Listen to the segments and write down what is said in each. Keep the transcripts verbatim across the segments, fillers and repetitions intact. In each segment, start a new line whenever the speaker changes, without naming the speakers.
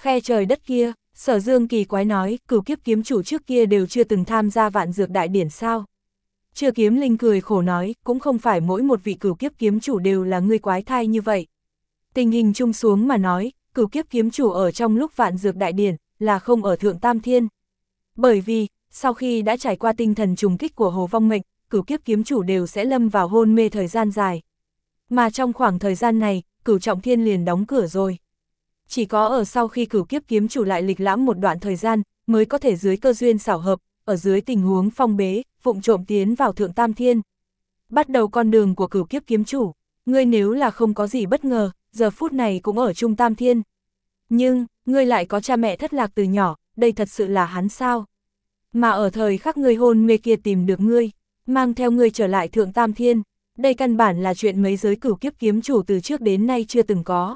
Khe trời đất kia, Sở Dương kỳ quái nói, Cửu Kiếp kiếm chủ trước kia đều chưa từng tham gia vạn dược đại điển sao? Chưa Kiếm Linh cười khổ nói, cũng không phải mỗi một vị Cửu Kiếp kiếm chủ đều là người quái thai như vậy. Tình hình chung xuống mà nói, Cửu Kiếp kiếm chủ ở trong lúc vạn dược đại điển, là không ở Thượng Tam Thiên. Bởi vì, sau khi đã trải qua tinh thần trùng kích của Hồ Vong Mệnh, Cửu Kiếp kiếm chủ đều sẽ lâm vào hôn mê thời gian dài. Mà trong khoảng thời gian này, Cửu Trọng Thiên liền đóng cửa rồi. Chỉ có ở sau khi Cửu Kiếp kiếm chủ lại lịch lãm một đoạn thời gian, mới có thể dưới cơ duyên xảo hợp, ở dưới tình huống phong bế, vụng trộm tiến vào Thượng Tam Thiên. Bắt đầu con đường của Cửu Kiếp kiếm chủ, ngươi nếu là không có gì bất ngờ, giờ phút này cũng ở Trung Tam Thiên. Nhưng, ngươi lại có cha mẹ thất lạc từ nhỏ, đây thật sự là hắn sao? Mà ở thời khắc ngươi hôn mê kia tìm được ngươi, mang theo ngươi trở lại Thượng Tam Thiên, đây căn bản là chuyện mấy giới Cửu Kiếp kiếm chủ từ trước đến nay chưa từng có.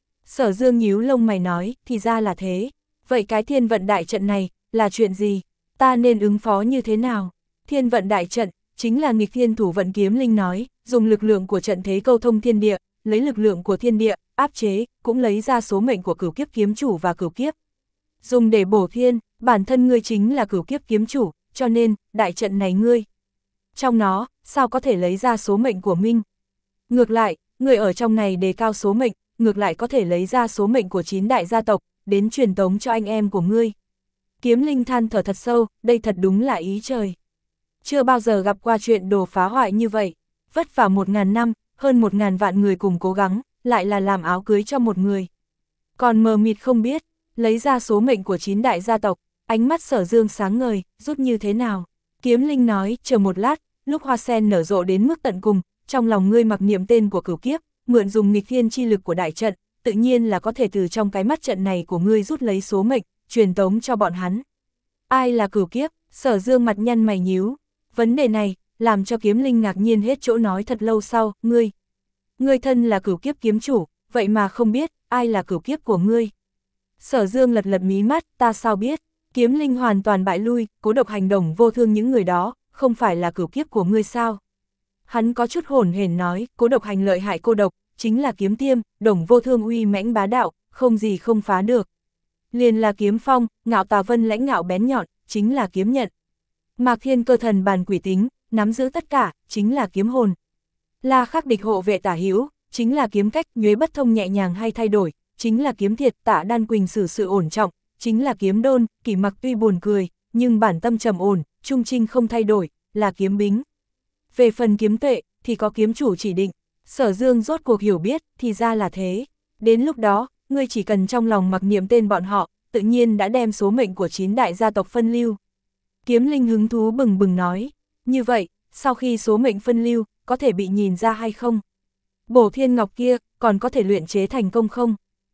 Sở Dương nhíu lông mày nói, thì ra là thế. Vậy cái thiên vận đại trận này, là chuyện gì? Ta nên ứng phó như thế nào? Thiên vận đại trận, chính là nghịch thiên thủ vận kiếm linh nói, dùng lực lượng của trận thế câu thông thiên địa, lấy lực lượng của thiên địa, áp chế, cũng lấy ra số mệnh của Cửu Kiếp kiếm chủ và Cửu Kiếp. Dùng để bổ thiên, bản thân ngươi chính là Cửu Kiếp kiếm chủ, cho nên, đại trận này ngươi. Trong nó, sao có thể lấy ra số mệnh của Minh? Ngược lại, ngươi ở trong này đề cao số mệnh, ngược lại có thể lấy ra số mệnh của chín đại gia tộc, đến truyền tống cho anh em của ngươi. Kiếm Linh than thở thật sâu, đây thật đúng là ý trời. Chưa bao giờ gặp qua chuyện đồ phá hoại như vậy, vất vả một ngàn năm, hơn một ngàn vạn người cùng cố gắng, lại là làm áo cưới cho một người. Còn mờ mịt không biết, lấy ra số mệnh của chín đại gia tộc, ánh mắt Sở Dương sáng ngời, rút như thế nào? Kiếm Linh nói, chờ một lát, lúc hoa sen nở rộ đến mức tận cùng, trong lòng ngươi mặc niệm tên của Cửu Kiếp, mượn dùng nghịch thiên chi lực của đại trận, tự nhiên là có thể từ trong cái mắt trận này của ngươi rút lấy số mệnh, truyền tống cho bọn hắn. Ai là Cửu Kiếp? Sở Dương mặt nhăn mày nhíu. Vấn đề này, làm cho Kiếm Linh ngạc nhiên hết chỗ nói thật lâu sau, ngươi. Ngươi thân là Cửu Kiếp kiếm chủ, vậy mà không biết, ai là Cửu Kiếp của ngươi. Sở Dương lật lật mí mắt, ta sao biết? Kiếm Linh hoàn toàn bại lui, Cố Độc hành động vô thương những người đó, không phải là Cửu Kiếp của ngươi sao? Hắn có chút hổn hển nói, Cố Độc hành lợi hại cô độc, chính là kiếm tiêm, Đồng vô thương uy mãnh bá đạo, không gì không phá được. Liền là kiếm phong, Ngạo Tà Vân lãnh ngạo bén nhọn, chính là kiếm nhận. Mạc Thiên cơ thần bàn quỷ tính, nắm giữ tất cả, chính là kiếm hồn. La Khắc địch hộ vệ tả hữu, chính là kiếm cách, nhuế bất thông nhẹ nhàng hay thay đổi, chính là kiếm thiệt, Tạ Đan Quỳnh xử sự ổn trọng, chính là kiếm đôn, Kỷ Mặc tuy buồn cười, nhưng bản tâm trầm ổn, trung trinh không thay đổi, là kiếm bính. Về phần kiếm tuệ, thì có kiếm chủ chỉ định, Sở Dương rốt cuộc hiểu biết, thì ra là thế. Đến lúc đó, ngươi chỉ cần trong lòng mặc niệm tên bọn họ, tự nhiên đã đem số mệnh của chín đại gia tộc phân lưu. Kiếm Linh hứng thú bừng bừng nói, như vậy, sau khi số mệnh phân lưu, có thể bị nhìn ra hay không? Bổ thiên ngọc kia, còn có thể luyện chế thành công không?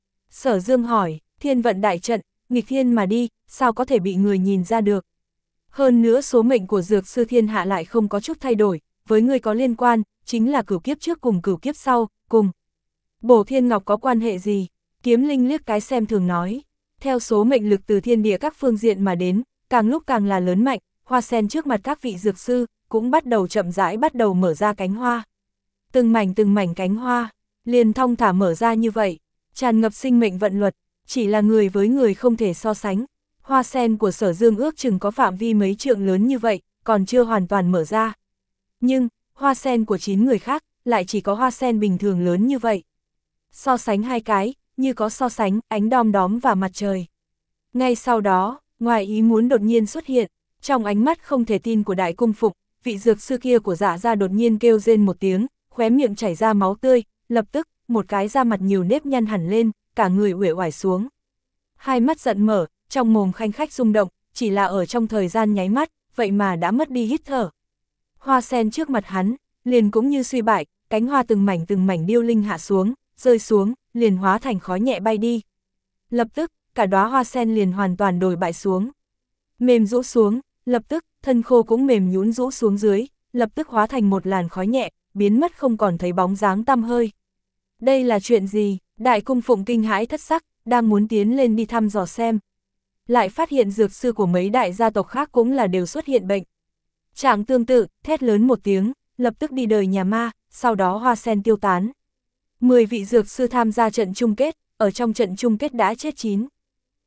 Sở Dương hỏi, thiên vận đại trận, nghịch thiên mà đi, sao có thể bị người nhìn ra được? Hơn nữa số mệnh của dược sư thiên hạ lại không có chút thay đổi, với người có liên quan, chính là Cửu Kiếp trước cùng Cửu Kiếp sau, cùng. Bổ thiên ngọc có quan hệ gì? Kiếm Linh liếc cái xem thường nói, theo số mệnh lực từ thiên địa các phương diện mà đến, càng lúc càng là lớn mạnh, hoa sen trước mặt các vị dược sư, cũng bắt đầu chậm rãi bắt đầu mở ra cánh hoa. Từng mảnh từng mảnh cánh hoa, liền thong thả mở ra như vậy, tràn ngập sinh mệnh vận luật, chỉ là người với người không thể so sánh. Hoa sen của Sở Dương ước chừng có phạm vi mấy trượng lớn như vậy, còn chưa hoàn toàn mở ra. Nhưng, hoa sen của chín người khác, lại chỉ có hoa sen bình thường lớn như vậy. So sánh hai cái, như có so sánh, ánh đom đóm và mặt trời. Ngay sau đó, ngoài ý muốn đột nhiên xuất hiện, trong ánh mắt không thể tin của Đại Cung Phụng, vị dược sư kia của Dạ gia đột nhiên kêu rên một tiếng, khóe miệng chảy ra máu tươi, lập tức, một cái da mặt nhiều nếp nhăn hẳn lên, cả người uể oải xuống. Hai mắt giận mở, trong mồm khanh khách rung động, chỉ là ở trong thời gian nháy mắt, vậy mà đã mất đi hít thở. Hoa sen trước mặt hắn, liền cũng như suy bại, cánh hoa từng mảnh từng mảnh điêu linh hạ xuống, rơi xuống, liền hóa thành khói nhẹ bay đi. Lập tức, cả đóa hoa sen liền hoàn toàn đồi bại xuống. Mềm rũ xuống, lập tức, thân khô cũng mềm nhũn rũ xuống dưới, lập tức hóa thành một làn khói nhẹ, biến mất không còn thấy bóng dáng tăm hơi. Đây là chuyện gì? Đại Cung Phụng kinh hãi thất sắc, đang muốn tiến lên đi thăm dò xem. Lại phát hiện dược sư của mấy đại gia tộc khác cũng là đều xuất hiện bệnh. Trạng tương tự, thét lớn một tiếng, lập tức đi đời nhà ma, sau đó hoa sen tiêu tán. Mười vị dược sư tham gia trận chung kết, ở trong trận chung kết đã chết chín.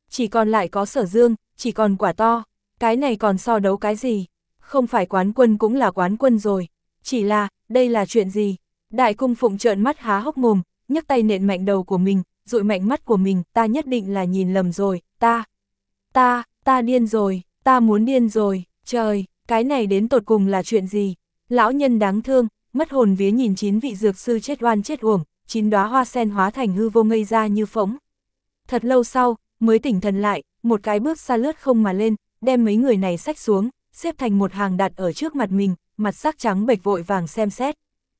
Chỉ còn lại có Sở Dương, chỉ còn quả to, cái này còn so đấu cái gì? Không phải quán quân cũng là quán quân rồi, chỉ là, đây là chuyện gì? Đại Cung Phụng trợn mắt há hốc mồm, nhấc tay nện mạnh đầu của mình, dụi mạnh mắt của mình, ta nhất định là nhìn lầm rồi, ta, ta, ta điên rồi, ta muốn điên rồi, trời, cái này đến tột cùng là chuyện gì? Lão nhân đáng thương, mất hồn vía nhìn chín vị dược sư chết oan chết uổng, chín đóa hoa sen hóa thành hư vô ngây ra như phỗng. Thật lâu sau, mới tỉnh thần lại, một cái bước xa lướt không mà lên, đem mấy người này xách xuống, xếp thành một hàng đặt ở trước mặt mình, mặt sắc trắng bệch vội vàng xem xét.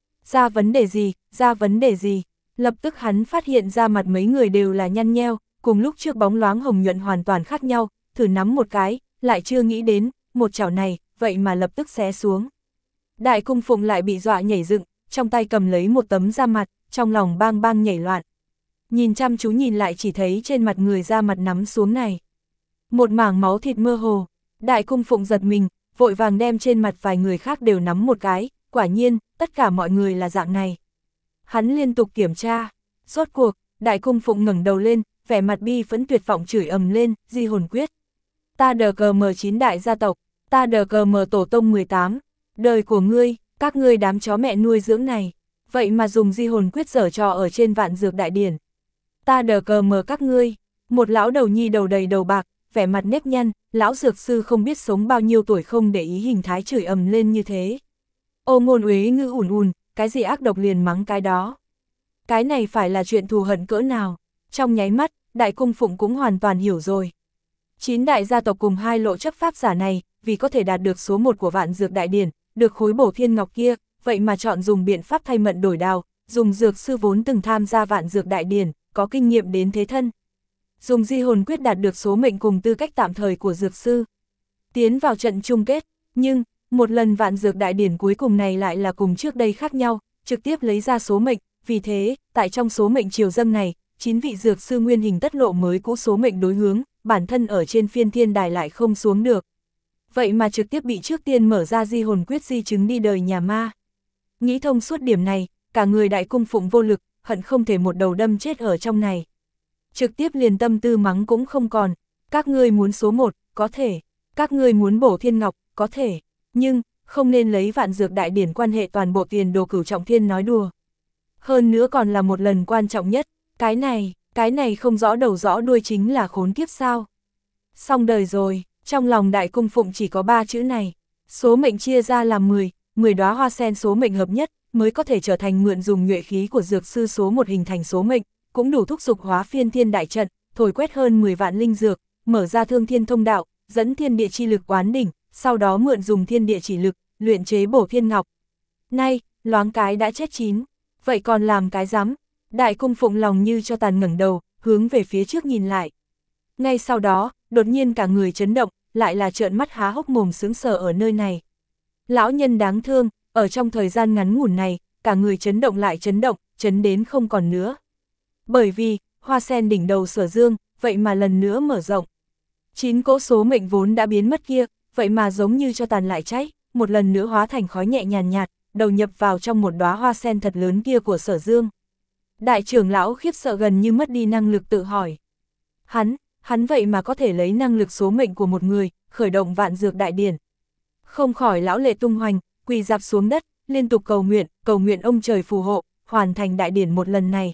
Ra vấn đề gì, ra vấn đề gì? Lập tức hắn phát hiện ra mặt mấy người đều là nhăn nheo, cùng lúc trước bóng loáng hồng nhuận hoàn toàn khác nhau, thử nắm một cái, lại chưa nghĩ đến, một chảo này, vậy mà lập tức xé xuống. Đại Cung Phụng lại bị dọa nhảy dựng, trong tay cầm lấy một tấm da mặt, trong lòng bang bang nhảy loạn. Nhìn chăm chú nhìn lại chỉ thấy trên mặt người da mặt nắm xuống này. Một mảng máu thịt mơ hồ, Đại Cung Phụng giật mình, vội vàng đem trên mặt vài người khác đều nắm một cái, quả nhiên, tất cả mọi người là dạng này. Hắn liên tục kiểm tra, rốt cuộc, Đại Cung Phụng ngẩng đầu lên, vẻ mặt bi phẫn tuyệt vọng chửi ầm lên, Di Hồn Quyết. Ta đờ cờ mờ chín đại gia tộc, ta đờ cờ mờ tổ tông mười tám, đời của ngươi, các ngươi đám chó mẹ nuôi dưỡng này, vậy mà dùng Di Hồn Quyết giở trò ở trên Vạn Dược Đại Điển. Ta đờ cờ mờ các ngươi, một lão đầu nhi đầu đầy đầu bạc, vẻ mặt nếp nhăn, lão dược sư không biết sống bao nhiêu tuổi không để ý hình thái chửi ầm lên như thế. Ô ngôn uế ngữ ùn ùn, cái gì ác độc liền mắng cái đó. Cái này phải là chuyện thù hận cỡ nào, trong nháy mắt, Đại Cung Phụng cũng hoàn toàn hiểu rồi. Chín đại gia tộc cùng hai lộ chấp pháp giả này, vì có thể đạt được số một của Vạn Dược Đại Điển, được khối bổ thiên ngọc kia, vậy mà chọn dùng biện pháp thay mận đổi đào, dùng dược sư vốn từng tham gia Vạn Dược Đại Điển, có kinh nghiệm đến thế thân. Dùng Di Hồn Quyết đạt được số mệnh cùng tư cách tạm thời của dược sư. Tiến vào trận chung kết, nhưng, một lần Vạn Dược Đại Điển cuối cùng này lại là cùng trước đây khác nhau, trực tiếp lấy ra số mệnh, vì thế, tại trong số mệnh triều dâng này, chín vị dược sư nguyên hình tất lộ mới cũ số mệnh đối hướng, bản thân ở trên phiên thiên đài lại không xuống được. Vậy mà trực tiếp bị trước tiên mở ra Di Hồn Quyết di chứng đi đời nhà ma. Nghĩ thông suốt điểm này, cả người Đại Cung Phụng vô lực, hận không thể một đầu đâm chết ở trong này. Trực tiếp liền tâm tư mắng cũng không còn, các ngươi muốn số một, có thể, các ngươi muốn bổ thiên ngọc, có thể, nhưng, không nên lấy Vạn Dược Đại Điển quan hệ toàn bộ tiền đồ cửu trọng thiên nói đùa. Hơn nữa còn là một lần quan trọng nhất, cái này, cái này không rõ đầu rõ đuôi chính là khốn kiếp sao. Xong đời rồi, trong lòng Đại Cung Phụng chỉ có ba chữ này, số mệnh chia ra làm mười, mười đóa hoa sen số mệnh hợp nhất, mới có thể trở thành mượn dùng nhuệ khí của dược sư số một hình thành số mệnh, cũng đủ thúc giục hóa phiên thiên đại trận, thổi quét hơn mười vạn linh dược, mở ra thương thiên thông đạo, dẫn thiên địa chi lực quán đỉnh, sau đó mượn dùng thiên địa chỉ lực, luyện chế bổ thiên ngọc. Nay, loáng cái đã chết chín, vậy còn làm cái rắm? Đại Cung Phụng lòng như cho tàn ngẩng đầu, hướng về phía trước nhìn lại. Ngay sau đó, đột nhiên cả người chấn động, lại là trợn mắt há hốc mồm sững sờ ở nơi này. Lão nhân đáng thương, ở trong thời gian ngắn ngủn này, cả người chấn động lại chấn động, chấn đến không còn nữa. Bởi vì, hoa sen đỉnh đầu Sở Dương, vậy mà lần nữa mở rộng. Chín cỗ số mệnh vốn đã biến mất kia, vậy mà giống như cho tàn lại cháy, một lần nữa hóa thành khói nhẹ nhàn nhạt, đầu nhập vào trong một đóa hoa sen thật lớn kia của Sở Dương. Đại trưởng lão khiếp sợ gần như mất đi năng lực tự hỏi. Hắn, hắn vậy mà có thể lấy năng lực số mệnh của một người, khởi động Vạn Dược Đại Điển. Không khỏi lão lệ tung hoành, quỳ rạp xuống đất, liên tục cầu nguyện, cầu nguyện ông trời phù hộ, hoàn thành đại điển một lần này.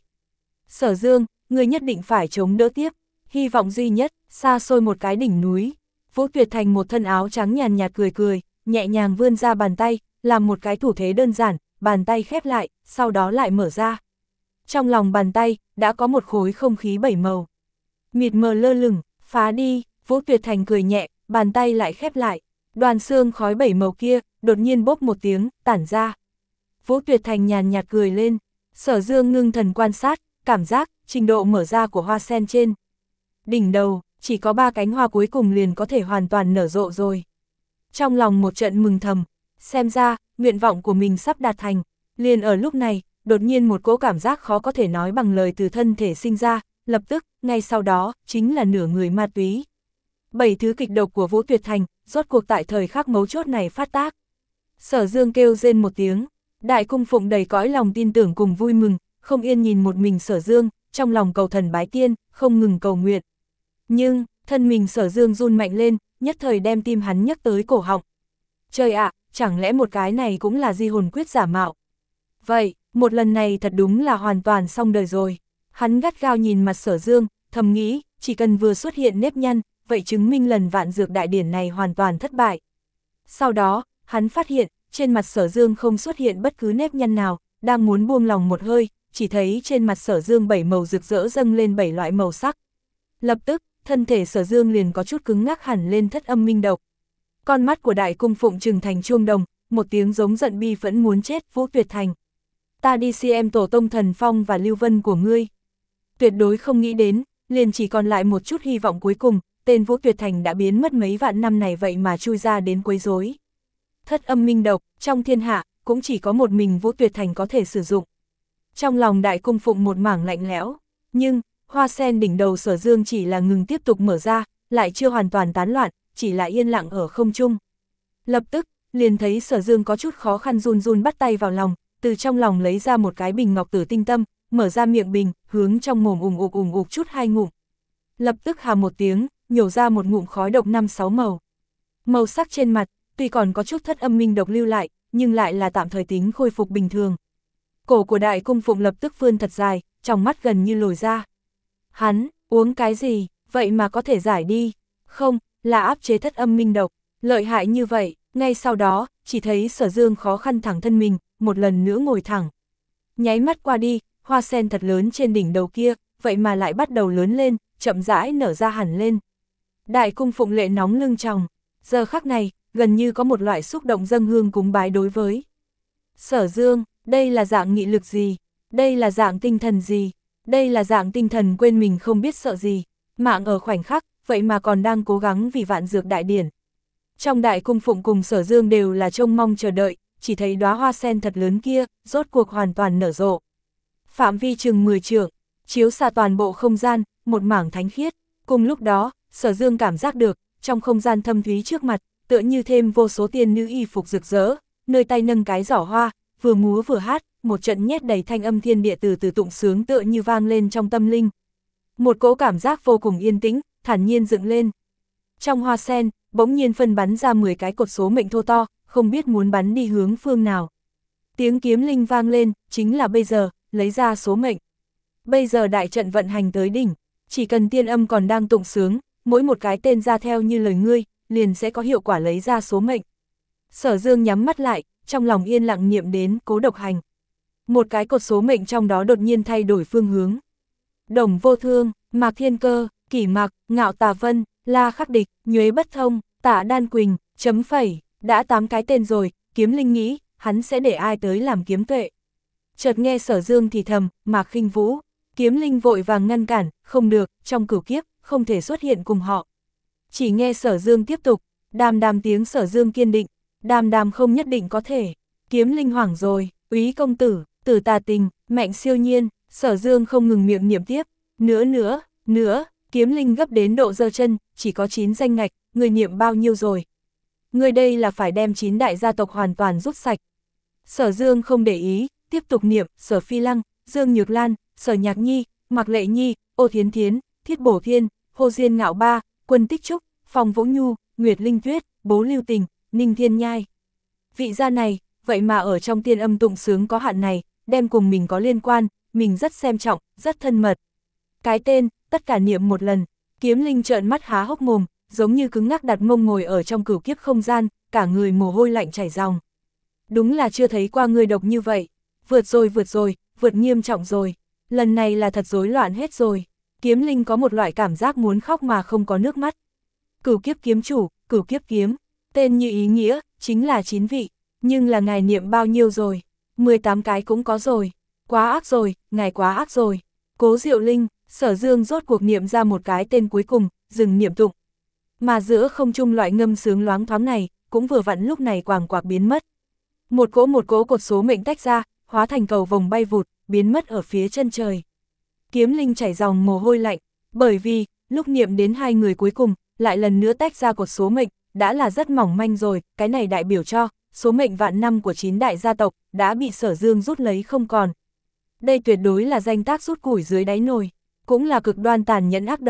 Sở Dương, ngươi nhất định phải chống đỡ tiếp, hy vọng duy nhất, xa xôi một cái đỉnh núi. Vũ Tuyệt Thành một thân áo trắng nhàn nhạt cười cười, nhẹ nhàng vươn ra bàn tay, làm một cái thủ thế đơn giản, bàn tay khép lại, sau đó lại mở ra. Trong lòng bàn tay, đã có một khối không khí bảy màu. Mịt mờ lơ lửng, phá đi, Vũ Tuyệt Thành cười nhẹ, bàn tay lại khép lại. Đoàn xương khói bảy màu kia, đột nhiên bốp một tiếng, tản ra. Vũ Tuyệt Thành nhàn nhạt cười lên, Sở Dương ngưng thần quan sát, cảm giác, trình độ mở ra của hoa sen trên đỉnh đầu, chỉ có ba cánh hoa cuối cùng liền có thể hoàn toàn nở rộ rồi. Trong lòng một trận mừng thầm, xem ra, nguyện vọng của mình sắp đạt thành. Liền ở lúc này, đột nhiên một cỗ cảm giác khó có thể nói bằng lời từ thân thể sinh ra, lập tức, ngay sau đó, chính là nửa người ma túy. Bảy thứ kịch độc của Vũ Tuyệt Thành, rốt cuộc tại thời khắc mấu chốt này phát tác. Sở Dương kêu rên một tiếng, Đại Cung Phụng đầy cõi lòng tin tưởng cùng vui mừng, không yên nhìn một mình Sở Dương, trong lòng cầu thần bái tiên, không ngừng cầu nguyện. Nhưng, thân mình Sở Dương run mạnh lên, nhất thời đem tim hắn nhấc tới cổ họng. Trời ạ, chẳng lẽ một cái này cũng là di hồn quyết giả mạo? Vậy, một lần này thật đúng là hoàn toàn xong đời rồi. Hắn gắt gao nhìn mặt Sở Dương, thầm nghĩ, chỉ cần vừa xuất hiện nếp nhăn, vậy chứng minh lần vạn dược đại điển này hoàn toàn thất bại. Sau đó, hắn phát hiện, trên mặt Sở Dương không xuất hiện bất cứ nếp nhăn nào, đang muốn buông lòng một hơi, chỉ thấy trên mặt Sở Dương bảy màu rực rỡ dâng lên bảy loại màu sắc. Lập tức, thân thể Sở Dương liền có chút cứng ngắc hẳn lên thất âm minh độc. Con mắt của Đại Cung Phụng trừng thành chuông đồng, một tiếng giống giận bi vẫn muốn chết. Vũ Tuyệt Thành. Ta đi xem tổ tông Thần Phong và Lưu Vân của ngươi. Tuyệt đối không nghĩ đến, liền chỉ còn lại một chút hy vọng cuối cùng, tên Vũ Tuyệt Thành đã biến mất mấy vạn năm này vậy mà chui ra đến quấy rối. Thất âm minh độc, trong thiên hạ, cũng chỉ có một mình Vũ Tuyệt Thành có thể sử dụng. Trong lòng Đại Cung Phụng một mảng lạnh lẽo, nhưng, hoa sen đỉnh đầu Sở Dương chỉ là ngừng tiếp tục mở ra, lại chưa hoàn toàn tán loạn, chỉ là yên lặng ở không trung. Lập tức, liền thấy Sở Dương có chút khó khăn run run bắt tay vào lòng, từ trong lòng lấy ra một cái bình ngọc tử tinh tâm, mở ra miệng bình, hướng trong mồm ùng ục ùng ục chút hai ngụm. Lập tức hà một tiếng, nhổ ra một ngụm khói độc năm sáu màu. Màu sắc trên mặt, tuy còn có chút thất âm minh độc lưu lại, nhưng lại là tạm thời tính khôi phục bình thường. Cổ của Đại Cung Phụng lập tức vươn thật dài, trong mắt gần như lồi ra. Hắn, uống cái gì, vậy mà có thể giải đi? Không, là áp chế thất âm minh độc, lợi hại như vậy. Ngay sau đó, chỉ thấy Sở Dương khó khăn thẳng thân mình, một lần nữa ngồi thẳng. Nháy mắt qua đi, hoa sen thật lớn trên đỉnh đầu kia, vậy mà lại bắt đầu lớn lên, chậm rãi nở ra hẳn lên. Đại Cung Phụng lệ nóng lưng tròng, giờ khắc này, gần như có một loại xúc động dâng hương cúng bái đối với Sở Dương. Đây là dạng nghị lực gì? Đây là dạng tinh thần gì? Đây là dạng tinh thần quên mình không biết sợ gì, mạng ở khoảnh khắc, vậy mà còn đang cố gắng vì vạn dược đại điển. Trong Đại Cung Phụng cùng Sở Dương đều là trông mong chờ đợi, chỉ thấy đóa hoa sen thật lớn kia, rốt cuộc hoàn toàn nở rộ. Phạm vi chừng mười trượng, chiếu xạ toàn bộ không gian, một mảng thánh khiết. Cùng lúc đó, Sở Dương cảm giác được, trong không gian thâm thúy trước mặt, tựa như thêm vô số tiên nữ y phục rực rỡ, nơi tay nâng cái giỏ hoa, vừa múa vừa hát, một trận nhét đầy thanh âm thiên địa từ từ tụng sướng tựa như vang lên trong tâm linh. Một cỗ cảm giác vô cùng yên tĩnh, thản nhiên dựng lên. Trong hoa sen, bỗng nhiên phân bắn ra mười cái cột số mệnh thô to, không biết muốn bắn đi hướng phương nào. Tiếng kiếm linh vang lên, chính là bây giờ, lấy ra số mệnh. Bây giờ đại trận vận hành tới đỉnh, chỉ cần tiên âm còn đang tụng sướng, mỗi một cái tên ra theo như lời ngươi, liền sẽ có hiệu quả lấy ra số mệnh. Sở Dương nhắm mắt lại, trong lòng yên lặng niệm đến Cố Độc Hành. Một cái cột số mệnh trong đó đột nhiên thay đổi phương hướng. Đồng Vô Thương, Mạc Thiên Cơ, Kỷ Mạc, Ngạo Tà Vân, La Khắc Địch, Nhuế Bất Thông, Tạ Đan Quỳnh, chấm phẩy, đã tám cái tên rồi, kiếm linh nghĩ, hắn sẽ để ai tới làm kiếm tuệ. Chợt nghe Sở Dương thì thầm, Mạc Khinh Vũ, kiếm linh vội vàng ngăn cản, không được, trong cửu kiếp, không thể xuất hiện cùng họ. Chỉ nghe Sở Dương tiếp tục, đàm đàm tiếng Sở Dương kiên định, đàm đàm không nhất định có thể, kiếm linh hoảng rồi, úy công tử, tử tà tình, mạnh siêu nhiên, Sở Dương không ngừng miệng niệm tiếp, nữa nữa, nữa, kiếm linh gấp đến độ giơ chân, chỉ có chín danh ngạch, người niệm bao nhiêu rồi. Người đây là phải đem chín đại gia tộc hoàn toàn rút sạch. Sở Dương không để ý, tiếp tục niệm, Sở Phi Lăng, Dương Nhược Lan, Sở Nhạc Nhi, Mạc Lệ Nhi, Ô Thiến Thiến, Thiết Bổ Thiên, Hồ Diên Ngạo Ba, Quân Tích Trúc, Phong Vũ Nhu, Nguyệt Linh Tuyết, Bố Lưu Tình, Ninh Thiên Nhai. Vị gia này, vậy mà ở trong tiên âm tụng sướng có hạn này, đem cùng mình có liên quan, mình rất xem trọng, rất thân mật. Cái tên, tất cả niệm một lần, kiếm linh trợn mắt há hốc mồm, giống như cứng ngắc đặt mông ngồi ở trong cửu kiếp không gian, cả người mồ hôi lạnh chảy ròng. Đúng là chưa thấy qua người độc như vậy, vượt rồi vượt rồi, vượt nghiêm trọng rồi, lần này là thật rối loạn hết rồi. Kiếm linh có một loại cảm giác muốn khóc mà không có nước mắt. Cửu kiếp kiếm chủ, cửu kiếp kiếm, tên như ý nghĩa, chính là chín vị, nhưng là ngài niệm bao nhiêu rồi, mười tám cái cũng có rồi, quá ác rồi, ngài quá ác rồi. Cố Diệu Linh, Sở Dương rốt cuộc niệm ra một cái tên cuối cùng, dừng niệm tụng. Mà giữa không trung loại ngâm sướng loáng thoáng này, cũng vừa vặn lúc này quàng quạc biến mất. Một cỗ một cỗ cột số mệnh tách ra, hóa thành cầu vồng bay vụt, biến mất ở phía chân trời. Kiếm linh chảy dòng mồ hôi lạnh, bởi vì, lúc niệm đến hai người cuối cùng, lại lần nữa tách ra cột số mệnh, đã là rất mỏng manh rồi, cái này đại biểu cho, số mệnh vạn năm của chín đại gia tộc, đã bị Sở Dương rút lấy không còn. Đây tuyệt đối là danh tác rút củi dưới đáy nồi, cũng là cực đoan tàn nhẫn ác độc.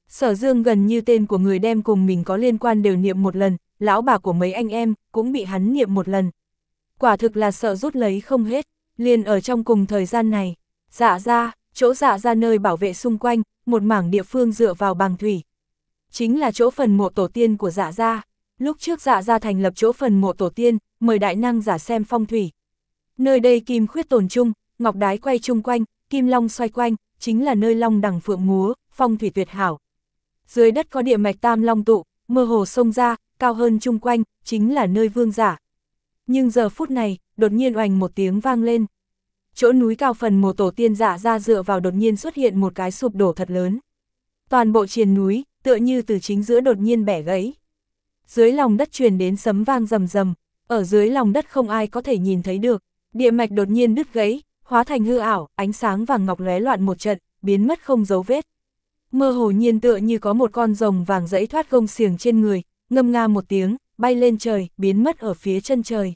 Sở Dương gần như tên của người đem cùng mình có liên quan đều niệm một lần, lão bà của mấy anh em cũng bị hắn niệm một lần. Quả thực là sợ rút lấy không hết, liền ở trong cùng thời gian này. Dạ ra, chỗ dạ ra nơi bảo vệ xung quanh, một mảng địa phương dựa vào bàng thủy. Chính là chỗ phần mộ tổ tiên của dạ ra. Lúc trước dạ ra thành lập chỗ phần mộ tổ tiên, mời đại năng giả xem phong thủy. Nơi đây kim khuyết tồn chung, ngọc đái quay chung quanh, kim long xoay quanh, chính là nơi long đằng phượng múa, phong thủy tuyệt hảo. Dưới đất có địa mạch tam long tụ, mơ hồ sông ra, cao hơn chung quanh, chính là nơi vương giả. Nhưng giờ phút này, đột nhiên oành một tiếng vang lên. Chỗ núi cao phần mộ tổ tiên dạ ra dựa vào đột nhiên xuất hiện một cái sụp đổ thật lớn. Toàn bộ triền núi, tựa như từ chính giữa đột nhiên bẻ gãy. Dưới lòng đất truyền đến sấm vang rầm rầm, ở dưới lòng đất không ai có thể nhìn thấy được, địa mạch đột nhiên đứt gãy, hóa thành hư ảo, ánh sáng vàng ngọc lóe loạn một trận, biến mất không dấu vết. Mơ hồ nhiên tựa như có một con rồng vàng dẫy thoát gông xiềng trên người, ngâm nga một tiếng, bay lên trời, biến mất ở phía chân trời.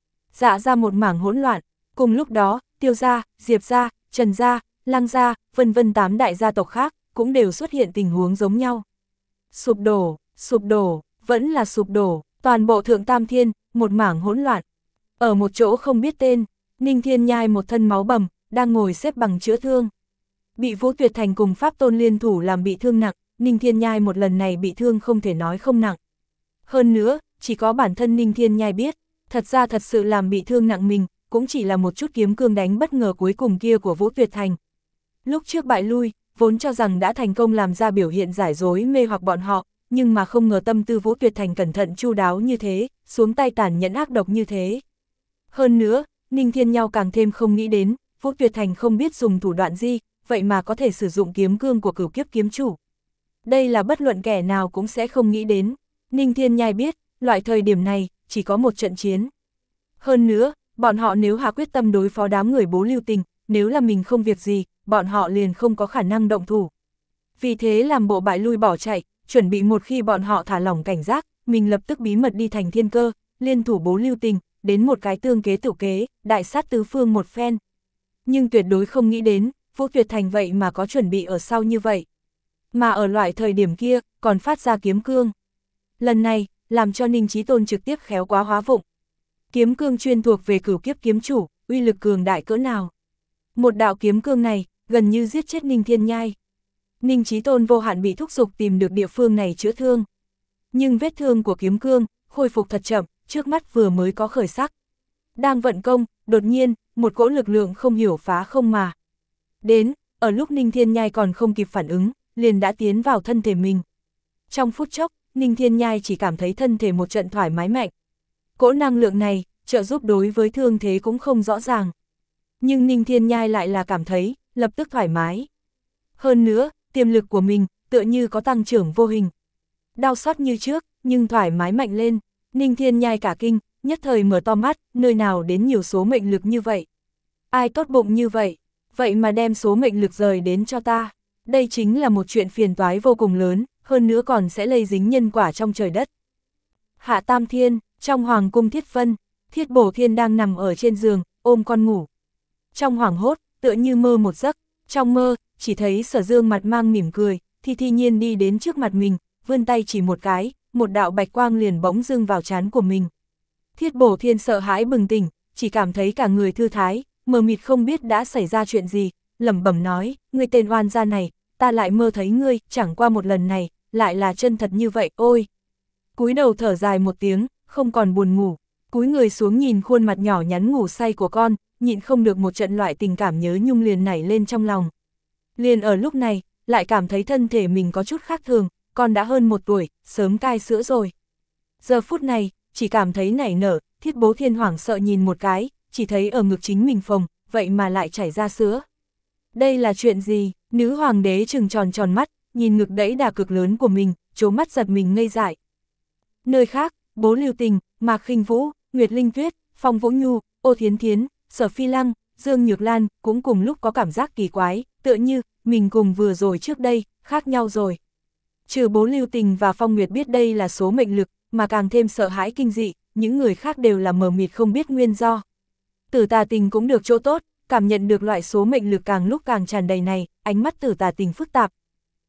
Dạ ra một mảng hỗn loạn, cùng lúc đó, Tiêu gia, Diệp gia, Trần gia, Lăng gia, vân vân tám đại gia tộc khác, cũng đều xuất hiện tình huống giống nhau. Sụp đổ, sụp đổ, vẫn là sụp đổ, toàn bộ thượng tam thiên, một mảng hỗn loạn. Ở một chỗ không biết tên, Ninh Thiên Nhai một thân máu bầm, đang ngồi xếp bằng chữa thương. Bị Vũ Tuyệt Thành cùng Pháp Tôn liên thủ làm bị thương nặng, Ninh Thiên Nhai một lần này bị thương không thể nói không nặng. Hơn nữa, chỉ có bản thân Ninh Thiên Nhai biết, thật ra thật sự làm bị thương nặng mình, cũng chỉ là một chút kiếm cương đánh bất ngờ cuối cùng kia của Vũ Tuyệt Thành. Lúc trước bại lui, vốn cho rằng đã thành công làm ra biểu hiện giải dối mê hoặc bọn họ, nhưng mà không ngờ tâm tư Vũ Tuyệt Thành cẩn thận chu đáo như thế, xuống tay tàn nhẫn ác độc như thế. Hơn nữa, Ninh Thiên Nhau càng thêm không nghĩ đến, Vũ Tuyệt Thành không biết dùng thủ đoạn gì, vậy mà có thể sử dụng kiếm cương của cửu kiếp kiếm chủ. Đây là bất luận kẻ nào cũng sẽ không nghĩ đến. Ninh Thiên Nhai biết, loại thời điểm này, chỉ có một trận chiến. Hơn nữa, bọn họ nếu hạ quyết tâm đối phó đám người Bố Lưu Tình, nếu là mình không việc gì, bọn họ liền không có khả năng động thủ. Vì thế làm bộ bại lui bỏ chạy, chuẩn bị một khi bọn họ thả lỏng cảnh giác, mình lập tức bí mật đi thành Thiên Cơ, liên thủ Bố Lưu Tình, đến một cái tương kế tự kế, đại sát tứ phương một phen. Nhưng tuyệt đối không nghĩ đến, Vũ Tuyệt Thành vậy mà có chuẩn bị ở sau như vậy. Mà ở loại thời điểm kia, còn phát ra kiếm cương. Lần này, làm cho Ninh Chí Tôn trực tiếp khéo quá hóa vụng. Kiếm cương chuyên thuộc về cửu kiếp kiếm chủ, uy lực cường đại cỡ nào. Một đạo kiếm cương này, gần như giết chết Ninh Thiên Nhai. Ninh Chí Tôn vô hạn bị thúc giục tìm được địa phương này chữa thương. Nhưng vết thương của kiếm cương, khôi phục thật chậm, trước mắt vừa mới có khởi sắc. Đang vận công, đột nhiên, một cỗ lực lượng không hiểu phá không mà. Đến, ở lúc Ninh Thiên Nhai còn không kịp phản ứng, liền đã tiến vào thân thể mình. Trong phút chốc, Ninh Thiên Nhai chỉ cảm thấy thân thể một trận thoải mái mạnh. Cỗ năng lượng này, trợ giúp đối với thương thế cũng không rõ ràng. Nhưng Ninh Thiên Nhai lại là cảm thấy, lập tức thoải mái. Hơn nữa, tiềm lực của mình, tựa như có tăng trưởng vô hình. Đau xót như trước, nhưng thoải mái mạnh lên. Ninh Thiên Nhai cả kinh, nhất thời mở to mắt, nơi nào đến nhiều số mệnh lực như vậy. Ai tốt bụng như vậy, vậy mà đem số mệnh lực rời đến cho ta. Đây chính là một chuyện phiền toái vô cùng lớn, hơn nữa còn sẽ lây dính nhân quả trong trời đất. Hạ Tam Thiên, trong Hoàng cung Thiết Vân, Thiết Bổ Thiên đang nằm ở trên giường, ôm con ngủ. Trong hoảng hốt, tựa như mơ một giấc, trong mơ, chỉ thấy Sở Dương mặt mang mỉm cười, thi thi nhiên đi đến trước mặt mình, vươn tay chỉ một cái, một đạo bạch quang liền bỗng dưng vào trán của mình. Thiết Bổ Thiên sợ hãi bừng tỉnh, chỉ cảm thấy cả người thư thái, mờ mịt không biết đã xảy ra chuyện gì, lẩm bẩm nói, ngươi tên oan gia này, ta lại mơ thấy ngươi, chẳng qua một lần này, lại là chân thật như vậy, ôi. Cúi đầu thở dài một tiếng, không còn buồn ngủ, cúi người xuống nhìn khuôn mặt nhỏ nhắn ngủ say của con, nhịn không được một trận loại tình cảm nhớ nhung liền nảy lên trong lòng. Liền ở lúc này, lại cảm thấy thân thể mình có chút khác thường, con đã hơn một tuổi, sớm cai sữa rồi. Giờ phút này, chỉ cảm thấy nảy nở, Thiết Bố Thiên hoảng sợ nhìn một cái, chỉ thấy ở ngực chính mình phồng, vậy mà lại chảy ra sữa. Đây là chuyện gì? Nữ hoàng đế trừng tròn tròn mắt, nhìn ngực đẫy đà cực lớn của mình, trố mắt giật mình ngây dại. Nơi khác, Bố Lưu Tình, Mạc Khinh Vũ, Nguyệt Linh Tuyết, Phong Vũ Nhu, Ô Thiến Thiến, Sở Phi Lăng, Dương Nhược Lan cũng cùng lúc có cảm giác kỳ quái, tựa như mình cùng vừa rồi trước đây, khác nhau rồi. Trừ Bố Lưu Tình và Phong Nguyệt biết đây là số mệnh lực, mà càng thêm sợ hãi kinh dị, những người khác đều là mờ mịt không biết nguyên do. Tử Tà Tình cũng được chỗ tốt, cảm nhận được loại số mệnh lực càng lúc càng tràn đầy này, ánh mắt Tử Tà Tình phức tạp.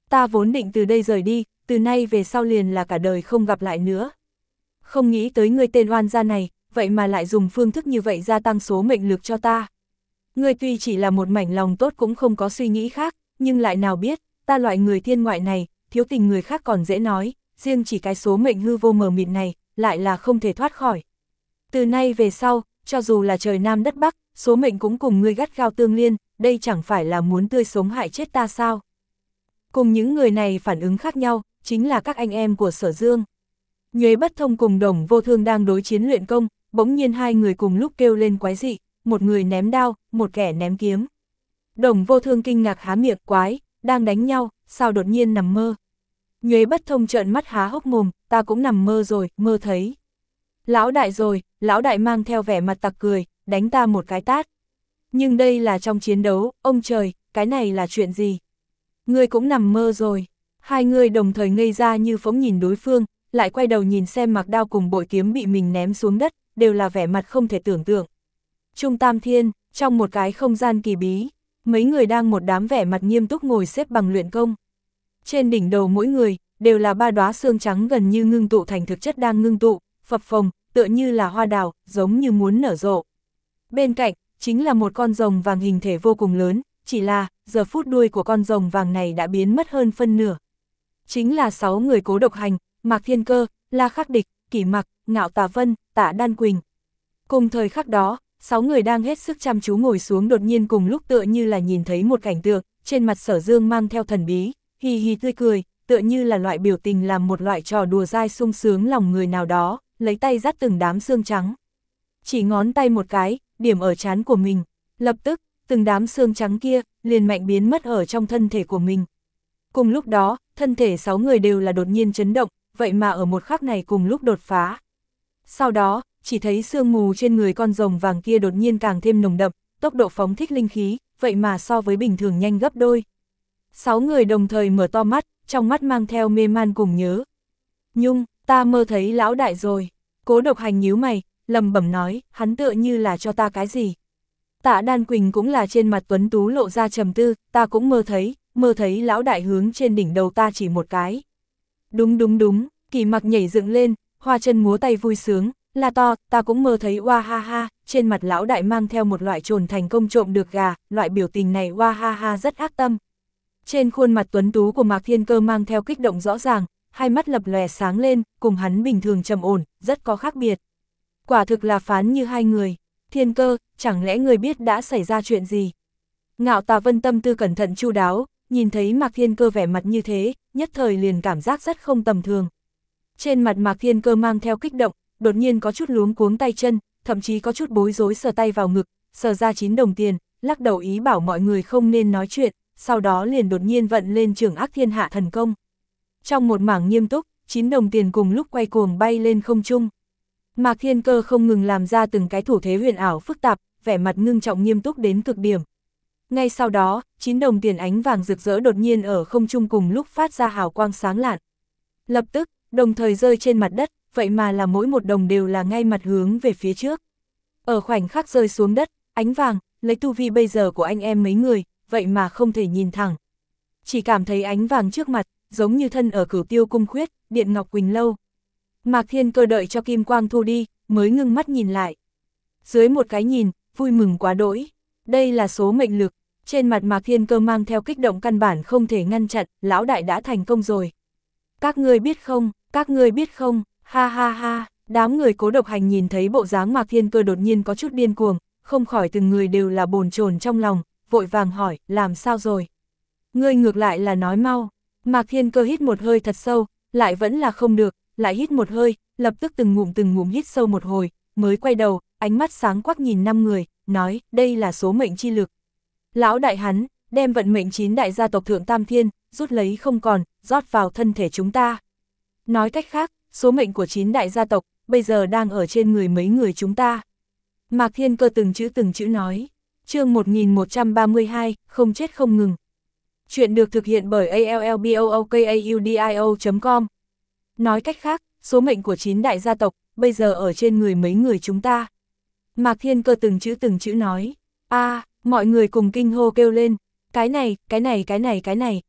Ta vốn định từ đây rời đi, từ nay về sau liền là cả đời không gặp lại nữa. Không nghĩ tới ngươi tên oan gia này, vậy mà lại dùng phương thức như vậy gia tăng số mệnh lực cho ta. Ngươi tuy chỉ là một mảnh lòng tốt cũng không có suy nghĩ khác, nhưng lại nào biết, ta loại người thiên ngoại này, thiếu tình người khác còn dễ nói, riêng chỉ cái số mệnh hư vô mờ mịt này, lại là không thể thoát khỏi. Từ nay về sau, cho dù là trời Nam đất Bắc, số mệnh cũng cùng ngươi gắt gao tương liên, đây chẳng phải là muốn tươi sống hại chết ta sao? Cùng những người này phản ứng khác nhau, chính là các anh em của Sở Dương. Nhuế Bất Thông cùng Đồng Vô Thương đang đối chiến luyện công, bỗng nhiên hai người cùng lúc kêu lên quái dị, một người ném đao, một kẻ ném kiếm. Đồng Vô Thương kinh ngạc há miệng, quái, đang đánh nhau, sao đột nhiên nằm mơ. Nhuế Bất Thông trợn mắt há hốc mồm, ta cũng nằm mơ rồi, mơ thấy. Lão đại rồi, lão đại mang theo vẻ mặt tặc cười, đánh ta một cái tát. Nhưng đây là trong chiến đấu, ông trời, cái này là chuyện gì? Ngươi cũng nằm mơ rồi. Hai người đồng thời ngây ra như phóng nhìn đối phương, lại quay đầu nhìn xem mặc đao cùng bội kiếm bị mình ném xuống đất, đều là vẻ mặt không thể tưởng tượng. Trung Tam Thiên, trong một cái không gian kỳ bí, mấy người đang một đám vẻ mặt nghiêm túc ngồi xếp bằng luyện công. Trên đỉnh đầu mỗi người, đều là ba đóa xương trắng gần như ngưng tụ thành thực chất đang ngưng tụ, phập phồng, tựa như là hoa đào, giống như muốn nở rộ. Bên cạnh, chính là một con rồng vàng hình thể vô cùng lớn, chỉ là, giờ phút đuôi của con rồng vàng này đã biến mất hơn phân nửa. Chính là sáu người Cố Độc Hành, Mạc Thiên Cơ, La Khắc Địch, Kỷ Mặc, Ngạo Tà Vân, Tạ Đan Quỳnh. Cùng thời khắc đó, sáu người đang hết sức chăm chú ngồi xuống đột nhiên cùng lúc tựa như là nhìn thấy một cảnh tượng, trên mặt Sở Dương mang theo thần bí, hì hì tươi cười, tựa như là loại biểu tình làm một loại trò đùa dai sung sướng lòng người nào đó, lấy tay dắt từng đám xương trắng. Chỉ ngón tay một cái, điểm ở trán của mình, lập tức, từng đám xương trắng kia, liền mạnh biến mất ở trong thân thể của mình. Cùng lúc đó, thân thể sáu người đều là đột nhiên chấn động, vậy mà ở một khắc này cùng lúc đột phá. Sau đó, chỉ thấy sương mù trên người con rồng vàng kia đột nhiên càng thêm nồng đậm, tốc độ phóng thích linh khí, vậy mà so với bình thường nhanh gấp đôi. Sáu người đồng thời mở to mắt, trong mắt mang theo mê man cùng nhớ. Nhung, ta mơ thấy lão đại rồi. Cố Độc Hành nhíu mày, lầm bẩm nói, hắn tựa như là cho ta cái gì. Tạ Đan Quỳnh cũng là trên mặt tuấn tú lộ ra trầm tư, ta cũng mơ thấy, mơ thấy lão đại hướng trên đỉnh đầu ta chỉ một cái. Đúng đúng đúng, Kỷ Mặc nhảy dựng lên, hoa chân múa tay vui sướng, la to, ta cũng mơ thấy oa ha ha, trên mặt lão đại mang theo một loại trồn thành công trộm được gà, loại biểu tình này oa ha ha rất ác tâm. Trên khuôn mặt tuấn tú của Mạc Thiên Cơ mang theo kích động rõ ràng, hai mắt lập lòe sáng lên, cùng hắn bình thường trầm ổn, rất có khác biệt. Quả thực là phán như hai người. Thiên Cơ, chẳng lẽ người biết đã xảy ra chuyện gì? Ngạo Tà Vân tâm tư cẩn thận chu đáo, nhìn thấy Mạc Thiên Cơ vẻ mặt như thế, nhất thời liền cảm giác rất không tầm thường. Trên mặt Mạc Thiên Cơ mang theo kích động, đột nhiên có chút luống cuống tay chân, thậm chí có chút bối rối sờ tay vào ngực, sờ ra chín đồng tiền, lắc đầu ý bảo mọi người không nên nói chuyện, sau đó liền đột nhiên vận lên Trường Ác Thiên Hạ thần công. Trong một mảng nghiêm túc, chín đồng tiền cùng lúc quay cuồng bay lên không trung. Mạc Thiên Cơ không ngừng làm ra từng cái thủ thế huyền ảo phức tạp, vẻ mặt ngưng trọng nghiêm túc đến cực điểm. Ngay sau đó, chín đồng tiền ánh vàng rực rỡ đột nhiên ở không trung cùng lúc phát ra hào quang sáng lạn. Lập tức, đồng thời rơi trên mặt đất, vậy mà là mỗi một đồng đều là ngay mặt hướng về phía trước. Ở khoảnh khắc rơi xuống đất, ánh vàng, lấy tu vi bây giờ của anh em mấy người, vậy mà không thể nhìn thẳng. Chỉ cảm thấy ánh vàng trước mặt, giống như thân ở Cửu Tiêu Cung Khuyết, Điện Ngọc Quỳnh Lâu. Mạc Thiên Cơ đợi cho kim quang thu đi, mới ngưng mắt nhìn lại. Dưới một cái nhìn, vui mừng quá đỗi. Đây là số mệnh lực. Trên mặt Mạc Thiên Cơ mang theo kích động căn bản không thể ngăn chặn, lão đại đã thành công rồi. Các ngươi biết không, các ngươi biết không, ha ha ha, đám người Cố Độc Hành nhìn thấy bộ dáng Mạc Thiên Cơ đột nhiên có chút điên cuồng, không khỏi từng người đều là bồn chồn trong lòng, vội vàng hỏi, làm sao rồi? Ngươi ngược lại là nói mau. Mạc Thiên Cơ hít một hơi thật sâu, lại vẫn là không được, lại hít một hơi, lập tức từng ngụm từng ngụm hít sâu một hồi, mới quay đầu, ánh mắt sáng quắc nhìn năm người, nói, đây là số mệnh chi lực. Lão đại hắn, đem vận mệnh chín đại gia tộc Thượng Tam Thiên, rút lấy không còn, rót vào thân thể chúng ta. Nói cách khác, số mệnh của chín đại gia tộc, bây giờ đang ở trên người mấy người chúng ta. Mạc Thiên Cơ từng chữ từng chữ nói, chương một nghìn một trăm ba mươi hai, không chết không ngừng. Chuyện được thực hiện bởi a l l b o o k a u d i o chấm com. Nói cách khác, số mệnh của chín đại gia tộc, bây giờ ở trên người mấy người chúng ta. Mạc Thiên Cơ từng chữ từng chữ nói, a mọi người cùng kinh hô kêu lên, cái này, cái này, cái này, cái này,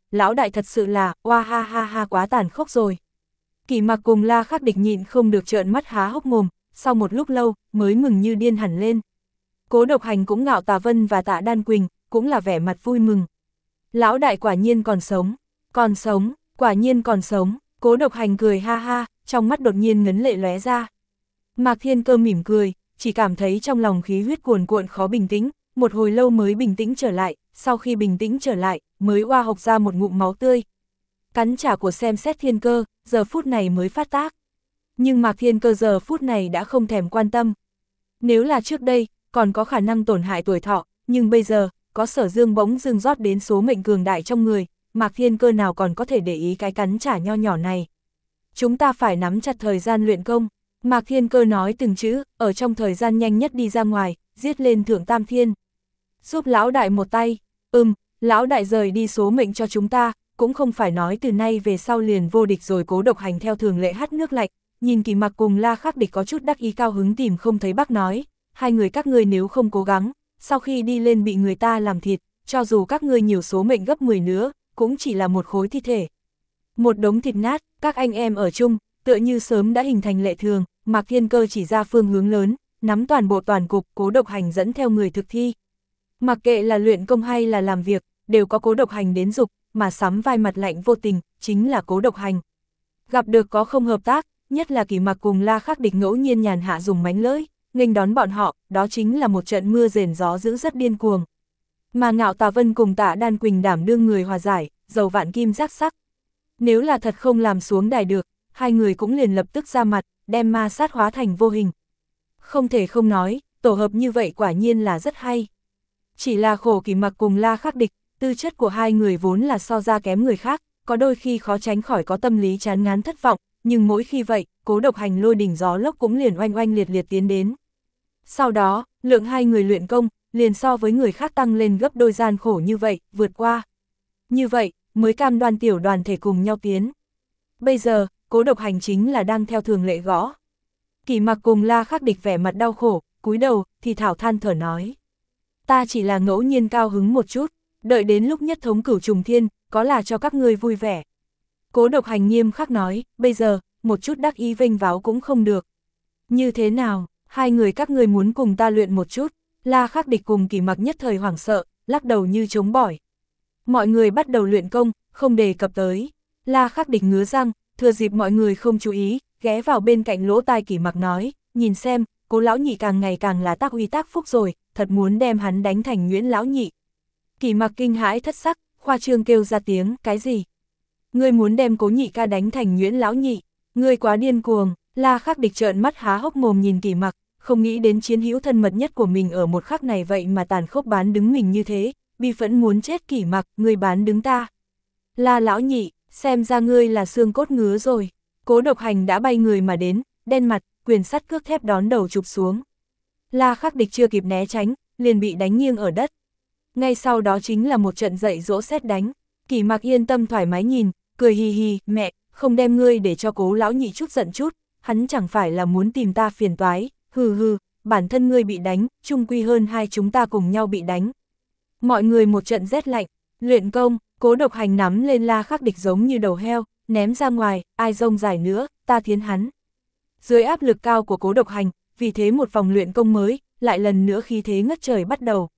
lão đại thật sự là, oa ha ha ha quá tàn khốc rồi. Kỷ Mặc cùng La Khắc Địch nhịn không được trợn mắt há hốc mồm, sau một lúc lâu, mới mừng như điên hẳn lên. Cố Độc Hành cũng ngạo Tà Vân và Tạ Đan Quỳnh, cũng là vẻ mặt vui mừng. Lão đại quả nhiên còn sống, còn sống, quả nhiên còn sống, Cố Độc Hành cười ha ha, trong mắt đột nhiên ngấn lệ lóe ra. Mạc Thiên Cơ mỉm cười, chỉ cảm thấy trong lòng khí huyết cuồn cuộn khó bình tĩnh, một hồi lâu mới bình tĩnh trở lại, sau khi bình tĩnh trở lại, mới oa hộc ra một ngụm máu tươi. Cắn trả của xem xét Thiên Cơ, giờ phút này mới phát tác. Nhưng Mạc Thiên Cơ giờ phút này đã không thèm quan tâm. Nếu là trước đây, còn có khả năng tổn hại tuổi thọ, nhưng bây giờ, có Sở Dương bỗng dưng rót đến số mệnh cường đại trong người, Mạc Thiên Cơ nào còn có thể để ý cái cắn trả nho nhỏ này. Chúng ta phải nắm chặt thời gian luyện công, Mạc Thiên Cơ nói từng chữ, ở trong thời gian nhanh nhất đi ra ngoài, giết lên Thượng Tam Thiên. Giúp lão đại một tay, ừm, lão đại rời đi số mệnh cho chúng ta, cũng không phải nói từ nay về sau liền vô địch rồi. Cố Độc Hành theo thường lệ hắt nước lạnh, nhìn Kỷ Mặc cùng La Khắc Địch có chút đắc ý cao hứng tìm không thấy bác nói, hai người các ngươi nếu không cố gắng, sau khi đi lên bị người ta làm thịt, cho dù các ngươi nhiều số mệnh gấp mười nữa, cũng chỉ là một khối thi thể. Một đống thịt nát, các anh em ở chung, tựa như sớm đã hình thành lệ thường. Mạc Thiên Cơ chỉ ra phương hướng lớn, nắm toàn bộ toàn cục, Cố Độc Hành dẫn theo người thực thi. Mặc kệ là luyện công hay là làm việc, đều có Cố Độc Hành đến dục, mà sắm vai mặt lạnh vô tình, chính là Cố Độc Hành. Gặp được có không hợp tác, nhất là Kỷ Mặc cùng La Khắc Địch ngẫu nhiên nhàn hạ dùng mánh lưỡi, nghênh đón bọn họ, đó chính là một trận mưa rền gió dữ rất điên cuồng. Mà ngạo Tà Vân cùng Tạ Đan Quỳnh đảm đương người hòa giải, dầu vạn kim rắc sắc. Nếu là thật không làm xuống đài được, hai người cũng liền lập tức ra mặt, đem ma sát hóa thành vô hình. Không thể không nói, tổ hợp như vậy quả nhiên là rất hay. Chỉ là khổ Kỷ Mặc cùng La Khắc Địch, tư chất của hai người vốn là so ra kém người khác, có đôi khi khó tránh khỏi có tâm lý chán ngán thất vọng, nhưng mỗi khi vậy, Cố Độc Hành lôi đỉnh gió lốc cũng liền oanh oanh liệt liệt tiến đến. Sau đó, lượng hai người luyện công, liền so với người khác tăng lên gấp đôi, gian khổ như vậy, vượt qua. Như vậy, mới cam đoan tiểu đoàn thể cùng nhau tiến. Bây giờ, Cố Độc Hành chính là đang theo thường lệ gõ. Kỷ Mặc cùng La Khắc Địch vẻ mặt đau khổ, cúi đầu, thì thảo than thở nói. Ta chỉ là ngẫu nhiên cao hứng một chút, đợi đến lúc nhất thống cửu trùng thiên, có là cho các ngươi vui vẻ. Cố Độc Hành nghiêm khắc nói, bây giờ, một chút đắc ý vênh váo cũng không được. Như thế nào, hai người các ngươi muốn cùng ta luyện một chút? La Khắc Địch cùng Kỷ Mặc nhất thời hoảng sợ, lắc đầu như chống bỏi. Mọi người bắt đầu luyện công, không đề cập tới. La Khắc Địch ngứa răng, thừa dịp mọi người không chú ý, ghé vào bên cạnh lỗ tai Kỷ Mặc nói, nhìn xem, Cố lão nhị càng ngày càng là tác uy tác phúc rồi, thật muốn đem hắn đánh thành Nguyễn lão nhị. Kỷ Mặc kinh hãi thất sắc, khoa trương kêu ra tiếng, cái gì? Ngươi muốn đem Cố nhị ca đánh thành Nguyễn lão nhị? Ngươi quá điên cuồng. La Khắc Địch trợn mắt há hốc mồm nhìn Kỷ Mặc, không nghĩ đến chiến hữu thân mật nhất của mình ở một khắc này vậy mà tàn khốc bán đứng mình như thế, bi phẫn muốn chết. Kỷ Mặc, ngươi bán đứng ta. La lão nhị, xem ra ngươi là xương cốt ngứa rồi. Cố Độc Hành đã bay người mà đến, đen mặt, quyền sắt cước thép đón đầu chụp xuống. La Khắc Địch chưa kịp né tránh, liền bị đánh nghiêng ở đất. Ngay sau đó chính là một trận dậy dỗ sét đánh. Kỷ Mặc yên tâm thoải mái nhìn, cười hì hì, mẹ, không đem ngươi để cho Cố lão nhị chút giận chút, hắn chẳng phải là muốn tìm ta phiền toái, hừ hừ, bản thân ngươi bị đánh, chung quy hơn hai chúng ta cùng nhau bị đánh. Mọi người một trận rét lạnh, luyện công, Cố Độc Hành nắm lên La Khắc Địch giống như đầu heo, ném ra ngoài, ai rông dài nữa, ta thiến hắn. Dưới áp lực cao của Cố Độc Hành, vì thế một vòng luyện công mới, lại lần nữa khí thế ngất trời bắt đầu.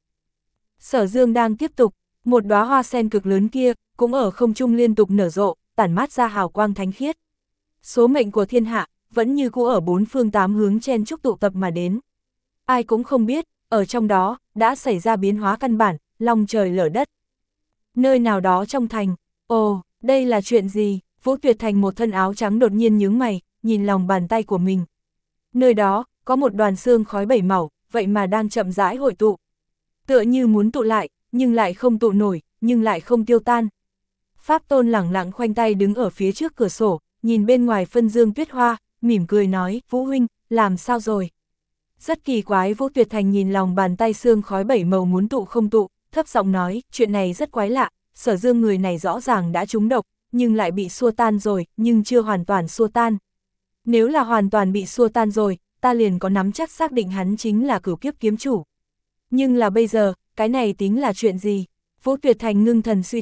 Sở Dương đang tiếp tục, một đóa hoa sen cực lớn kia, cũng ở không trung liên tục nở rộ, tản mát ra hào quang thánh khiết. Số mệnh của thiên hạ, vẫn như cũ ở bốn phương tám hướng chen chúc tụ tập mà đến. Ai cũng không biết, ở trong đó, đã xảy ra biến hóa căn bản, long trời lở đất. Nơi nào đó trong thành, ồ, đây là chuyện gì? Vũ Tuyệt Thành một thân áo trắng đột nhiên nhướng mày, nhìn lòng bàn tay của mình. Nơi đó, có một đoàn xương khói bảy màu, vậy mà đang chậm rãi hội tụ. Tựa như muốn tụ lại, nhưng lại không tụ nổi, nhưng lại không tiêu tan. Pháp Tôn lẳng lặng khoanh tay đứng ở phía trước cửa sổ, nhìn bên ngoài phân dương tuyết hoa, mỉm cười nói, Vũ huynh, làm sao rồi? Rất kỳ quái. Vũ Tuyệt Thành nhìn lòng bàn tay xương khói bảy màu muốn tụ không tụ, thấp giọng nói, chuyện này rất quái lạ, Sở Dương người này rõ ràng đã trúng độc, nhưng lại bị xua tan rồi, nhưng chưa hoàn toàn xua tan. Nếu là hoàn toàn bị xua tan rồi, ta liền có nắm chắc xác định hắn chính là Cửu Kiếp kiếm chủ. Nhưng là bây giờ, cái này tính là chuyện gì? Vũ Tuyệt Thành ngưng thần suy tư,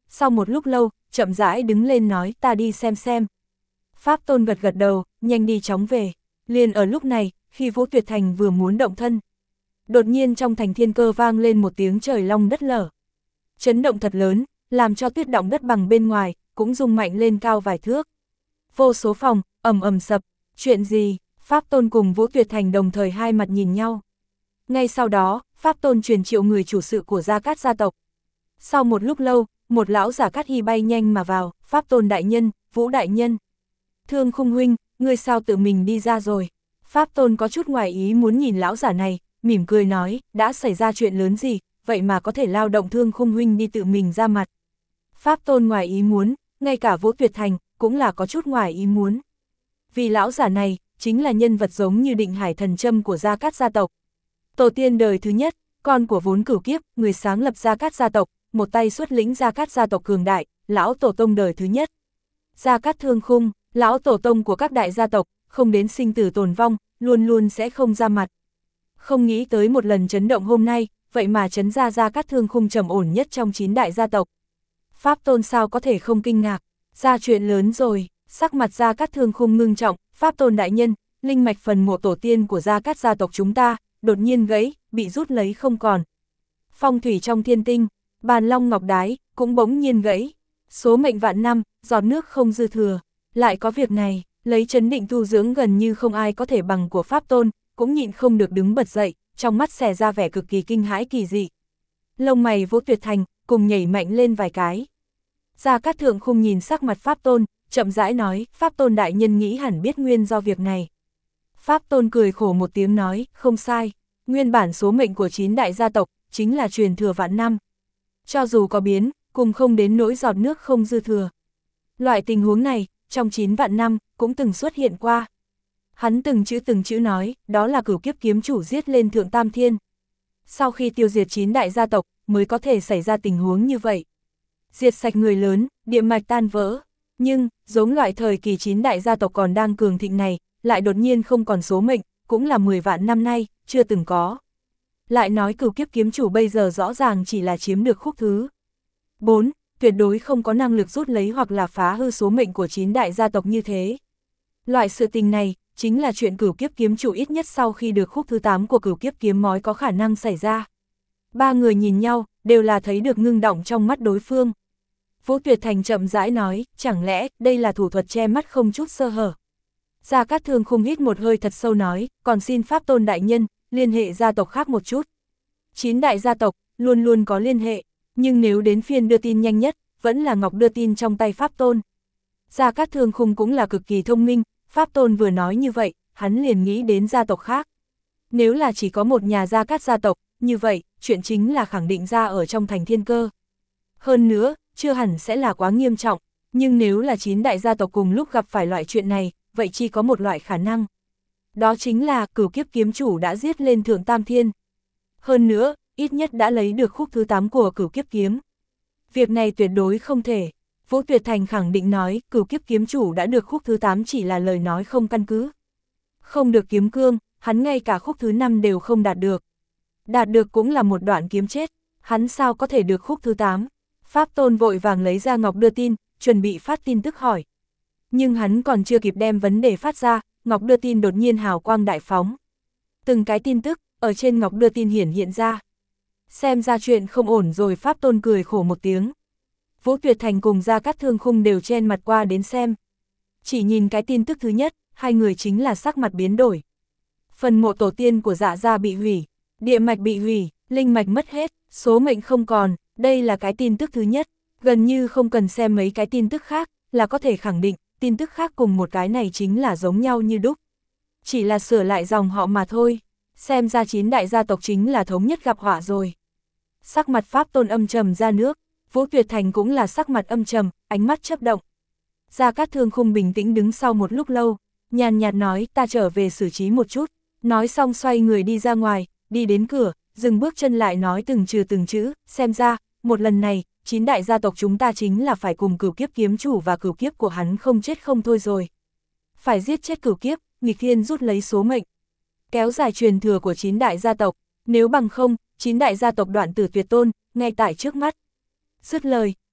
sau một lúc lâu, chậm rãi đứng lên nói ta đi xem xem. Pháp Tôn gật gật đầu, nhanh đi chóng về. Liền ở lúc này, khi Vũ Tuyệt Thành vừa muốn động thân, đột nhiên trong thành thiên cơ vang lên một tiếng trời long đất lở. Chấn động thật lớn, làm cho tuyết động đất bằng bên ngoài, cũng rung mạnh lên cao vài thước. Vô số phòng, ầm ầm sập, chuyện gì? Pháp Tôn cùng Vũ Tuyệt Thành đồng thời hai mặt nhìn nhau. Ngay sau đó, Pháp Tôn truyền triệu người chủ sự của Gia Cát gia tộc. Sau một lúc lâu, một lão giả Cát Hy bay nhanh mà vào, Pháp Tôn đại nhân, Vũ đại nhân. Thương Khung huynh, ngươi sao tự mình đi ra rồi? Pháp Tôn có chút ngoài ý muốn nhìn lão giả này, mỉm cười nói, đã xảy ra chuyện lớn gì, vậy mà có thể lao động Thương Khung huynh đi tự mình ra mặt. Pháp Tôn ngoài ý muốn, ngay cả Vũ Tuyệt Thành, cũng là có chút ngoài ý muốn. Vì lão giả này, chính là nhân vật giống như Định Hải Thần Châm của Gia Cát gia tộc. Tổ tiên đời thứ nhất, con của vốn cửu kiếp, người sáng lập Gia Cát gia tộc, một tay xuất lĩnh Gia Cát gia tộc cường đại, lão tổ tông đời thứ nhất. Gia Cát Thương Khung, lão tổ tông của các đại gia tộc, không đến sinh tử tồn vong, luôn luôn sẽ không ra mặt. Không nghĩ tới một lần chấn động hôm nay, vậy mà chấn ra Gia Cát Thương Khung trầm ổn nhất trong chín đại gia tộc. Pháp Tôn sao có thể không kinh ngạc, ra chuyện lớn rồi, sắc mặt Gia Cát Thương Khung ngưng trọng, Pháp Tôn đại nhân, linh mạch phần mộ tổ tiên của Gia Cát gia tộc chúng ta, đột nhiên gãy, bị rút lấy không còn. Phong thủy trong thiên tinh, bàn long ngọc đái, cũng bỗng nhiên gãy. Số mệnh vạn năm, giọt nước không dư thừa. Lại có việc này, lấy chấn định tu dưỡng gần như không ai có thể bằng của Pháp Tôn, cũng nhịn không được đứng bật dậy, trong mắt xẻ ra vẻ cực kỳ kinh hãi kỳ dị. Lông mày Vũ Tuyệt Thành, cùng nhảy mạnh lên vài cái. Gia Cát Thượng Khung nhìn sắc mặt Pháp Tôn, chậm rãi nói, Pháp Tôn đại nhân nghĩ hẳn biết nguyên do việc này. Pháp Tôn cười khổ một tiếng nói, không sai, nguyên bản số mệnh của chín đại gia tộc, chính là truyền thừa vạn năm. Cho dù có biến, cùng không đến nỗi giọt nước không dư thừa. Loại tình huống này, trong chín vạn năm, cũng từng xuất hiện qua. Hắn từng chữ từng chữ nói, đó là cửu kiếp kiếm chủ giết lên Thượng Tam Thiên. Sau khi tiêu diệt chín đại gia tộc, mới có thể xảy ra tình huống như vậy. Diệt sạch người lớn, địa mạch tan vỡ. Nhưng, giống loại thời kỳ chín đại gia tộc còn đang cường thịnh này, lại đột nhiên không còn số mệnh, cũng là mười vạn năm nay, chưa từng có. Lại nói cửu kiếp kiếm chủ bây giờ rõ ràng chỉ là chiếm được khúc thứ bốn, tuyệt đối không có năng lực rút lấy hoặc là phá hư số mệnh của chín đại gia tộc như thế. Loại sự tình này, chính là chuyện cửu kiếp kiếm chủ ít nhất sau khi được khúc thứ tám của cửu kiếp kiếm mói có khả năng xảy ra. Ba người nhìn nhau, đều là thấy được ngưng động trong mắt đối phương. Vũ Tuyệt Thành chậm rãi nói, chẳng lẽ đây là thủ thuật che mắt không chút sơ hở. Gia Cát Thương Khung hít một hơi thật sâu nói, còn xin Pháp Tôn đại nhân, liên hệ gia tộc khác một chút. Chín đại gia tộc, luôn luôn có liên hệ, nhưng nếu đến phiên đưa tin nhanh nhất, vẫn là Ngọc đưa tin trong tay Pháp Tôn. Gia Cát Thương Khung cũng là cực kỳ thông minh, Pháp Tôn vừa nói như vậy, hắn liền nghĩ đến gia tộc khác. Nếu là chỉ có một nhà Gia Cát gia tộc, như vậy, chuyện chính là khẳng định ra ở trong thành thiên cơ. Hơn nữa, chưa hẳn sẽ là quá nghiêm trọng, nhưng nếu là chín đại gia tộc cùng lúc gặp phải loại chuyện này, vậy chỉ có một loại khả năng. Đó chính là cửu kiếp kiếm chủ đã giết lên Thượng Tam Thiên. Hơn nữa, ít nhất đã lấy được khúc thứ tám của cửu kiếp kiếm. Việc này tuyệt đối không thể. Vũ Tuyệt Thành khẳng định nói cửu kiếp kiếm chủ đã được khúc thứ tám chỉ là lời nói không căn cứ. Không được kiếm cương, hắn ngay cả khúc thứ năm đều không đạt được. Đạt được cũng là một đoạn kiếm chết, hắn sao có thể được khúc thứ tám. Pháp Tôn vội vàng lấy ra ngọc đưa tin, chuẩn bị phát tin tức hỏi. Nhưng hắn còn chưa kịp đem vấn đề phát ra, ngọc đưa tin đột nhiên hào quang đại phóng. Từng cái tin tức, ở trên ngọc đưa tin hiển hiện ra. Xem ra chuyện không ổn rồi, Pháp Tôn cười khổ một tiếng. Vũ Tuyệt Thành cùng Gia Cát Thương Khung đều chen mặt qua đến xem. Chỉ nhìn cái tin tức thứ nhất, hai người chính là sắc mặt biến đổi. Phần mộ tổ tiên của Dạ gia bị hủy, địa mạch bị hủy, linh mạch mất hết, số mệnh không còn, đây là cái tin tức thứ nhất. Gần như không cần xem mấy cái tin tức khác, là có thể khẳng định, tin tức khác cùng một cái này chính là giống nhau như đúc. Chỉ là sửa lại dòng họ mà thôi, xem ra chín đại gia tộc chính là thống nhất gặp họa rồi. Sắc mặt Pháp Tôn âm trầm ra nước, Vũ Tuyệt Thành cũng là sắc mặt âm trầm, ánh mắt chớp động. Gia Cát Thương Khung bình tĩnh đứng sau một lúc lâu, nhàn nhạt nói ta trở về xử trí một chút, nói xong xoay người đi ra ngoài, đi đến cửa, dừng bước chân lại nói từng chữ từng chữ, xem ra, một lần này, chín đại gia tộc chúng ta chính là phải cùng cửu kiếp kiếm chủ và cửu kiếp của hắn không chết không thôi rồi. Phải giết chết cửu kiếp, nghịch thiên rút lấy số mệnh. Kéo dài truyền thừa của chín đại gia tộc, nếu bằng không, chín đại gia tộc đoạn tử tuyệt tôn, ngay tại trước mắt. Dứt lời,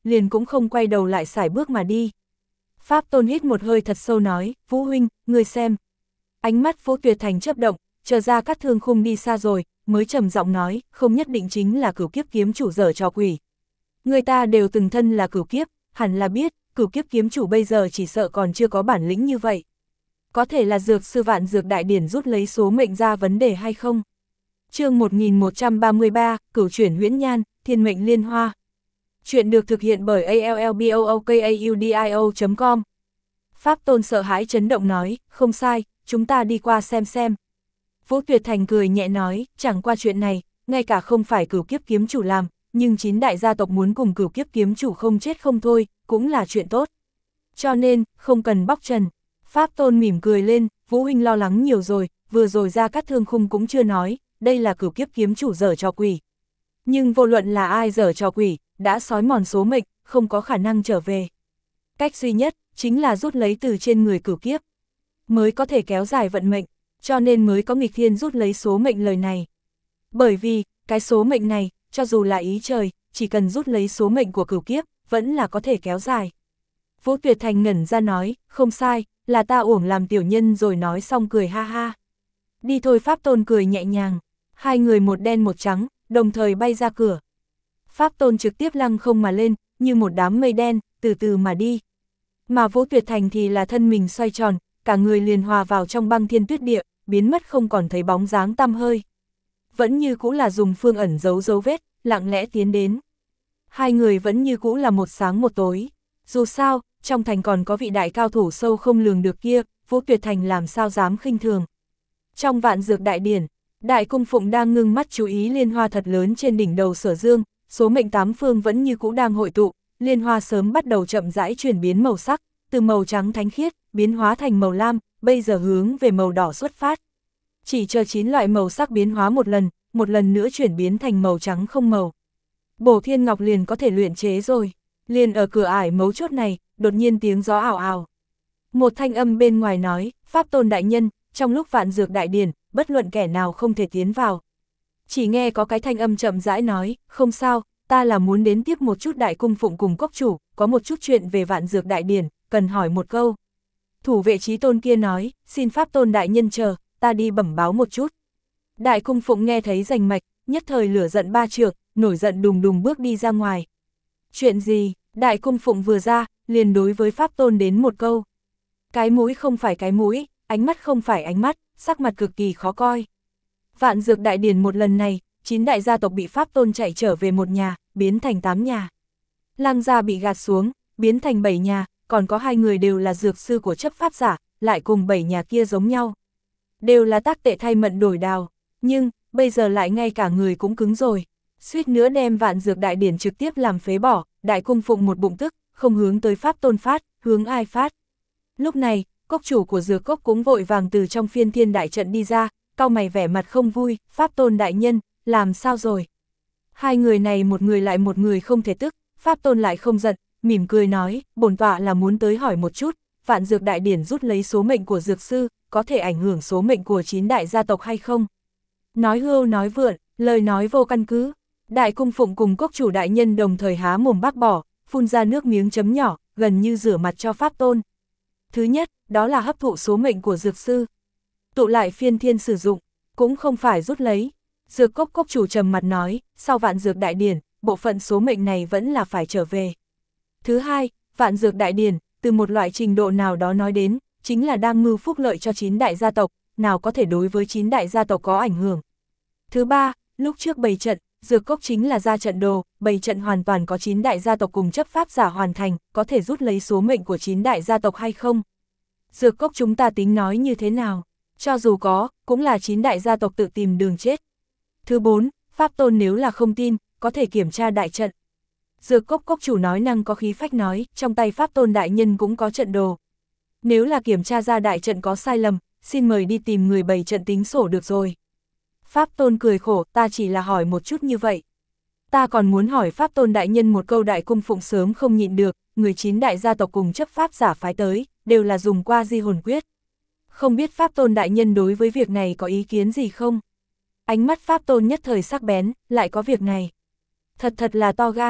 liền cũng không quay đầu lại sải bước mà đi. Pháp Tôn hít một hơi thật sâu nói, Vũ huynh, ngươi xem. Ánh mắt Vũ Tuyệt Thành chớp động, chờ Gia Cát Thương Khung đi xa rồi, mới trầm giọng nói, không nhất định chính là Cửu Kiếp kiếm chủ dở trò quỷ. Người ta đều từng thân là Cửu Kiếp, hẳn là biết, Cửu Kiếp kiếm chủ bây giờ chỉ sợ còn chưa có bản lĩnh như vậy. Có thể là dược sư Vạn Dược Đại Điển rút lấy số mệnh ra vấn đề hay không? Chương một nghìn một trăm ba mươi ba, Cửu chuyển huyễn nhan, Thiên mệnh liên hoa. Chuyện được thực hiện bởi a l l b o o k a u d i o chấm com. Pháp Tôn sợ hãi chấn động nói, không sai, chúng ta đi qua xem xem. Vũ Tuyệt Thành cười nhẹ nói, chẳng qua chuyện này, ngay cả không phải Cửu Kiếp kiếm chủ làm, nhưng chín đại gia tộc muốn cùng Cửu Kiếp kiếm chủ không chết không thôi, cũng là chuyện tốt. Cho nên, không cần bóc trần. Pháp Tôn mỉm cười lên, Vũ huynh lo lắng nhiều rồi, vừa rồi Gia Cát Thương Khung cũng chưa nói, đây là Cửu Kiếp kiếm chủ dở trò quỷ. Nhưng vô luận là ai dở trò quỷ, đã sói mòn số mệnh, không có khả năng trở về. Cách duy nhất, chính là rút lấy từ trên người Cửu Kiếp, mới có thể kéo dài vận mệnh, cho nên mới có nghịch thiên rút lấy số mệnh lời này. Bởi vì, cái số mệnh này, cho dù là ý trời, chỉ cần rút lấy số mệnh của Cửu Kiếp, vẫn là có thể kéo dài. Vũ Tuyệt Thành ngẩn ra nói, không sai, là ta uổng làm tiểu nhân rồi nói xong cười ha ha. Đi thôi. Pháp Tôn cười nhẹ nhàng, hai người một đen một trắng, đồng thời bay ra cửa. Pháp Tôn trực tiếp lăng không mà lên, như một đám mây đen, từ từ mà đi. Mà Vũ Tuyệt Thành thì là thân mình xoay tròn, cả người liền hòa vào trong băng thiên tuyết địa, biến mất không còn thấy bóng dáng tăm hơi. Vẫn như cũ là dùng phương ẩn giấu dấu vết, lặng lẽ tiến đến. Hai người vẫn như cũ là một sáng một tối. Dù sao, trong thành còn có vị đại cao thủ sâu không lường được kia, Vũ Tuyệt Thành làm sao dám khinh thường. Trong Vạn Dược Đại Điển, Đại Cung Phụng đang ngưng mắt chú ý liên hoa thật lớn trên đỉnh đầu Sở Dương, số mệnh tám phương vẫn như cũ đang hội tụ, liên hoa sớm bắt đầu chậm rãi chuyển biến màu sắc, từ màu trắng thánh khiết, biến hóa thành màu lam, bây giờ hướng về màu đỏ xuất phát. Chỉ chờ chín loại màu sắc biến hóa một lần, một lần nữa chuyển biến thành màu trắng không màu. Bổ Thiên Ngọc liền có thể luyện chế rồi. Liền ở cửa ải mấu chốt này, đột nhiên tiếng gió ảo ảo. Một thanh âm bên ngoài nói, Pháp Tôn đại nhân, trong lúc Vạn Dược Đại Điển, bất luận kẻ nào không thể tiến vào. Chỉ nghe có cái thanh âm chậm rãi nói, không sao, ta là muốn đến tiếp một chút Đại Cung Phụng cùng Cốc chủ, có một chút chuyện về Vạn Dược Đại Điển, cần hỏi một câu. Thủ vệ Chí Tôn kia nói, xin Pháp Tôn đại nhân chờ, ta đi bẩm báo một chút. Đại Cung Phụng nghe thấy rành mạch, nhất thời lửa giận ba trượng, nổi giận đùng đùng bước đi ra ngoài. Chuyện gì? Đại Cung Phụng vừa ra, liền đối với Pháp Tôn đến một câu. Cái mũi không phải cái mũi, ánh mắt không phải ánh mắt, sắc mặt cực kỳ khó coi. Vạn Dược Đại Điển một lần này, chín đại gia tộc bị Pháp Tôn chạy trở về một nhà, biến thành tám nhà. Lăng gia bị gạt xuống, biến thành bảy nhà, còn có hai người đều là dược sư của chấp pháp giả, lại cùng bảy nhà kia giống nhau. Đều là tác tệ thay mận đổi đào, nhưng, bây giờ lại ngay cả người cũng cứng rồi. Suýt nữa đem Vạn Dược Đại Điển trực tiếp làm phế bỏ, Đại Cung Phụng một bụng tức, không hướng tới Pháp Tôn phát, hướng ai phát. Lúc này, cốc chủ của dược cốc cũng vội vàng từ trong phiên thiên đại trận đi ra, cau mày vẻ mặt không vui, Pháp Tôn đại nhân, làm sao rồi? Hai người này một người lại một người không thể tức, Pháp Tôn lại không giận, mỉm cười nói, bổn tọa là muốn tới hỏi một chút, Vạn Dược Đại Điển rút lấy số mệnh của dược sư, có thể ảnh hưởng số mệnh của chín đại gia tộc hay không? Nói hưu nói vượn, lời nói vô căn cứ. Đại Cung Phụng cùng cốc chủ đại nhân đồng thời há mồm bác bỏ, phun ra nước miếng chấm nhỏ, gần như rửa mặt cho Pháp Tôn. Thứ nhất, đó là hấp thụ số mệnh của dược sư. Tụ lại phiên thiên sử dụng, cũng không phải rút lấy. Dược cốc cốc chủ trầm mặt nói, sau Vạn Dược Đại Điển, bộ phận số mệnh này vẫn là phải trở về. Thứ hai, Vạn Dược Đại Điển, từ một loại trình độ nào đó nói đến, chính là đang mưu phúc lợi cho chín đại gia tộc, nào có thể đối với chín đại gia tộc có ảnh hưởng. Thứ ba, lúc trước bày trận, dược cốc chính là ra trận đồ, bày trận hoàn toàn có chín đại gia tộc cùng chấp pháp giả hoàn thành, có thể rút lấy số mệnh của chín đại gia tộc hay không? Dược cốc chúng ta tính nói như thế nào? Cho dù có, cũng là chín đại gia tộc tự tìm đường chết. Thứ bốn, Pháp Tôn nếu là không tin, có thể kiểm tra đại trận. Dược cốc cốc chủ nói năng có khí phách nói, trong tay Pháp Tôn đại nhân cũng có trận đồ. Nếu là kiểm tra ra đại trận có sai lầm, xin mời đi tìm người bày trận tính sổ được rồi. Pháp Tôn cười khổ, ta chỉ là hỏi một chút như vậy. Ta còn muốn hỏi Pháp Tôn đại nhân một câu. Đại Cung Phụng sớm không nhịn được, người chín đại gia tộc cùng chấp pháp giả phái tới, đều là dùng qua di hồn quyết. Không biết Pháp Tôn đại nhân đối với việc này có ý kiến gì không? Ánh mắt Pháp Tôn nhất thời sắc bén, lại có việc này. Thật thật là to gan,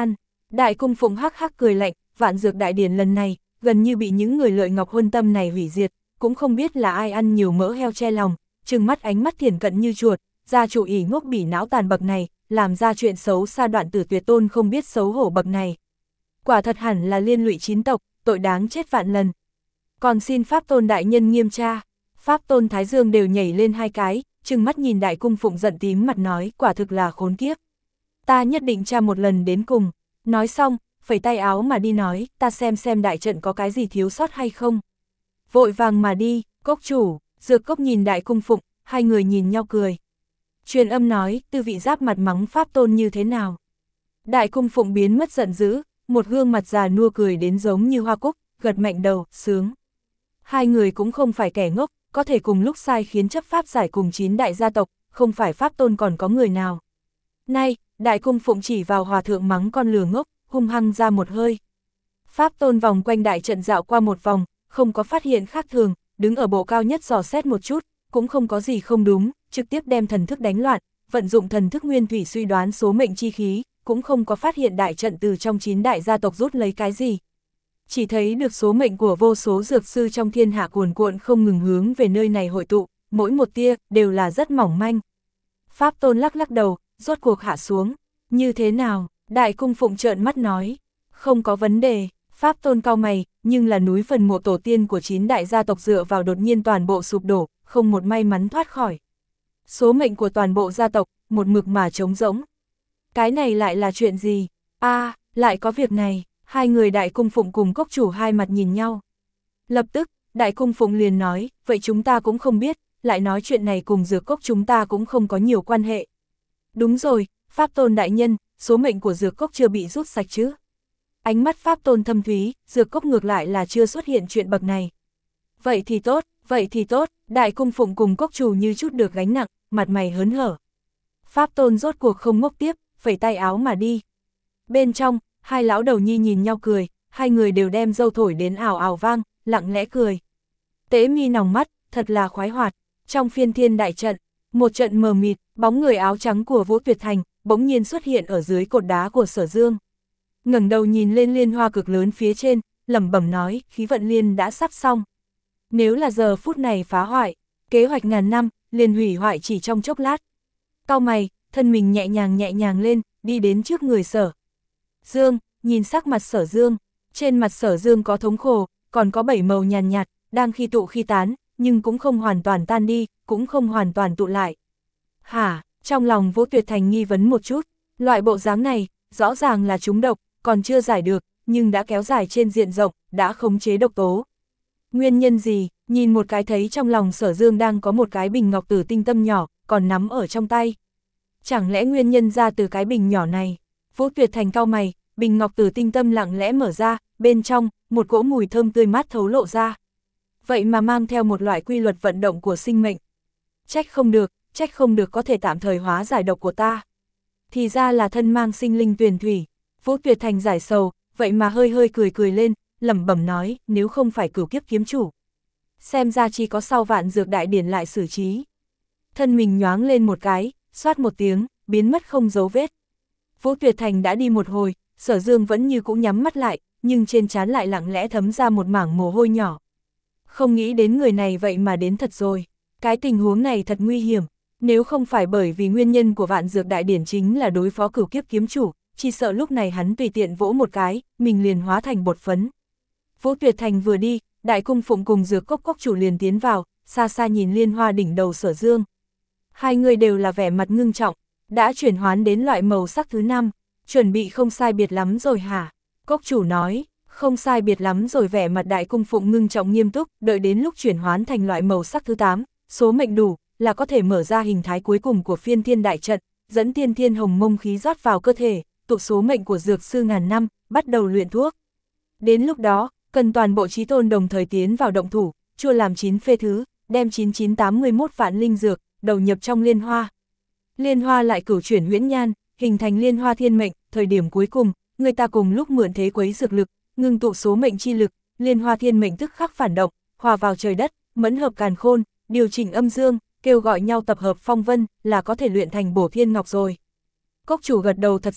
Đại cung phụng hắc hắc cười lạnh, vạn dược đại điển lần này, gần như bị những người lợi ngọc huân tâm này hủy diệt, cũng không biết là ai ăn nhiều mỡ heo che lòng, trừng mắt ánh mắt thiển cận như chuột, gia chủ ỷ ngốc bỉ não tàn bậc này, làm ra chuyện xấu xa đoạn tử tuyệt tôn không biết xấu hổ bậc này. Quả thật hẳn là liên lụy chín tộc, tội đáng chết vạn lần. Còn xin Pháp Tôn đại nhân nghiêm tra. Pháp Tôn Thái Dương đều nhảy lên hai cái, trừng mắt nhìn đại cung phụng giận tím mặt nói, quả thực là khốn kiếp. Ta nhất định tra một lần đến cùng. Nói xong, phẩy tay áo mà đi nói, ta xem xem đại trận có cái gì thiếu sót hay không. Vội vàng mà đi, cốc chủ, Dược Cốc nhìn đại cung phụng, hai người nhìn nhau cười. Truyền âm nói, tư vị giáp mặt mắng Pháp Tôn như thế nào. Đại cung phụng biến mất giận dữ, một gương mặt già nua cười đến giống như hoa cúc, gật mạnh đầu, sướng. Hai người cũng không phải kẻ ngốc, có thể cùng lúc sai khiến chấp pháp giải cùng chín đại gia tộc, không phải Pháp Tôn còn có người nào. Nay, đại cung phụng chỉ vào hòa thượng mắng con lừa ngốc, hung hăng ra một hơi. Pháp Tôn vòng quanh đại trận dạo qua một vòng, không có phát hiện khác thường, đứng ở bộ cao nhất dò xét một chút, cũng không có gì không đúng, trực tiếp đem thần thức đánh loạn, vận dụng thần thức nguyên thủy suy đoán số mệnh chi khí, cũng không có phát hiện đại trận từ trong chín đại gia tộc rút lấy cái gì. Chỉ thấy được số mệnh của vô số dược sư trong thiên hạ cuồn cuộn không ngừng hướng về nơi này hội tụ, mỗi một tia đều là rất mỏng manh. Pháp Tôn lắc lắc đầu, rốt cuộc hạ xuống. Như thế nào? Đại cung phụng trợn mắt nói. Không có vấn đề. Pháp Tôn cau mày, nhưng là núi phần mộ tổ tiên của chín đại gia tộc dựa vào đột nhiên toàn bộ sụp đổ, không một may mắn thoát khỏi. Số mệnh của toàn bộ gia tộc, một mực mà trống rỗng. Cái này lại là chuyện gì? A, à, lại có việc này. Hai người đại cung phụng cùng cốc chủ hai mặt nhìn nhau. Lập tức, đại cung phụng liền nói, vậy chúng ta cũng không biết, lại nói chuyện này cùng Dược Cốc chúng ta cũng không có nhiều quan hệ. Đúng rồi, Pháp Tôn đại nhân, số mệnh của Dược Cốc chưa bị rút sạch chứ? Ánh mắt Pháp Tôn thâm thúy, Dược Cốc ngược lại là chưa xuất hiện chuyện bậc này. Vậy thì tốt, vậy thì tốt, đại cung phụng cùng cốc chủ như chút được gánh nặng, mặt mày hớn hở. Pháp Tôn rốt cuộc không ngốc tiếp, phẩy tay áo mà đi. Bên trong, hai lão đầu nhi nhìn nhau cười, hai người đều đem dâu thổi đến ảo ảo vang, lặng lẽ cười. Tế mi nòng mắt, thật là khoái hoạt. Trong phiên thiên đại trận, một trận mờ mịt, bóng người áo trắng của Vũ Tuyệt Thành bỗng nhiên xuất hiện ở dưới cột đá của Sở Dương. Ngẩng đầu nhìn lên liên hoa cực lớn phía trên, lẩm bẩm nói, khí vận liên đã sắp xong. Nếu là giờ phút này phá hoại, kế hoạch ngàn năm, liền hủy hoại chỉ trong chốc lát. Cau mày, thân mình nhẹ nhàng nhẹ nhàng lên, đi đến trước người Sở Dương, nhìn sắc mặt Sở Dương, trên mặt Sở Dương có thống khổ, còn có bảy màu nhàn nhạt, đang khi tụ khi tán, nhưng cũng không hoàn toàn tan đi, cũng không hoàn toàn tụ lại. Hả, trong lòng Vũ Tuyệt Thành nghi vấn một chút, loại bộ dáng này, rõ ràng là trúng độc, còn chưa giải được, nhưng đã kéo dài trên diện rộng, đã khống chế độc tố. Nguyên nhân gì, nhìn một cái thấy trong lòng Sở Dương đang có một cái bình ngọc tử tinh tâm nhỏ, còn nắm ở trong tay. Chẳng lẽ nguyên nhân ra từ cái bình nhỏ này? Vũ Tuyệt Thành cau mày, bình ngọc tử tinh tâm lặng lẽ mở ra, bên trong, một cỗ mùi thơm tươi mát thấu lộ ra. Vậy mà mang theo một loại quy luật vận động của sinh mệnh. Trách không được, trách không được có thể tạm thời hóa giải độc của ta. Thì ra là thân mang sinh linh tuyền thủy. Vũ Tuyệt Thành giải sầu, vậy mà hơi hơi cười cười lên, lẩm bẩm nói, nếu không phải cửu kiếp kiếm chủ. Xem ra chỉ có sau vạn dược đại điển lại xử trí. Thân mình nhoáng lên một cái, xoát một tiếng, biến mất không dấu vết. Vũ Tuyệt Thành đã đi một hồi, Sở Dương vẫn như cũ nhắm mắt lại, nhưng trên trán lại lặng lẽ thấm ra một mảng mồ hôi nhỏ. Không nghĩ đến người này vậy mà đến thật rồi. Cái tình huống này thật nguy hiểm. Nếu không phải bởi vì nguyên nhân của vạn dược đại điển chính là đối phó cửu kiếp kiếm chủ, chỉ sợ lúc này hắn tùy tiện vỗ một cái, mình liền hóa thành bột phấn. Vũ Tuyệt Thành vừa đi, đại cung phụng cùng Dược Cốc cốc chủ liền tiến vào, xa xa nhìn liên hoa đỉnh đầu Sở Dương. Hai người đều là vẻ mặt ngưng trọng, đã chuyển hoán đến loại màu sắc thứ năm, chuẩn bị không sai biệt lắm rồi hả? Cốc chủ nói, không sai biệt lắm rồi, vẻ mặt đại cung phụng ngưng trọng nghiêm túc, đợi đến lúc chuyển hoán thành loại màu sắc thứ tám, số mệnh đủ, là có thể mở ra hình thái cuối cùng của phiên thiên đại trận, dẫn tiên thiên hồng mông khí rót vào cơ thể, tụ số mệnh của dược sư ngàn năm, bắt đầu luyện thuốc. Đến lúc đó, cần toàn bộ chí tôn đồng thời tiến vào động thủ, chua làm chín phê thứ, đem chín chín tám mươi mốt vạn linh dược, đầu nhập trong liên hoa. Liên hoa lại cửu chuyển huyễn nhan, hình thành liên hoa thiên mệnh, thời điểm cuối cùng, người ta cùng lúc mượn thế quấy dược lực, ngưng tụ số mệnh chi lực, liên hoa thiên mệnh tức khắc phản động, hòa vào trời đất, mẫn hợp càn khôn, điều chỉnh âm dương, kêu gọi nhau tập hợp phong vân, là có thể luyện thành bổ thiên ngọc rồi. Cốc chủ gật đầu thật sâu,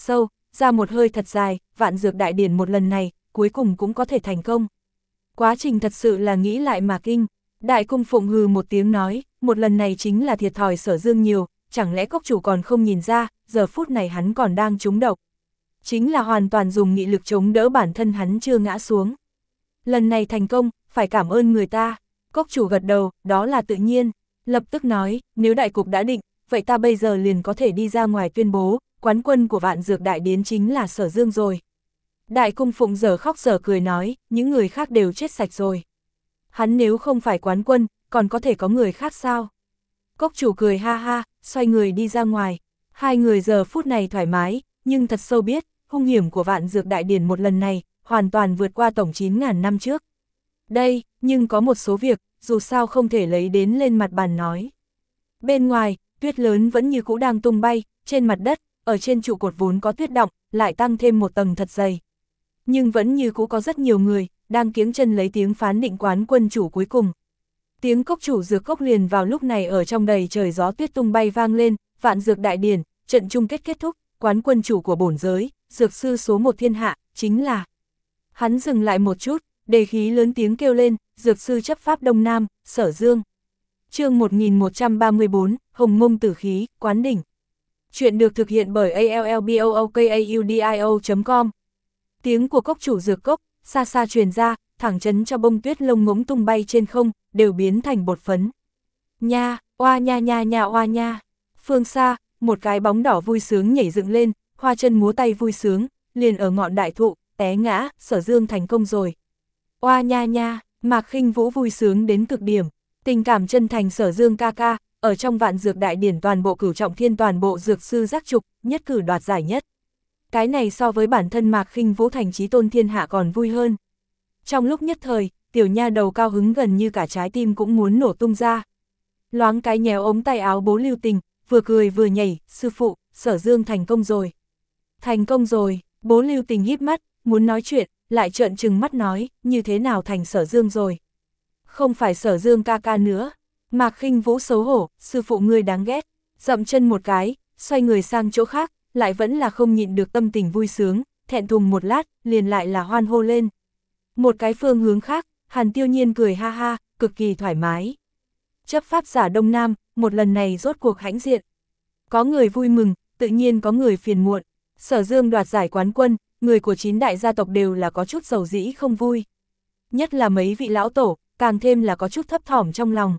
ra một hơi thật dài, vạn dược đại điển một lần này, cuối cùng cũng có thể thành công. Quá trình thật sự là nghĩ lại mà kinh. Đại Cung Phụng hừ một tiếng nói, một lần này chính là thiệt thòi Sở Dương nhiều, chẳng lẽ cốc chủ còn không nhìn ra, giờ phút này hắn còn đang trúng độc. Chính là hoàn toàn dùng nghị lực chống đỡ bản thân hắn chưa ngã xuống. Lần này thành công, phải cảm ơn người ta. Cốc chủ gật đầu, đó là tự nhiên. Lập tức nói, nếu đại cục đã định, vậy ta bây giờ liền có thể đi ra ngoài tuyên bố, quán quân của vạn dược đại điển chính là Sở Dương rồi. Đại Cung Phụng giờ khóc giờ cười nói, những người khác đều chết sạch rồi. Hắn nếu không phải quán quân, còn có thể có người khác sao? Cốc chủ cười ha ha, xoay người đi ra ngoài. Hai người giờ phút này thoải mái, nhưng thật sâu biết, hung hiểm của vạn dược đại điển một lần này, hoàn toàn vượt qua tổng chín ngàn năm trước. Đây, nhưng có một số việc, dù sao không thể lấy đến lên mặt bàn nói. Bên ngoài, tuyết lớn vẫn như cũ đang tung bay, trên mặt đất, ở trên trụ cột vốn có tuyết đọng, lại tăng thêm một tầng thật dày. Nhưng vẫn như cũ có rất nhiều người, đang kiếng chân lấy tiếng phán định quán quân chủ cuối cùng. Tiếng cốc chủ dược cốc liền vào lúc này ở trong đầy trời gió tuyết tung bay vang lên, vạn dược đại điển, trận chung kết kết thúc, quán quân chủ của bổn giới, dược sư số một thiên hạ, chính là. Hắn dừng lại một chút, đề khí lớn tiếng kêu lên, dược sư chấp pháp Đông Nam, Sở Dương. Chương một nghìn một trăm ba mươi tư, Hồng Mông Tử Khí, Quán Đỉnh. Chuyện được thực hiện bởi a l l b o o k a u d i o chấm com. Tiếng của cốc chủ dược cốc, xa xa truyền ra, thẳng chấn cho bông tuyết lông ngỗng tung bay trên không, đều biến thành bột phấn. Nha, oa nha nha nha oa nha. Phương xa, một cái bóng đỏ vui sướng nhảy dựng lên, hoa chân múa tay vui sướng, liền ở ngọn đại thụ, té ngã, Sở Dương thành công rồi. Oa nha nha, Mạc Khinh Vũ vui sướng đến cực điểm, tình cảm chân thành Sở Dương ca ca, ở trong vạn dược đại điển toàn bộ cửu trọng thiên toàn bộ dược sư giác trục, nhất cử đoạt giải nhất. Cái này so với bản thân Mạc Khinh Vũ thành chí tôn thiên hạ còn vui hơn. Trong lúc nhất thời, tiểu nha đầu cao hứng gần như cả trái tim cũng muốn nổ tung ra. Loáng cái nhéo ống tay áo Bố Lưu Tình, vừa cười vừa nhảy, sư phụ, Sở Dương thành công rồi. Thành công rồi, Bố Lưu Tình híp mắt, muốn nói chuyện, lại trợn trừng mắt nói, như thế nào thành Sở Dương rồi. Không phải Sở Dương ca ca nữa. Mạc Khinh Vũ xấu hổ, sư phụ ngươi đáng ghét, dậm chân một cái, xoay người sang chỗ khác, lại vẫn là không nhịn được tâm tình vui sướng, thẹn thùng một lát, liền lại là hoan hô lên. Một cái phương hướng khác, Hàn Tiêu Nhiên cười ha ha, cực kỳ thoải mái. Chấp pháp giả Đông Nam, một lần này rốt cuộc hãnh diện. Có người vui mừng, tự nhiên có người phiền muộn. Sở Dương đoạt giải quán quân, người của chín đại gia tộc đều là có chút dầu dĩ không vui. Nhất là mấy vị lão tổ, càng thêm là có chút thấp thỏm trong lòng.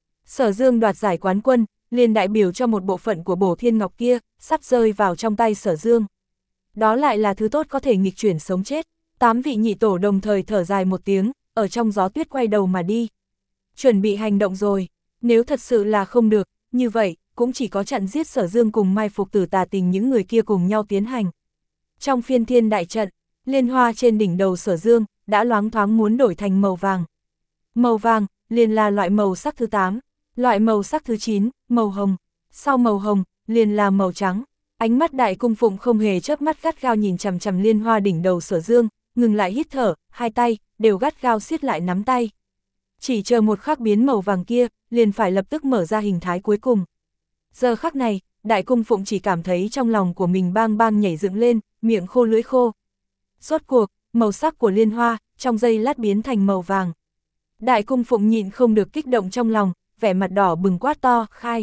Sở Dương đoạt giải quán quân, liền đại biểu cho một bộ phận của Bổ Thiên Ngọc kia, sắp rơi vào trong tay Sở Dương. Đó lại là thứ tốt có thể nghịch chuyển sống chết. Tám vị nhị tổ đồng thời thở dài một tiếng, ở trong gió tuyết quay đầu mà đi. Chuẩn bị hành động rồi, nếu thật sự là không được, như vậy, cũng chỉ có chặn giết Sở Dương cùng mai phục tử tà tình những người kia cùng nhau tiến hành. Trong phiên thiên đại trận, liên hoa trên đỉnh đầu Sở Dương, đã loáng thoáng muốn đổi thành màu vàng. Màu vàng, liền là loại màu sắc thứ tám, loại màu sắc thứ chín, màu hồng. Sau màu hồng, liền là màu trắng. Ánh mắt Đại Cung Phụng không hề chớp mắt gắt gao nhìn chằm chằm liên hoa đỉnh đầu Sở Dương, ngừng lại hít thở, hai tay, đều gắt gao siết lại nắm tay. Chỉ chờ một khắc biến màu vàng kia, liền phải lập tức mở ra hình thái cuối cùng. Giờ khắc này, Đại Cung Phụng chỉ cảm thấy trong lòng của mình bang bang nhảy dựng lên, miệng khô lưỡi khô. Rốt cuộc, màu sắc của liên hoa, trong giây lát biến thành màu vàng. Đại Cung Phụng nhịn không được kích động trong lòng, vẻ mặt đỏ bừng quát to, khai.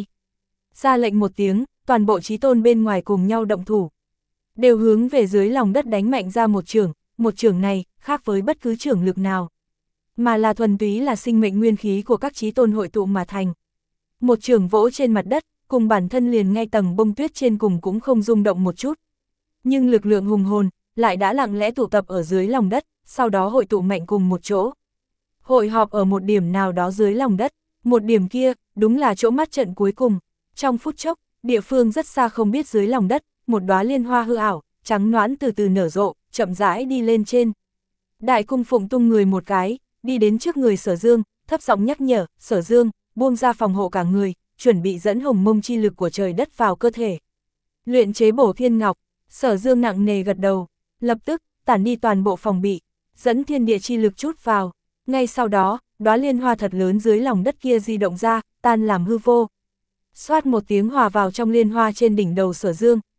Ra lệnh một tiếng, toàn bộ chí tôn bên ngoài cùng nhau động thủ. Đều hướng về dưới lòng đất đánh mạnh ra một chưởng, một chưởng này, khác với bất cứ chưởng lực nào. Mà là thuần túy là sinh mệnh nguyên khí của các chí tôn hội tụ mà thành. Một chưởng vỗ trên mặt đất, cùng bản thân liền ngay tầng bông tuyết trên cùng cũng không rung động một chút. Nhưng lực lượng hùng hồn, lại đã lặng lẽ tụ tập ở dưới lòng đất, sau đó hội tụ mạnh cùng một chỗ. Hội họp ở một điểm nào đó dưới lòng đất, một điểm kia, đúng là chỗ mắt trận cuối cùng. Trong phút chốc, địa phương rất xa không biết dưới lòng đất, một đóa liên hoa hư ảo, trắng nõn từ từ nở rộ, chậm rãi đi lên trên. Đại Cung Phụng tung người một cái, đi đến trước người Sở Dương, thấp giọng nhắc nhở, Sở Dương, buông ra phòng hộ cả người, chuẩn bị dẫn hồng mông chi lực của trời đất vào cơ thể. Luyện chế Bổ Thiên Ngọc, Sở Dương nặng nề gật đầu, lập tức, tản đi toàn bộ phòng bị, dẫn thiên địa chi lực chút vào. Ngay sau đó, đóa liên hoa thật lớn dưới lòng đất kia di động ra, tan làm hư vô. Xoát một tiếng hòa vào trong liên hoa trên đỉnh đầu Sở Dương,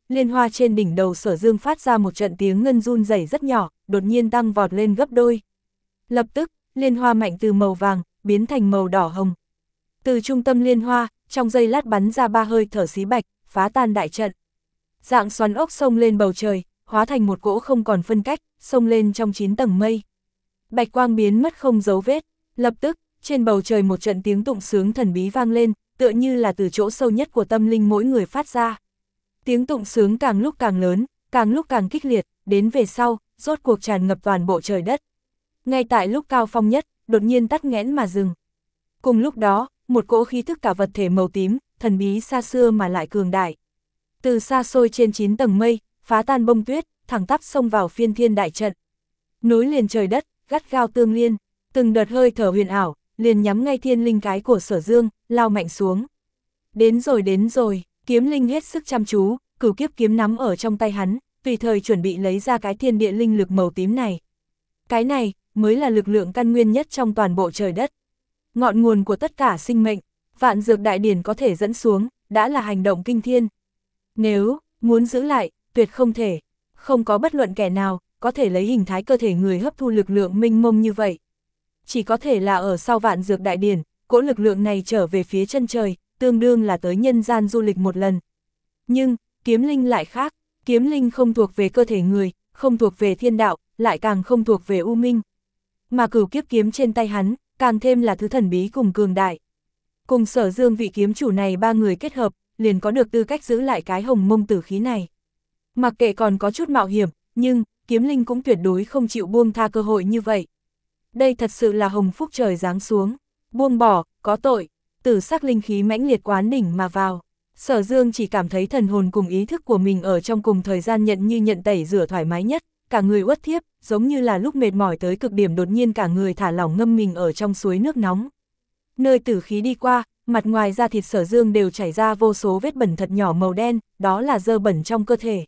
liên hoa trên đỉnh đầu Sở Dương phát ra một trận tiếng ngân run rẩy rất nhỏ, đột nhiên tăng vọt lên gấp đôi. Lập tức, liên hoa mạnh từ màu vàng, biến thành màu đỏ hồng. Từ trung tâm liên hoa, trong giây lát bắn ra ba hơi thở xí bạch, phá tan đại trận. Dạng xoắn ốc xông lên bầu trời, hóa thành một cỗ không còn phân cách, xông lên trong chín tầng mây. Bạch quang biến mất không dấu vết, lập tức, trên bầu trời một trận tiếng tụng sướng thần bí vang lên, tựa như là từ chỗ sâu nhất của tâm linh mỗi người phát ra. Tiếng tụng sướng càng lúc càng lớn, càng lúc càng kích liệt, đến về sau, rốt cuộc tràn ngập toàn bộ trời đất. Ngay tại lúc cao phong nhất, đột nhiên tắt nghẽn mà dừng. Cùng lúc đó, một cỗ khí thức cả vật thể màu tím, thần bí xa xưa mà lại cường đại. Từ xa xôi trên chín tầng mây, phá tan bông tuyết, thẳng tắp xông vào phiên thiên đại trận. Nối liền trời đất, gắt gao tương liên, từng đợt hơi thở huyền ảo, liền nhắm ngay thiên linh cái của Sở Dương, lao mạnh xuống. Đến rồi đến rồi, kiếm linh hết sức chăm chú, cửu kiếp kiếm nắm ở trong tay hắn, tùy thời chuẩn bị lấy ra cái thiên địa linh lực màu tím này. Cái này, mới là lực lượng căn nguyên nhất trong toàn bộ trời đất. Ngọn nguồn của tất cả sinh mệnh, vạn dược đại điển có thể dẫn xuống, đã là hành động kinh thiên. Nếu, muốn giữ lại, tuyệt không thể, không có bất luận kẻ nào, có thể lấy hình thái cơ thể người hấp thu lực lượng mênh mông như vậy. Chỉ có thể là ở sau vạn dược đại điển, cỗ lực lượng này trở về phía chân trời, tương đương là tới nhân gian du lịch một lần. Nhưng, kiếm linh lại khác, kiếm linh không thuộc về cơ thể người, không thuộc về thiên đạo, lại càng không thuộc về u minh. Mà cửu kiếp kiếm trên tay hắn, càng thêm là thứ thần bí cùng cường đại. Cùng Sở Dương vị kiếm chủ này ba người kết hợp, liền có được tư cách giữ lại cái hồng mông tử khí này. Mặc kệ còn có chút mạo hiểm, nhưng, kiếm linh cũng tuyệt đối không chịu buông tha cơ hội như vậy. Đây thật sự là hồng phúc trời giáng xuống, buông bỏ, có tội, tử sắc linh khí mãnh liệt quán đỉnh mà vào. Sở Dương chỉ cảm thấy thần hồn cùng ý thức của mình ở trong cùng thời gian nhận như nhận tẩy rửa thoải mái nhất, cả người uất thiếp, giống như là lúc mệt mỏi tới cực điểm đột nhiên cả người thả lỏng ngâm mình ở trong suối nước nóng. Nơi tử khí đi qua, mặt ngoài da thịt Sở Dương đều chảy ra vô số vết bẩn thật nhỏ màu đen, đó là dơ bẩn trong cơ thể.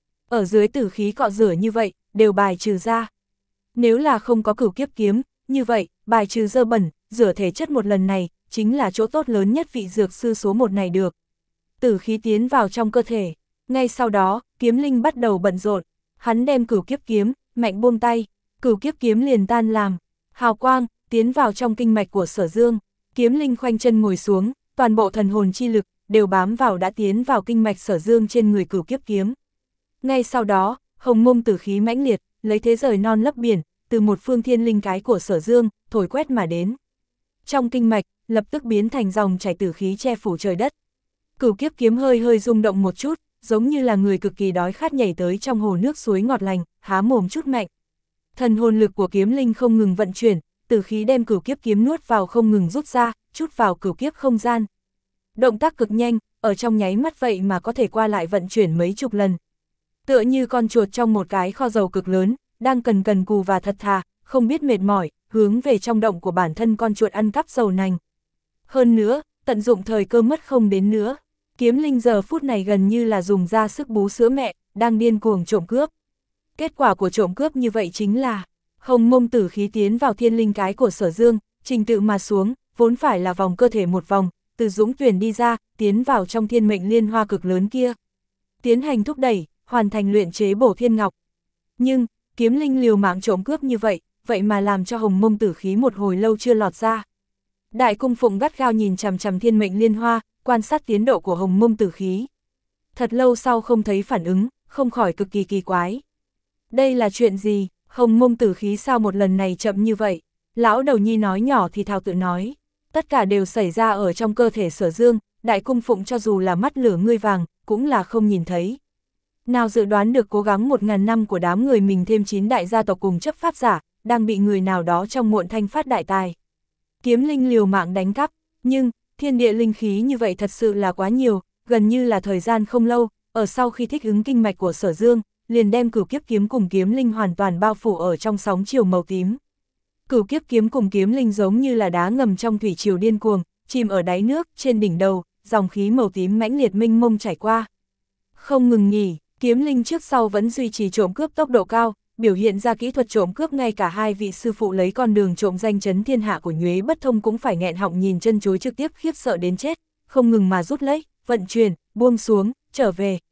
Ở dưới tử khí cọ rửa như vậy, đều bài trừ ra. Nếu là không có cửu kiếp kiếm, như vậy, bài trừ dơ bẩn, rửa thể chất một lần này, chính là chỗ tốt lớn nhất vị dược sư số một này được. Tử khí tiến vào trong cơ thể, ngay sau đó, kiếm linh bắt đầu bận rộn, hắn đem cửu kiếp kiếm, mạnh buông tay, cửu kiếp kiếm liền tan làm, hào quang, tiến vào trong kinh mạch của Sở Dương, kiếm linh khoanh chân ngồi xuống, toàn bộ thần hồn chi lực, đều bám vào đã tiến vào kinh mạch Sở Dương trên người cửu kiếp kiếm. Ngay sau đó, hồng mông tử khí mãnh liệt, lấy thế rời non lấp biển, từ một phương thiên linh cái của Sở Dương, thổi quét mà đến. Trong kinh mạch, lập tức biến thành dòng chảy tử khí che phủ trời đất. Cửu kiếp kiếm hơi hơi rung động một chút, giống như là người cực kỳ đói khát nhảy tới trong hồ nước suối ngọt lành, há mồm chút mạnh. Thần hồn lực của kiếm linh không ngừng vận chuyển, tử khí đem cửu kiếp kiếm nuốt vào không ngừng rút ra, chút vào cửu kiếp không gian. Động tác cực nhanh, ở trong nháy mắt vậy mà có thể qua lại vận chuyển mấy chục lần. Tựa như con chuột trong một cái kho dầu cực lớn, đang cần cần cù và thật thà, không biết mệt mỏi, hướng về trong động của bản thân con chuột ăn cắp dầu nành. Hơn nữa, tận dụng thời cơ mất không đến nữa. Kiếm linh giờ phút này gần như là dùng ra sức bú sữa mẹ, đang điên cuồng trộm cướp. Kết quả của trộm cướp như vậy chính là, hồng mông tử khí tiến vào thiên linh cái của Sở Dương, trình tự mà xuống, vốn phải là vòng cơ thể một vòng, từ dũng tuyển đi ra, tiến vào trong thiên mệnh liên hoa cực lớn kia. Tiến hành thúc đẩy, hoàn thành luyện chế bổ thiên ngọc. Nhưng, kiếm linh liều mạng trộm cướp như vậy, vậy mà làm cho hồng mông tử khí một hồi lâu chưa lọt ra. Đại cung phụng gắt gao nhìn chằm chằm thiên mệnh liên hoa, quan sát tiến độ của hồng mông tử khí. Thật lâu sau không thấy phản ứng, không khỏi cực kỳ kỳ quái. Đây là chuyện gì, hồng mông tử khí sao một lần này chậm như vậy? Lão đầu nhi nói nhỏ thì thào tự nói. Tất cả đều xảy ra ở trong cơ thể Sở Dương, đại cung phụng cho dù là mắt lửa ngươi vàng, cũng là không nhìn thấy. Nào dự đoán được cố gắng một ngàn năm của đám người mình thêm chín đại gia tộc cùng chấp pháp giả, đang bị người nào đó trong muộn thanh phát đại tài. Kiếm linh liều mạng đánh cắp, nhưng, thiên địa linh khí như vậy thật sự là quá nhiều, gần như là thời gian không lâu, ở sau khi thích ứng kinh mạch của Sở Dương, liền đem cửu kiếp kiếm cùng kiếm linh hoàn toàn bao phủ ở trong sóng chiều màu tím. Cửu kiếp kiếm cùng kiếm linh giống như là đá ngầm trong thủy triều điên cuồng, chìm ở đáy nước, trên đỉnh đầu, dòng khí màu tím mãnh liệt mênh mông chảy qua. Không ngừng nghỉ, kiếm linh trước sau vẫn duy trì trộm cướp tốc độ cao, biểu hiện ra kỹ thuật trộm cướp ngay cả hai vị sư phụ lấy con đường trộm danh chấn thiên hạ của Nhuế Bất Thông cũng phải nghẹn họng nhìn chân chối trực tiếp khiếp sợ đến chết, không ngừng mà rút lấy, vận chuyển, buông xuống, trở về.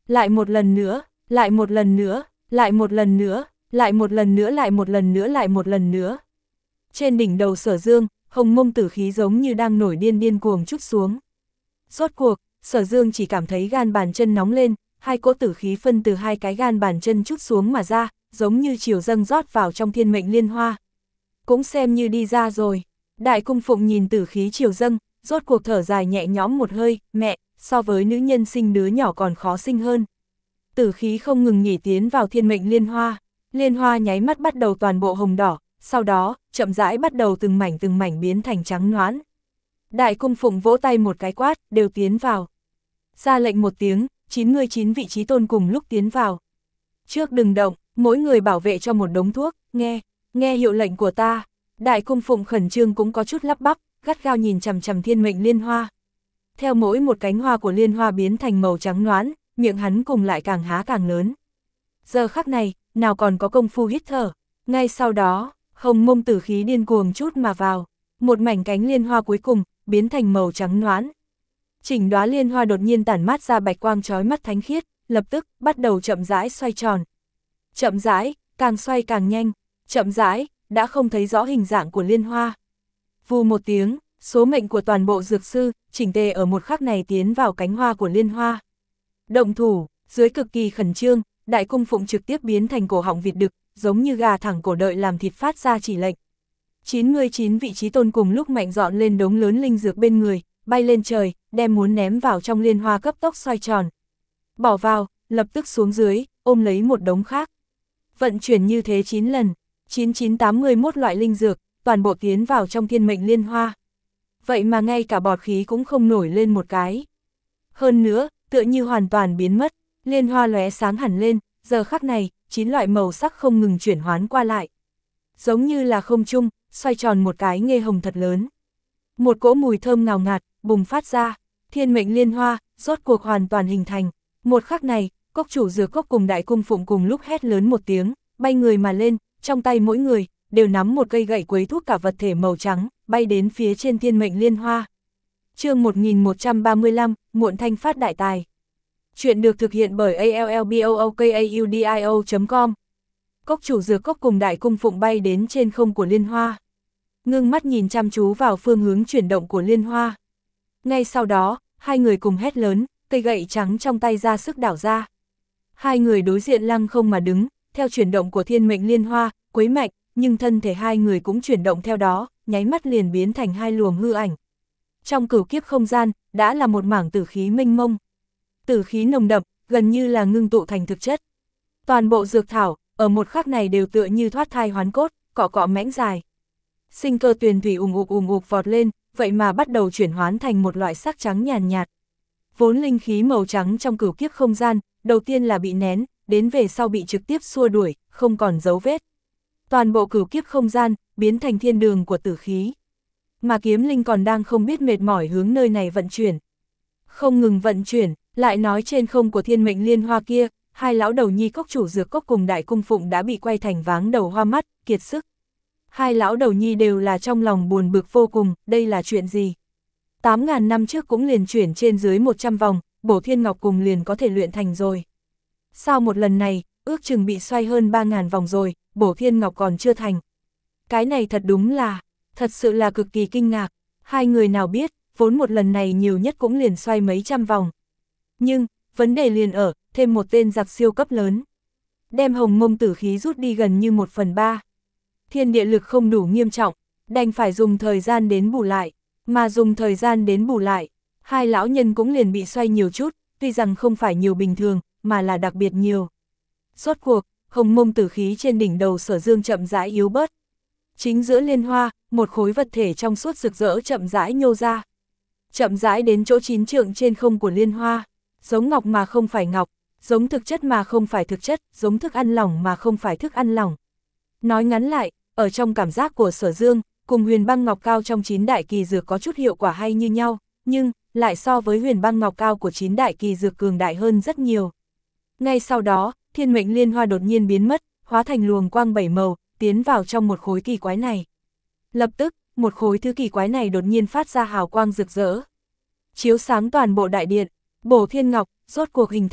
lại một lần nữa, lại một lần nữa, lại một lần nữa, lại một lần nữa, lại một lần nữa, lại một lần nữa. Trên đỉnh đầu Sở Dương, hồng mông tử khí giống như đang nổi điên điên cuồng trút xuống. Rốt cuộc, Sở Dương chỉ cảm thấy gan bàn chân nóng lên, hai cỗ tử khí phân từ hai cái gan bàn chân trút xuống mà ra, giống như chiều dâng rót vào trong thiên mệnh liên hoa. Cũng xem như đi ra rồi. Đại cung phụng nhìn tử khí chiều dâng, rốt cuộc thở dài nhẹ nhõm một hơi, mẹ, so với nữ nhân sinh đứa nhỏ còn khó sinh hơn. Tử khí không ngừng nhỉ tiến vào thiên mệnh liên hoa, liên hoa nháy mắt bắt đầu toàn bộ hồng đỏ, sau đó, chậm rãi bắt đầu từng mảnh từng mảnh biến thành trắng noãn. Đại cung phụng vỗ tay một cái quát, đều tiến vào. Ra lệnh một tiếng, chín mươi chín vị trí tôn cùng lúc tiến vào. Trước đừng động, mỗi người bảo vệ cho một đống thuốc, nghe, nghe hiệu lệnh của ta. Đại cung phụng khẩn trương cũng có chút lắp bắp, gắt gao nhìn chằm chằm thiên mệnh liên hoa. Theo mỗi một cánh hoa của liên hoa biến thành màu trắng noãn, miệng hắn cùng lại càng há càng lớn. Giờ khắc này, nào còn có công phu hít thở, ngay sau đó, hồng mông tử khí điên cuồng chút mà vào, một mảnh cánh liên hoa cuối cùng, biến thành màu trắng noãn. Chỉnh đóa liên hoa đột nhiên tản mát ra bạch quang chói mắt thánh khiết, lập tức, bắt đầu chậm rãi xoay tròn. Chậm rãi, càng xoay càng nhanh, chậm rãi, đã không thấy rõ hình dạng của liên hoa. Vù một tiếng, số mệnh của toàn bộ dược sư, chỉnh tề ở một khắc này tiến vào cánh hoa của liên hoa. Động thủ, dưới cực kỳ khẩn trương, đại cung phụng trực tiếp biến thành cổ họng vịt đực, giống như gà thẳng cổ đợi làm thịt phát ra chỉ lệnh. chín mươi chín vị trí tôn cùng lúc mạnh dọn lên đống lớn linh dược bên người, bay lên trời, đem muốn ném vào trong liên hoa cấp tốc xoay tròn. Bỏ vào, lập tức xuống dưới, ôm lấy một đống khác. Vận chuyển như thế chín lần, chín chín tám mươi mốt loại linh dược, toàn bộ tiến vào trong thiên mệnh liên hoa. Vậy mà ngay cả bọt khí cũng không nổi lên một cái. Hơn nữa, tựa như hoàn toàn biến mất, liên hoa lóe sáng hẳn lên, giờ khắc này, chín loại màu sắc không ngừng chuyển hoán qua lại. Giống như là không trung, xoay tròn một cái nghê hồng thật lớn. Một cỗ mùi thơm ngào ngạt, bùng phát ra, thiên mệnh liên hoa, rốt cuộc hoàn toàn hình thành. Một khắc này, cốc chủ dược cốc cùng đại cung phụng cùng lúc hét lớn một tiếng, bay người mà lên, trong tay mỗi người, đều nắm một cây gậy quấy thuốc cả vật thể màu trắng, bay đến phía trên thiên mệnh liên hoa. Chương một nghìn một trăm ba mươi lăm, Muộn Thanh Phát Đại Tài. Chuyện được thực hiện bởi a l l b o o k a u d i o chấm com. Cốc chủ dược cốc cùng đại cung phụng bay đến trên không của liên hoa. Ngưng mắt nhìn chăm chú vào phương hướng chuyển động của liên hoa. Ngay sau đó, hai người cùng hét lớn, cây gậy trắng trong tay ra sức đảo ra. Hai người đối diện lăng không mà đứng, theo chuyển động của thiên mệnh liên hoa, quấy mạnh, nhưng thân thể hai người cũng chuyển động theo đó, nháy mắt liền biến thành hai luồng hư ảnh. Trong cửu kiếp không gian, đã là một mảng tử khí mênh mông. Tử khí nồng đậm, gần như là ngưng tụ thành thực chất. Toàn bộ dược thảo, ở một khắc này đều tựa như thoát thai hoán cốt, cọ cọ mãnh dài. Sinh cơ tuyền thủy ùm ục ùm ục vọt lên, vậy mà bắt đầu chuyển hoán thành một loại sắc trắng nhàn nhạt. Vốn linh khí màu trắng trong cửu kiếp không gian, đầu tiên là bị nén, đến về sau bị trực tiếp xua đuổi, không còn dấu vết. Toàn bộ cửu kiếp không gian, biến thành thiên đường của tử khí. Mà kiếm linh còn đang không biết mệt mỏi hướng nơi này vận chuyển. Không ngừng vận chuyển, lại nói trên không của thiên mệnh liên hoa kia, hai lão đầu nhi cốc chủ dược cốc cùng đại cung phụng đã bị quay thành váng đầu hoa mắt, kiệt sức. Hai lão đầu nhi đều là trong lòng buồn bực vô cùng, đây là chuyện gì? tám ngàn năm trước cũng liền chuyển trên dưới một trăm vòng, bổ thiên ngọc cùng liền có thể luyện thành rồi. Sao một lần này, ước chừng bị xoay hơn ba ngàn vòng rồi, bổ thiên ngọc còn chưa thành. Cái này thật đúng là, thật sự là cực kỳ kinh ngạc, hai người nào biết, vốn một lần này nhiều nhất cũng liền xoay mấy trăm vòng. Nhưng, vấn đề liền ở, thêm một tên giặc siêu cấp lớn. Đem hồng mông tử khí rút đi gần như một phần ba. Thiên địa lực không đủ nghiêm trọng, đành phải dùng thời gian đến bù lại, mà dùng thời gian đến bù lại, hai lão nhân cũng liền bị xoay nhiều chút, tuy rằng không phải nhiều bình thường, mà là đặc biệt nhiều. Rốt cuộc, hồng mông tử khí trên đỉnh đầu Sở Dương chậm rãi yếu bớt. Chính giữa liên hoa, một khối vật thể trong suốt rực rỡ chậm rãi nhô ra. Chậm rãi đến chỗ chín trượng trên không của liên hoa, giống ngọc mà không phải ngọc, giống thực chất mà không phải thực chất, giống thức ăn lỏng mà không phải thức ăn lỏng. Nói ngắn lại, ở trong cảm giác của Sở Dương, cùng huyền băng ngọc cao trong chín đại kỳ dược có chút hiệu quả hay như nhau, nhưng, lại so với huyền băng ngọc cao của chín đại kỳ dược cường đại hơn rất nhiều. Ngay sau đó, thiên mệnh liên hoa đột nhiên biến mất, hóa thành luồng quang bảy màu, tiến vào trong một khối kỳ quái này. Lập tức, một khối thứ kỳ quái này đột nhiên phát ra hào quang rực rỡ. Chiếu sáng toàn bộ đại điện, bổ thiên ngọc, rốt cuộc hình thành,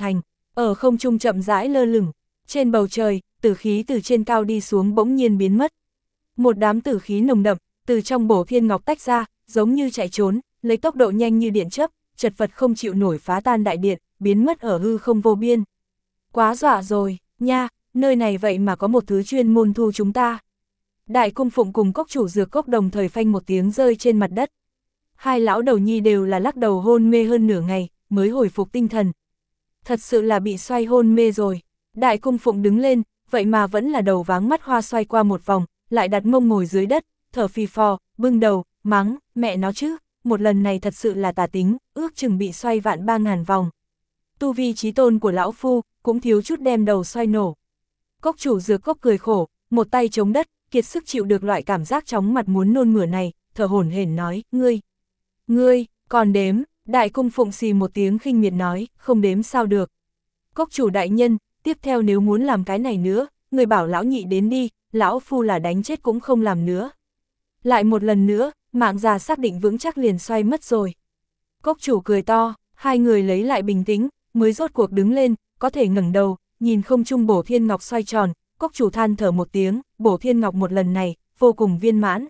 Ở không trung chậm rãi lơ lửng, trên bầu trời, tử khí từ trên cao đi xuống bỗng nhiên biến mất. Một đám tử khí nồng đậm, từ trong bổ thiên ngọc tách ra, giống như chạy trốn, lấy tốc độ nhanh như điện chớp, chật vật không chịu nổi phá tan đại điện, biến mất ở hư không vô biên. Quá dọa rồi, nha, nơi này vậy mà có một thứ chuyên môn thu chúng ta. Đại Cung Phụng cùng cốc chủ dược cốc đồng thời phanh một tiếng rơi trên mặt đất. Hai lão đầu nhi đều là lắc đầu hôn mê hơn nửa ngày, mới hồi phục tinh thần. Thật sự là bị xoay hôn mê rồi. Đại Cung Phụng đứng lên, vậy mà vẫn là đầu váng mắt hoa xoay qua một vòng, lại đặt mông ngồi dưới đất, thở phì phò, bưng đầu, mắng, mẹ nó chứ, một lần này thật sự là tà tính, ước chừng bị xoay vạn ba ngàn vòng. Tu vi chí tôn của lão phu, cũng thiếu chút đem đầu xoay nổ. Cốc chủ dược cốc cười khổ, một tay chống đất, kiệt sức chịu được loại cảm giác chóng mặt muốn nôn mửa này, thở hổn hển nói, ngươi, ngươi, còn đếm. Đại Cung Phụng xì một tiếng khinh miệt nói, không đếm sao được. Cốc chủ đại nhân, tiếp theo nếu muốn làm cái này nữa, người bảo lão nhị đến đi, lão phu là đánh chết cũng không làm nữa. Lại một lần nữa, mạng già xác định vững chắc liền xoay mất rồi. Cốc chủ cười to, hai người lấy lại bình tĩnh, mới rốt cuộc đứng lên, có thể ngẩng đầu, nhìn không trung bổ thiên ngọc xoay tròn, cốc chủ than thở một tiếng, bổ thiên ngọc một lần này, vô cùng viên mãn.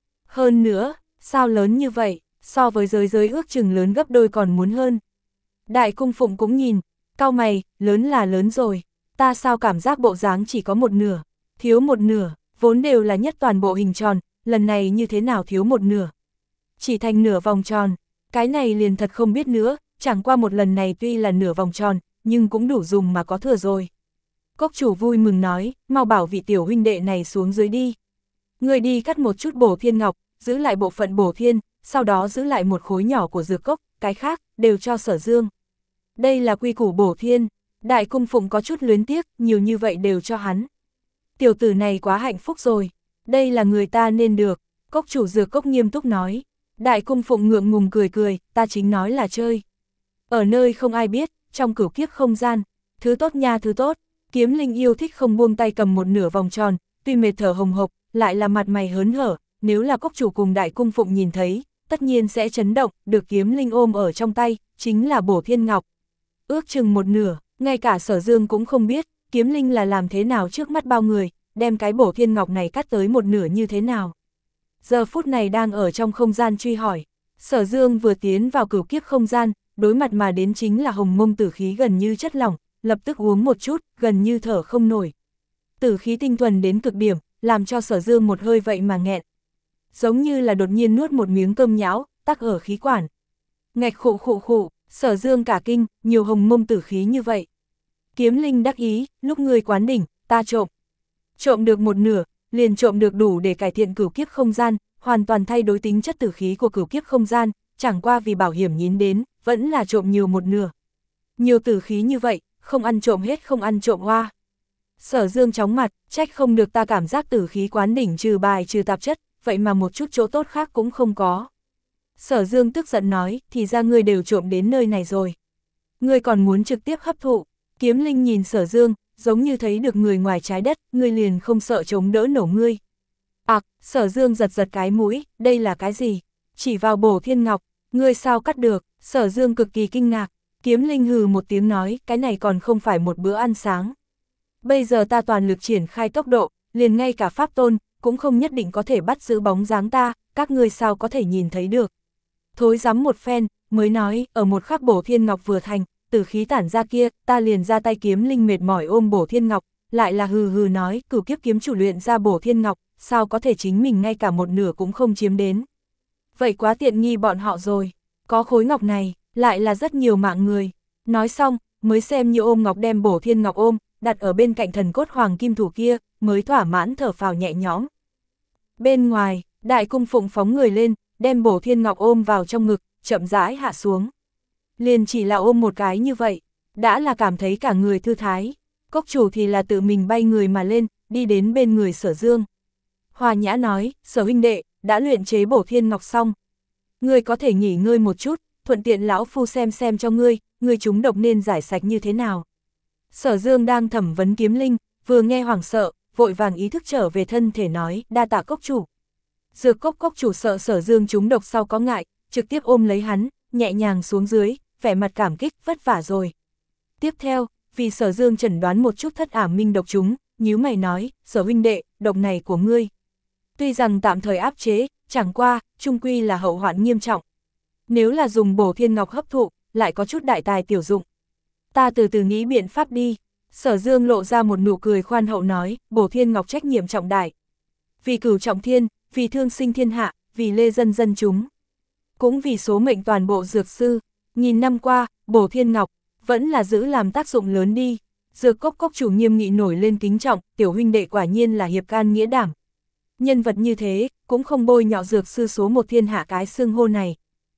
Hơn nữa, sao lớn như vậy, so với giới giới ước chừng lớn gấp đôi còn muốn hơn. Đại Cung Phụng cũng nhìn, cau mày, lớn là lớn rồi, ta sao cảm giác bộ dáng chỉ có một nửa, thiếu một nửa, vốn đều là nhất toàn bộ hình tròn, lần này như thế nào thiếu một nửa. Chỉ thành nửa vòng tròn, cái này liền thật không biết nữa, chẳng qua một lần này tuy là nửa vòng tròn, nhưng cũng đủ dùng mà có thừa rồi. Cốc chủ vui mừng nói, mau bảo vị tiểu huynh đệ này xuống dưới đi. Người đi cắt một chút bổ thiên ngọc, giữ lại bộ phận bổ thiên, sau đó giữ lại một khối nhỏ của dược cốc, cái khác, đều cho Sở Dương. Đây là quy củ bổ thiên, Đại Cung Phụng có chút luyến tiếc, nhiều như vậy đều cho hắn. Tiểu tử này quá hạnh phúc rồi, đây là người ta nên được, cốc chủ dược cốc nghiêm túc nói. Đại Cung Phụng ngượng ngùng cười cười, ta chính nói là chơi. Ở nơi không ai biết, trong cửu kiếp không gian, thứ tốt nha thứ tốt, Kiếm Linh yêu thích không buông tay cầm một nửa vòng tròn, tuy mệt thở hồng hộc, lại là mặt mày hớn hở, nếu là cốc chủ cùng Đại Cung Phụng nhìn thấy, tất nhiên sẽ chấn động, được Kiếm Linh ôm ở trong tay, chính là bổ thiên ngọc. Ước chừng một nửa, ngay cả Sở Dương cũng không biết, Kiếm Linh là làm thế nào trước mắt bao người, đem cái bổ thiên ngọc này cắt tới một nửa như thế nào. Giờ phút này đang ở trong không gian truy hỏi, Sở Dương vừa tiến vào cửu kiếp không gian, đối mặt mà đến chính là hồng mông tử khí gần như chất lỏng, lập tức uống một chút, gần như thở không nổi. Tử khí tinh thuần đến cực điểm, làm cho Sở Dương một hơi vậy mà nghẹn. Giống như là đột nhiên nuốt một miếng cơm nhão, tắc ở khí quản. Ngạch khụ khụ khụ, Sở Dương cả kinh, nhiều hồng mông tử khí như vậy. Kiếm Linh đắc ý, lúc người quán đỉnh, ta trộm. Trộm được một nửa, liền trộm được đủ để cải thiện cửu kiếp không gian, hoàn toàn thay đổi tính chất tử khí của cửu kiếp không gian, chẳng qua vì bảo hiểm nhín đến, vẫn là trộm nhiều một nửa. Nhiều tử khí như vậy, không ăn trộm hết không ăn trộm hoa. Sở Dương chóng mặt, trách không được ta cảm giác tử khí quán đỉnh trừ bài trừ tạp chất, vậy mà một chút chỗ tốt khác cũng không có. Sở Dương tức giận nói, thì ra ngươi đều trộm đến nơi này rồi. Ngươi còn muốn trực tiếp hấp thụ. Kiếm Linh nhìn Sở Dương, giống như thấy được người ngoài trái đất, ngươi liền không sợ chống đỡ nổ ngươi. À, Sở Dương giật giật cái mũi, đây là cái gì? Chỉ vào bổ thiên ngọc, ngươi sao cắt được? Sở Dương cực kỳ kinh ngạc. Kiếm Linh hừ một tiếng nói, cái này còn không phải một bữa ăn sáng. Bây giờ ta toàn lực triển khai tốc độ, liền ngay cả pháp tôn, cũng không nhất định có thể bắt giữ bóng dáng ta, các ngươi sao có thể nhìn thấy được. Thối rắm một phen, mới nói, ở một khắc bổ thiên ngọc vừa thành, tử khí tản ra kia, ta liền ra tay. Kiếm Linh mệt mỏi ôm bổ thiên ngọc, lại là hừ hừ nói, cửu kiếp kiếm chủ luyện ra bổ thiên ngọc, sao có thể chính mình ngay cả một nửa cũng không chiếm đến. Vậy quá tiện nghi bọn họ rồi, có khối ngọc này, lại là rất nhiều mạng người. Nói xong, mới xem như ôm ngọc đem bổ thiên ngọc ôm, đặt ở bên cạnh thần cốt hoàng kim thủ kia, mới thỏa mãn thở phào nhẹ nhõm. Bên ngoài, Đại Cung Phụng phóng người lên, đem bổ thiên ngọc ôm vào trong ngực, chậm rãi hạ xuống. Liền chỉ là ôm một cái như vậy, đã là cảm thấy cả người thư thái. Cốc chủ thì là tự mình bay người mà lên, đi đến bên người Sở Dương. Hòa nhã nói, Sở huynh đệ, đã luyện chế bổ thiên ngọc xong. Ngươi có thể nghỉ ngơi một chút, thuận tiện lão phu xem xem cho ngươi, ngươi chúng độc nên giải sạch như thế nào. Sở Dương đang thẩm vấn Kiếm Linh, vừa nghe hoảng sợ, vội vàng ý thức trở về thân thể nói, đa tạ cốc chủ. Dược cốc cốc chủ sợ Sở Dương chúng độc sau có ngại, trực tiếp ôm lấy hắn, nhẹ nhàng xuống dưới, vẻ mặt cảm kích, vất vả rồi. Tiếp theo, vì Sở Dương chẩn đoán một chút thất ảm minh độc chúng, nhíu mày nói, Sở huynh đệ, độc này của ngươi. Tuy rằng tạm thời áp chế, chẳng qua, chung quy là hậu hoạn nghiêm trọng. Nếu là dùng bổ thiên ngọc hấp thụ, lại có chút đại tài tiểu dụng. Ta từ từ nghĩ biện pháp đi. Sở Dương lộ ra một nụ cười khoan hậu nói, bổ thiên ngọc trách nhiệm trọng đại. Vì cửu trọng thiên, vì thương sinh thiên hạ, vì lê dân dân chúng. Cũng vì số mệnh toàn bộ dược sư, nghìn năm qua, bổ thiên ngọc, vẫn là giữ làm tác dụng lớn đi. Dược cốc cốc chủ nghiêm nghị nổi lên kính trọng, tiểu huynh đệ quả nhiên là hiệp can nghĩa đảm. Nhân vật như thế, cũng không bôi nhọ dược sư số một thiên hạ cái xưng hô này.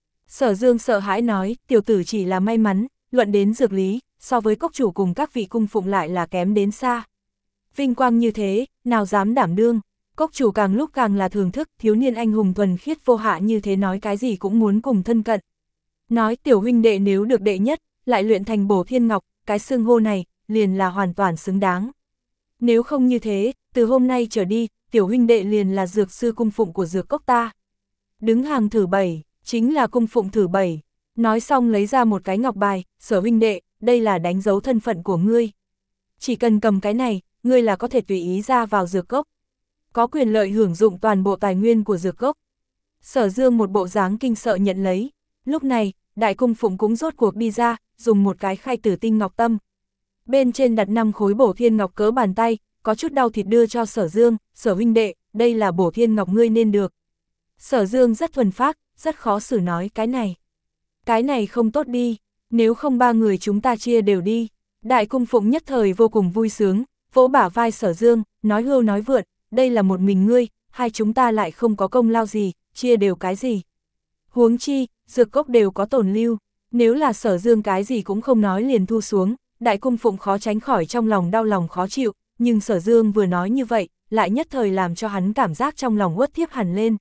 Sở Dương sợ hãi nói, tiểu tử chỉ là may mắn, luận đến dược lý, so với cốc chủ cùng các vị cung phụng lại là kém đến xa. Vinh quang như thế, nào dám đảm đương, cốc chủ càng lúc càng là thưởng thức, thiếu niên anh hùng thuần khiết vô hạ như thế nói cái gì cũng muốn cùng thân cận. Nói tiểu huynh đệ nếu được đệ nhất, lại luyện thành bổ thiên ngọc, cái xưng hô này, liền là hoàn toàn xứng đáng. Nếu không như thế, từ hôm nay trở đi, tiểu huynh đệ liền là dược sư cung phụng của dược cốc ta. Đứng hàng thử bảy, chính là cung phụng thử bảy. Nói xong lấy ra một cái ngọc bài, Sở huynh đệ, đây là đánh dấu thân phận của ngươi. Chỉ cần cầm cái này, ngươi là có thể tùy ý ra vào dược cốc. Có quyền lợi hưởng dụng toàn bộ tài nguyên của dược cốc. Sở Dương một bộ dáng kinh sợ nhận lấy. Lúc này, đại cung phụng cũng rốt cuộc đi ra, dùng một cái khay tử tinh ngọc tâm. Bên trên đặt năm khối bổ thiên ngọc cỡ bàn tay, có chút đau thịt đưa cho Sở Dương, Sở huynh đệ, đây là bổ thiên ngọc ngươi nên được. Sở Dương rất thuần phác, rất khó xử nói cái này. Cái này không tốt đi, nếu không ba người chúng ta chia đều đi. Đại cung phụng nhất thời vô cùng vui sướng, vỗ bả vai Sở Dương, nói hưu nói vượn, đây là một mình ngươi, hai chúng ta lại không có công lao gì, chia đều cái gì. Huống chi, dược cốc đều có tổn lưu, nếu là Sở Dương cái gì cũng không nói liền thu xuống, đại cung phụng khó tránh khỏi trong lòng đau lòng khó chịu, nhưng Sở Dương vừa nói như vậy, lại nhất thời làm cho hắn cảm giác trong lòng uất thiếp hẳn lên.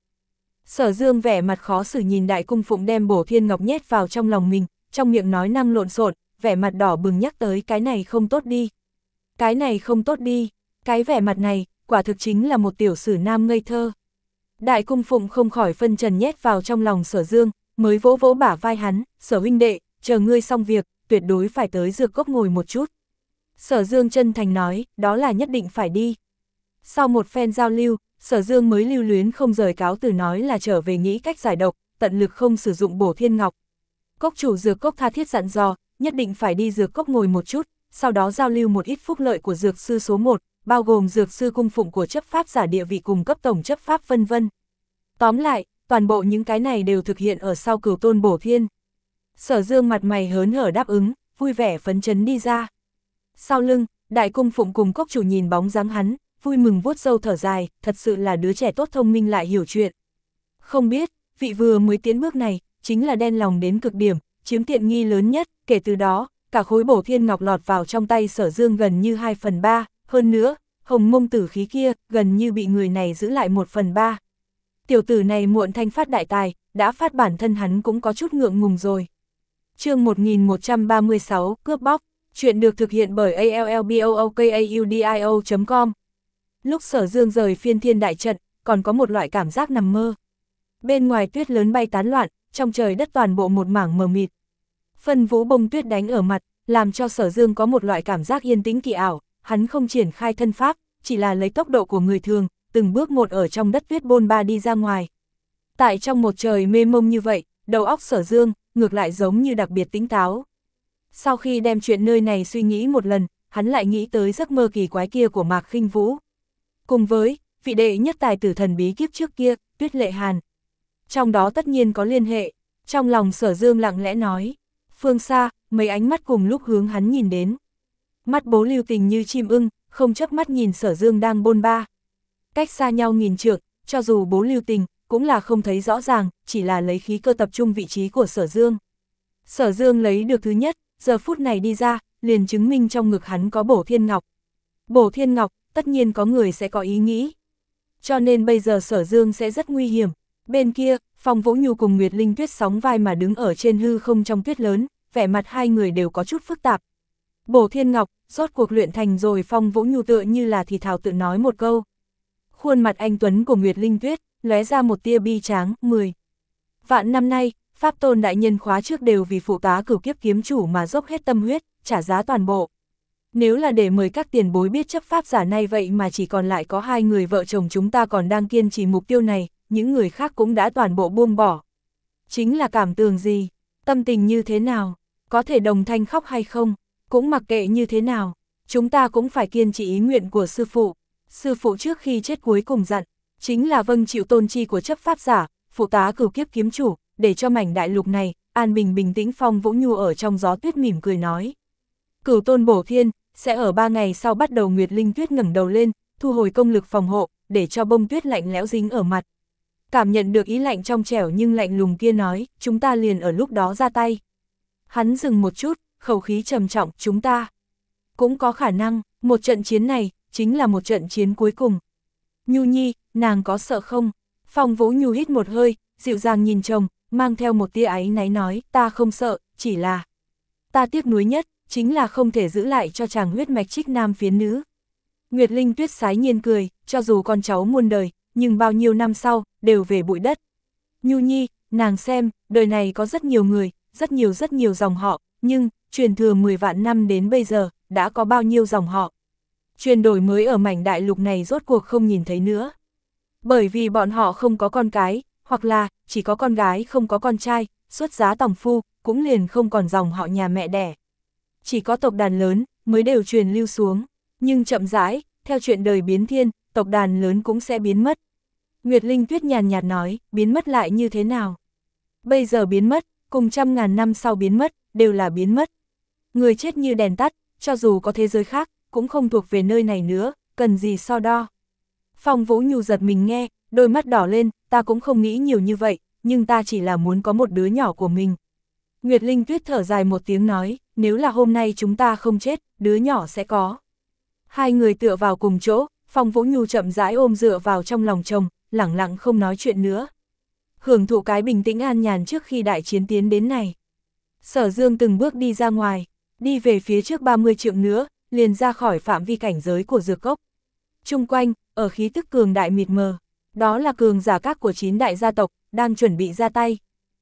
Sở Dương vẻ mặt khó xử nhìn đại cung phụng đem bổ thiên ngọc nhét vào trong lòng mình, trong miệng nói năng lộn xộn, vẻ mặt đỏ bừng nhắc tới cái này không tốt đi. Cái này không tốt đi, cái vẻ mặt này, quả thực chính là một tiểu sử nam ngây thơ. Đại cung phụng không khỏi phân trần nhét vào trong lòng Sở Dương, mới vỗ vỗ bả vai hắn, Sở huynh đệ, chờ ngươi xong việc, tuyệt đối phải tới dược cốc ngồi một chút. Sở Dương chân thành nói, đó là nhất định phải đi. Sau một phen giao lưu, Sở Dương mới lưu luyến không rời cáo từ nói là trở về nghĩ cách giải độc, tận lực không sử dụng bổ thiên ngọc. Cốc chủ dược cốc tha thiết dặn dò, nhất định phải đi dược cốc ngồi một chút, sau đó giao lưu một ít phúc lợi của dược sư số một, bao gồm dược sư cung phụng của chấp pháp giả địa vị cùng cấp tổng chấp pháp vân vân. Tóm lại, toàn bộ những cái này đều thực hiện ở sau cửu tôn bổ thiên. Sở Dương mặt mày hớn hở đáp ứng, vui vẻ phấn chấn đi ra. Sau lưng, đại cung phụng cùng cốc chủ nhìn bóng dáng hắn, vui mừng vuốt râu thở dài, thật sự là đứa trẻ tốt thông minh lại hiểu chuyện. Không biết, vị vừa mới tiến bước này, chính là đen lòng đến cực điểm, chiếm tiện nghi lớn nhất, kể từ đó, cả khối bổ thiên ngọc lọt vào trong tay Sở Dương gần như hai phần ba, hơn nữa, hồng mông tử khí kia, gần như bị người này giữ lại một phần ba. Tiểu tử này muộn thanh phát đại tài, đã phát bản thân hắn cũng có chút ngượng ngùng rồi. Chương một nghìn một trăm ba mươi sáu, cướp bóc, chuyện được thực hiện bởi a l l b o o k a u d i o chấm com. Lúc Sở Dương rời phiên thiên đại trận, còn có một loại cảm giác nằm mơ. Bên ngoài tuyết lớn bay tán loạn, trong trời đất toàn bộ một mảng mờ mịt. Phân vũ bông tuyết đánh ở mặt, làm cho Sở Dương có một loại cảm giác yên tĩnh kỳ ảo, hắn không triển khai thân pháp, chỉ là lấy tốc độ của người thường, từng bước một ở trong đất tuyết bôn ba đi ra ngoài. Tại trong một trời mê mông như vậy, đầu óc Sở Dương, ngược lại giống như đặc biệt tỉnh táo. Sau khi đem chuyện nơi này suy nghĩ một lần, hắn lại nghĩ tới giấc mơ kỳ quái kia của Mạc Khinh Vũ. Cùng với, vị đệ nhất tài tử thần bí kiếp trước kia, Tuyết Lệ Hàn. Trong đó tất nhiên có liên hệ, trong lòng Sở Dương lặng lẽ nói. Phương xa, mấy ánh mắt cùng lúc hướng hắn nhìn đến. Mắt bố Lưu Tình như chim ưng, không chớp mắt nhìn Sở Dương đang bôn ba. Cách xa nhau nghìn trượng, cho dù bố Lưu Tình, cũng là không thấy rõ ràng, chỉ là lấy khí cơ tập trung vị trí của Sở Dương. Sở Dương lấy được thứ nhất, giờ phút này đi ra, liền chứng minh trong ngực hắn có bổ thiên ngọc. Bổ thiên ngọc, tất nhiên có người sẽ có ý nghĩ. Cho nên bây giờ Sở Dương sẽ rất nguy hiểm. Bên kia, Phong Vũ Nhu cùng Nguyệt Linh Tuyết sóng vai mà đứng ở trên hư không trong tuyết lớn, vẻ mặt hai người đều có chút phức tạp. Bổ thiên ngọc, rốt cuộc luyện thành rồi. Phong Vũ Nhu tựa như là thì thào tự nói một câu. Khuôn mặt anh tuấn của Nguyệt Linh Tuyết, lóe ra một tia bi tráng, mười. Vạn năm nay, Pháp Tôn đại nhân khóa trước đều vì phụ tá cửu kiếp kiếm chủ mà dốc hết tâm huyết, trả giá toàn bộ. Nếu là để mời các tiền bối biết chấp pháp giả này vậy mà chỉ còn lại có hai người vợ chồng chúng ta còn đang kiên trì mục tiêu này, những người khác cũng đã toàn bộ buông bỏ. Chính là cảm tưởng gì, tâm tình như thế nào, có thể đồng thanh khóc hay không, cũng mặc kệ như thế nào, chúng ta cũng phải kiên trì ý nguyện của sư phụ. Sư phụ trước khi chết cuối cùng dặn, chính là vâng chịu tôn chi của chấp pháp giả, phụ tá cửu kiếp kiếm chủ, để cho mảnh đại lục này, an bình bình tĩnh. Phong Vũ Nhu ở trong gió tuyết mỉm cười nói. Cửu tôn bổ thiên, sẽ ở ba ngày sau bắt đầu. Nguyệt Linh Tuyết ngẩng đầu lên, thu hồi công lực phòng hộ, để cho bông tuyết lạnh lẽo dính ở mặt. Cảm nhận được ý lạnh trong trẻo nhưng lạnh lùng kia nói, chúng ta liền ở lúc đó ra tay. Hắn dừng một chút, khẩu khí trầm trọng, chúng ta. Cũng có khả năng, một trận chiến này, chính là một trận chiến cuối cùng. Nhu Nhi, nàng có sợ không? Phong Vũ Nhu hít một hơi, dịu dàng nhìn chồng, mang theo một tia áy náy nói, ta không sợ, chỉ là... Ta tiếc nuối nhất, chính là không thể giữ lại cho chàng huyết mạch trích nam phiến nữ. Nguyệt Linh Tuyết sái nhiên cười, cho dù con cháu muôn đời, nhưng bao nhiêu năm sau, đều về bụi đất. Nhu Nhi, nàng xem, đời này có rất nhiều người, rất nhiều rất nhiều dòng họ, nhưng, truyền thừa mười vạn năm đến bây giờ, đã có bao nhiêu dòng họ. Truyền đổi mới ở mảnh đại lục này rốt cuộc không nhìn thấy nữa. Bởi vì bọn họ không có con cái, hoặc là, chỉ có con gái không có con trai, xuất giá tòng phu, cũng liền không còn dòng họ nhà mẹ đẻ. Chỉ có tộc đàn lớn, mới đều truyền lưu xuống, nhưng chậm rãi, theo chuyện đời biến thiên, tộc đàn lớn cũng sẽ biến mất. Nguyệt Linh Tuyết nhàn nhạt nói, biến mất lại như thế nào? Bây giờ biến mất, cùng trăm ngàn năm sau biến mất, đều là biến mất. Người chết như đèn tắt, cho dù có thế giới khác, cũng không thuộc về nơi này nữa, cần gì so đo. Phong Vũ Nhu giật mình nghe, đôi mắt đỏ lên, ta cũng không nghĩ nhiều như vậy, nhưng ta chỉ là muốn có một đứa nhỏ của mình. Nguyệt Linh Tuyết thở dài một tiếng nói, nếu là hôm nay chúng ta không chết, đứa nhỏ sẽ có. Hai người tựa vào cùng chỗ, Phong Vũ Nhu chậm rãi ôm dựa vào trong lòng chồng, lẳng lặng không nói chuyện nữa. Hưởng thụ cái bình tĩnh an nhàn trước khi đại chiến tiến đến này. Sở Dương từng bước đi ra ngoài, đi về phía trước ba mươi trượng nữa, liền ra khỏi phạm vi cảnh giới của dược cốc. Chung quanh, ở khí tức cường đại mịt mờ, đó là cường giả các của chín đại gia tộc, đang chuẩn bị ra tay.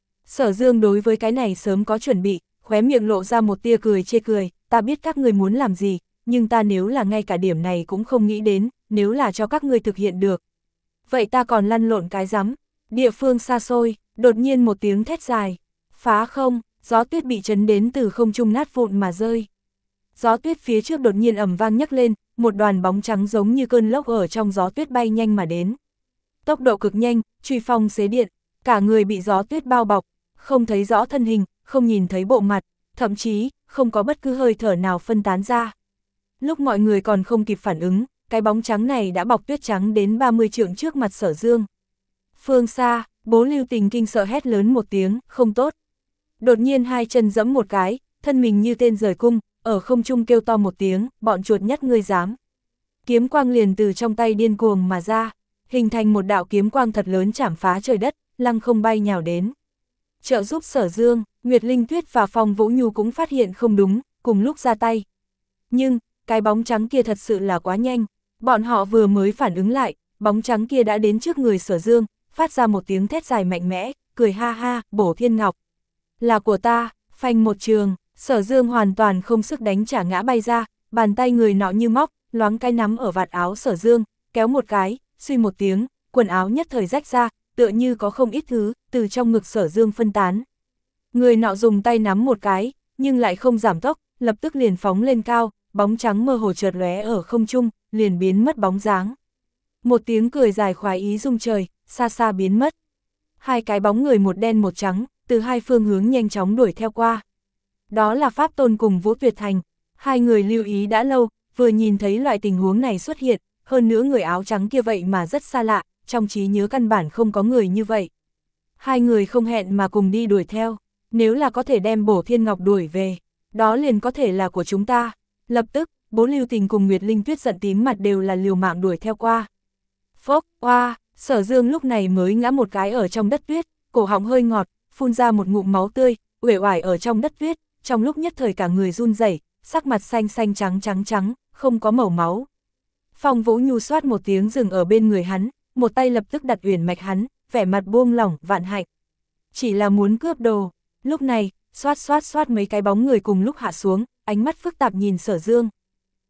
Sở Dương đối với cái này sớm có chuẩn bị, khóe miệng lộ ra một tia cười chê cười, ta biết các người muốn làm gì, nhưng ta nếu là ngay cả điểm này cũng không nghĩ đến, nếu là cho các người thực hiện được. Vậy ta còn lăn lộn cái rắm. Địa phương xa xôi, đột nhiên một tiếng thét dài, phá không, gió tuyết bị chấn đến từ không trung nát vụn mà rơi. Gió tuyết phía trước đột nhiên ầm vang nhấc lên, một đoàn bóng trắng giống như cơn lốc ở trong gió tuyết bay nhanh mà đến. Tốc độ cực nhanh, truy phong xế điện, cả người bị gió tuyết bao bọc, không thấy rõ thân hình, không nhìn thấy bộ mặt, thậm chí, không có bất cứ hơi thở nào phân tán ra. Lúc mọi người còn không kịp phản ứng, cái bóng trắng này đã bọc tuyết trắng đến ba mươi trượng trước mặt Sở Dương. Phương xa, Bố Lưu Tình kinh sợ hét lớn một tiếng, không tốt. Đột nhiên hai chân giẫm một cái, thân mình như tên rời cung, ở không trung kêu to một tiếng, bọn chuột nhắt ngươi dám. Kiếm quang liền từ trong tay điên cuồng mà ra, hình thành một đạo kiếm quang thật lớn chảm phá trời đất, lăng không bay nhào đến. Trợ giúp Sở Dương, Nguyệt Linh Tuyết và Phong Vũ Nhu cũng phát hiện không đúng, cùng lúc ra tay. Nhưng, cái bóng trắng kia thật sự là quá nhanh, bọn họ vừa mới phản ứng lại, bóng trắng kia đã đến trước người Sở Dương, phát ra một tiếng thét dài mạnh mẽ, cười ha ha, Bổ Thiên Ngọc. Là của ta, phanh một trường, Sở Dương hoàn toàn không sức đánh trả ngã bay ra, bàn tay người nọ như móc, loáng cái nắm ở vạt áo Sở Dương, kéo một cái, suy một tiếng, quần áo nhất thời rách ra, tựa như có không ít thứ, từ trong ngực Sở Dương phân tán. Người nọ dùng tay nắm một cái, nhưng lại không giảm tốc, lập tức liền phóng lên cao, bóng trắng mơ hồ chợt lóe ở không trung, liền biến mất bóng dáng. Một tiếng cười dài khoái ý rung trời, xa xa biến mất. Hai cái bóng người một đen một trắng, từ hai phương hướng nhanh chóng đuổi theo qua. Đó là Pháp Tôn cùng Vũ Tuyệt Thành. Hai người lưu ý đã lâu, vừa nhìn thấy loại tình huống này xuất hiện, hơn nữa người áo trắng kia vậy mà rất xa lạ, trong trí nhớ căn bản không có người như vậy. Hai người không hẹn mà cùng đi đuổi theo, nếu là có thể đem Bổ Thiên Ngọc đuổi về, đó liền có thể là của chúng ta. Lập tức, Bố Lưu Tình cùng Nguyệt Linh Tuyết giận tím mặt đều là liều mạng đuổi theo qua. Phốc, oa, Sở Dương lúc này mới ngã một cái ở trong đất tuyết, cổ họng hơi ngọt, phun ra một ngụm máu tươi, uể oải ở trong đất tuyết, trong lúc nhất thời cả người run rẩy, sắc mặt xanh xanh trắng trắng trắng, không có màu máu. Phong Vũ Nhu xoát một tiếng dừng ở bên người hắn, một tay lập tức đặt uyển mạch hắn, vẻ mặt buông lỏng, vạn hạnh. Chỉ là muốn cướp đồ. Lúc này, xoát xoát xoát mấy cái bóng người cùng lúc hạ xuống, ánh mắt phức tạp nhìn Sở Dương.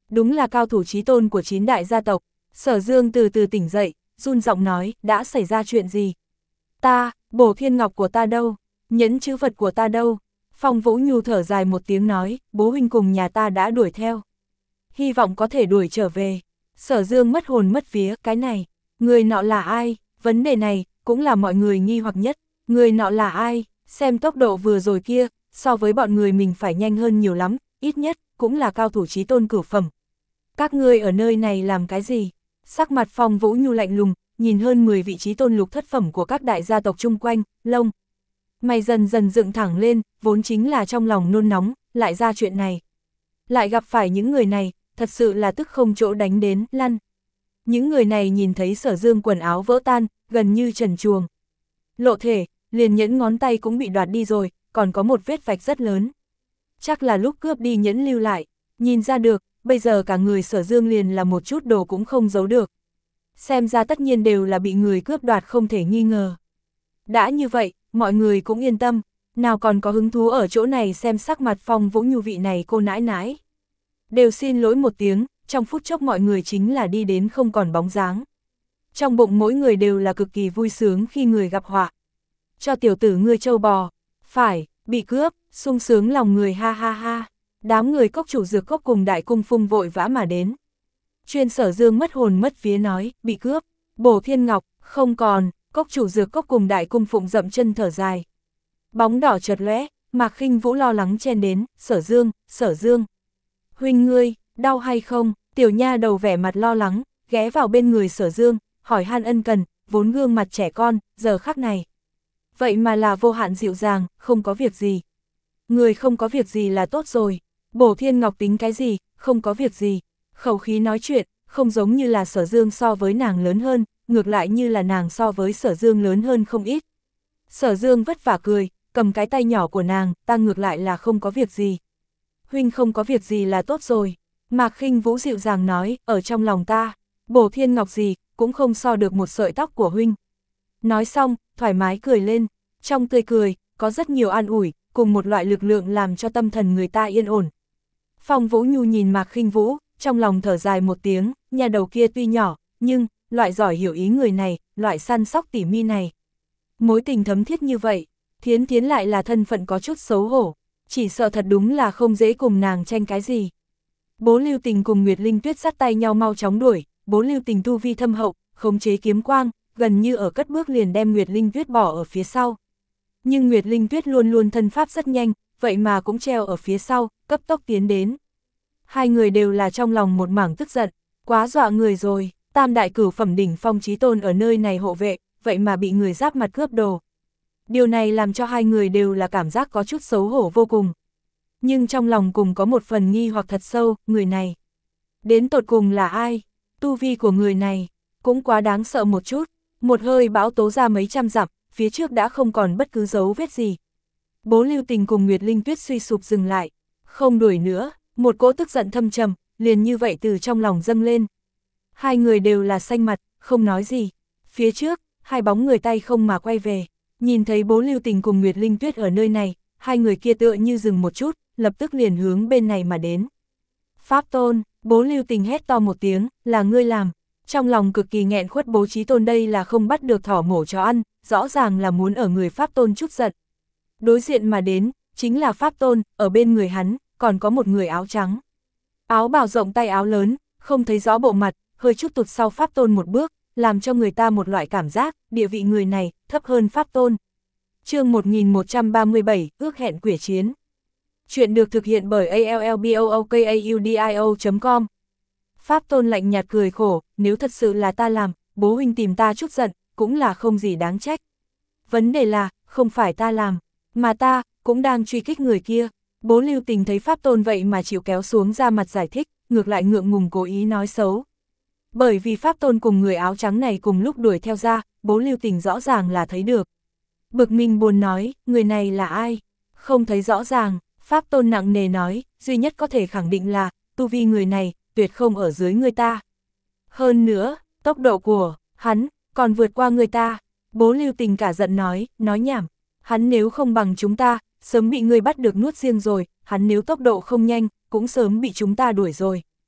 đúng là cao thủ chí tôn của chín đại gia tộc. Sở Dương từ từ tỉnh dậy, run giọng nói, đã xảy ra chuyện gì? Ta, bổ thiên ngọc của ta đâu? Nhẫn chữ vật của ta đâu? Phong Vũ Nhu thở dài một tiếng nói, bố huynh cùng nhà ta đã đuổi theo. Hy vọng có thể đuổi trở về. Sở Dương mất hồn mất vía, cái này, người nọ là ai? Vấn đề này, cũng là mọi người nghi hoặc nhất. Người nọ là ai? Xem tốc độ vừa rồi kia, so với bọn người mình phải nhanh hơn nhiều lắm, ít nhất, cũng là cao thủ chí tôn cửu phẩm. Các ngươi ở nơi này làm cái gì? Sắc mặt Phong Vũ Nhu lạnh lùng, nhìn hơn mười vị chí tôn lục thất phẩm của các đại gia tộc chung quanh, lông mày dần dần dựng thẳng lên, vốn chính là trong lòng nôn nóng, lại ra chuyện này. Lại gặp phải những người này, thật sự là tức không chỗ đánh đến, lăn. Những người này nhìn thấy Sở Dương quần áo vỡ tan, gần như trần truồng. Lộ thể, liền nhẫn ngón tay cũng bị đoạt đi rồi, còn có một vết vạch rất lớn. Chắc là lúc cướp đi nhẫn lưu lại, nhìn ra được, bây giờ cả người Sở Dương liền là một chút đồ cũng không giấu được. Xem ra tất nhiên đều là bị người cướp đoạt không thể nghi ngờ. Đã như vậy, mọi người cũng yên tâm, nào còn có hứng thú ở chỗ này xem sắc mặt Phong Vũ Nhu vị này cô nãi nãi. Đều xin lỗi một tiếng, trong phút chốc mọi người chính là đi đến không còn bóng dáng. Trong bụng mỗi người đều là cực kỳ vui sướng khi người gặp họa. Cho tiểu tử ngươi trâu bò, phải, bị cướp, sung sướng lòng người ha ha ha. Đám người cốc chủ dược cốc cùng đại cung phung vội vã mà đến. Chuyên Sở Dương mất hồn mất vía nói, bị cướp, bổ thiên ngọc, không còn, cốc chủ dược cốc cùng đại cung phụng dậm chân thở dài. Bóng đỏ chợt lóe, Mạc Khinh Vũ lo lắng chen đến, Sở Dương, Sở Dương. Huynh ngươi, đau hay không? Tiểu nha đầu vẻ mặt lo lắng, ghé vào bên người Sở Dương, hỏi han ân cần, vốn gương mặt trẻ con, giờ khắc này. Vậy mà là vô hạn dịu dàng, không có việc gì. Người không có việc gì là tốt rồi. Bổ Thiên Ngọc tính cái gì, không có việc gì. Khẩu khí nói chuyện, không giống như là Sở Dương so với nàng lớn hơn, ngược lại như là nàng so với Sở Dương lớn hơn không ít. Sở Dương vất vả cười, cầm cái tay nhỏ của nàng, ta ngược lại là không có việc gì. Huynh không có việc gì là tốt rồi. Mạc Khinh Vũ dịu dàng nói, ở trong lòng ta, Bổ Thiên Ngọc gì, cũng không so được một sợi tóc của huynh. Nói xong, thoải mái cười lên, trong tươi cười, có rất nhiều an ủi, cùng một loại lực lượng làm cho tâm thần người ta yên ổn. Phong Vũ Nhu nhìn Mạc Khinh Vũ, trong lòng thở dài một tiếng, nhà đầu kia tuy nhỏ, nhưng, loại giỏi hiểu ý người này, loại săn sóc tỉ mi này. Mối tình thấm thiết như vậy, Thiến Thiến lại là thân phận có chút xấu hổ, chỉ sợ thật đúng là không dễ cùng nàng tranh cái gì. Bố Lưu Tình cùng Nguyệt Linh Tuyết dắt tay nhau mau chóng đuổi, bố Lưu Tình tu vi thâm hậu, khống chế kiếm quang, gần như ở cất bước liền đem Nguyệt Linh Tuyết bỏ ở phía sau. Nhưng Nguyệt Linh Tuyết luôn luôn thân pháp rất nhanh, vậy mà cũng treo ở phía sau, cấp tốc tiến đến. Hai người đều là trong lòng một mảng tức giận, quá dọa người rồi, tam đại cửu phẩm đỉnh phong chí tôn ở nơi này hộ vệ, vậy mà bị người giáp mặt cướp đồ. Điều này làm cho hai người đều là cảm giác có chút xấu hổ vô cùng. Nhưng trong lòng cùng có một phần nghi hoặc thật sâu, người này. Đến tột cùng là ai? Tu vi của người này, cũng quá đáng sợ một chút. Một hơi bão tố ra mấy trăm dặm, phía trước đã không còn bất cứ dấu vết gì. Bố Lưu Tình cùng Nguyệt Linh Tuyết suy sụp dừng lại, không đuổi nữa, một cỗ tức giận thâm trầm, liền như vậy từ trong lòng dâng lên. Hai người đều là xanh mặt, không nói gì. Phía trước, hai bóng người tay không mà quay về, nhìn thấy bố Lưu Tình cùng Nguyệt Linh Tuyết ở nơi này, hai người kia tựa như dừng một chút, lập tức liền hướng bên này mà đến. Pháp Tôn, bố Lưu Tình hét to một tiếng, là ngươi làm. Trong lòng cực kỳ nghẹn khuất bố Chí Tôn đây là không bắt được thỏ mổ cho ăn, rõ ràng là muốn ở người Pháp Tôn chút giận. Đối diện mà đến, chính là Pháp Tôn, ở bên người hắn, còn có một người áo trắng. Áo bào rộng tay áo lớn, không thấy rõ bộ mặt, hơi chút tụt sau Pháp Tôn một bước, làm cho người ta một loại cảm giác, địa vị người này, thấp hơn Pháp Tôn. Chương một nghìn một trăm ba mươi bảy, ước hẹn quỷ chiến. Chuyện được thực hiện bởi a l l b o o k a u d i o chấm com. Pháp Tôn lạnh nhạt cười khổ, nếu thật sự là ta làm, bố huynh tìm ta chút giận, cũng là không gì đáng trách. Vấn đề là, không phải ta làm, mà ta, cũng đang truy kích người kia. Bố Lưu Tình thấy Pháp Tôn vậy mà chịu kéo xuống ra mặt giải thích, ngược lại ngượng ngùng cố ý nói xấu. Bởi vì Pháp Tôn cùng người áo trắng này cùng lúc đuổi theo ra, bố Lưu Tình rõ ràng là thấy được. Bực mình buồn nói, người này là ai? Không thấy rõ ràng, Pháp Tôn nặng nề nói, duy nhất có thể khẳng định là, tu vi người này, tuyệt không ở dưới người ta. Hơn nữa, tốc độ của hắn còn vượt qua người ta. Bố Lưu Tình cả giận nói, nói nhảm, hắn nếu không bằng chúng ta, sớm bị người bắt được nuốt riêng rồi, hắn nếu tốc độ không nhanh, cũng sớm bị chúng ta đuổi rồi.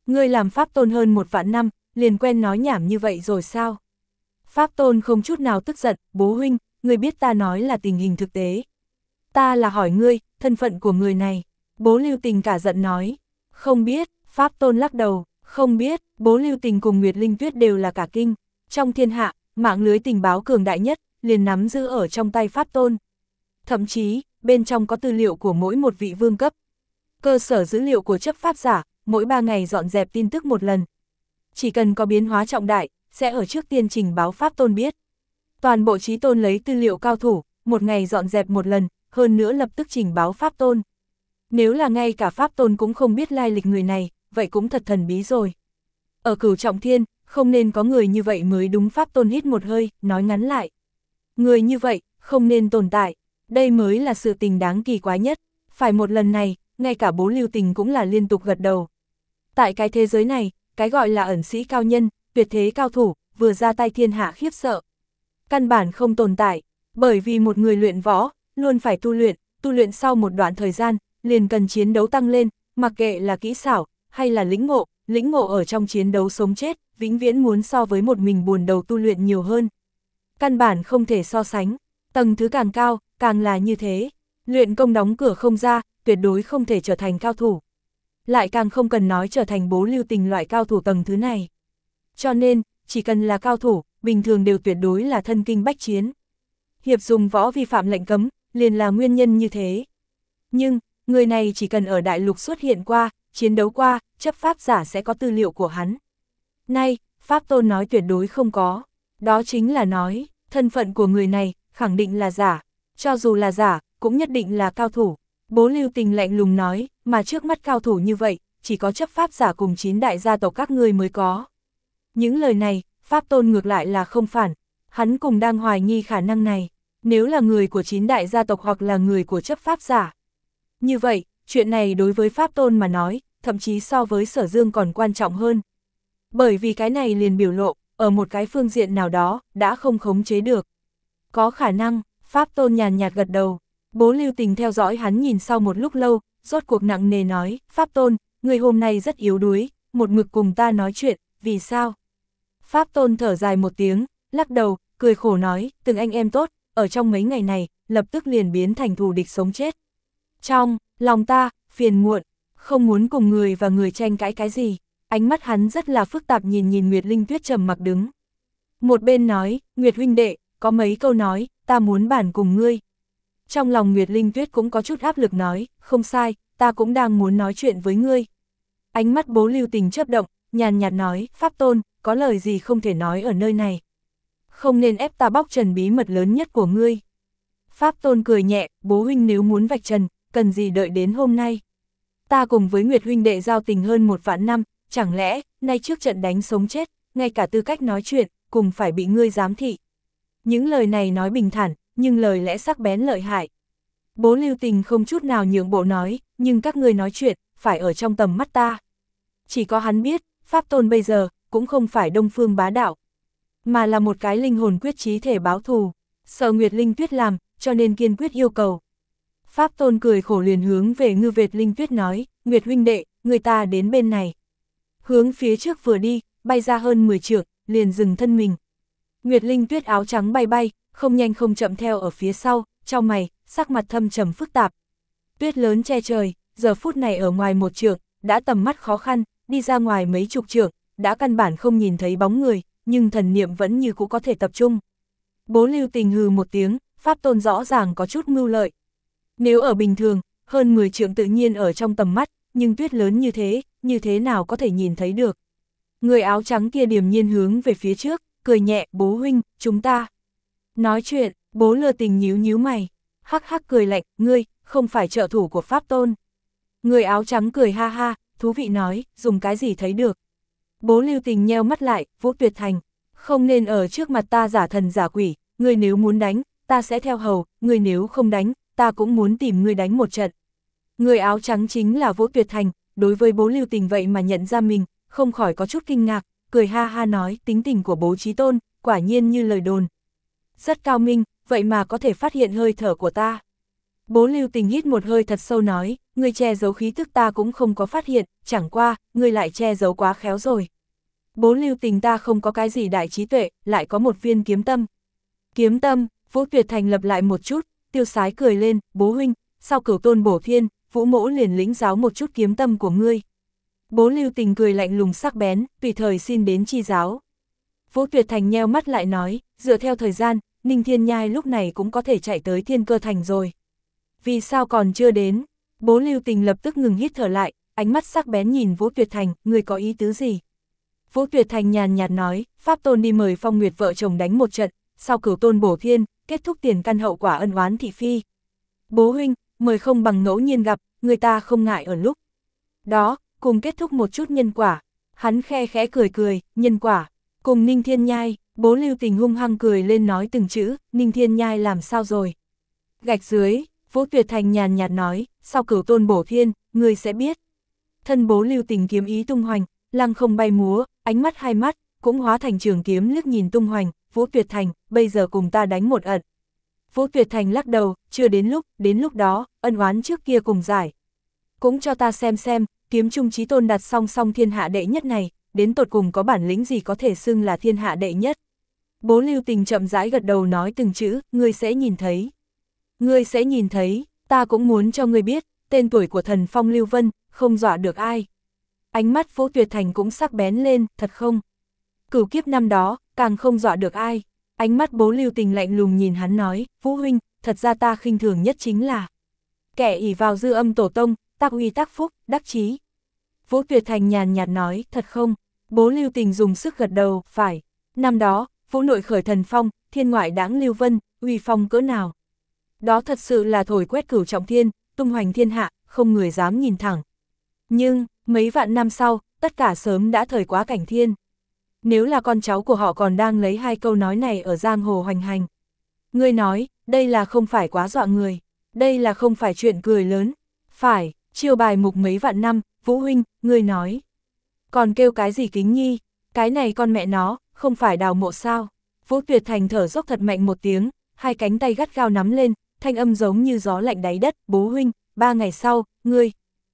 Ngươi làm Pháp Tôn hơn một vạn năm, liền quen nói nhảm như vậy rồi sao? Pháp Tôn không chút nào tức giận, bố huynh, ngươi biết ta nói là tình hình thực tế. Ta là hỏi ngươi, thân phận của người này. Bố Lưu Tình cả giận nói. Không biết, Pháp Tôn lắc đầu, không biết, bố Lưu Tình cùng Nguyệt Linh Tuyết đều là cả kinh. Trong thiên hạ, mạng lưới tình báo cường đại nhất, liền nắm giữ ở trong tay Pháp Tôn. Thậm chí, bên trong có tư liệu của mỗi một vị vương cấp. Cơ sở dữ liệu của chấp pháp giả, mỗi ba ngày dọn dẹp tin tức một lần. Chỉ cần có biến hóa trọng đại, sẽ ở trước tiên trình báo Pháp Tôn biết. Toàn bộ Chí Tôn lấy tư liệu cao thủ, một ngày dọn dẹp một lần, hơn nữa lập tức trình báo Pháp Tôn. Nếu là ngay cả Pháp Tôn cũng không biết lai lịch người này, vậy cũng thật thần bí rồi. Ở Cửu Trọng Thiên, không nên có người như vậy mới đúng. Pháp Tôn hít một hơi, nói ngắn lại. Người như vậy, không nên tồn tại, đây mới là sự tình đáng kỳ quái nhất. Phải một lần này, ngay cả bố Lưu Tình cũng là liên tục gật đầu. Tại cái thế giới này, cái gọi là ẩn sĩ cao nhân, tuyệt thế cao thủ, vừa ra tay thiên hạ khiếp sợ. Căn bản không tồn tại, bởi vì một người luyện võ, luôn phải tu luyện, tu luyện sau một đoạn thời gian, liền cần chiến đấu tăng lên, mặc kệ là kỹ xảo, hay là lĩnh ngộ, lĩnh ngộ ở trong chiến đấu sống chết, vĩnh viễn muốn so với một mình buồn đầu tu luyện nhiều hơn. Căn bản không thể so sánh, tầng thứ càng cao, càng là như thế, luyện công đóng cửa không ra, tuyệt đối không thể trở thành cao thủ. Lại càng không cần nói trở thành bố Lưu Tình loại cao thủ tầng thứ này. Cho nên, chỉ cần là cao thủ, bình thường đều tuyệt đối là thân kinh bách chiến. Hiệp dùng võ vi phạm lệnh cấm, liền là nguyên nhân như thế. Nhưng, người này chỉ cần ở đại lục xuất hiện qua, chiến đấu qua, chấp pháp giả sẽ có tư liệu của hắn. Nay, Pháp Tôn nói tuyệt đối không có. Đó chính là nói, thân phận của người này, khẳng định là giả. Cho dù là giả, cũng nhất định là cao thủ. Bố Lưu Tình lạnh lùng nói, mà trước mắt cao thủ như vậy, chỉ có chấp pháp giả cùng chín đại gia tộc các ngươi mới có. Những lời này, Pháp Tôn ngược lại là không phản. Hắn cùng đang hoài nghi khả năng này. Nếu là người của chín đại gia tộc hoặc là người của chấp pháp giả. Như vậy, chuyện này đối với Pháp Tôn mà nói, thậm chí so với Sở Dương còn quan trọng hơn. Bởi vì cái này liền biểu lộ, ở một cái phương diện nào đó, đã không khống chế được. Có khả năng, Pháp Tôn nhàn nhạt gật đầu. Bố Lưu Tình theo dõi hắn nhìn sau một lúc lâu, rốt cuộc nặng nề nói, Pháp Tôn, người hôm nay rất yếu đuối, một mực cùng ta nói chuyện, vì sao? Pháp Tôn thở dài một tiếng, lắc đầu, cười khổ nói, từng anh em tốt, ở trong mấy ngày này, lập tức liền biến thành thù địch sống chết. Trong lòng ta, phiền muộn, không muốn cùng người và người tranh cãi cái gì. Ánh mắt hắn rất là phức tạp nhìn nhìn Nguyệt Linh Tuyết trầm mặc đứng. Một bên nói, Nguyệt huynh đệ, có mấy câu nói, ta muốn bàn cùng ngươi. Trong lòng Nguyệt Linh Tuyết cũng có chút áp lực nói, không sai, ta cũng đang muốn nói chuyện với ngươi. Ánh mắt bố Lưu Tình chớp động, nhàn nhạt nói, Pháp Tôn, có lời gì không thể nói ở nơi này. Không nên ép ta bóc trần bí mật lớn nhất của ngươi. Pháp Tôn cười nhẹ, bố huynh nếu muốn vạch trần, cần gì đợi đến hôm nay. Ta cùng với Nguyệt huynh đệ giao tình hơn một vạn năm, chẳng lẽ, nay trước trận đánh sống chết, ngay cả tư cách nói chuyện, cùng phải bị ngươi giám thị. Những lời này nói bình thản, nhưng lời lẽ sắc bén lợi hại. Bố Lưu Tình không chút nào nhượng bộ nói, nhưng các ngươi nói chuyện, phải ở trong tầm mắt ta. Chỉ có hắn biết, Pháp Tôn bây giờ, cũng không phải Đông Phương bá đạo, mà là một cái linh hồn quyết chí thể báo thù, sợ Nguyệt Linh Tuyết làm, cho nên kiên quyết yêu cầu. Pháp Tôn cười khổ liền hướng về Ngư Việt Linh Tuyết nói, Nguyệt huynh đệ, người ta đến bên này. Hướng phía trước vừa đi, bay ra hơn mười trượng, liền dừng thân mình. Nguyệt Linh Tuyết áo trắng bay bay, không nhanh không chậm theo ở phía sau, chau mày, sắc mặt thâm trầm phức tạp. Tuyết lớn che trời, giờ phút này ở ngoài một trượng, đã tầm mắt khó khăn, đi ra ngoài mấy chục trượng, đã căn bản không nhìn thấy bóng người, nhưng thần niệm vẫn như cũ có thể tập trung. Bố Lưu Tình hừ một tiếng, Pháp Tôn rõ ràng có chút mưu lợi. Nếu ở bình thường, hơn mười trượng tự nhiên ở trong tầm mắt, nhưng tuyết lớn như thế, như thế nào có thể nhìn thấy được. Người áo trắng kia điềm nhiên hướng về phía trước, cười nhẹ, bố huynh, chúng ta. Nói chuyện, bố Lưu Tình nhíu nhíu mày, hắc hắc cười lạnh, ngươi, không phải trợ thủ của Pháp Tôn. Người áo trắng cười ha ha, thú vị nói, dùng cái gì thấy được. Bố Lưu Tình nheo mắt lại, Vũ Tuyệt Thành, không nên ở trước mặt ta giả thần giả quỷ, ngươi nếu muốn đánh, ta sẽ theo hầu, ngươi nếu không đánh, ta cũng muốn tìm ngươi đánh một trận. Người áo trắng chính là Vũ Tuyệt Thành, đối với bố Lưu Tình vậy mà nhận ra mình, không khỏi có chút kinh ngạc, cười ha ha nói, tính tình của bố Chí Tôn, quả nhiên như lời đồn. Rất cao minh, vậy mà có thể phát hiện hơi thở của ta. Bố Lưu Tình hít một hơi thật sâu nói, ngươi che giấu khí tức ta cũng không có phát hiện, chẳng qua, ngươi lại che giấu quá khéo rồi. Bố Lưu Tình ta không có cái gì đại trí tuệ, lại có một viên kiếm tâm. Kiếm tâm, Vũ Tuyệt Thành lập lại một chút, tiêu sái cười lên, bố huynh, sau cửu tôn bổ thiên, Vũ mỗ liền lĩnh giáo một chút kiếm tâm của ngươi. Bố Lưu Tình cười lạnh lùng sắc bén, tùy thời xin đến chi giáo. Vũ Tuyệt Thành nheo mắt lại nói, dựa theo thời gian, Ninh Thiên Nhai lúc này cũng có thể chạy tới Thiên Cơ Thành rồi. Vì sao còn chưa đến? Bố Lưu Tình lập tức ngừng hít thở lại, ánh mắt sắc bén nhìn Vũ Tuyệt Thành, người có ý tứ gì? Vũ Tuyệt Thành nhàn nhạt nói, Pháp Tôn đi mời Phong Nguyệt vợ chồng đánh một trận, sau cửu tôn bổ thiên, kết thúc tiền căn hậu quả ân oán thị phi. Bố huynh, mời không bằng ngẫu nhiên gặp, người ta không ngại ở lúc đó, cùng kết thúc một chút nhân quả. Hắn khe khẽ cười cười, nhân quả, cùng Ninh Thiên Nhai. Bố Lưu Tình hung hăng cười lên nói từng chữ, Ninh Thiên Nhai làm sao rồi? Gạch dưới, Vũ Tuyệt Thành nhàn nhạt nói, sau cửu tôn bổ thiên, người sẽ biết. Thân Bố Lưu Tình kiếm ý tung hoành, lăng không bay múa, ánh mắt hai mắt, cũng hóa thành trường kiếm liếc nhìn tung hoành, Vũ Tuyệt Thành, bây giờ cùng ta đánh một ẩn. Vũ Tuyệt Thành lắc đầu, chưa đến lúc, đến lúc đó, ân oán trước kia cùng giải. Cũng cho ta xem xem, kiếm trung chí tôn đặt song song thiên hạ đệ nhất này, đến tột cùng có bản lĩnh gì có thể xưng là thiên hạ đệ nhất. Bố Lưu Tình chậm rãi gật đầu nói từng chữ, ngươi sẽ nhìn thấy. Ngươi sẽ nhìn thấy, ta cũng muốn cho ngươi biết, tên tuổi của thần Phong Lưu Vân, không dọa được ai. Ánh mắt Vũ Tuyệt Thành cũng sắc bén lên, thật không? Cửu kiếp năm đó, càng không dọa được ai. Ánh mắt Bố Lưu Tình lạnh lùng nhìn hắn nói, Vũ huynh, thật ra ta khinh thường nhất chính là kẻ ỷ vào dư âm tổ tông, tác uy tác phúc, đắc chí. Vũ Tuyệt Thành nhàn nhạt nói, thật không? Bố Lưu Tình dùng sức gật đầu, phải. Năm đó, Vũ nội khởi thần phong, thiên ngoại đãng Lưu Vân, uy phong cỡ nào? Đó thật sự là thổi quét cửu trọng thiên, tung hoành thiên hạ, không người dám nhìn thẳng. Nhưng, mấy vạn năm sau, tất cả sớm đã thời quá cảnh thiên. Nếu là con cháu của họ còn đang lấy hai câu nói này ở giang hồ hoành hành. Ngươi nói, đây là không phải quá dọa người, đây là không phải chuyện cười lớn. Phải, chiêu bài mục mấy vạn năm, Vũ huynh, ngươi nói. Còn kêu cái gì kính nhi, cái này con mẹ nó, không phải đào mộ sao. Vũ Tuyệt Thành thở dốc thật mạnh một tiếng, hai cánh tay gắt gao nắm lên, thanh âm giống như gió lạnh đáy đất, bố huynh, ba ngày sau, ngươi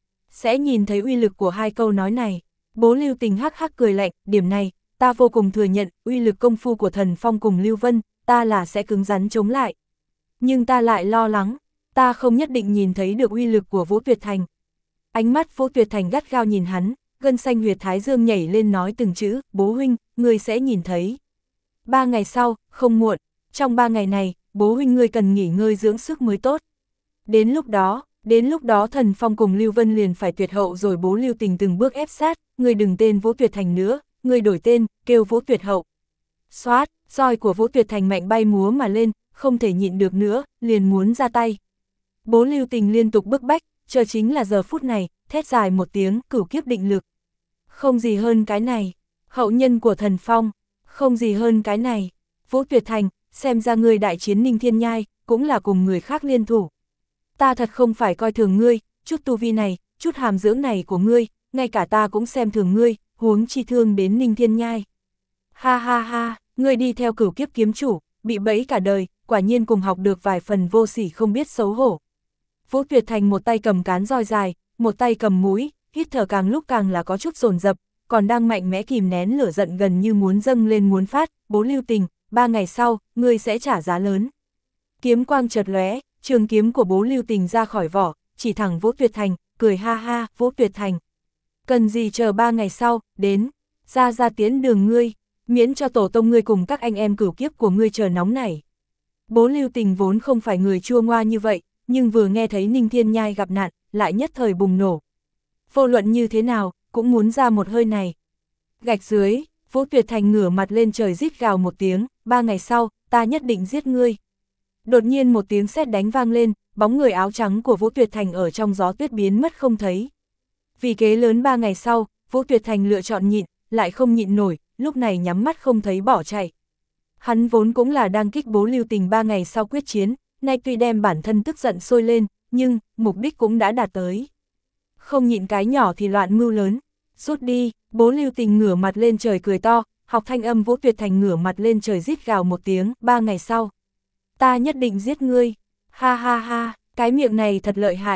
sẽ nhìn thấy uy lực của hai câu nói này. Bố Lưu Tình hắc hắc cười lạnh, điểm này, ta vô cùng thừa nhận, uy lực công phu của thần Phong cùng Lưu Vân, ta là sẽ cứng rắn chống lại. Nhưng ta lại lo lắng, ta không nhất định nhìn thấy được uy lực của Vũ Tuyệt Thành. Ánh mắt Vũ Tuyệt Thành gắt gao nhìn hắn, gân xanh huyệt thái dương nhảy lên nói từng chữ, bố huynh, ngươi sẽ nhìn thấy. Ba ngày sau, không muộn, trong ba ngày này, bố huynh ngươi cần nghỉ ngơi dưỡng sức mới tốt. Đến lúc đó, đến lúc đó thần Phong cùng Lưu Vân liền phải tuyệt hậu rồi. Bố Lưu Tình từng bước ép sát, ngươi đừng tên Vũ Tuyệt Thành nữa, ngươi đổi tên, kêu Vũ Tuyệt Hậu. Xoát, roi của Vũ Tuyệt Thành mạnh bay múa mà lên, không thể nhịn được nữa, liền muốn ra tay. Bố Lưu Tình liên tục bức bách, chờ chính là giờ phút này, thét dài một tiếng, cửu kiếp định lực. Không gì hơn cái này, hậu nhân của thần Phong, không gì hơn cái này. Vũ Tuyệt Thành, xem ra ngươi đại chiến Ninh Thiên Nhai, cũng là cùng người khác liên thủ. Ta thật không phải coi thường ngươi, chút tu vi này, chút hàm dưỡng này của ngươi, ngay cả ta cũng xem thường ngươi, huống chi thương đến Ninh Thiên Nhai. Ha ha ha, ngươi đi theo cửu kiếp kiếm chủ, bị bẫy cả đời, quả nhiên cùng học được vài phần vô sỉ không biết xấu hổ. Vũ Tuyệt Thành một tay cầm cán roi dài, một tay cầm mũi, hít thở càng lúc càng là có chút dồn dập, còn đang mạnh mẽ kìm nén lửa giận gần như muốn dâng lên muốn phát. Bố Lưu Tình, ba ngày sau, ngươi sẽ trả giá lớn. Kiếm quang chợt lóe, trường kiếm của Bố Lưu Tình ra khỏi vỏ, chỉ thẳng Vũ Tuyệt Thành, cười ha ha, Vũ Tuyệt Thành. Cần gì chờ ba ngày sau, đến, ra ra tiến đường ngươi, miễn cho tổ tông ngươi cùng các anh em cửu kiếp của ngươi chờ nóng nảy. Bố Lưu Tình vốn không phải người chua ngoa như vậy, nhưng vừa nghe thấy Ninh Thiên Nhai gặp nạn, lại nhất thời bùng nổ. Vô luận như thế nào, cũng muốn ra một hơi này. Gạch dưới, Vũ Tuyệt Thành ngửa mặt lên trời rít gào một tiếng, ba ngày sau, ta nhất định giết ngươi. Đột nhiên một tiếng sét đánh vang lên, bóng người áo trắng của Vũ Tuyệt Thành ở trong gió tuyết biến mất không thấy. Vì kế lớn ba ngày sau, Vũ Tuyệt Thành lựa chọn nhịn, lại không nhịn nổi, lúc này nhắm mắt không thấy bỏ chạy. Hắn vốn cũng là đang kích Bố Lưu Tình ba ngày sau quyết chiến, nay tuy đem bản thân tức giận sôi lên, nhưng, mục đích cũng đã đạt tới. Không nhịn cái nhỏ thì loạn mưu lớn, rút đi. Bố Lưu Tình ngửa mặt lên trời cười to, học thanh âm Vũ Tuyệt Thành ngửa mặt lên trời rít gào một tiếng, ba ngày sau. Ta nhất định giết ngươi, ha ha ha, cái miệng này thật lợi hại,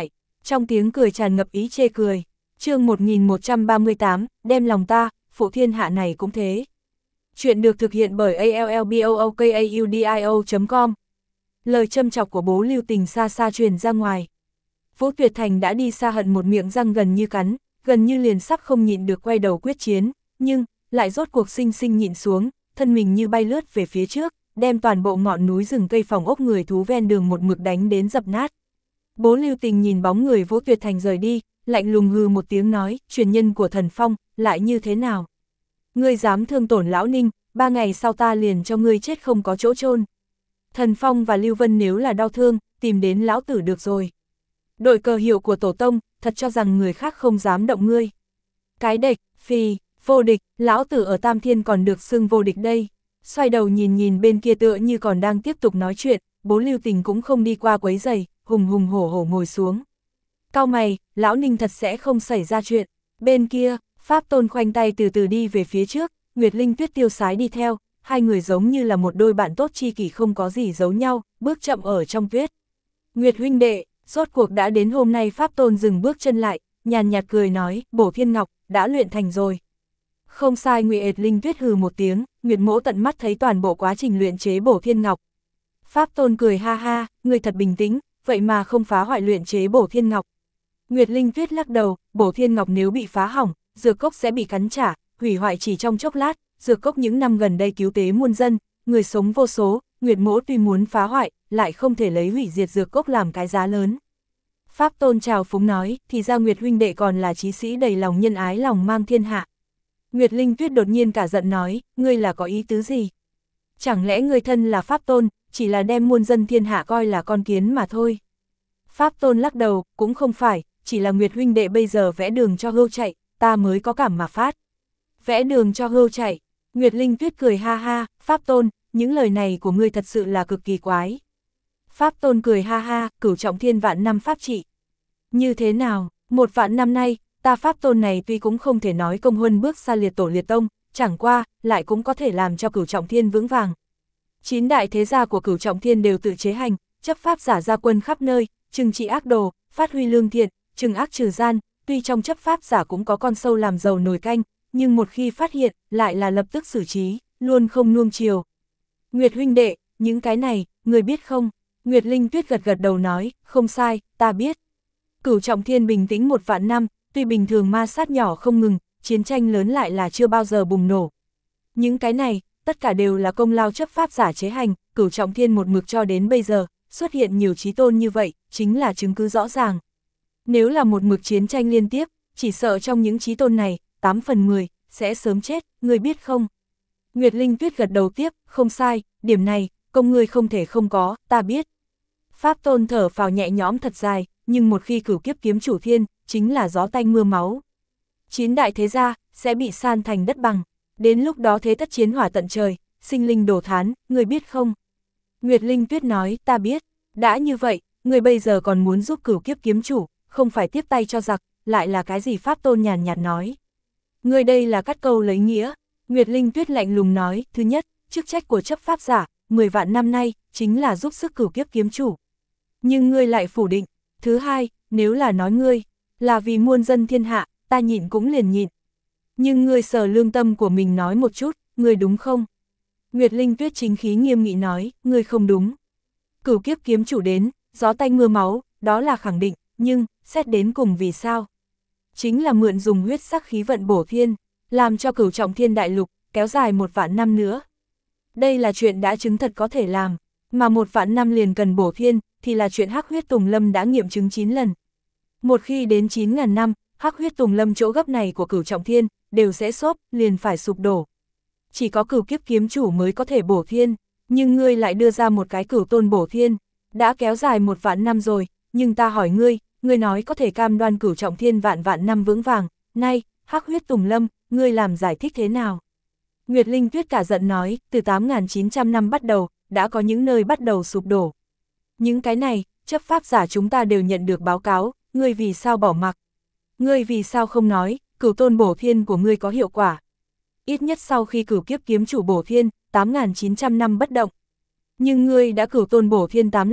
Trong tiếng cười tràn ngập ý chê cười. Chương một nghìn một trăm ba mươi tám, đem lòng ta, phụ thiên hạ này cũng thế. Chuyện được thực hiện bởi a l l b o o k a u d i o chấm com. Lời châm chọc của Bố Lưu Tình xa xa truyền ra ngoài. Vũ Tuyệt Thành đã đi xa hận một miệng răng gần như cắn, gần như liền sắp không nhịn được quay đầu quyết chiến, nhưng lại rốt cuộc sinh sinh nhịn xuống, thân mình như bay lướt về phía trước, đem toàn bộ ngọn núi rừng cây phòng ốc người thú ven đường một mực đánh đến dập nát. Bố Lưu Tình nhìn bóng người Vũ Tuyệt Thành rời đi, lạnh lùng hừ một tiếng nói, truyền nhân của Thần Phong, lại như thế nào? Ngươi dám thương tổn lão Ninh, ba ngày sau ta liền cho ngươi chết không có chỗ chôn. Thần Phong và Lưu Vân nếu là đau thương, tìm đến lão tử được rồi. Đội cờ hiệu của tổ tông, thật cho rằng người khác không dám động ngươi. Cái địch, phì, vô địch, lão tử ở Tam Thiên còn được xưng vô địch đây. Xoay đầu nhìn nhìn bên kia tựa như còn đang tiếp tục nói chuyện, Bố Lưu Tình cũng không đi qua quấy giày, hùng hùng hổ hổ ngồi xuống. Cau mày, lão Ninh thật sẽ không xảy ra chuyện. Bên kia, Pháp Tôn khoanh tay từ từ đi về phía trước, Nguyệt Linh Tuyết tiêu sái đi theo, hai người giống như là một đôi bạn tốt tri kỷ không có gì giấu nhau, bước chậm ở trong tuyết. Nguyệt huynh đệ, rốt cuộc đã đến hôm nay. Pháp Tôn dừng bước chân lại, nhàn nhạt cười nói, Bổ Thiên Ngọc, đã luyện thành rồi. Không sai. Nguyệt Linh Tuyết hừ một tiếng, Nguyệt Mỗ tận mắt thấy toàn bộ quá trình luyện chế Bổ Thiên Ngọc. Pháp Tôn cười ha ha, người thật bình tĩnh, vậy mà không phá hoại luyện chế Bổ Thiên Ngọc. Nguyệt Linh Tuyết lắc đầu, Bổ Thiên Ngọc nếu bị phá hỏng, dược cốc sẽ bị cắn trả, hủy hoại chỉ trong chốc lát, dược cốc những năm gần đây cứu tế muôn dân, người sống vô số, Nguyệt Mỗ tuy muốn phá hoại, lại không thể lấy hủy diệt dược cốc làm cái giá lớn. Pháp Tôn chào phúng nói, thì ra Nguyệt huynh đệ còn là chí sĩ đầy lòng nhân ái lòng mang thiên hạ. Nguyệt Linh Tuyết đột nhiên cả giận nói, ngươi là có ý tứ gì? Chẳng lẽ ngươi thân là Pháp Tôn, chỉ là đem muôn dân thiên hạ coi là con kiến mà thôi? Pháp Tôn lắc đầu, cũng không phải, chỉ là Nguyệt huynh đệ bây giờ vẽ đường cho hươu chạy, ta mới có cảm mà phát. Vẽ đường cho hươu chạy. Nguyệt Linh Tuyết cười ha ha, Pháp Tôn, những lời này của ngươi thật sự là cực kỳ quái. Pháp Tôn cười ha ha, cửu trọng thiên vạn năm pháp trị. Như thế nào, một vạn năm nay, ta Pháp Tôn này tuy cũng không thể nói công huân bước xa liệt tổ liệt tông, chẳng qua, lại cũng có thể làm cho cửu trọng thiên vững vàng. Chín đại thế gia của cửu trọng thiên đều tự chế hành, chấp pháp giả ra quân khắp nơi, trừng trị ác đồ, phát huy lương thiện, trừng ác trừ gian, tuy trong chấp pháp giả cũng có con sâu làm dầu nồi canh, nhưng một khi phát hiện, lại là lập tức xử trí, luôn không nuông chiều. Nguyệt huynh đệ, những cái này, người biết không? Nguyệt Linh Tuyết gật gật đầu nói, không sai, ta biết. Cửu trọng thiên bình tĩnh một vạn năm, tuy bình thường ma sát nhỏ không ngừng, chiến tranh lớn lại là chưa bao giờ bùng nổ. Những cái này, tất cả đều là công lao chấp pháp giả chế hành, cửu trọng thiên một mực cho đến bây giờ, xuất hiện nhiều chí tôn như vậy, chính là chứng cứ rõ ràng. Nếu là một mực chiến tranh liên tiếp, chỉ sợ trong những chí tôn này, tám phần mười, sẽ sớm chết, người biết không? Nguyệt Linh Tuyết gật đầu tiếp, không sai, điểm này, công ngươi không thể không có, ta biết. Pháp Tôn thở phào nhẹ nhõm thật dài, nhưng một khi cửu kiếp kiếm chủ thiên, chính là gió tanh mưa máu. Chín đại thế gia, sẽ bị san thành đất bằng, đến lúc đó thế tất chiến hỏa tận trời, sinh linh đổ thán, người biết không? Nguyệt Linh Tuyết nói, ta biết, đã như vậy, người bây giờ còn muốn giúp cửu kiếp kiếm chủ, không phải tiếp tay cho giặc, lại là cái gì? Pháp Tôn nhàn nhạt nói. Người đây là cắt câu lấy nghĩa. Nguyệt Linh Tuyết lạnh lùng nói, thứ nhất, chức trách của chấp pháp giả, mười vạn năm nay, chính là giúp sức cửu kiếp kiếm chủ. Nhưng ngươi lại phủ định. Thứ hai, nếu là nói ngươi, là vì muôn dân thiên hạ, ta nhịn cũng liền nhịn. Nhưng ngươi sờ lương tâm của mình nói một chút, ngươi đúng không? Nguyệt Linh Tuyết chính khí nghiêm nghị nói, ngươi không đúng. Cửu kiếp kiếm chủ đến, gió tanh mưa máu, đó là khẳng định, nhưng, xét đến cùng vì sao? Chính là mượn dùng huyết sắc khí vận bổ thiên, làm cho cửu trọng thiên đại lục, kéo dài một vạn năm nữa. Đây là chuyện đã chứng thật có thể làm, mà một vạn năm liền cần bổ thiên, thì là chuyện Hắc Huyết Tùng Lâm đã nghiệm chứng chín lần. Một khi đến chín ngàn năm, Hắc Huyết Tùng Lâm chỗ gấp này của cửu trọng thiên, đều sẽ xốp, liền phải sụp đổ. Chỉ có cửu kiếp kiếm chủ mới có thể bổ thiên, nhưng ngươi lại đưa ra một cái cửu tôn bổ thiên, đã kéo dài một vạn năm rồi, nhưng ta hỏi ngươi, ngươi nói có thể cam đoan cửu trọng thiên vạn vạn năm vững vàng, nay, Hắc Huyết Tùng Lâm, ngươi làm giải thích thế nào? Nguyệt Linh Tuyết cả giận nói, từ tám nghìn chín trăm năm bắt đầu, đã có những nơi bắt đầu sụp đổ. Những cái này, chấp pháp giả chúng ta đều nhận được báo cáo, ngươi vì sao bỏ mặc? Ngươi vì sao không nói, cửu tôn bổ thiên của ngươi có hiệu quả? Ít nhất sau khi cửu kiếp kiếm chủ bổ thiên, tám nghìn chín trăm năm bất động. Nhưng ngươi đã cửu tôn bổ thiên tám lần,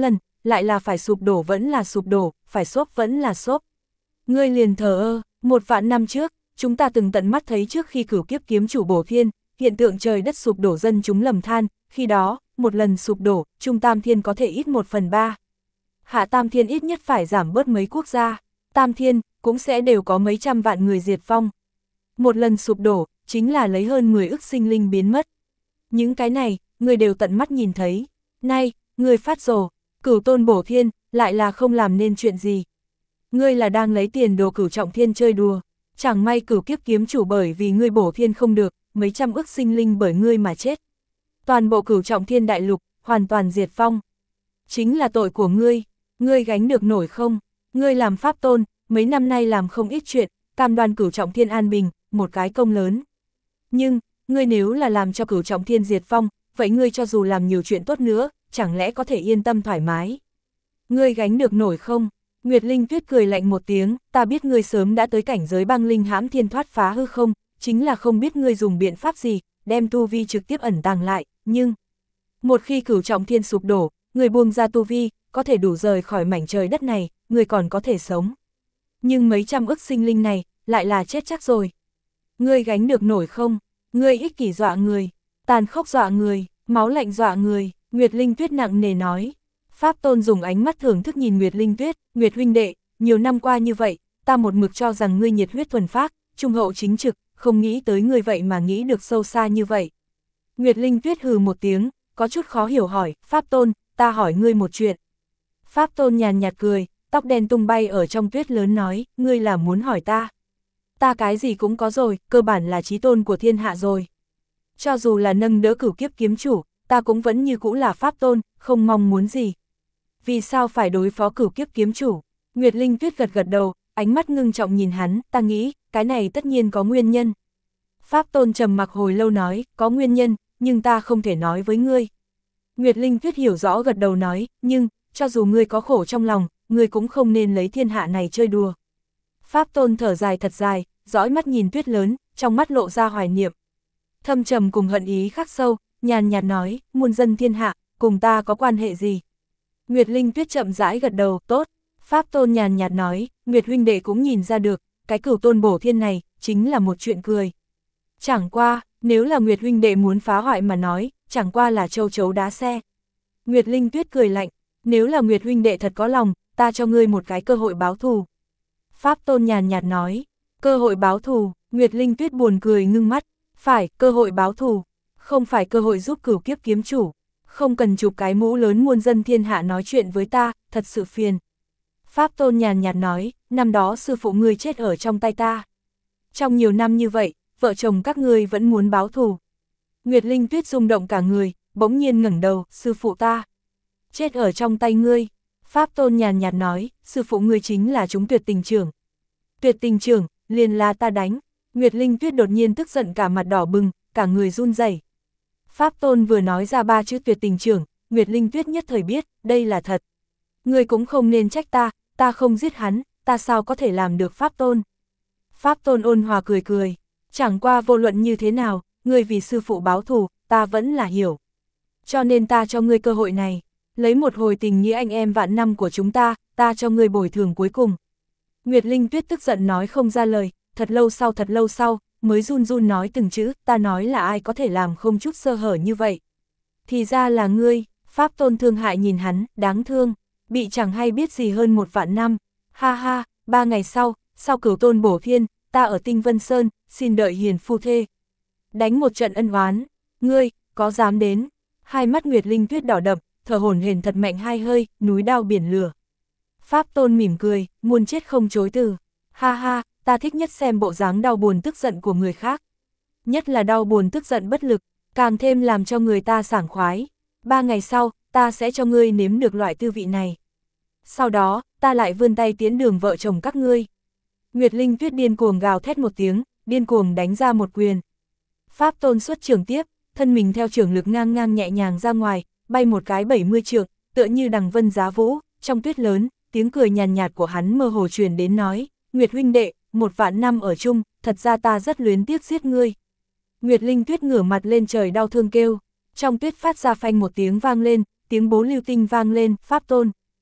lại là phải sụp đổ vẫn là sụp đổ, phải xốp vẫn là xốp. Ngươi liền thờ ơ, một vạn năm trước, chúng ta từng tận mắt thấy trước khi cửu kiếp kiếm chủ bổ thiên, hiện tượng trời đất sụp đổ dân chúng lầm than, khi đó, một lần sụp đổ, Trung Tam Thiên có thể ít một phần ba. Hạ Tam Thiên ít nhất phải giảm bớt mấy quốc gia, Tam Thiên cũng sẽ đều có mấy trăm vạn người diệt vong. Một lần sụp đổ, chính là lấy hơn mười ức sinh linh biến mất. Những cái này, người đều tận mắt nhìn thấy. Nay, người phát rồ, cửu tôn bổ thiên, lại là không làm nên chuyện gì. Ngươi là đang lấy tiền đồ cửu trọng thiên chơi đùa. Chẳng may cửu kiếp kiếm chủ bởi vì ngươi bổ thiên không được, mấy trăm ức sinh linh bởi ngươi mà chết. Toàn bộ cửu trọng thiên đại lục, hoàn toàn diệt vong. Chính là tội của ngươi, ngươi gánh được nổi không? Ngươi làm pháp tôn, mấy năm nay làm không ít chuyện, cam đoan cửu trọng thiên an bình, một cái công lớn. Nhưng, ngươi nếu là làm cho cửu trọng thiên diệt vong, vậy ngươi cho dù làm nhiều chuyện tốt nữa, chẳng lẽ có thể yên tâm thoải mái? Ngươi gánh được nổi không? Nguyệt Linh Tuyết cười lạnh một tiếng, ta biết ngươi sớm đã tới cảnh giới băng linh hãm thiên thoát phá hư không, chính là không biết ngươi dùng biện pháp gì, đem tu vi trực tiếp ẩn tàng lại, nhưng một khi cửu trọng thiên sụp đổ, người buông ra tu vi, có thể đủ rời khỏi mảnh trời đất này, người còn có thể sống. Nhưng mấy trăm ức sinh linh này, lại là chết chắc rồi. Ngươi gánh được nổi không? Ngươi ích kỷ dọa người, tàn khốc dọa người, máu lạnh dọa người, Nguyệt Linh Tuyết nặng nề nói. Pháp Tôn dùng ánh mắt thưởng thức nhìn Nguyệt Linh Tuyết, Nguyệt huynh đệ, nhiều năm qua như vậy, ta một mực cho rằng ngươi nhiệt huyết thuần phác, trung hậu chính trực, không nghĩ tới ngươi vậy mà nghĩ được sâu xa như vậy. Nguyệt Linh Tuyết hừ một tiếng, có chút khó hiểu hỏi, Pháp Tôn, ta hỏi ngươi một chuyện. Pháp Tôn nhàn nhạt cười, tóc đen tung bay ở trong tuyết lớn nói, ngươi là muốn hỏi ta. Ta cái gì cũng có rồi, cơ bản là chí tôn của thiên hạ rồi. Cho dù là nâng đỡ cửu kiếp kiếm chủ, ta cũng vẫn như cũ là Pháp Tôn, không mong muốn gì. Vì sao phải đối phó cửu kiếp kiếm chủ? Nguyệt Linh Tuyết gật gật đầu, ánh mắt ngưng trọng nhìn hắn, ta nghĩ, cái này tất nhiên có nguyên nhân. Pháp Tôn trầm mặc hồi lâu nói, có nguyên nhân, nhưng ta không thể nói với ngươi. Nguyệt Linh Tuyết hiểu rõ gật đầu nói, nhưng, cho dù ngươi có khổ trong lòng, ngươi cũng không nên lấy thiên hạ này chơi đùa. Pháp Tôn thở dài thật dài, dõi mắt nhìn tuyết lớn, trong mắt lộ ra hoài niệm. Thâm trầm cùng hận ý khắc sâu, nhàn nhạt nói, muôn dân thiên hạ, cùng ta có quan hệ gì? Nguyệt Linh Tuyết chậm rãi gật đầu, tốt. Pháp Tôn nhàn nhạt nói, Nguyệt huynh đệ cũng nhìn ra được, cái cửu tôn bổ thiên này, chính là một chuyện cười. Chẳng qua, nếu là Nguyệt huynh đệ muốn phá hoại mà nói, chẳng qua là châu chấu đá xe. Nguyệt Linh Tuyết cười lạnh, nếu là Nguyệt huynh đệ thật có lòng, ta cho ngươi một cái cơ hội báo thù. Pháp Tôn nhàn nhạt nói, cơ hội báo thù, Nguyệt Linh Tuyết buồn cười ngưng mắt, phải, cơ hội báo thù, không phải cơ hội giúp cửu kiếp kiếm chủ, không cần chụp cái mũ lớn muôn dân thiên hạ nói chuyện với ta, thật sự phiền. Pháp Tôn nhàn nhạt nói, năm đó sư phụ ngươi chết ở trong tay ta. Trong nhiều năm như vậy, vợ chồng các ngươi vẫn muốn báo thù. Nguyệt Linh Tuyết rung động cả người, bỗng nhiên ngẩng đầu, sư phụ ta chết ở trong tay ngươi. Pháp Tôn nhàn nhạt nói, sư phụ ngươi chính là chúng tuyệt tình trưởng. Tuyệt tình trưởng, liền là ta đánh. Nguyệt Linh Tuyết đột nhiên tức giận cả mặt đỏ bừng, cả người run rẩy. Pháp Tôn vừa nói ra ba chữ tuyệt tình trưởng, Nguyệt Linh Tuyết nhất thời biết, đây là thật. Ngươi cũng không nên trách ta, ta không giết hắn, ta sao có thể làm được Pháp Tôn. Pháp Tôn ôn hòa cười cười, chẳng qua vô luận như thế nào, ngươi vì sư phụ báo thù, ta vẫn là hiểu. Cho nên ta cho ngươi cơ hội này, lấy một hồi tình nghĩa anh em vạn năm của chúng ta, ta cho ngươi bồi thường cuối cùng. Nguyệt Linh Tuyết tức giận nói không ra lời, thật lâu sau thật lâu sau, mới run run nói từng chữ, ta nói là ai có thể làm không chút sơ hở như vậy. Thì ra là ngươi. Pháp Tôn thương hại nhìn hắn, đáng thương, bị chẳng hay biết gì hơn một vạn năm. Ha ha, ba ngày sau, sau cửu tôn bổ thiên, ta ở Tinh Vân Sơn, xin đợi hiền phu thê. Đánh một trận ân oán, ngươi, có dám đến? Hai mắt Nguyệt Linh Tuyết đỏ đậm, thở hổn hển thật mạnh hai hơi, núi đao biển lửa. Pháp Tôn mỉm cười, muôn chết không chối từ. Ha ha, ta thích nhất xem bộ dáng đau buồn tức giận của người khác. Nhất là đau buồn tức giận bất lực, càng thêm làm cho người ta sảng khoái. Ba ngày sau, ta sẽ cho ngươi nếm được loại tư vị này. Sau đó, ta lại vươn tay tiến đường vợ chồng các ngươi. Nguyệt Linh Tuyết điên cuồng gào thét một tiếng, điên cuồng đánh ra một quyền. Pháp Tôn xuất trưởng tiếp, thân mình theo trưởng lực ngang ngang nhẹ nhàng ra ngoài, bay một cái bảy mươi trượng, tựa như đằng vân giá vũ, trong tuyết lớn, tiếng cười nhàn nhạt của hắn mơ hồ truyền đến nói, Nguyệt huynh đệ, một vạn năm ở chung, thật ra ta rất luyến tiếc giết ngươi. Nguyệt Linh Tuyết ngửa mặt lên trời đau thương kêu, trong tuyết phát ra phanh một tiếng vang lên, tiếng bố lưu tinh vang lên, Pháp Tôn.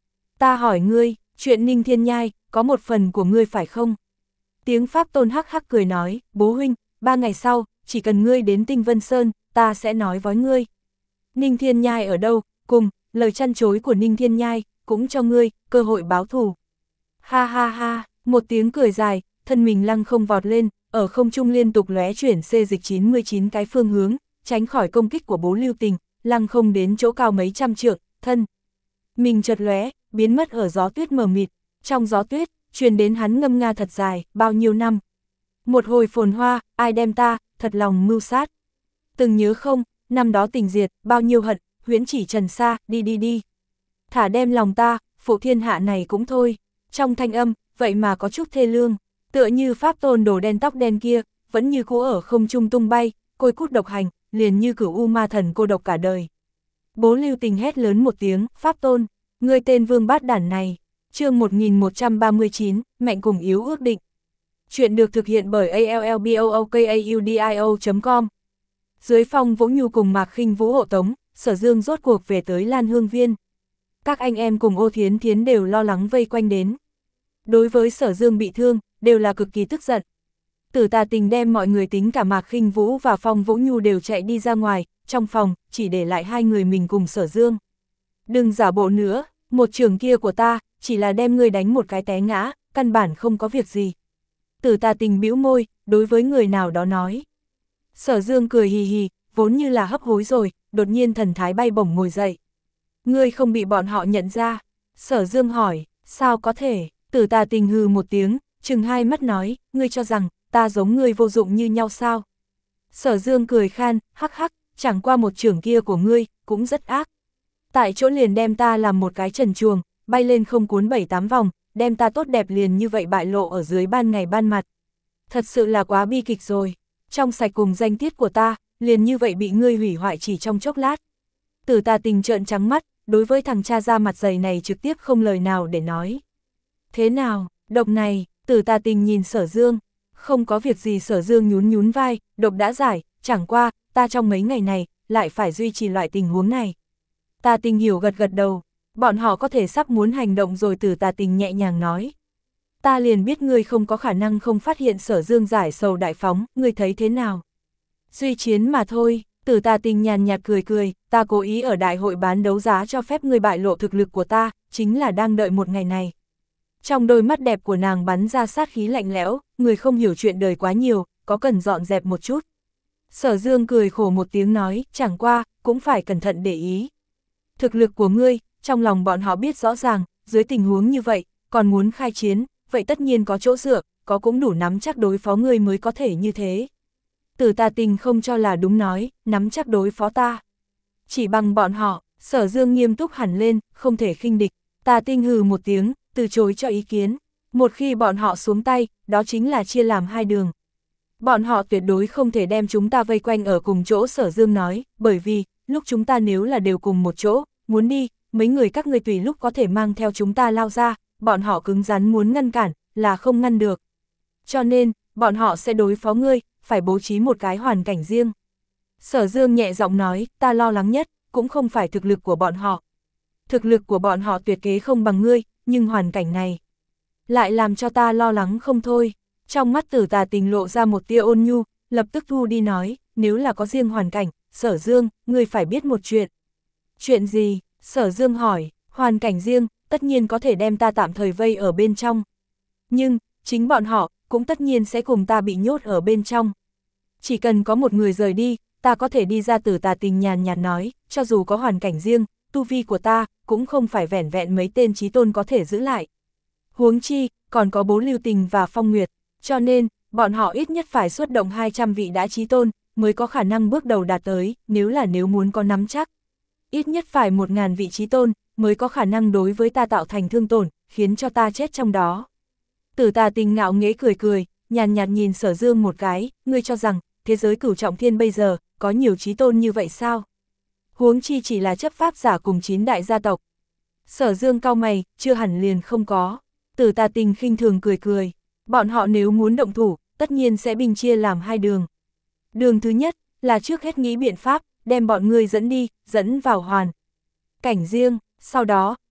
Ta hỏi ngươi, chuyện Ninh Thiên Nhai, có một phần của ngươi phải không? Tiếng Pháp Tôn hắc hắc cười nói, bố huynh, ba ngày sau, chỉ cần ngươi đến Tinh Vân Sơn, ta sẽ nói với ngươi. Ninh Thiên Nhai ở đâu, cùng, lời chăn chối của Ninh Thiên Nhai, cũng cho ngươi, cơ hội báo thù. Ha ha ha, một tiếng cười dài, thân mình lăng không vọt lên, ở không trung liên tục lóe chuyển xê dịch chín mươi chín cái phương hướng, tránh khỏi công kích của Bố Lưu Tình, lăng không đến chỗ cao mấy trăm trượng, thân. Mình chợt lóe, biến mất ở gió tuyết mờ mịt, trong gió tuyết, truyền đến hắn ngâm nga thật dài, bao nhiêu năm. Một hồi phồn hoa, ai đem ta, thật lòng mưu sát. Từng nhớ không, năm đó tình diệt, bao nhiêu hận, huyễn chỉ trần xa, đi đi đi. Thả đem lòng ta, phụ thiên hạ này cũng thôi. Trong thanh âm, vậy mà có chút thê lương, tựa như Pháp Tôn đồ đen tóc đen kia, vẫn như cũ ở không trung tung bay, côi cút độc hành, liền như cửu u ma thần cô độc cả đời. Bố Lưu Tình hét lớn một tiếng, Pháp Tôn, ngươi tên vương bát đản này. Chương một nghìn một trăm ba mươi chín, mạnh cùng yếu ước định. Chuyện được thực hiện bởi a l l b o o k a u d i o chấm com. Dưới Phong Vũ Nhu cùng Mạc Khinh Vũ hộ tống, Sở Dương rốt cuộc về tới Lan Hương Viên. Các anh em cùng Ô Thiến Thiến đều lo lắng vây quanh đến. Đối với Sở Dương bị thương, đều là cực kỳ tức giận. Tử Tà Tình đem mọi người tính cả Mạc Khinh Vũ và Phong Vũ Nhu đều chạy đi ra ngoài, trong phòng, chỉ để lại hai người mình cùng Sở Dương. Đừng giả bộ nữa, một trường kia của ta, chỉ là đem ngươi đánh một cái té ngã, căn bản không có việc gì. Tử Tà Tình bĩu môi, đối với người nào đó nói. Sở Dương cười hì hì, vốn như là hấp hối rồi, đột nhiên thần thái bay bổng ngồi dậy. Ngươi không bị bọn họ nhận ra. Sở Dương hỏi, sao có thể? Tử Tà Tình hừ một tiếng, trừng hai mắt nói, ngươi cho rằng, ta giống ngươi vô dụng như nhau sao? Sở Dương cười khan, hắc hắc, chẳng qua một trưởng kia của ngươi, cũng rất ác. Tại chỗ liền đem ta làm một cái trần chuồng, bay lên không cuốn bảy tám vòng, đem ta tốt đẹp liền như vậy bại lộ ở dưới ban ngày ban mặt. Thật sự là quá bi kịch rồi. Trong sạch cùng danh tiết của ta, liền như vậy bị ngươi hủy hoại chỉ trong chốc lát. Tử Tà Tình trợn trắng mắt, đối với thằng cha da mặt dày này trực tiếp không lời nào để nói. Thế nào, độc này, Tử Tà Tình nhìn Sở Dương. Không có việc gì. Sở Dương nhún nhún vai, độc đã giải, chẳng qua, ta trong mấy ngày này, lại phải duy trì loại tình huống này. Tà Tình hiểu gật gật đầu, bọn họ có thể sắp muốn hành động rồi. Tử Tà Tình nhẹ nhàng nói. Ta liền biết ngươi không có khả năng không phát hiện Sở Dương giải sầu đại phóng, ngươi thấy thế nào? Duy chiến mà thôi. Tử Tà Tình nhàn nhạt cười cười, ta cố ý ở đại hội bán đấu giá cho phép ngươi bại lộ thực lực của ta, chính là đang đợi một ngày này. Trong đôi mắt đẹp của nàng bắn ra sát khí lạnh lẽo, người không hiểu chuyện đời quá nhiều, có cần dọn dẹp một chút. Sở Dương cười khổ một tiếng nói, chẳng qua, cũng phải cẩn thận để ý. Thực lực của ngươi, trong lòng bọn họ biết rõ ràng, dưới tình huống như vậy, còn muốn khai chiến, vậy tất nhiên có chỗ dựa, có cũng đủ nắm chắc đối phó ngươi mới có thể như thế. Tử Tà Tình không cho là đúng nói, nắm chắc đối phó ta. Chỉ bằng bọn họ, Sở Dương nghiêm túc hẳn lên, không thể khinh địch. Tà Tinh hừ một tiếng, từ chối cho ý kiến. Một khi bọn họ xuống tay, đó chính là chia làm hai đường. Bọn họ tuyệt đối không thể đem chúng ta vây quanh ở cùng chỗ. Sở Dương nói, bởi vì, lúc chúng ta nếu là đều cùng một chỗ, muốn đi, mấy người các ngươi tùy lúc có thể mang theo chúng ta lao ra, bọn họ cứng rắn muốn ngăn cản, là không ngăn được. Cho nên, bọn họ sẽ đối phó ngươi, phải bố trí một cái hoàn cảnh riêng. Sở Dương nhẹ giọng nói, ta lo lắng nhất, cũng không phải thực lực của bọn họ. Thực lực của bọn họ tuyệt kế không bằng ngươi, nhưng hoàn cảnh này lại làm cho ta lo lắng không thôi. Trong mắt Tử Tà Tình lộ ra một tia ôn nhu, lập tức thu đi nói, nếu là có riêng hoàn cảnh, Sở Dương, ngươi phải biết một chuyện. Chuyện gì? Sở Dương hỏi, hoàn cảnh riêng, tất nhiên có thể đem ta tạm thời vây ở bên trong. Nhưng, chính bọn họ, cũng tất nhiên sẽ cùng ta bị nhốt ở bên trong. Chỉ cần có một người rời đi, ta có thể đi ra. Tử Tà Tình nhàn nhạt nói, cho dù có hoàn cảnh riêng, tu vi của ta, cũng không phải vẻn vẹn mấy tên chí tôn có thể giữ lại. Huống chi, còn có Bố Lưu Tình và Phong Nguyệt, cho nên, bọn họ ít nhất phải xuất động hai trăm vị đã chí tôn, mới có khả năng bước đầu đạt tới, nếu là nếu muốn có nắm chắc. Ít nhất phải một ngàn vị chí tôn, mới có khả năng đối với ta tạo thành thương tổn, khiến cho ta chết trong đó. Tử Tà Tình ngạo nghễ cười cười, nhàn nhạt nhìn Sở Dương một cái, ngươi cho rằng, thế giới cửu trọng thiên bây giờ, có nhiều chí tôn như vậy sao? Huống chi chỉ là chấp pháp giả cùng chín đại gia tộc. Sở Dương cau mày, chưa hẳn liền không có. Tử Tà Tình khinh thường cười cười, bọn họ nếu muốn động thủ, tất nhiên sẽ binh chia làm hai đường. Đường thứ nhất, là trước hết nghĩ biện pháp, đem bọn ngươi dẫn đi, dẫn vào hoàn cảnh riêng, sau đó,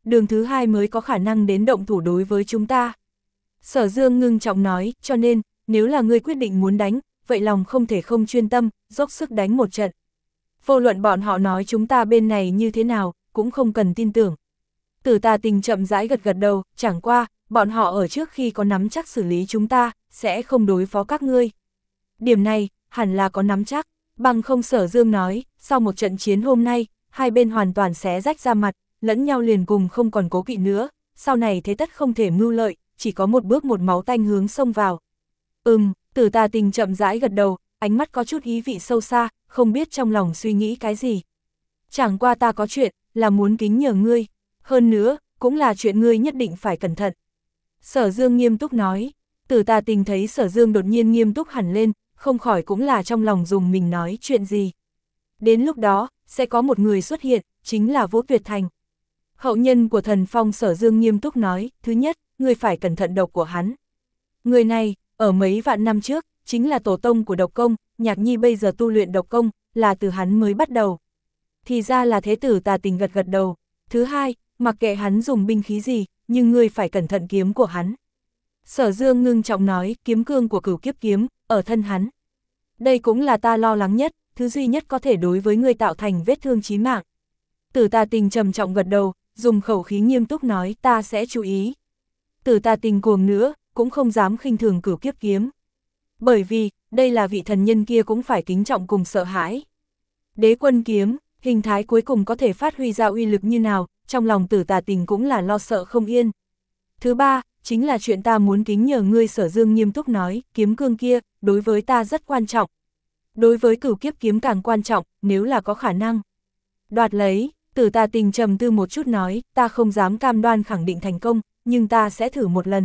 đường thứ hai mới có khả năng đến động thủ đối với chúng ta. Sở Dương ngưng trọng nói, cho nên, nếu là ngươi quyết định muốn đánh, vậy lòng không thể không chuyên tâm, dốc sức đánh một trận. Vô luận bọn họ nói chúng ta bên này như thế nào, cũng không cần tin tưởng. Tử Tà Tình chậm rãi gật gật đầu, chẳng qua, bọn họ ở trước khi có nắm chắc xử lý chúng ta, sẽ không đối phó các ngươi. Điểm này, hẳn là có nắm chắc, bằng không. Sở Dương nói, sau một trận chiến hôm nay, hai bên hoàn toàn xé rách ra mặt, lẫn nhau liền cùng không còn cố kỵ nữa, sau này thế tất không thể mưu lợi, chỉ có một bước một máu tanh hướng xông vào. Ừm, Tử Tà Tình chậm rãi gật đầu, ánh mắt có chút ý vị sâu xa, không biết trong lòng suy nghĩ cái gì. Chẳng qua ta có chuyện, là muốn kính nhờ ngươi, hơn nữa, cũng là chuyện ngươi nhất định phải cẩn thận. Sở Dương nghiêm túc nói. Tử Tà Tình thấy Sở Dương đột nhiên nghiêm túc hẳn lên, không khỏi cũng là trong lòng dùng mình nói chuyện gì. Đến lúc đó, sẽ có một người xuất hiện, chính là Vũ Tuyệt Thành. Hậu nhân của Thần Phong. Sở Dương nghiêm túc nói, thứ nhất, ngươi phải cẩn thận độc của hắn. Người này, ở mấy vạn năm trước, chính là tổ tông của độc công, Nhạc Nhi bây giờ tu luyện độc công, là từ hắn mới bắt đầu. Thì ra là thế. Tử Tà Tình gật gật đầu. Thứ hai, mặc kệ hắn dùng binh khí gì, nhưng ngươi phải cẩn thận kiếm của hắn. Sở Dương ngưng trọng nói, kiếm cương của Cửu Kiếp kiếm, ở thân hắn. Đây cũng là ta lo lắng nhất, thứ duy nhất có thể đối với ngươi tạo thành vết thương chí mạng. Tử Tà Tình trầm trọng gật đầu, dùng khẩu khí nghiêm túc nói, ta sẽ chú ý. Tử Tà Tình cuồng nữa, cũng không dám khinh thường Cửu Kiếp kiếm. Bởi vì, đây là vị thần nhân kia cũng phải kính trọng cùng sợ hãi. Đế Quân kiếm, hình thái cuối cùng có thể phát huy ra uy lực như nào, trong lòng Tử Tà Tình cũng là lo sợ không yên. Thứ ba, chính là chuyện ta muốn kính nhờ ngươi. Sở Dương nghiêm túc nói, kiếm cương kia, đối với ta rất quan trọng. Đối với Cửu Kiếp kiếm càng quan trọng, nếu là có khả năng đoạt lấy. Tử Tà Tình trầm tư một chút nói, ta không dám cam đoan khẳng định thành công, nhưng ta sẽ thử một lần.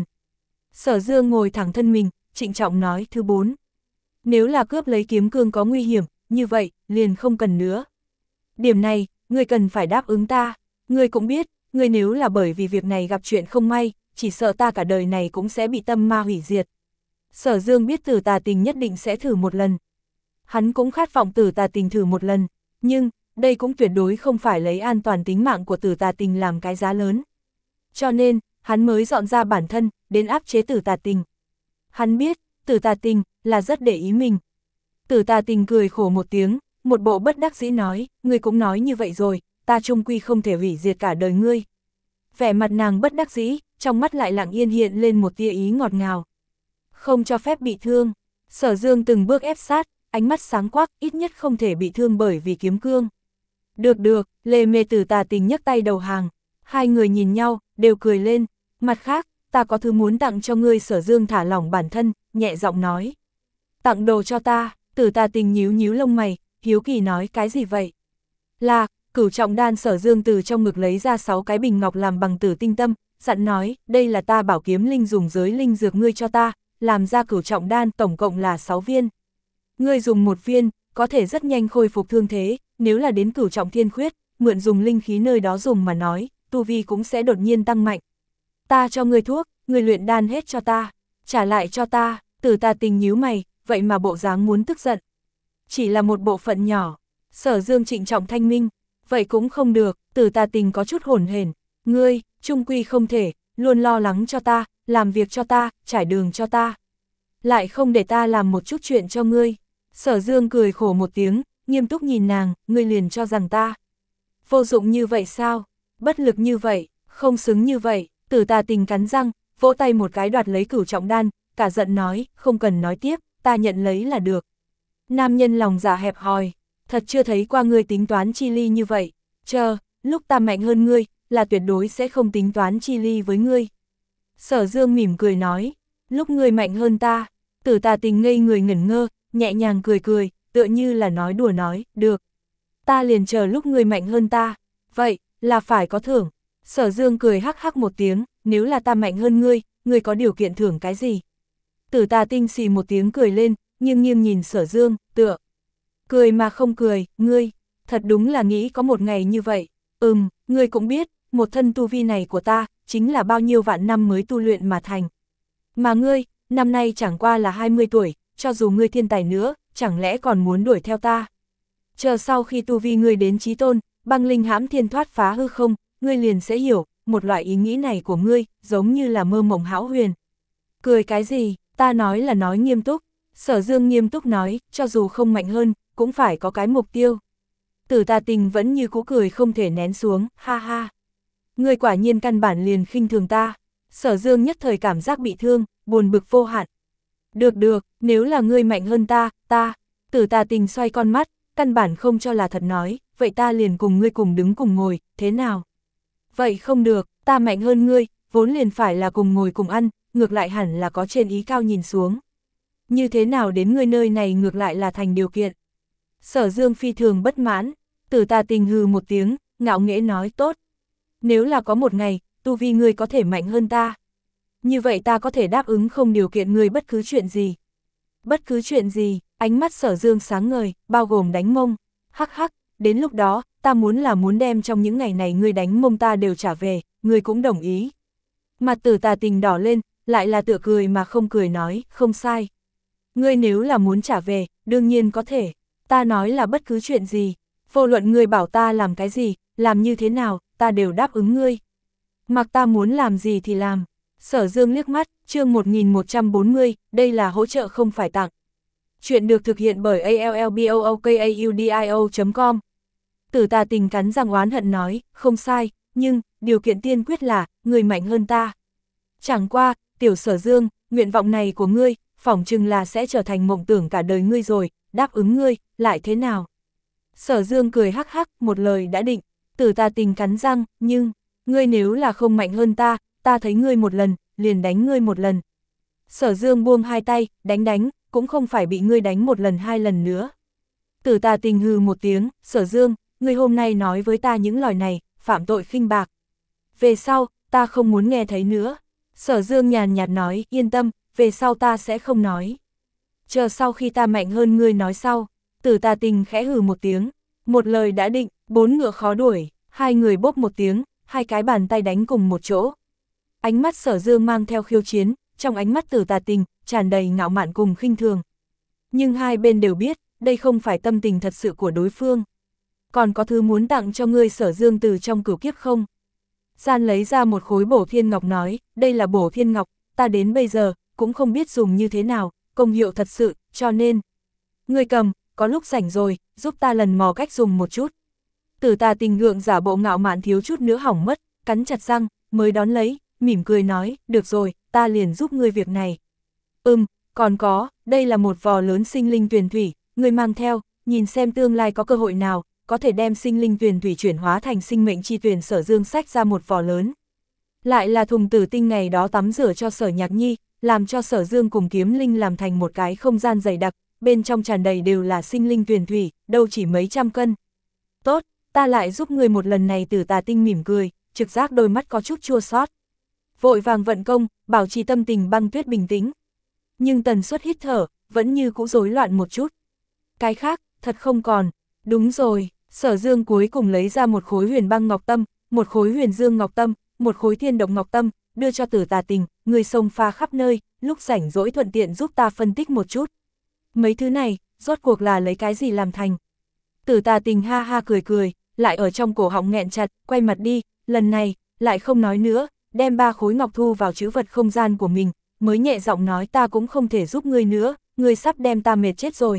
Sở Dương ngồi thẳng thân mình, trịnh trọng nói, thứ bốn. Nếu là cướp lấy kiếm cương có nguy hiểm, như vậy, liền không cần nữa. Điểm này, ngươi cần phải đáp ứng ta. Ngươi cũng biết, ngươi nếu là bởi vì việc này gặp chuyện không may, chỉ sợ ta cả đời này cũng sẽ bị tâm ma hủy diệt. Sở Dương biết Tử Tà Tình nhất định sẽ thử một lần. Hắn cũng khát vọng Tử Tà Tình thử một lần, nhưng, đây cũng tuyệt đối không phải lấy an toàn tính mạng của Tử Tà Tình làm cái giá lớn. Cho nên, hắn mới dọn ra bản thân, đến áp chế Tử Tà Tình. Hắn biết, Tử Tà Tình, là rất để ý mình. Tử Tà Tình cười khổ một tiếng, một bộ bất đắc dĩ nói, ngươi cũng nói như vậy rồi, ta chung quy không thể hủy diệt cả đời ngươi. Vẻ mặt nàng bất đắc dĩ, trong mắt lại lặng yên hiện lên một tia ý ngọt ngào. Không cho phép bị thương. Sở Dương từng bước ép sát, ánh mắt sáng quắc, ít nhất không thể bị thương bởi vì kiếm cương. Được được, Lê Mê. Tử Tà Tình nhấc tay đầu hàng. Hai người nhìn nhau, đều cười lên. Mặt khác, ta có thứ muốn tặng cho ngươi. Sở Dương thả lỏng bản thân, nhẹ giọng nói. Tặng đồ cho ta. Tử Tà Tình nhíu nhíu lông mày, hiếu kỳ nói, cái gì vậy? Là, Cửu Trọng Đan. Sở Dương từ trong ngực lấy ra sáu cái bình ngọc làm bằng tử tinh tâm, dặn nói, đây là ta bảo kiếm linh dùng giới linh dược ngươi cho ta, làm ra Cửu Trọng Đan, tổng cộng là sáu viên. Ngươi dùng một viên, có thể rất nhanh khôi phục thương thế, nếu là đến Cửu Trọng Thiên Khuyết, mượn dùng linh khí nơi đó dùng mà nói, tu vi cũng sẽ đột nhiên tăng mạnh. Ta cho ngươi thuốc, ngươi luyện đan hết cho ta, trả lại cho ta. Tử Tà Tình nhíu mày, vậy mà bộ dáng muốn tức giận. Chỉ là một bộ phận nhỏ. Sở Dương trịnh trọng thanh minh, vậy cũng không được. Tử Tà Tình có chút hổn hển, ngươi, chung quy không thể, luôn lo lắng cho ta, làm việc cho ta, trải đường cho ta. Lại không để ta làm một chút chuyện cho ngươi. Sở Dương cười khổ một tiếng, nghiêm túc nhìn nàng, ngươi liền cho rằng ta vô dụng như vậy sao? Bất lực như vậy, không xứng như vậy. Tử Tà Tình cắn răng, vỗ tay một cái đoạt lấy Cửu Trọng Đan, cả giận nói, không cần nói tiếp, ta nhận lấy là được. Nam nhân lòng dạ hẹp hòi, thật chưa thấy qua ngươi tính toán chi ly như vậy. Chờ, lúc ta mạnh hơn ngươi, là tuyệt đối sẽ không tính toán chi ly với ngươi. Sở Dương mỉm cười nói, lúc ngươi mạnh hơn ta. Tử Tà Tình ngây người ngẩn ngơ, nhẹ nhàng cười cười, tựa như là nói đùa nói, được. Ta liền chờ lúc ngươi mạnh hơn ta, vậy, là phải có thưởng. Sở Dương cười hắc hắc một tiếng, nếu là ta mạnh hơn ngươi, ngươi có điều kiện thưởng cái gì? Tử Tà Tinh xì một tiếng cười lên, nghiêng nghiêng nhìn Sở Dương, tựa. Cười mà không cười, ngươi, thật đúng là nghĩ có một ngày như vậy. Ừm, ngươi cũng biết, một thân tu vi này của ta, chính là bao nhiêu vạn năm mới tu luyện mà thành. Mà ngươi, năm nay chẳng qua là hai mươi tuổi, cho dù ngươi thiên tài nữa, chẳng lẽ còn muốn đuổi theo ta? Chờ sau khi tu vi ngươi đến chí tôn, băng linh hãm thiên thoát phá hư không, ngươi liền sẽ hiểu, một loại ý nghĩ này của ngươi, giống như là mơ mộng hão huyền. Cười cái gì, ta nói là nói nghiêm túc. Sở Dương nghiêm túc nói, cho dù không mạnh hơn, cũng phải có cái mục tiêu. Tử Tà Tình vẫn như cũ cười không thể nén xuống, ha ha. Ngươi quả nhiên căn bản liền khinh thường ta. Sở Dương nhất thời cảm giác bị thương, buồn bực vô hạn. Được được, nếu là ngươi mạnh hơn ta, ta. Tử Tà Tình xoay con mắt, căn bản không cho là thật nói, vậy ta liền cùng ngươi cùng đứng cùng ngồi, thế nào? Vậy không được, ta mạnh hơn ngươi, vốn liền phải là cùng ngồi cùng ăn, ngược lại hẳn là có trên ý cao nhìn xuống. Như thế nào đến ngươi nơi này ngược lại là thành điều kiện? Sở Dương phi thường bất mãn, Tử Tà Tình hừ một tiếng, ngạo nghễ nói tốt. Nếu là có một ngày, tu vi ngươi có thể mạnh hơn ta. Như vậy ta có thể đáp ứng không điều kiện ngươi bất cứ chuyện gì. Bất cứ chuyện gì, ánh mắt Sở Dương sáng ngời, bao gồm đánh mông. Hắc hắc, đến lúc đó, ta muốn là muốn đem trong những ngày này ngươi đánh mông ta đều trả về, ngươi cũng đồng ý. Mặt Tử Tà Tình đỏ lên, lại là tựa cười mà không cười nói, không sai. Ngươi nếu là muốn trả về, đương nhiên có thể. Ta nói là bất cứ chuyện gì, vô luận ngươi bảo ta làm cái gì, làm như thế nào, ta đều đáp ứng ngươi. Mặc ta muốn làm gì thì làm. Sở Dương liếc mắt, chương một nghìn một trăm bốn mươi, đây là hỗ trợ không phải tặng. Chuyện được thực hiện bởi a l l b o o k a u d i o chấm com. Tử Tà Tình cắn răng oán hận nói, không sai, nhưng, điều kiện tiên quyết là, người mạnh hơn ta. Chẳng qua, tiểu Sở Dương, nguyện vọng này của ngươi, phỏng chừng là sẽ trở thành mộng tưởng cả đời ngươi rồi, đáp ứng ngươi, lại thế nào? Sở Dương cười hắc hắc, một lời đã định. Tử Tà Tình cắn răng, nhưng, ngươi nếu là không mạnh hơn ta, ta thấy ngươi một lần, liền đánh ngươi một lần. Sở Dương buông hai tay, đánh đánh, cũng không phải bị ngươi đánh một lần hai lần nữa. Tử Tà Tình hừ một tiếng, Sở Dương, ngươi hôm nay nói với ta những lời này, phạm tội khinh bạc. Về sau, ta không muốn nghe thấy nữa. Sở Dương nhàn nhạt nói, yên tâm, về sau ta sẽ không nói. Chờ sau khi ta mạnh hơn ngươi nói sau. Tử Tà Tình khẽ hừ một tiếng, một lời đã định, bốn ngựa khó đuổi, hai người bốp một tiếng, hai cái bàn tay đánh cùng một chỗ. Ánh mắt Sở Dương mang theo khiêu chiến, trong ánh mắt Tử Tà Tình, tràn đầy ngạo mạn cùng khinh thường. Nhưng hai bên đều biết, đây không phải tâm tình thật sự của đối phương. Còn có thứ muốn tặng cho ngươi Sở Dương từ trong cửu kiếp không? Gian lấy ra một khối bổ thiên ngọc nói, đây là bổ thiên ngọc, ta đến bây giờ, cũng không biết dùng như thế nào, công hiệu thật sự, cho nên. Ngươi cầm, có lúc rảnh rồi, giúp ta lần mò cách dùng một chút. Tử Tà Tình gượng giả bộ ngạo mạn thiếu chút nữa hỏng mất, cắn chặt răng, mới đón lấy, mỉm cười nói, được rồi, ta liền giúp ngươi việc này. Ừm, còn có, đây là một vò lớn sinh linh tuyền thủy, ngươi mang theo, nhìn xem tương lai có cơ hội nào, có thể đem sinh linh tuyền thủy chuyển hóa thành sinh mệnh chi tuyền. Sở Dương xách ra một vò lớn. Lại là thùng tử tinh ngày đó tắm rửa cho Sở Nhạc Nhi, làm cho Sở Dương cùng kiếm linh làm thành một cái không gian dày đặc, bên trong tràn đầy đều là sinh linh tuyền thủy, đâu chỉ mấy trăm cân. Tốt, ta lại giúp ngươi một lần này. Tử Tà Tinh mỉm cười, trực giác đôi mắt có chút chua xót. Vội vàng vận công, bảo trì tâm tình băng tuyết bình tĩnh. Nhưng tần suất hít thở, vẫn như cũ rối loạn một chút. Cái khác, thật không còn. Đúng rồi, Sở Dương cuối cùng lấy ra một khối huyền băng ngọc tâm, một khối huyền dương ngọc tâm, một khối thiên động ngọc tâm, đưa cho Tử Tà Tình, người sông pha khắp nơi, lúc rảnh rỗi thuận tiện giúp ta phân tích một chút. Mấy thứ này, rốt cuộc là lấy cái gì làm thành? Tử Tà Tình ha ha cười cười, lại ở trong cổ họng nghẹn chặt, quay mặt đi, lần này, lại không nói nữa, đem ba khối ngọc thu vào trữ vật không gian của mình, mới nhẹ giọng nói ta cũng không thể giúp ngươi nữa, ngươi sắp đem ta mệt chết rồi.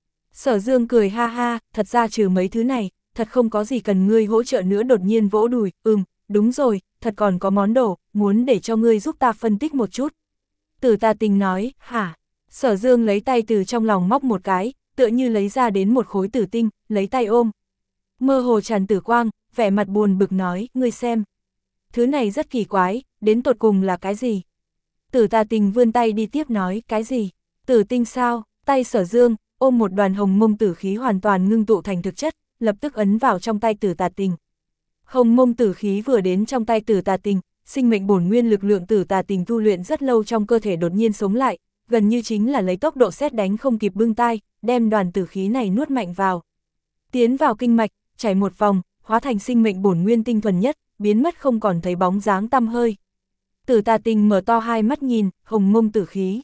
Sở Dương cười ha ha, thật ra trừ mấy thứ này, thật không có gì cần ngươi hỗ trợ nữa. Đột nhiên vỗ đùi, ừm, đúng rồi, thật còn có món đồ, muốn để cho ngươi giúp ta phân tích một chút. Tử Tà Tình nói, hả? Sở Dương lấy tay từ trong lòng móc một cái, tựa như lấy ra đến một khối tử tinh, lấy tay ôm. Mơ hồ tràn tử quang, vẻ mặt buồn bực nói, ngươi xem. Thứ này rất kỳ quái, đến tột cùng là cái gì? Tử Tà Tình vươn tay đi tiếp nói, cái gì? Tử tinh sao? Tay Sở Dương, ôm một đoàn hồng mông tử khí hoàn toàn ngưng tụ thành thực chất, lập tức ấn vào trong tay Tử Tà Tình. Hồng mông tử khí vừa đến trong tay Tử Tà Tình, sinh mệnh bổn nguyên lực lượng Tử Tà Tình tu luyện rất lâu trong cơ thể đột nhiên sống lại, gần như chính là lấy tốc độ sét đánh không kịp bưng tai, đem đoàn tử khí này nuốt mạnh vào. Tiến vào kinh mạch, chảy một vòng, hóa thành sinh mệnh bổn nguyên tinh thuần nhất, biến mất không còn thấy bóng dáng tăm hơi. Tử Tà Tình mở to hai mắt nhìn, hồng mông tử khí.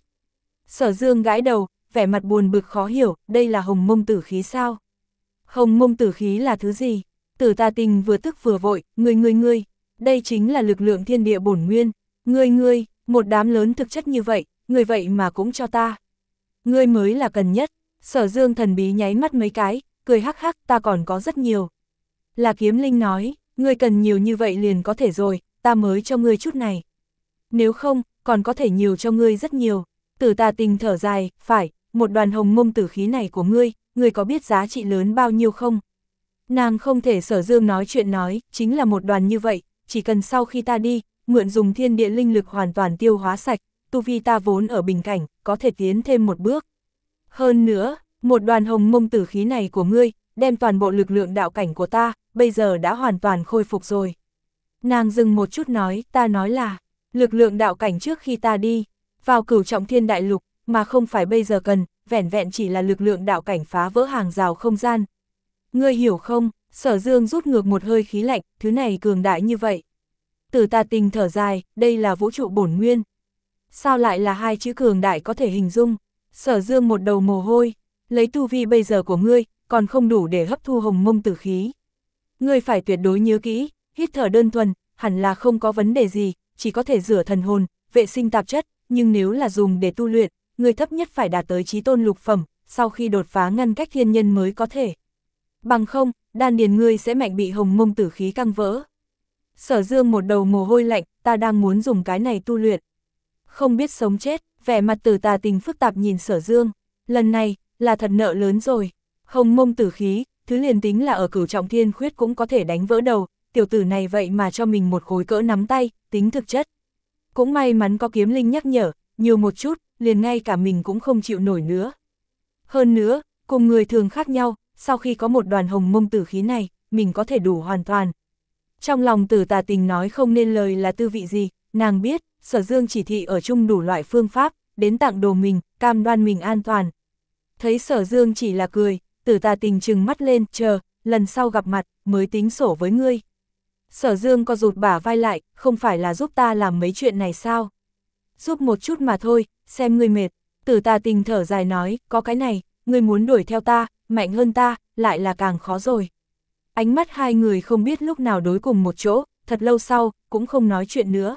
Sở Dương gãi đầu, vẻ mặt buồn bực khó hiểu, đây là hồng mông tử khí sao? Hồng mông tử khí là thứ gì? Tử Tà Tình vừa tức vừa vội, ngươi ngươi ngươi, Đây chính là lực lượng thiên địa bổn nguyên, ngươi ngươi, một đám lớn thực chất như vậy, ngươi vậy mà cũng cho ta. Ngươi mới là cần nhất, Sở Dương thần bí nháy mắt mấy cái, cười hắc hắc, ta còn có rất nhiều. Là Kiếm Linh nói, ngươi cần nhiều như vậy liền có thể rồi, ta mới cho ngươi chút này. Nếu không, còn có thể nhiều cho ngươi rất nhiều. Tử Tà Tình thở dài, phải, một đoàn hồng mông tử khí này của ngươi, ngươi có biết giá trị lớn bao nhiêu không? Nàng không thể Sở Dương nói chuyện nói, chính là một đoàn như vậy, chỉ cần sau khi ta đi, mượn dùng thiên địa linh lực hoàn toàn tiêu hóa sạch, tu vi ta vốn ở bình cảnh, có thể tiến thêm một bước. Hơn nữa, một đoàn hồng mông tử khí này của ngươi, đem toàn bộ lực lượng đạo cảnh của ta, bây giờ đã hoàn toàn khôi phục rồi. Nàng dừng một chút nói, ta nói là, lực lượng đạo cảnh trước khi ta đi, vào cửu trọng thiên đại lục, mà không phải bây giờ cần, vẻn vẹn chỉ là lực lượng đạo cảnh phá vỡ hàng rào không gian. Ngươi hiểu không, Sở Dương rút ngược một hơi khí lạnh, thứ này cường đại như vậy. Tử Tà Tình thở dài, đây là vũ trụ bổn nguyên. Sao lại là hai chữ cường đại có thể hình dung? Sở Dương một đầu mồ hôi, lấy tu vi bây giờ của ngươi, còn không đủ để hấp thu hồng mông tử khí. Ngươi phải tuyệt đối nhớ kỹ, hít thở đơn thuần, hẳn là không có vấn đề gì, chỉ có thể rửa thần hồn, vệ sinh tạp chất, nhưng nếu là dùng để tu luyện, ngươi thấp nhất phải đạt tới chí tôn lục phẩm, sau khi đột phá ngăn cách thiên nhân mới có thể. Bằng không, đan điền ngươi sẽ mạnh bị hồng mông tử khí căng vỡ. Sở Dương một đầu mồ hôi lạnh, ta đang muốn dùng cái này tu luyện. Không biết sống chết, vẻ mặt Tử Tà Tình phức tạp nhìn Sở Dương, lần này, là thật nợ lớn rồi. Hồng mông tử khí, thứ liền tính là ở cửu trọng thiên khuyết cũng có thể đánh vỡ đầu, tiểu tử này vậy mà cho mình một khối cỡ nắm tay, tính thực chất. Cũng may mắn có Kiếm Linh nhắc nhở, nhiều một chút, liền ngay cả mình cũng không chịu nổi nữa. Hơn nữa, cùng người thường khác nhau, sau khi có một đoàn hồng mông tử khí này, mình có thể đủ hoàn toàn. Trong lòng Tử Tà Tình nói không nên lời là tư vị gì, nàng biết, Sở Dương chỉ thị ở chung đủ loại phương pháp, đến tặng đồ mình, cam đoan mình an toàn. Thấy Sở Dương chỉ là cười, Tử Tà Tình trừng mắt lên, chờ, lần sau gặp mặt, mới tính sổ với ngươi. Sở Dương co rụt bả vai lại, không phải là giúp ta làm mấy chuyện này sao? Giúp một chút mà thôi, xem ngươi mệt. Tử Tà Tình thở dài nói, có cái này, ngươi muốn đuổi theo ta, mạnh hơn ta, lại là càng khó rồi. Ánh mắt hai người không biết lúc nào đối cùng một chỗ, thật lâu sau, cũng không nói chuyện nữa.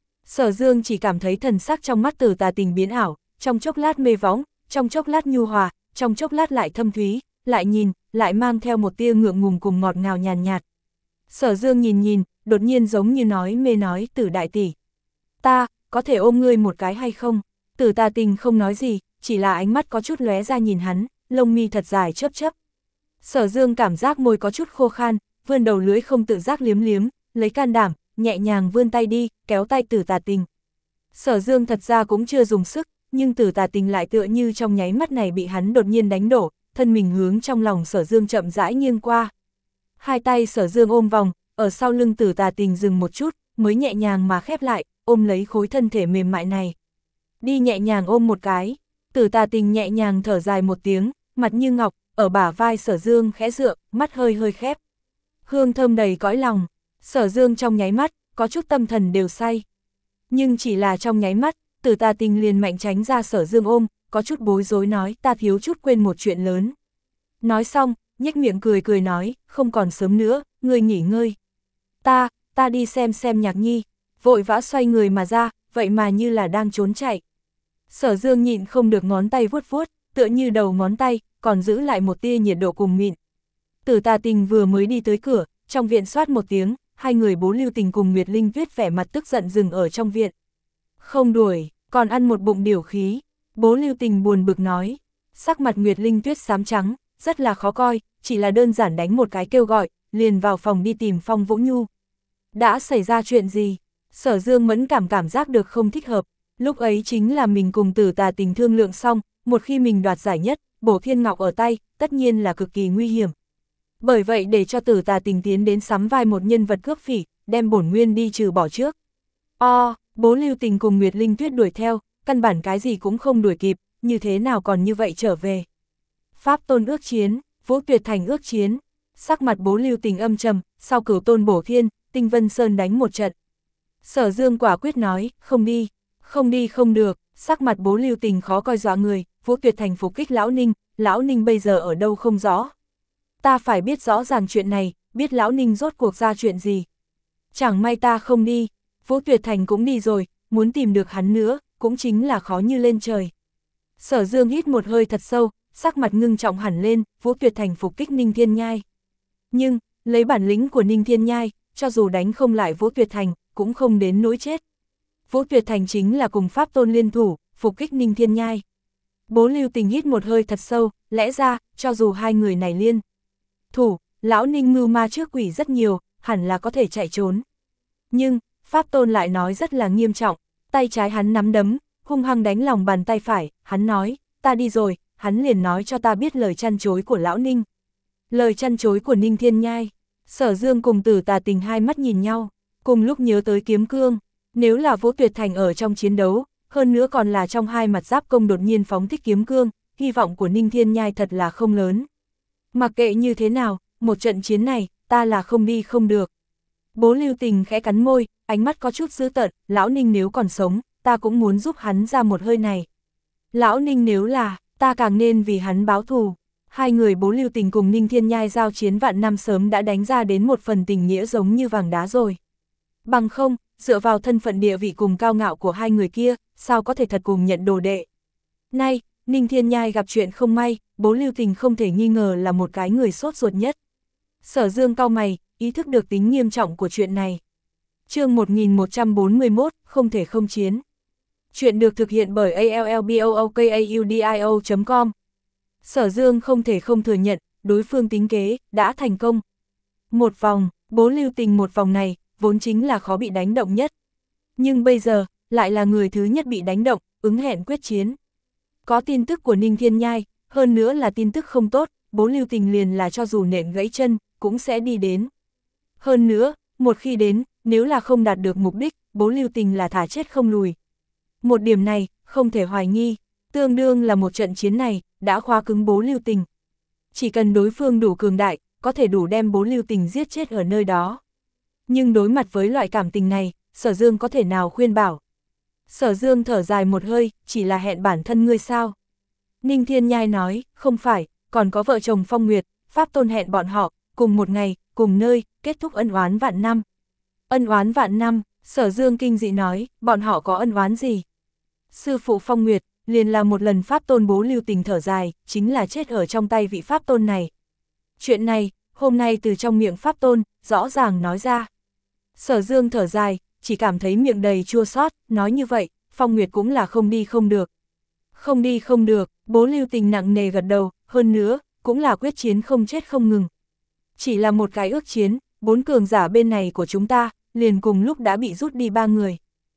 Sở Dương chỉ cảm thấy thần sắc trong mắt Tử Tà Tình biến ảo, trong chốc lát mê võng, trong chốc lát nhu hòa, trong chốc lát lại thâm thúy, lại nhìn, lại mang theo một tia ngượng ngùng cùng ngọt ngào nhàn nhạt. Sở Dương nhìn nhìn, đột nhiên giống như nói mê nói, Tử đại tỷ. Ta, có thể ôm ngươi một cái hay không? Tử Tà Tình không nói gì, chỉ là ánh mắt có chút lóe ra nhìn hắn, lông mi thật dài chớp chớp. Sở Dương cảm giác môi có chút khô khan, vươn đầu lưỡi không tự giác liếm liếm, lấy can đảm, nhẹ nhàng vươn tay đi, kéo tay Tử Tà Tình. Sở Dương thật ra cũng chưa dùng sức, nhưng Tử Tà Tình lại tựa như trong nháy mắt này bị hắn đột nhiên đánh đổ, thân mình hướng trong lòng Sở Dương chậm rãi nghiêng qua. Hai tay Sở Dương ôm vòng, ở sau lưng Tử Tà Tình dừng một chút, mới nhẹ nhàng mà khép lại, ôm lấy khối thân thể mềm mại này. Đi nhẹ nhàng ôm một cái, Tử Tà Tình nhẹ nhàng thở dài một tiếng, mặt như ngọc, ở bả vai Sở Dương khẽ dựa, mắt hơi hơi khép. Hương thơm đầy cõi lòng, Sở Dương trong nháy mắt, có chút tâm thần đều say. Nhưng chỉ là trong nháy mắt, Tử Tà Tình liền mạnh tránh ra Sở Dương ôm, có chút bối rối nói, ta thiếu chút quên một chuyện lớn. Nói xong, nhếch miệng cười cười nói, không còn sớm nữa, ngươi nghỉ ngơi. Ta, ta đi xem xem Nhạc Nhi, vội vã xoay người mà ra, vậy mà như là đang trốn chạy. Sở Dương nhịn không được ngón tay vuốt vuốt, tựa như đầu ngón tay, còn giữ lại một tia nhiệt độ cùng mịn. Tử Tà Tình vừa mới đi tới cửa, trong viện xoát một tiếng, hai người Bố Lưu Tình cùng Nguyệt Linh Tuyết vẻ mặt tức giận dừng ở trong viện. Không đuổi, còn ăn một bụng điểu khí, Bố Lưu Tình buồn bực nói. Sắc mặt Nguyệt Linh Tuyết xám trắng, rất là khó coi, chỉ là đơn giản đánh một cái kêu gọi, liền vào phòng đi tìm Phong Vũ Nhu. Đã xảy ra chuyện gì? Sở Dương mẫn cảm cảm giác được không thích hợp, lúc ấy chính là mình cùng Tử Tà Tình thương lượng xong, một khi mình đoạt giải nhất, Bổ Thiên Ngọc ở tay, tất nhiên là cực kỳ nguy hiểm. Bởi vậy để cho Tử Tà Tình tiến đến sắm vai một nhân vật cướp phỉ, đem bổn nguyên đi trừ bỏ trước. O, Bố Lưu Tình cùng Nguyệt Linh Tuyết đuổi theo, căn bản cái gì cũng không đuổi kịp, như thế nào còn như vậy trở về. Pháp Tôn ước chiến, Vũ Tuyệt Thành ước chiến, sắc mặt Bố Lưu Tình âm trầm, sau Cửu Tôn bổ thiên, Tinh Vân Sơn đánh một trận. Sở Dương quả quyết nói, không đi, không đi không được, sắc mặt Bố Lưu Tình khó coi dọa người, Vũ Tuyệt Thành phục kích Lão Ninh, Lão Ninh bây giờ ở đâu không rõ. Ta phải biết rõ ràng chuyện này, biết Lão Ninh rốt cuộc ra chuyện gì. Chẳng may ta không đi, Vũ Tuyệt Thành cũng đi rồi, muốn tìm được hắn nữa, cũng chính là khó như lên trời. Sở Dương hít một hơi thật sâu, sắc mặt ngưng trọng hẳn lên, Vũ Tuyệt Thành phục kích Ninh Thiên Nhai. Nhưng, lấy bản lĩnh của Ninh Thiên Nhai, cho dù đánh không lại Vũ Tuyệt Thành, cũng không đến nỗi chết. Vũ Tuyệt Thành chính là cùng Pháp Tôn liên thủ, phục kích Ninh Thiên Nhai. Bố Lưu Tình hít một hơi thật sâu, lẽ ra, cho dù hai người này liên thủ, lão Ninh mưu ma trước quỷ rất nhiều, hẳn là có thể chạy trốn. Nhưng, Pháp Tôn lại nói rất là nghiêm trọng, tay trái hắn nắm đấm, hung hăng đánh lòng bàn tay phải, hắn nói, ta đi rồi, hắn liền nói cho ta biết lời chăn chối của lão Ninh. Lời chăn chối của Ninh Thiên Nhai. Sở Dương cùng Tử Tà Tình hai mắt nhìn nhau, cùng lúc nhớ tới kiếm cương, nếu là Vũ Tuyệt Thành ở trong chiến đấu, hơn nữa còn là trong hai mặt giáp công đột nhiên phóng thích kiếm cương, hy vọng của Ninh Thiên Nhai thật là không lớn. Mặc kệ như thế nào, một trận chiến này, ta là không đi không được. Bố Lưu Tình khẽ cắn môi, ánh mắt có chút dữ tợn, lão Ninh nếu còn sống, ta cũng muốn giúp hắn ra một hơi này. Lão Ninh nếu là, ta càng nên vì hắn báo thù. Hai người Bố Lưu Tình cùng Ninh Thiên Nhai giao chiến vạn năm sớm đã đánh ra đến một phần tình nghĩa giống như vàng đá rồi. Bằng không, dựa vào thân phận địa vị cùng cao ngạo của hai người kia, sao có thể thật cùng nhận đồ đệ. Nay, Ninh Thiên Nhai gặp chuyện không may, Bố Lưu Tình không thể nghi ngờ là một cái người sốt ruột nhất. Sở Dương cau mày, ý thức được tính nghiêm trọng của chuyện này. Chương một nghìn một trăm bốn mươi mốt, không thể không chiến. Chuyện được thực hiện bởi a l l b o o k a u d i o chấm com. Sở Dương không thể không thừa nhận, đối phương tính kế, đã thành công. Một vòng, Bố Lưu Tình một vòng này, vốn chính là khó bị đánh động nhất. Nhưng bây giờ, lại là người thứ nhất bị đánh động, ứng hẹn quyết chiến. Có tin tức của Ninh Thiên Nhai, hơn nữa là tin tức không tốt, Bố Lưu Tình liền là cho dù nện gãy chân, cũng sẽ đi đến. Hơn nữa, một khi đến, nếu là không đạt được mục đích, Bố Lưu Tình là thả chết không lùi. Một điểm này, không thể hoài nghi, tương đương là một trận chiến này, đã khóa cứng Bố Lưu Tình. Chỉ cần đối phương đủ cường đại, có thể đủ đem Bố Lưu Tình giết chết ở nơi đó. Nhưng đối mặt với loại cảm tình này, Sở Dương có thể nào khuyên bảo. Sở Dương thở dài một hơi, chỉ là hẹn bản thân ngươi sao. Ninh Thiên Nhai nói, không phải, còn có vợ chồng Phong Nguyệt, Pháp Tôn hẹn bọn họ, cùng một ngày, cùng nơi, kết thúc ân oán vạn năm. Ân oán vạn năm, Sở Dương kinh dị nói, bọn họ có ân oán gì? Sư phụ Phong Nguyệt, liền là một lần Pháp Tôn. Bố Lưu Tình thở dài, chính là chết ở trong tay vị Pháp Tôn này. Chuyện này, hôm nay từ trong miệng Pháp Tôn, rõ ràng nói ra. Sở Dương thở dài, chỉ cảm thấy miệng đầy chua xót, nói như vậy, Phong Nguyệt cũng là không đi không được. Không đi không được, Bố Lưu Tình nặng nề gật đầu, hơn nữa, cũng là quyết chiến không chết không ngừng. Chỉ là một cái ước chiến, bốn cường giả bên này của chúng ta, liền cùng lúc đã bị rút đi ba người.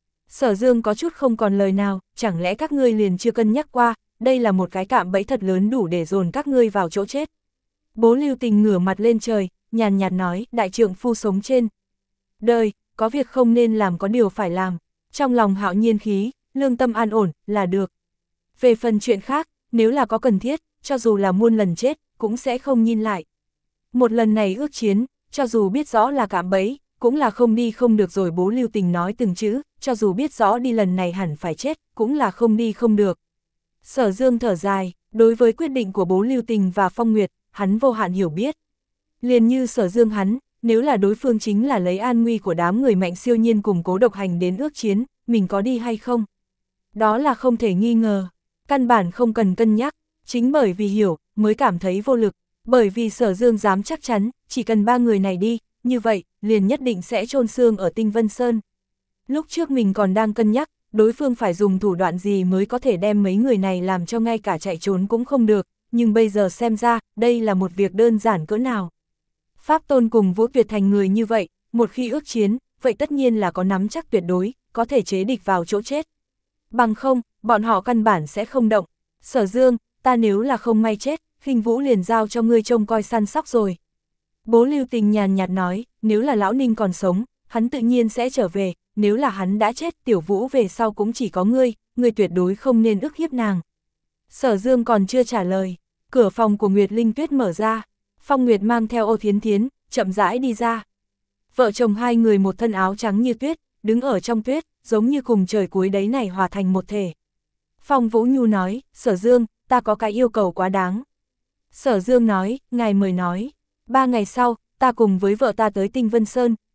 Sở Dương có chút không còn lời nào, chẳng lẽ các ngươi liền chưa cân nhắc qua, đây là một cái cạm bẫy thật lớn đủ để dồn các ngươi vào chỗ chết. Bố Lưu Tình ngửa mặt lên trời, nhàn nhạt nói, đại trượng phu sống trên đời, có việc không nên làm có điều phải làm, trong lòng hạo nhiên khí, lương tâm an ổn, là được. Về phần chuyện khác, nếu là có cần thiết, cho dù là muôn lần chết, cũng sẽ không nhìn lại. Một lần này ước chiến, cho dù biết rõ là cạm bẫy, cũng là không đi không được rồi. Bố Lưu Tình nói từng chữ, cho dù biết rõ đi lần này hẳn phải chết, cũng là không đi không được. Sở Dương thở dài, đối với quyết định của Bố Lưu Tình và Phong Nguyệt, hắn vô hạn hiểu biết. Liền như Sở Dương hắn, nếu là đối phương chính là lấy an nguy của đám người mạnh siêu nhiên cùng Cố Độc Hành đến ước chiến, mình có đi hay không? Đó là không thể nghi ngờ, căn bản không cần cân nhắc, chính bởi vì hiểu, mới cảm thấy vô lực, bởi vì Sở Dương dám chắc chắn, chỉ cần ba người này đi, như vậy, liền nhất định sẽ chôn xương ở Tinh Vân Sơn. Lúc trước mình còn đang cân nhắc, đối phương phải dùng thủ đoạn gì mới có thể đem mấy người này làm cho ngay cả chạy trốn cũng không được, nhưng bây giờ xem ra, đây là một việc đơn giản cỡ nào. Pháp Tôn cùng Vũ Tuyệt Thành người như vậy, một khi ước chiến, vậy tất nhiên là có nắm chắc tuyệt đối, có thể chế địch vào chỗ chết. Bằng không, bọn họ căn bản sẽ không động. Sở Dương, ta nếu là không may chết, Khinh Vũ liền giao cho ngươi trông coi săn sóc rồi. Bố Lưu Tình nhàn nhạt nói, nếu là lão Ninh còn sống, hắn tự nhiên sẽ trở về, nếu là hắn đã chết, Tiểu Vũ về sau cũng chỉ có ngươi, ngươi tuyệt đối không nên ức hiếp nàng. Sở Dương còn chưa trả lời, cửa phòng của Nguyệt Linh Tuyết mở ra, Phong Nguyệt mang theo Ô Thiến Thiến, chậm rãi đi ra. Vợ chồng hai người một thân áo trắng như tuyết, đứng ở trong tuyết, giống như cùng trời cuối đấy này hòa thành một thể. Phong Vũ Nhu nói, Sở Dương, ta có cái yêu cầu quá đáng. Sở Dương nói, ngài mời nói. Ba ngày sau, ta cùng với vợ ta tới Tinh Vân Sơn,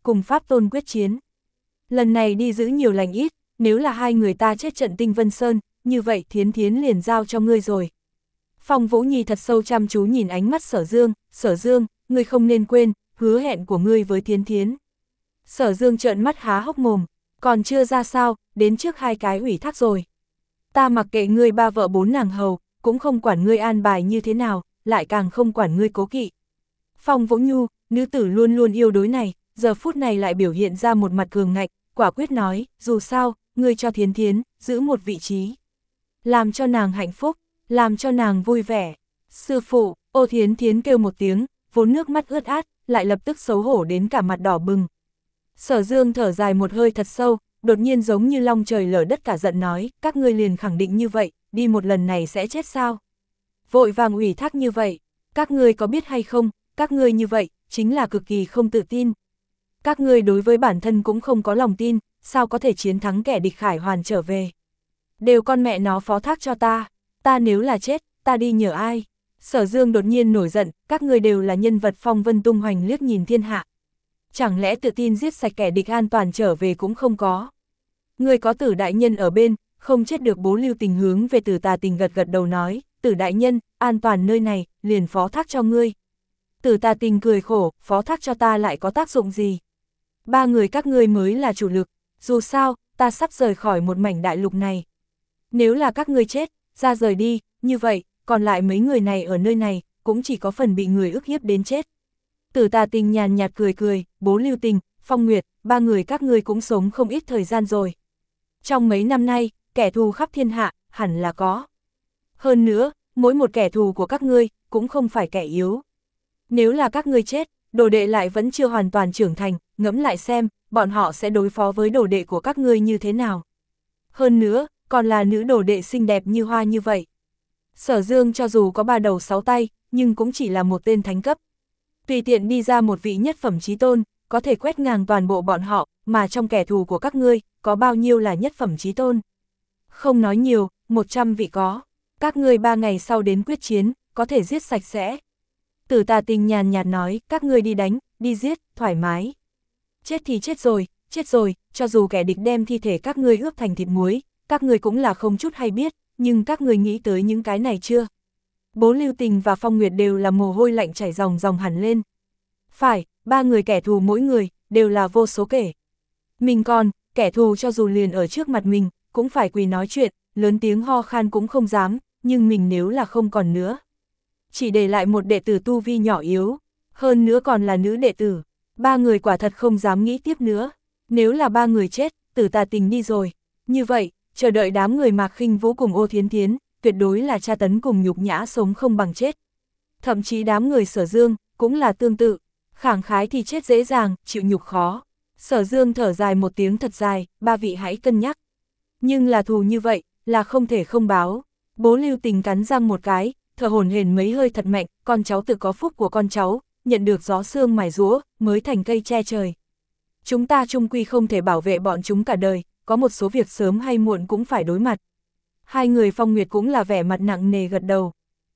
cùng Pháp Tôn quyết chiến. Lần này đi giữ nhiều lành ít, nếu là hai người ta chết trận Tinh Vân Sơn, như vậy Thiến Thiến liền giao cho ngươi rồi. Phong Vũ Nhi thật sâu chăm chú nhìn ánh mắt Sở Dương, Sở Dương, ngươi không nên quên, hứa hẹn của ngươi với Thiến Thiến. Sở Dương trợn mắt há hốc mồm, còn chưa ra sao, đến trước hai cái ủy thác rồi. Ta mặc kệ ngươi ba vợ bốn nàng hầu, cũng không quản ngươi an bài như thế nào, lại càng không quản ngươi cố kỵ. Phong Vũ Nhu, nữ tử luôn luôn yêu đối này, giờ phút này lại biểu hiện ra một mặt cường ngạnh, quả quyết nói, dù sao, ngươi cho Thiến Thiến, giữ một vị trí. Làm cho nàng hạnh phúc, làm cho nàng vui vẻ. Sư phụ, Ô Thiến Thiến kêu một tiếng, vốn nước mắt ướt át, lại lập tức xấu hổ đến cả mặt đỏ bừng. Sở Dương thở dài một hơi thật sâu, đột nhiên giống như long trời lở đất cả giận nói, các ngươi liền khẳng định như vậy, đi một lần này sẽ chết sao? Vội vàng ủy thác như vậy, các ngươi có biết hay không, các ngươi như vậy, chính là cực kỳ không tự tin. Các ngươi đối với bản thân cũng không có lòng tin, sao có thể chiến thắng kẻ địch khải hoàn trở về. Đều con mẹ nó phó thác cho ta, ta nếu là chết, ta đi nhờ ai? Sở Dương đột nhiên nổi giận, các ngươi đều là nhân vật phong vân tung hoành liếc nhìn thiên hạ. Chẳng lẽ tự tin giết sạch kẻ địch an toàn trở về cũng không có. Ngươi có Tử đại nhân ở bên, không chết được. Bố Lưu Tình hướng về Tử Tà Tình gật gật đầu nói, Tử đại nhân, an toàn nơi này, liền phó thác cho ngươi. Tử Tà Tình cười khổ, phó thác cho ta lại có tác dụng gì? Ba người các ngươi mới là chủ lực, dù sao, ta sắp rời khỏi một mảnh đại lục này. Nếu là các ngươi chết, ra rời đi, như vậy, còn lại mấy người này ở nơi này, cũng chỉ có phần bị người ức hiếp đến chết. Tử Tà Tình nhàn nhạt cười cười, Bố Lưu Tình, Phong Nguyệt, ba người các ngươi cũng sống không ít thời gian rồi. Trong mấy năm nay, kẻ thù khắp thiên hạ, hẳn là có. Hơn nữa, mỗi một kẻ thù của các ngươi, cũng không phải kẻ yếu. Nếu là các ngươi chết, đồ đệ lại vẫn chưa hoàn toàn trưởng thành, ngẫm lại xem, bọn họ sẽ đối phó với đồ đệ của các ngươi như thế nào. Hơn nữa, còn là nữ đồ đệ xinh đẹp như hoa như vậy. Sở Dương cho dù có ba đầu sáu tay, nhưng cũng chỉ là một tên thánh cấp. Tùy tiện đi ra một vị nhất phẩm chí tôn, có thể quét ngang toàn bộ bọn họ, mà trong kẻ thù của các ngươi, có bao nhiêu là nhất phẩm chí tôn. Không nói nhiều, một trăm vị có. Các ngươi ba ngày sau đến quyết chiến, có thể giết sạch sẽ. Tử Tà Tình nhàn nhạt nói, các ngươi đi đánh, đi giết, thoải mái. Chết thì chết rồi, chết rồi, cho dù kẻ địch đem thi thể các ngươi ướp thành thịt muối, các ngươi cũng là không chút hay biết, nhưng các ngươi nghĩ tới những cái này chưa? Bố Lưu Tình và Phong Nguyệt đều là mồ hôi lạnh chảy ròng ròng hẳn lên. Phải, ba người kẻ thù mỗi người, đều là vô số kể. Mình còn, kẻ thù cho dù liền ở trước mặt mình, cũng phải quỳ nói chuyện, lớn tiếng ho khan cũng không dám, nhưng mình nếu là không còn nữa. Chỉ để lại một đệ tử tu vi nhỏ yếu, hơn nữa còn là nữ đệ tử, ba người quả thật không dám nghĩ tiếp nữa. Nếu là ba người chết, Tử Tà Tình đi rồi, như vậy, chờ đợi đám người Mạc Khinh Vũ cùng Ô Thiến Thiến, tuyệt đối là tra tấn cùng nhục nhã sống không bằng chết. Thậm chí đám người Sở Dương, cũng là tương tự, khẳng khái thì chết dễ dàng, chịu nhục khó. Sở Dương thở dài một tiếng thật dài, ba vị hãy cân nhắc. Nhưng là thù như vậy, là không thể không báo. Bố Lưu Tình cắn răng một cái, thở hổn hển mấy hơi thật mạnh, con cháu tự có phúc của con cháu, nhận được gió sương mài rũa, mới thành cây che trời. Chúng ta chung quy không thể bảo vệ bọn chúng cả đời, có một số việc sớm hay muộn cũng phải đối mặt. Hai người Phong Nguyệt cũng là vẻ mặt nặng nề gật đầu.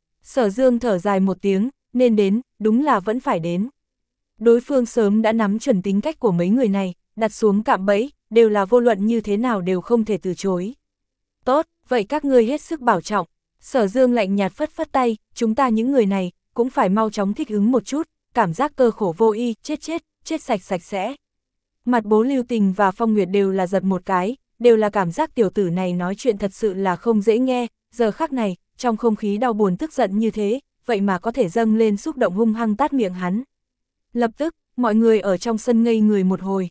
Sở Dương thở dài một tiếng, nên đến, đúng là vẫn phải đến. Đối phương sớm đã nắm chuẩn tính cách của mấy người này, đặt xuống cạm bẫy, đều là vô luận như thế nào đều không thể từ chối. Tốt, vậy các ngươi hết sức bảo trọng. Sở Dương lạnh nhạt phất phất tay, chúng ta những người này, cũng phải mau chóng thích ứng một chút, cảm giác cơ khổ vô y, chết chết, chết sạch sạch sẽ. Mặt Bố Lưu Tình và Phong Nguyệt đều là giật một cái, đều là cảm giác tiểu tử này nói chuyện thật sự là không dễ nghe, giờ khắc này, trong không khí đau buồn tức giận như thế, vậy mà có thể dâng lên xúc động hung hăng tát miệng hắn. Lập tức, mọi người ở trong sân ngây người một hồi.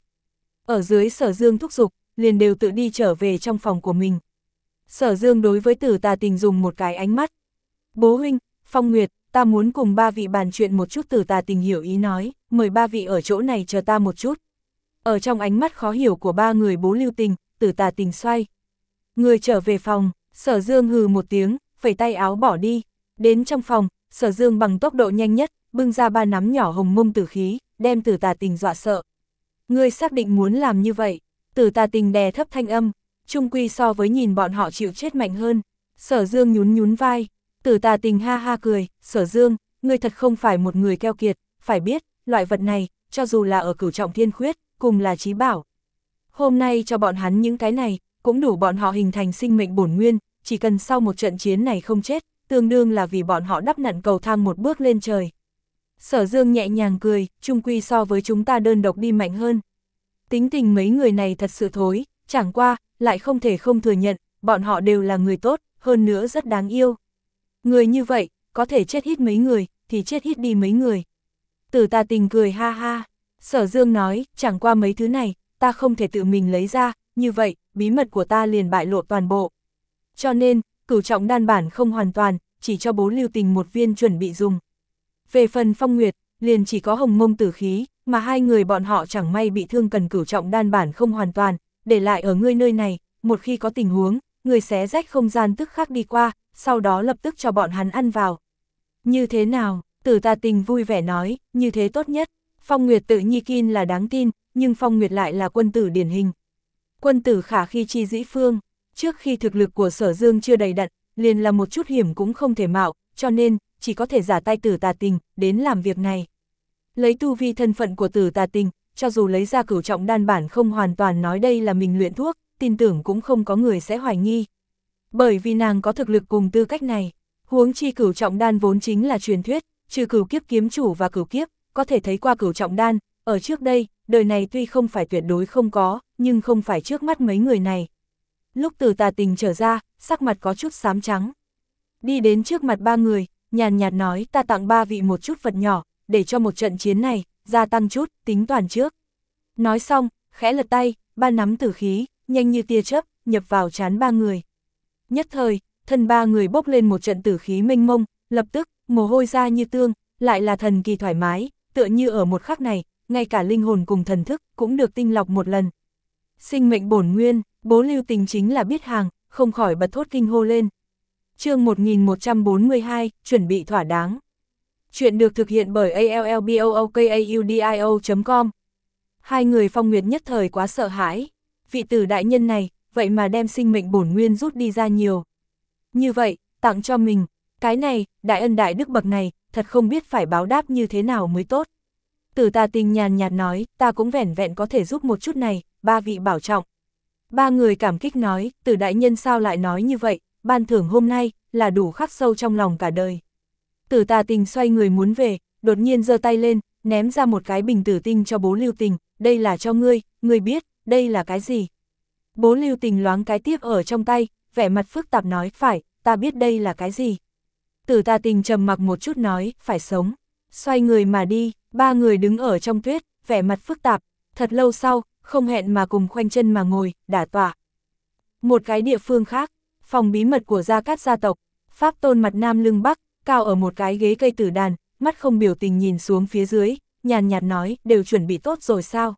Ở dưới Sở Dương thúc giục, liền đều tự đi trở về trong phòng của mình. Sở Dương đối với Tử Tà Tình dùng một cái ánh mắt. Bố huynh, Phong Nguyệt, ta muốn cùng ba vị bàn chuyện một chút. Tử Tà Tình hiểu ý nói, mời ba vị ở chỗ này chờ ta một chút. Ở trong ánh mắt khó hiểu của ba người Bố Lưu Tình, Tử Tà Tình xoay. Người trở về phòng, Sở Dương hừ một tiếng, phẩy tay áo bỏ đi. Đến trong phòng, Sở Dương bằng tốc độ nhanh nhất, bưng ra ba nắm nhỏ hồng mông tử khí, đem Tử Tà Tình dọa sợ. Ngươi xác định muốn làm như vậy? Tử Tà Tình đè thấp thanh âm, chung quy so với nhìn bọn họ chịu chết mạnh hơn. Sở Dương nhún nhún vai, Tử Tà Tình ha ha cười, Sở Dương, ngươi thật không phải một người keo kiệt, phải biết, loại vật này, cho dù là ở cửu trọng thiên khuyết, cùng là chí bảo. Hôm nay cho bọn hắn những cái này, cũng đủ bọn họ hình thành sinh mệnh bổn nguyên, chỉ cần sau một trận chiến này không chết, tương đương là vì bọn họ đắp nặn cầu thang một bước lên trời. Sở Dương nhẹ nhàng cười, chung quy so với chúng ta đơn độc đi mạnh hơn. Tính tình mấy người này thật sự thối, chẳng qua, lại không thể không thừa nhận, bọn họ đều là người tốt, hơn nữa rất đáng yêu. Người như vậy, có thể chết hít mấy người, thì chết hít đi mấy người. Tử Tà Tình cười ha ha. Sở Dương nói, chẳng qua mấy thứ này, ta không thể tự mình lấy ra, như vậy, bí mật của ta liền bại lộ toàn bộ. Cho nên, cửu trọng đan bản không hoàn toàn, chỉ cho Bố Lưu Tình một viên chuẩn bị dùng. Về phần Phong Nguyệt, liền chỉ có hồng mông tử khí, mà hai người bọn họ chẳng may bị thương cần cửu trọng đan bản không hoàn toàn, để lại ở ngươi nơi này, một khi có tình huống, người xé rách không gian tức khắc đi qua, sau đó lập tức cho bọn hắn ăn vào. Như thế nào? Tử Tà Tình vui vẻ nói, như thế tốt nhất. Phong Nguyệt tự nhi kin là đáng tin, nhưng Phong Nguyệt lại là quân tử điển hình. Quân tử khả khi chi dĩ phương, trước khi thực lực của Sở Dương chưa đầy đặn, liền là một chút hiểm cũng không thể mạo, cho nên, chỉ có thể giả tay Tử Tà Tình, đến làm việc này. Lấy tu vi thân phận của Tử Tà Tình, cho dù lấy ra cửu trọng đan bản không hoàn toàn nói đây là mình luyện thuốc, tin tưởng cũng không có người sẽ hoài nghi. Bởi vì nàng có thực lực cùng tư cách này, huống chi cửu trọng đan vốn chính là truyền thuyết, trừ cửu kiếp kiếm chủ và cửu kiếp, có thể thấy qua cửu trọng đan, ở trước đây, đời này tuy không phải tuyệt đối không có, nhưng không phải trước mắt mấy người này. Lúc Tử Tà Tình trở ra, sắc mặt có chút xám trắng. Đi đến trước mặt ba người, nhàn nhạt nói ta tặng ba vị một chút vật nhỏ, để cho một trận chiến này, gia tăng chút, tính toàn trước. Nói xong, khẽ lật tay, ba nắm tử khí, nhanh như tia chớp, nhập vào trán ba người. Nhất thời, thân ba người bốc lên một trận tử khí mênh mông, lập tức, mồ hôi ra như tương, lại là thần kỳ thoải mái, tựa như ở một khắc này, ngay cả linh hồn cùng thần thức cũng được tinh lọc một lần. Sinh mệnh bổn nguyên, Bố Lưu Tình chính là biết hàng, không khỏi bật thốt kinh hô lên. Chương một nghìn một trăm bốn mươi hai, chuẩn bị thỏa đáng. Chuyện được thực hiện bởi a l l b o o k a u d i o chấm com. Hai người Phong Nguyệt nhất thời quá sợ hãi. Vị tử đại nhân này, vậy mà đem sinh mệnh bổn nguyên rút đi ra nhiều. Như vậy, tặng cho mình, cái này, đại ân đại đức bậc này, thật không biết phải báo đáp như thế nào mới tốt. Tử Tà Tình nhàn nhạt nói, ta cũng vẻn vẹn có thể giúp một chút này, ba vị bảo trọng. Ba người cảm kích nói, Tử đại nhân sao lại nói như vậy, ban thưởng hôm nay, là đủ khắc sâu trong lòng cả đời. Tử Tà Tình xoay người muốn về, đột nhiên giơ tay lên, ném ra một cái bình tử tinh cho Bố Lưu Tình, đây là cho ngươi, ngươi biết, đây là cái gì? Bố Lưu Tình loáng cái tiếp ở trong tay, vẻ mặt phức tạp nói, phải, ta biết đây là cái gì. Tử Tà Tình trầm mặc một chút nói, phải sống. Xoay người mà đi, ba người đứng ở trong tuyết, vẻ mặt phức tạp, thật lâu sau, không hẹn mà cùng khoanh chân mà ngồi, đả tọa. Một cái địa phương khác, phòng bí mật của Gia Cát gia tộc, Pháp Tôn mặt nam lưng bắc, cao ở một cái ghế cây tử đàn, mắt không biểu tình nhìn xuống phía dưới, nhàn nhạt nói, đều chuẩn bị tốt rồi sao?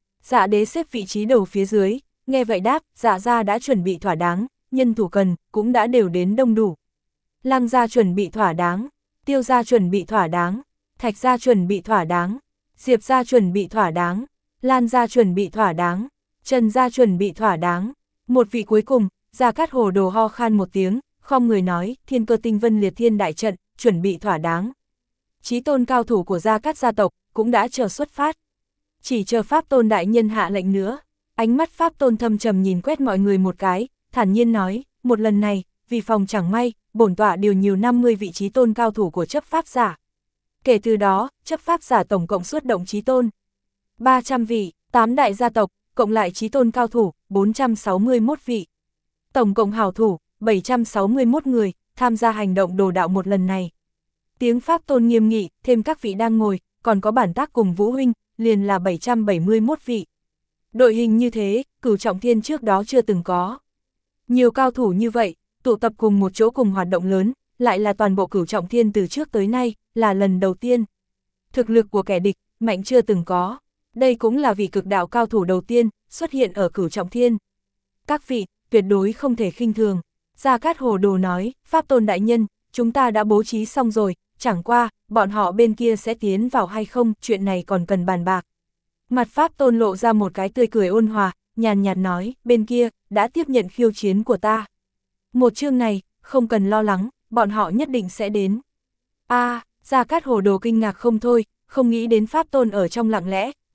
Dạ đế xếp vị trí đầu phía dưới, nghe vậy đáp, dạ gia đã chuẩn bị thỏa đáng, nhân thủ cần, cũng đã đều đến đông đủ. Lăng gia chuẩn bị thỏa đáng, Tiêu gia chuẩn bị thỏa đáng, Thạch gia chuẩn bị thỏa đáng, Diệp gia chuẩn bị thỏa đáng, Lan gia chuẩn bị thỏa đáng, Trần gia chuẩn bị thỏa đáng. Một vị cuối cùng, Gia Cát Hồ Đồ ho khan một tiếng, khom người nói, Thiên Cơ Tinh Vân Liệt Thiên đại trận, chuẩn bị thỏa đáng. Chí tôn cao thủ của Gia Cát gia tộc, cũng đã chờ xuất phát. Chỉ chờ Pháp Tôn đại nhân hạ lệnh nữa. Ánh mắt Pháp Tôn thâm trầm nhìn quét mọi người một cái, thản nhiên nói, một lần này, vì phòng chẳng may, bổn tọa điều nhiều năm mươi vị chí tôn cao thủ của chấp pháp giả. Kể từ đó, chấp pháp giả tổng cộng xuất động chí tôn ba trăm vị, tám đại gia tộc, cộng lại chí tôn cao thủ, bốn trăm sáu mươi mốt vị. Tổng cộng hảo thủ, bảy trăm sáu mươi mốt người, tham gia hành động đồ đạo một lần này. Tiếng Pháp Tôn nghiêm nghị, thêm các vị đang ngồi, còn có bản tác cùng Vũ huynh, liền là bảy trăm bảy mươi mốt vị. Đội hình như thế, Cửu Trọng Thiên trước đó chưa từng có. Nhiều cao thủ như vậy, tụ tập cùng một chỗ cùng hoạt động lớn, lại là toàn bộ Cửu Trọng Thiên từ trước tới nay, là lần đầu tiên. Thực lực của kẻ địch, mạnh chưa từng có. Đây cũng là vị cực đạo cao thủ đầu tiên, xuất hiện ở Cửu Trọng Thiên. Các vị, tuyệt đối không thể khinh thường. Gia Cát Hồ Đồ nói, Pháp Tôn đại nhân, chúng ta đã bố trí xong rồi, chẳng qua, bọn họ bên kia sẽ tiến vào hay không, chuyện này còn cần bàn bạc. Mặt Pháp Tôn lộ ra một cái tươi cười ôn hòa, nhàn nhạt nói, bên kia, đã tiếp nhận khiêu chiến của ta. Một chương này, không cần lo lắng, bọn họ nhất định sẽ đến. A, à, Gia Cát Hồ Đồ kinh ngạc không thôi, không nghĩ đến Pháp Tôn ở trong lặng lẽ,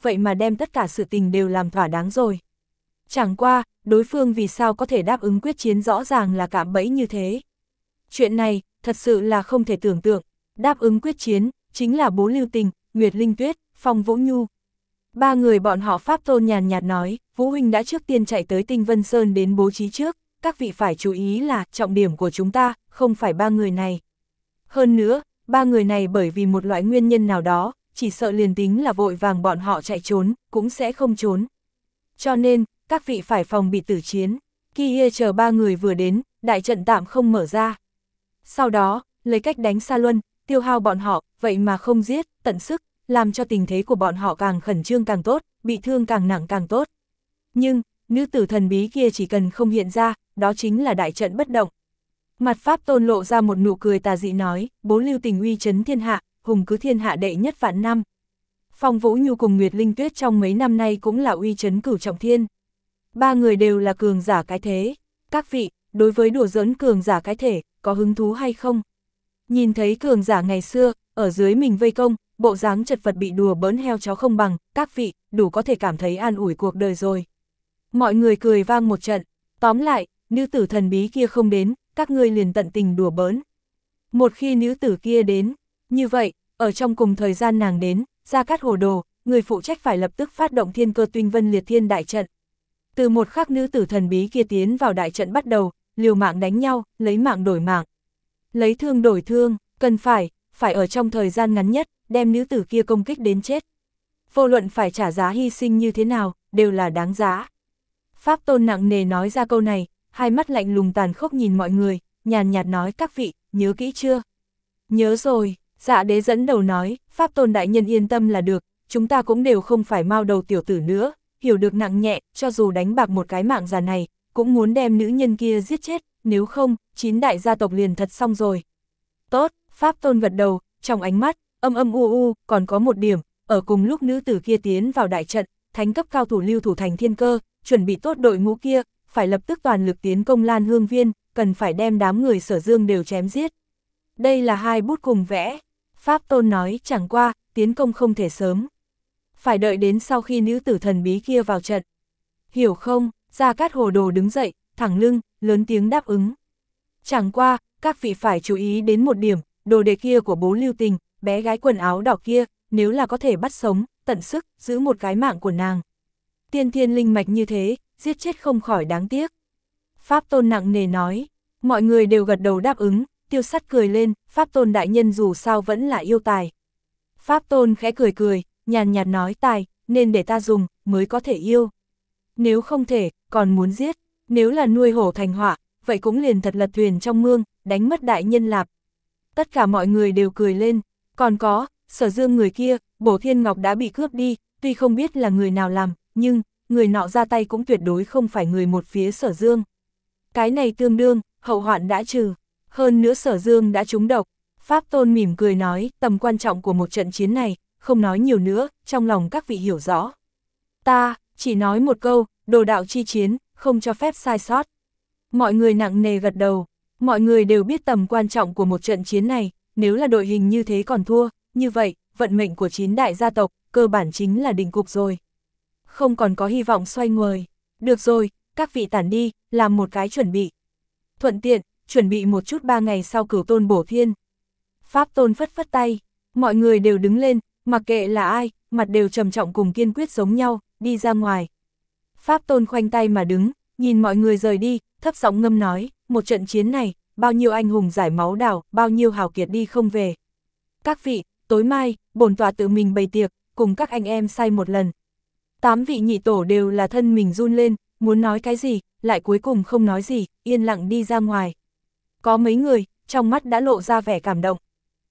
vậy mà đem tất cả sự tình đều làm thỏa đáng rồi. Chẳng qua, đối phương vì sao có thể đáp ứng quyết chiến rõ ràng là cạm bẫy như thế. Chuyện này, thật sự là không thể tưởng tượng, đáp ứng quyết chiến, chính là Bố Lưu Tình, Nguyệt Linh Tuyết, Phong Vũ Nhu. Ba người bọn họ Pháp Tôn nhàn nhạt nói, Vũ huynh đã trước tiên chạy tới Tinh Vân Sơn đến bố trí trước, các vị phải chú ý là trọng điểm của chúng ta, không phải ba người này. Hơn nữa, ba người này bởi vì một loại nguyên nhân nào đó, chỉ sợ liền tính là vội vàng bọn họ chạy trốn, cũng sẽ không trốn. Cho nên, các vị phải phòng bị tử chiến, kia chờ ba người vừa đến, đại trận tạm không mở ra. Sau đó, lấy cách đánh xa luân, tiêu hao bọn họ, vậy mà không giết, tận sức, làm cho tình thế của bọn họ càng khẩn trương càng tốt, bị thương càng nặng càng tốt. Nhưng, nữ tử thần bí kia chỉ cần không hiện ra, đó chính là đại trận bất động. Mặt Pháp Tôn lộ ra một nụ cười tà dị nói, Bố Lưu Tình uy chấn thiên hạ, hùng cứ thiên hạ đệ nhất vạn năm. Phong Vũ Nhu cùng Nguyệt Linh Tuyết trong mấy năm nay cũng là uy chấn cửu trọng thiên. Ba người đều là cường giả cái thế. Các vị, đối với đùa giỡn cường giả cái thể, có hứng thú hay không? Nhìn thấy cường giả ngày xưa, ở dưới mình vây công, bộ dáng chật vật bị đùa bỡn heo chó không bằng, các vị, đủ có thể cảm thấy an ủi cuộc đời rồi. Mọi người cười vang một trận, tóm lại, nữ tử thần bí kia không đến, các ngươi liền tận tình đùa bỡn. Một khi nữ tử kia đến, như vậy, ở trong cùng thời gian nàng đến, Gia Cát Hồ Đồ, người phụ trách phải lập tức phát động Thiên Cơ Tuynh Vân Liệt Thiên đại trận. Từ một khắc nữ tử thần bí kia tiến vào đại trận bắt đầu, liều mạng đánh nhau, lấy mạng đổi mạng. Lấy thương đổi thương, cần phải, phải ở trong thời gian ngắn nhất, đem nữ tử kia công kích đến chết. Vô luận phải trả giá hy sinh như thế nào, đều là đáng giá. Pháp Tôn nặng nề nói ra câu này, hai mắt lạnh lùng tàn khốc nhìn mọi người, nhàn nhạt nói các vị, nhớ kỹ chưa? Nhớ rồi, Dạ Đế dẫn đầu nói, Pháp Tôn đại nhân yên tâm là được, chúng ta cũng đều không phải mao đầu tiểu tử nữa, hiểu được nặng nhẹ, cho dù đánh bạc một cái mạng già này, cũng muốn đem nữ nhân kia giết chết, nếu không, chín đại gia tộc liền thật xong rồi. Tốt, Pháp Tôn gật đầu, trong ánh mắt, âm âm u u, còn có một điểm, ở cùng lúc nữ tử kia tiến vào đại trận, thánh cấp cao thủ lưu thủ thành Thiên Cơ, chuẩn bị tốt đội ngũ kia, phải lập tức toàn lực tiến công Lan Hương Viên, cần phải đem đám người Sở Dương đều chém giết. Đây là hai bút cùng vẽ. Pháp Tôn nói chẳng qua, tiến công không thể sớm. Phải đợi đến sau khi nữ tử thần bí kia vào trận. Hiểu không? Gia Cát Hồ Đồ đứng dậy, thẳng lưng, lớn tiếng đáp ứng. Chẳng qua, các vị phải chú ý đến một điểm, đồ đệ kia của Bố Lưu Tình, bé gái quần áo đỏ kia, nếu là có thể bắt sống, tận sức, giữ một cái mạng của nàng. Tiên thiên linh mạch như thế, giết chết không khỏi đáng tiếc. Pháp Tôn nặng nề nói, mọi người đều gật đầu đáp ứng, Tiêu Sắt cười lên, Pháp Tôn đại nhân dù sao vẫn là yêu tài. Pháp Tôn khẽ cười cười, nhàn nhạt nói tài, nên để ta dùng, mới có thể yêu. Nếu không thể, còn muốn giết, nếu là nuôi hổ thành họa, vậy cũng liền thật lật thuyền trong mương, đánh mất đại nhân lạp. Tất cả mọi người đều cười lên, còn có, Sở Dương người kia, Bổ Thiên Ngọc đã bị cướp đi, tuy không biết là người nào làm, nhưng, người nọ ra tay cũng tuyệt đối không phải người một phía Sở Dương. Cái này tương đương, hậu hoạn đã trừ, hơn nữa Sở Dương đã trúng độc. Pháp Tôn mỉm cười nói, tầm quan trọng của một trận chiến này, không nói nhiều nữa, trong lòng các vị hiểu rõ. Ta, chỉ nói một câu, đồ đạo chi chiến, không cho phép sai sót. Mọi người nặng nề gật đầu, mọi người đều biết tầm quan trọng của một trận chiến này, nếu là đội hình như thế còn thua, như vậy, vận mệnh của chín đại gia tộc, cơ bản chính là định cục rồi. Không còn có hy vọng xoay nguời. Được rồi, các vị tản đi, làm một cái chuẩn bị. Thuận tiện, chuẩn bị một chút ba ngày sau Cửu Tôn bổ thiên. Pháp Tôn phất phất tay, mọi người đều đứng lên, mặc kệ là ai, mặt đều trầm trọng cùng kiên quyết giống nhau, đi ra ngoài. Pháp Tôn khoanh tay mà đứng, nhìn mọi người rời đi, thấp giọng ngâm nói, một trận chiến này, bao nhiêu anh hùng giải máu đào, bao nhiêu hào kiệt đi không về. Các vị, tối mai, bổn tọa tự mình bày tiệc, cùng các anh em say một lần. Tám vị nhị tổ đều là thân mình run lên, muốn nói cái gì, lại cuối cùng không nói gì, yên lặng đi ra ngoài. Có mấy người, trong mắt đã lộ ra vẻ cảm động.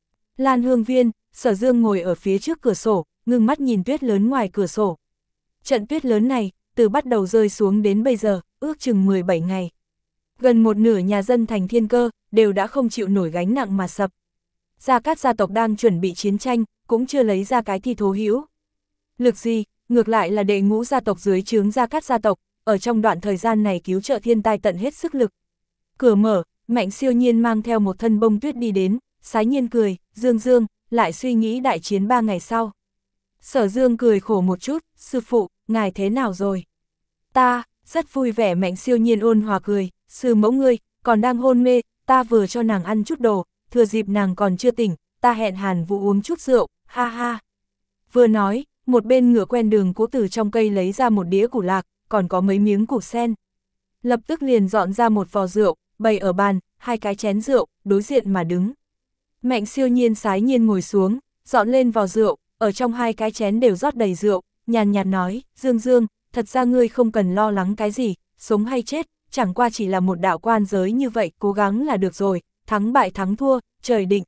Lan Hương Viên, Sở Dương ngồi ở phía trước cửa sổ, ngưng mắt nhìn tuyết lớn ngoài cửa sổ. Trận tuyết lớn này, từ bắt đầu rơi xuống đến bây giờ, ước chừng mười bảy ngày. Gần một nửa nhà dân thành Thiên Cơ, đều đã không chịu nổi gánh nặng mà sập. Gia Cát gia tộc đang chuẩn bị chiến tranh, cũng chưa lấy ra cái thi thố hữu lực gì, ngược lại là đệ ngũ gia tộc dưới trướng Gia Cát gia tộc, ở trong đoạn thời gian này cứu trợ thiên tai tận hết sức lực. Cửa mở, Mạnh Siêu Nhiên mang theo một thân bông tuyết đi đến, sái nhiên cười, Dương Dương, lại suy nghĩ đại chiến ba ngày sau. Sở Dương cười khổ một chút, sư phụ, ngài thế nào rồi? Ta, rất vui vẻ. Mạnh Siêu Nhiên ôn hòa cười, sư mẫu ngươi, còn đang hôn mê, ta vừa cho nàng ăn chút đồ, thừa dịp nàng còn chưa tỉnh, ta hẹn Hàn Vũ uống chút rượu, ha ha. Vừa nói, một bên ngựa quen đường cũ từ trong cây lấy ra một đĩa củ lạc, còn có mấy miếng củ sen. Lập tức liền dọn ra một vò rượu, bày ở bàn, hai cái chén rượu, đối diện mà đứng. Mạnh Siêu Nhiên sái nhiên ngồi xuống, dọn lên vò rượu, ở trong hai cái chén đều rót đầy rượu, nhàn nhạt nói, Dương Dương, thật ra ngươi không cần lo lắng cái gì, sống hay chết, chẳng qua chỉ là một đạo quan giới như vậy, cố gắng là được rồi, thắng bại thắng thua, trời định.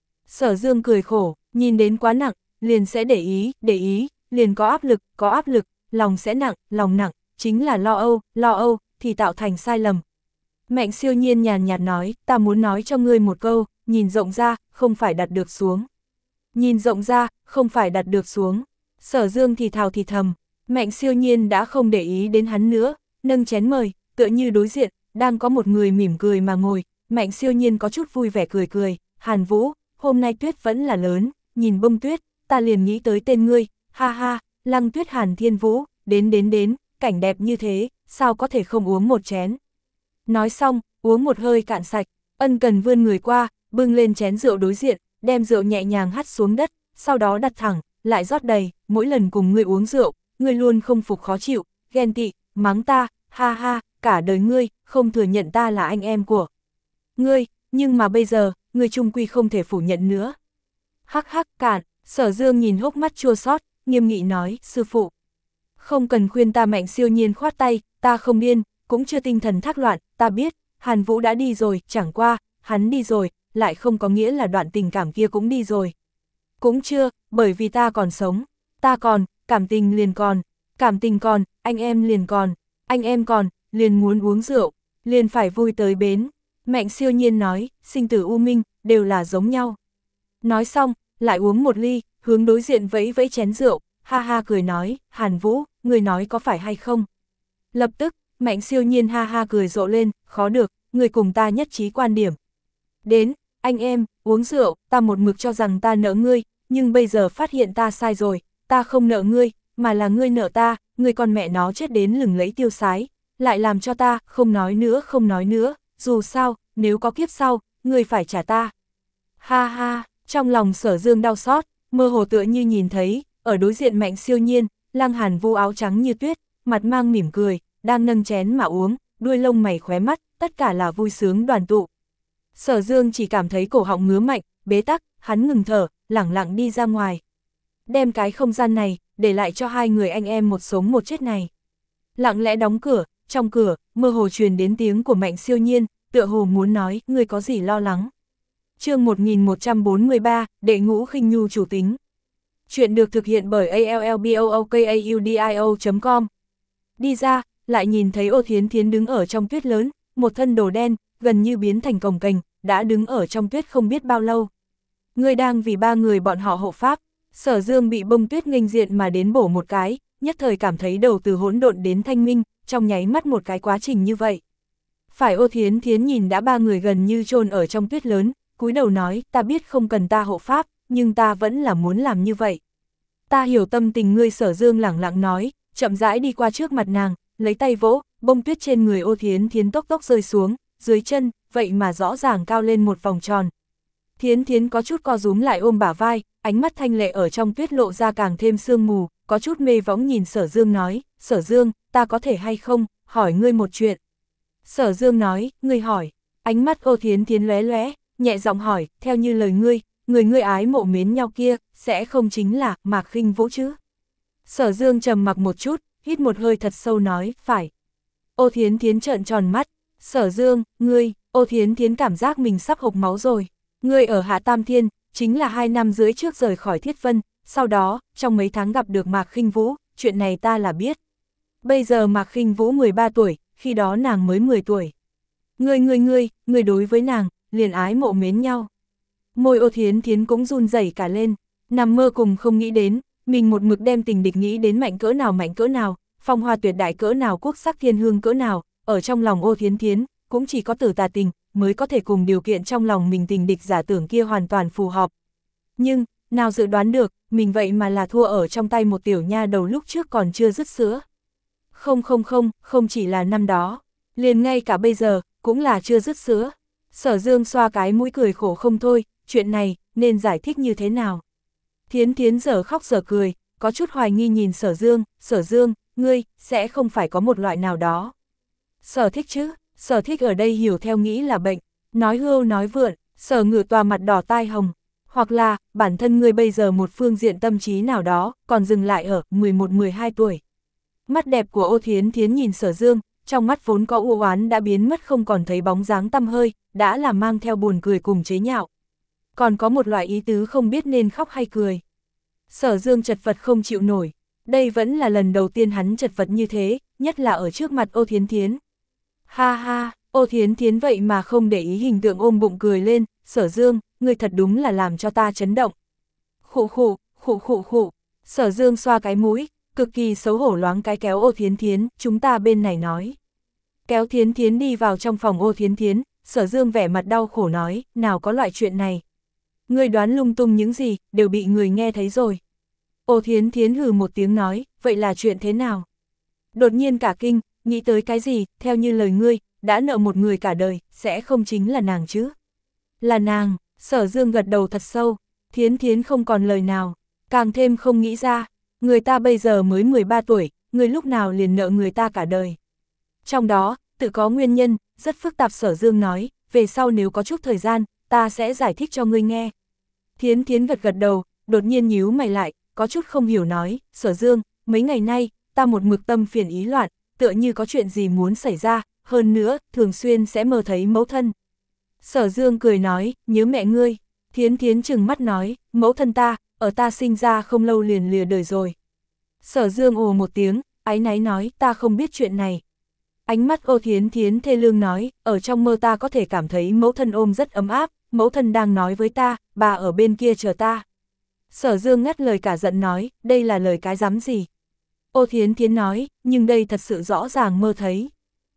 Sở Dương cười khổ, nhìn đến quá nặng, liền sẽ để ý, để ý, liền có áp lực, có áp lực, lòng sẽ nặng, lòng nặng, chính là lo âu, lo âu, thì tạo thành sai lầm. Mạnh Siêu Nhiên nhàn nhạt nói, ta muốn nói cho ngươi một câu, nhìn rộng ra, không phải đặt được xuống. Nhìn rộng ra, không phải đặt được xuống. Sở Dương thì thào thì thầm, Mạnh Siêu Nhiên đã không để ý đến hắn nữa, nâng chén mời, tựa như đối diện, đang có một người mỉm cười mà ngồi. Mạnh Siêu Nhiên có chút vui vẻ cười cười, Hàn Vũ, hôm nay tuyết vẫn là lớn, nhìn bông tuyết, ta liền nghĩ tới tên ngươi, ha ha, Lăng Tuyết Hàn Thiên Vũ, đến đến đến, cảnh đẹp như thế, sao có thể không uống một chén. Nói xong, uống một hơi cạn sạch, ân cần vươn người qua, bưng lên chén rượu đối diện, đem rượu nhẹ nhàng hắt xuống đất, sau đó đặt thẳng, lại rót đầy, mỗi lần cùng ngươi uống rượu, ngươi luôn không phục khó chịu, ghen tị, mắng ta, ha ha, cả đời ngươi, không thừa nhận ta là anh em của ngươi, nhưng mà bây giờ, ngươi chung quy không thể phủ nhận nữa. Hắc hắc cạn, Sở Dương nhìn hốc mắt chua xót, nghiêm nghị nói, sư phụ. Không cần khuyên ta. Mạnh Siêu Nhiên khoát tay, ta không điên, cũng chưa tinh thần thác loạn, ta biết, Hàn Vũ đã đi rồi, chẳng qua, hắn đi rồi, lại không có nghĩa là đoạn tình cảm kia cũng đi rồi. Cũng chưa, bởi vì ta còn sống, ta còn, cảm tình liền còn, cảm tình còn, anh em liền còn, anh em còn, liền muốn uống rượu, liền phải vui tới bến. Mạnh Siêu Nhiên nói, sinh tử u minh, đều là giống nhau. Nói xong, lại uống một ly, hướng đối diện vẫy vẫy chén rượu, ha ha cười nói, Hàn Vũ, người nói có phải hay không? Lập tức, Mạnh Siêu Nhiên ha ha cười rộ lên, khó được, người cùng ta nhất trí quan điểm. Đến, anh em, uống rượu, ta một mực cho rằng ta nợ ngươi, nhưng bây giờ phát hiện ta sai rồi, ta không nợ ngươi, mà là ngươi nợ ta, ngươi con mẹ nó chết đến lừng lẫy tiêu sái, lại làm cho ta, không nói nữa không nói nữa, dù sao, nếu có kiếp sau, ngươi phải trả ta. Ha ha, trong lòng Sở Dương đau xót, mơ hồ tựa như nhìn thấy, ở đối diện Mạnh Siêu Nhiên, Lăng Hàn Vũ áo trắng như tuyết, mặt mang mỉm cười, đang nâng chén mà uống, đuôi lông mày khóe mắt, tất cả là vui sướng đoàn tụ. Sở Dương chỉ cảm thấy cổ họng ngứa mạnh, bế tắc, hắn ngừng thở, lẳng lặng đi ra ngoài. Đem cái không gian này, để lại cho hai người anh em một sống một chết này. Lặng lẽ đóng cửa, trong cửa, mơ hồ truyền đến tiếng của Mạnh Siêu Nhiên, tựa hồ muốn nói, ngươi có gì lo lắng. Chương một nghìn một trăm bốn mươi ba, Đệ Ngũ Khinh Nhu chủ tính. Chuyện được thực hiện bởi a l l b o o k a u d i o chấm com. Đi ra, lại nhìn thấy Ô Thiến Thiến đứng ở trong tuyết lớn, một thân đồ đen, gần như biến thành cồng kềnh, đã đứng ở trong tuyết không biết bao lâu. Ngươi đang vì ba người bọn họ hộ pháp. Sở Dương bị bông tuyết nghênh diện mà đến bổ một cái, nhất thời cảm thấy đầu từ hỗn độn đến thanh minh, trong nháy mắt một cái quá trình như vậy. Phải Ô Thiến Thiến nhìn đã ba người gần như chôn ở trong tuyết lớn, cúi đầu nói, ta biết không cần ta hộ pháp, nhưng ta vẫn là muốn làm như vậy. Ta hiểu tâm tình ngươi. Sở Dương lẳng lặng nói, chậm rãi đi qua trước mặt nàng, lấy tay vỗ, bông tuyết trên người Ô Thiến Thiến tốc tốc rơi xuống, dưới chân, vậy mà rõ ràng cao lên một vòng tròn. Thiến Thiến có chút co rúm lại ôm bả vai, ánh mắt thanh lệ ở trong tuyết lộ ra càng thêm sương mù, có chút mê võng nhìn Sở Dương nói, Sở Dương, ta có thể hay không, hỏi ngươi một chuyện. Sở Dương nói, ngươi hỏi. Ánh mắt Ô Thiến Thiến lóe lóe, nhẹ giọng hỏi, theo như lời ngươi, người ngươi ái mộ mến nhau kia, sẽ không chính là Mạc Khinh Vũ chứ? Sở Dương trầm mặc một chút, hít một hơi thật sâu nói, phải. Ô Thiến Thiến trợn tròn mắt, Sở Dương, ngươi, Ô Thiến Thiến cảm giác mình sắp hộc máu rồi. Ngươi ở Hạ Tam Thiên, chính là hai năm rưỡi trước rời khỏi Thiết Vân, sau đó, trong mấy tháng gặp được Mạc Khinh Vũ, chuyện này ta là biết. Bây giờ Mạc Khinh Vũ mười ba tuổi, khi đó nàng mới mười tuổi. Ngươi ngươi ngươi, ngươi đối với nàng, liền ái mộ mến nhau. Môi Ô Thiến Thiến cũng run rẩy cả lên, nằm mơ cùng không nghĩ đến, mình một mực đem tình địch nghĩ đến mạnh cỡ nào mạnh cỡ nào, phong hoa tuyệt đại cỡ nào, quốc sắc thiên hương cỡ nào, ở trong lòng Ô Thiến Thiến, cũng chỉ có Tử Tà tình, mới có thể cùng điều kiện trong lòng mình tình địch giả tưởng kia hoàn toàn phù hợp. Nhưng, nào dự đoán được, mình vậy mà là thua ở trong tay một tiểu nha đầu lúc trước còn chưa dứt sữa. Không không không, không chỉ là năm đó, liền ngay cả bây giờ, cũng là chưa dứt sữa. Sở Dương xoa cái mũi cười khổ không thôi, chuyện này, nên giải thích như thế nào? Thiến Thiến giờ khóc giờ cười, có chút hoài nghi nhìn Sở Dương, Sở Dương, ngươi, sẽ không phải có một loại nào đó. Sở thích chứ, Sở thích ở đây hiểu theo nghĩ là bệnh, nói hưu nói vượn, Sở Ngự Tòa mặt đỏ tai hồng, hoặc là, bản thân ngươi bây giờ một phương diện tâm trí nào đó, còn dừng lại ở mười một mười hai tuổi. Mắt đẹp của Ô Thiến Thiến nhìn Sở Dương, trong mắt vốn có u oán đã biến mất không còn thấy bóng dáng tăm hơi, đã là mang theo buồn cười cùng chế nhạo. Còn có một loại ý tứ không biết nên khóc hay cười. Sở Dương chật vật không chịu nổi, đây vẫn là lần đầu tiên hắn chật vật như thế, nhất là ở trước mặt Ô Thiến Thiến. Ha ha, Ô Thiến Thiến vậy mà không để ý hình tượng ôm bụng cười lên, Sở Dương, ngươi thật đúng là làm cho ta chấn động. Khụ khụ, khụ khụ khụ, Sở Dương xoa cái mũi, cực kỳ xấu hổ loáng cái kéo Ô Thiến Thiến, chúng ta bên này nói. Kéo Thiến Thiến đi vào trong phòng Ô Thiến Thiến, Sở Dương vẻ mặt đau khổ nói, nào có loại chuyện này. Ngươi đoán lung tung những gì, đều bị người nghe thấy rồi. Ô Thiến Thiến hừ một tiếng nói, vậy là chuyện thế nào? Đột nhiên cả kinh, nghĩ tới cái gì, theo như lời ngươi, đã nợ một người cả đời, sẽ không chính là nàng chứ? Là nàng, Sở Dương gật đầu thật sâu, Thiến Thiến không còn lời nào, càng thêm không nghĩ ra, người ta bây giờ mới mười ba tuổi, người lúc nào liền nợ người ta cả đời. Trong đó, tự có nguyên nhân, rất phức tạp. Sở Dương nói, về sau nếu có chút thời gian, ta sẽ giải thích cho ngươi nghe. Thiến Thiến gật gật đầu, đột nhiên nhíu mày lại, có chút không hiểu nói, Sở Dương, mấy ngày nay, ta một mực tâm phiền ý loạn, tựa như có chuyện gì muốn xảy ra, hơn nữa, thường xuyên sẽ mơ thấy mẫu thân. Sở Dương cười nói, nhớ mẹ ngươi. Thiến Thiến trừng mắt nói, mẫu thân ta, ở ta sinh ra không lâu liền lìa đời rồi. Sở Dương ồ một tiếng, áy náy nói, ta không biết chuyện này. Ánh mắt Ô Thiến Thiến thê lương nói, ở trong mơ ta có thể cảm thấy mẫu thân ôm rất ấm áp, mẫu thân đang nói với ta, bà ở bên kia chờ ta. Sở Dương ngắt lời cả giận nói, đây là lời cái dám gì? Ô Thiến Thiến nói, nhưng đây thật sự rõ ràng mơ thấy.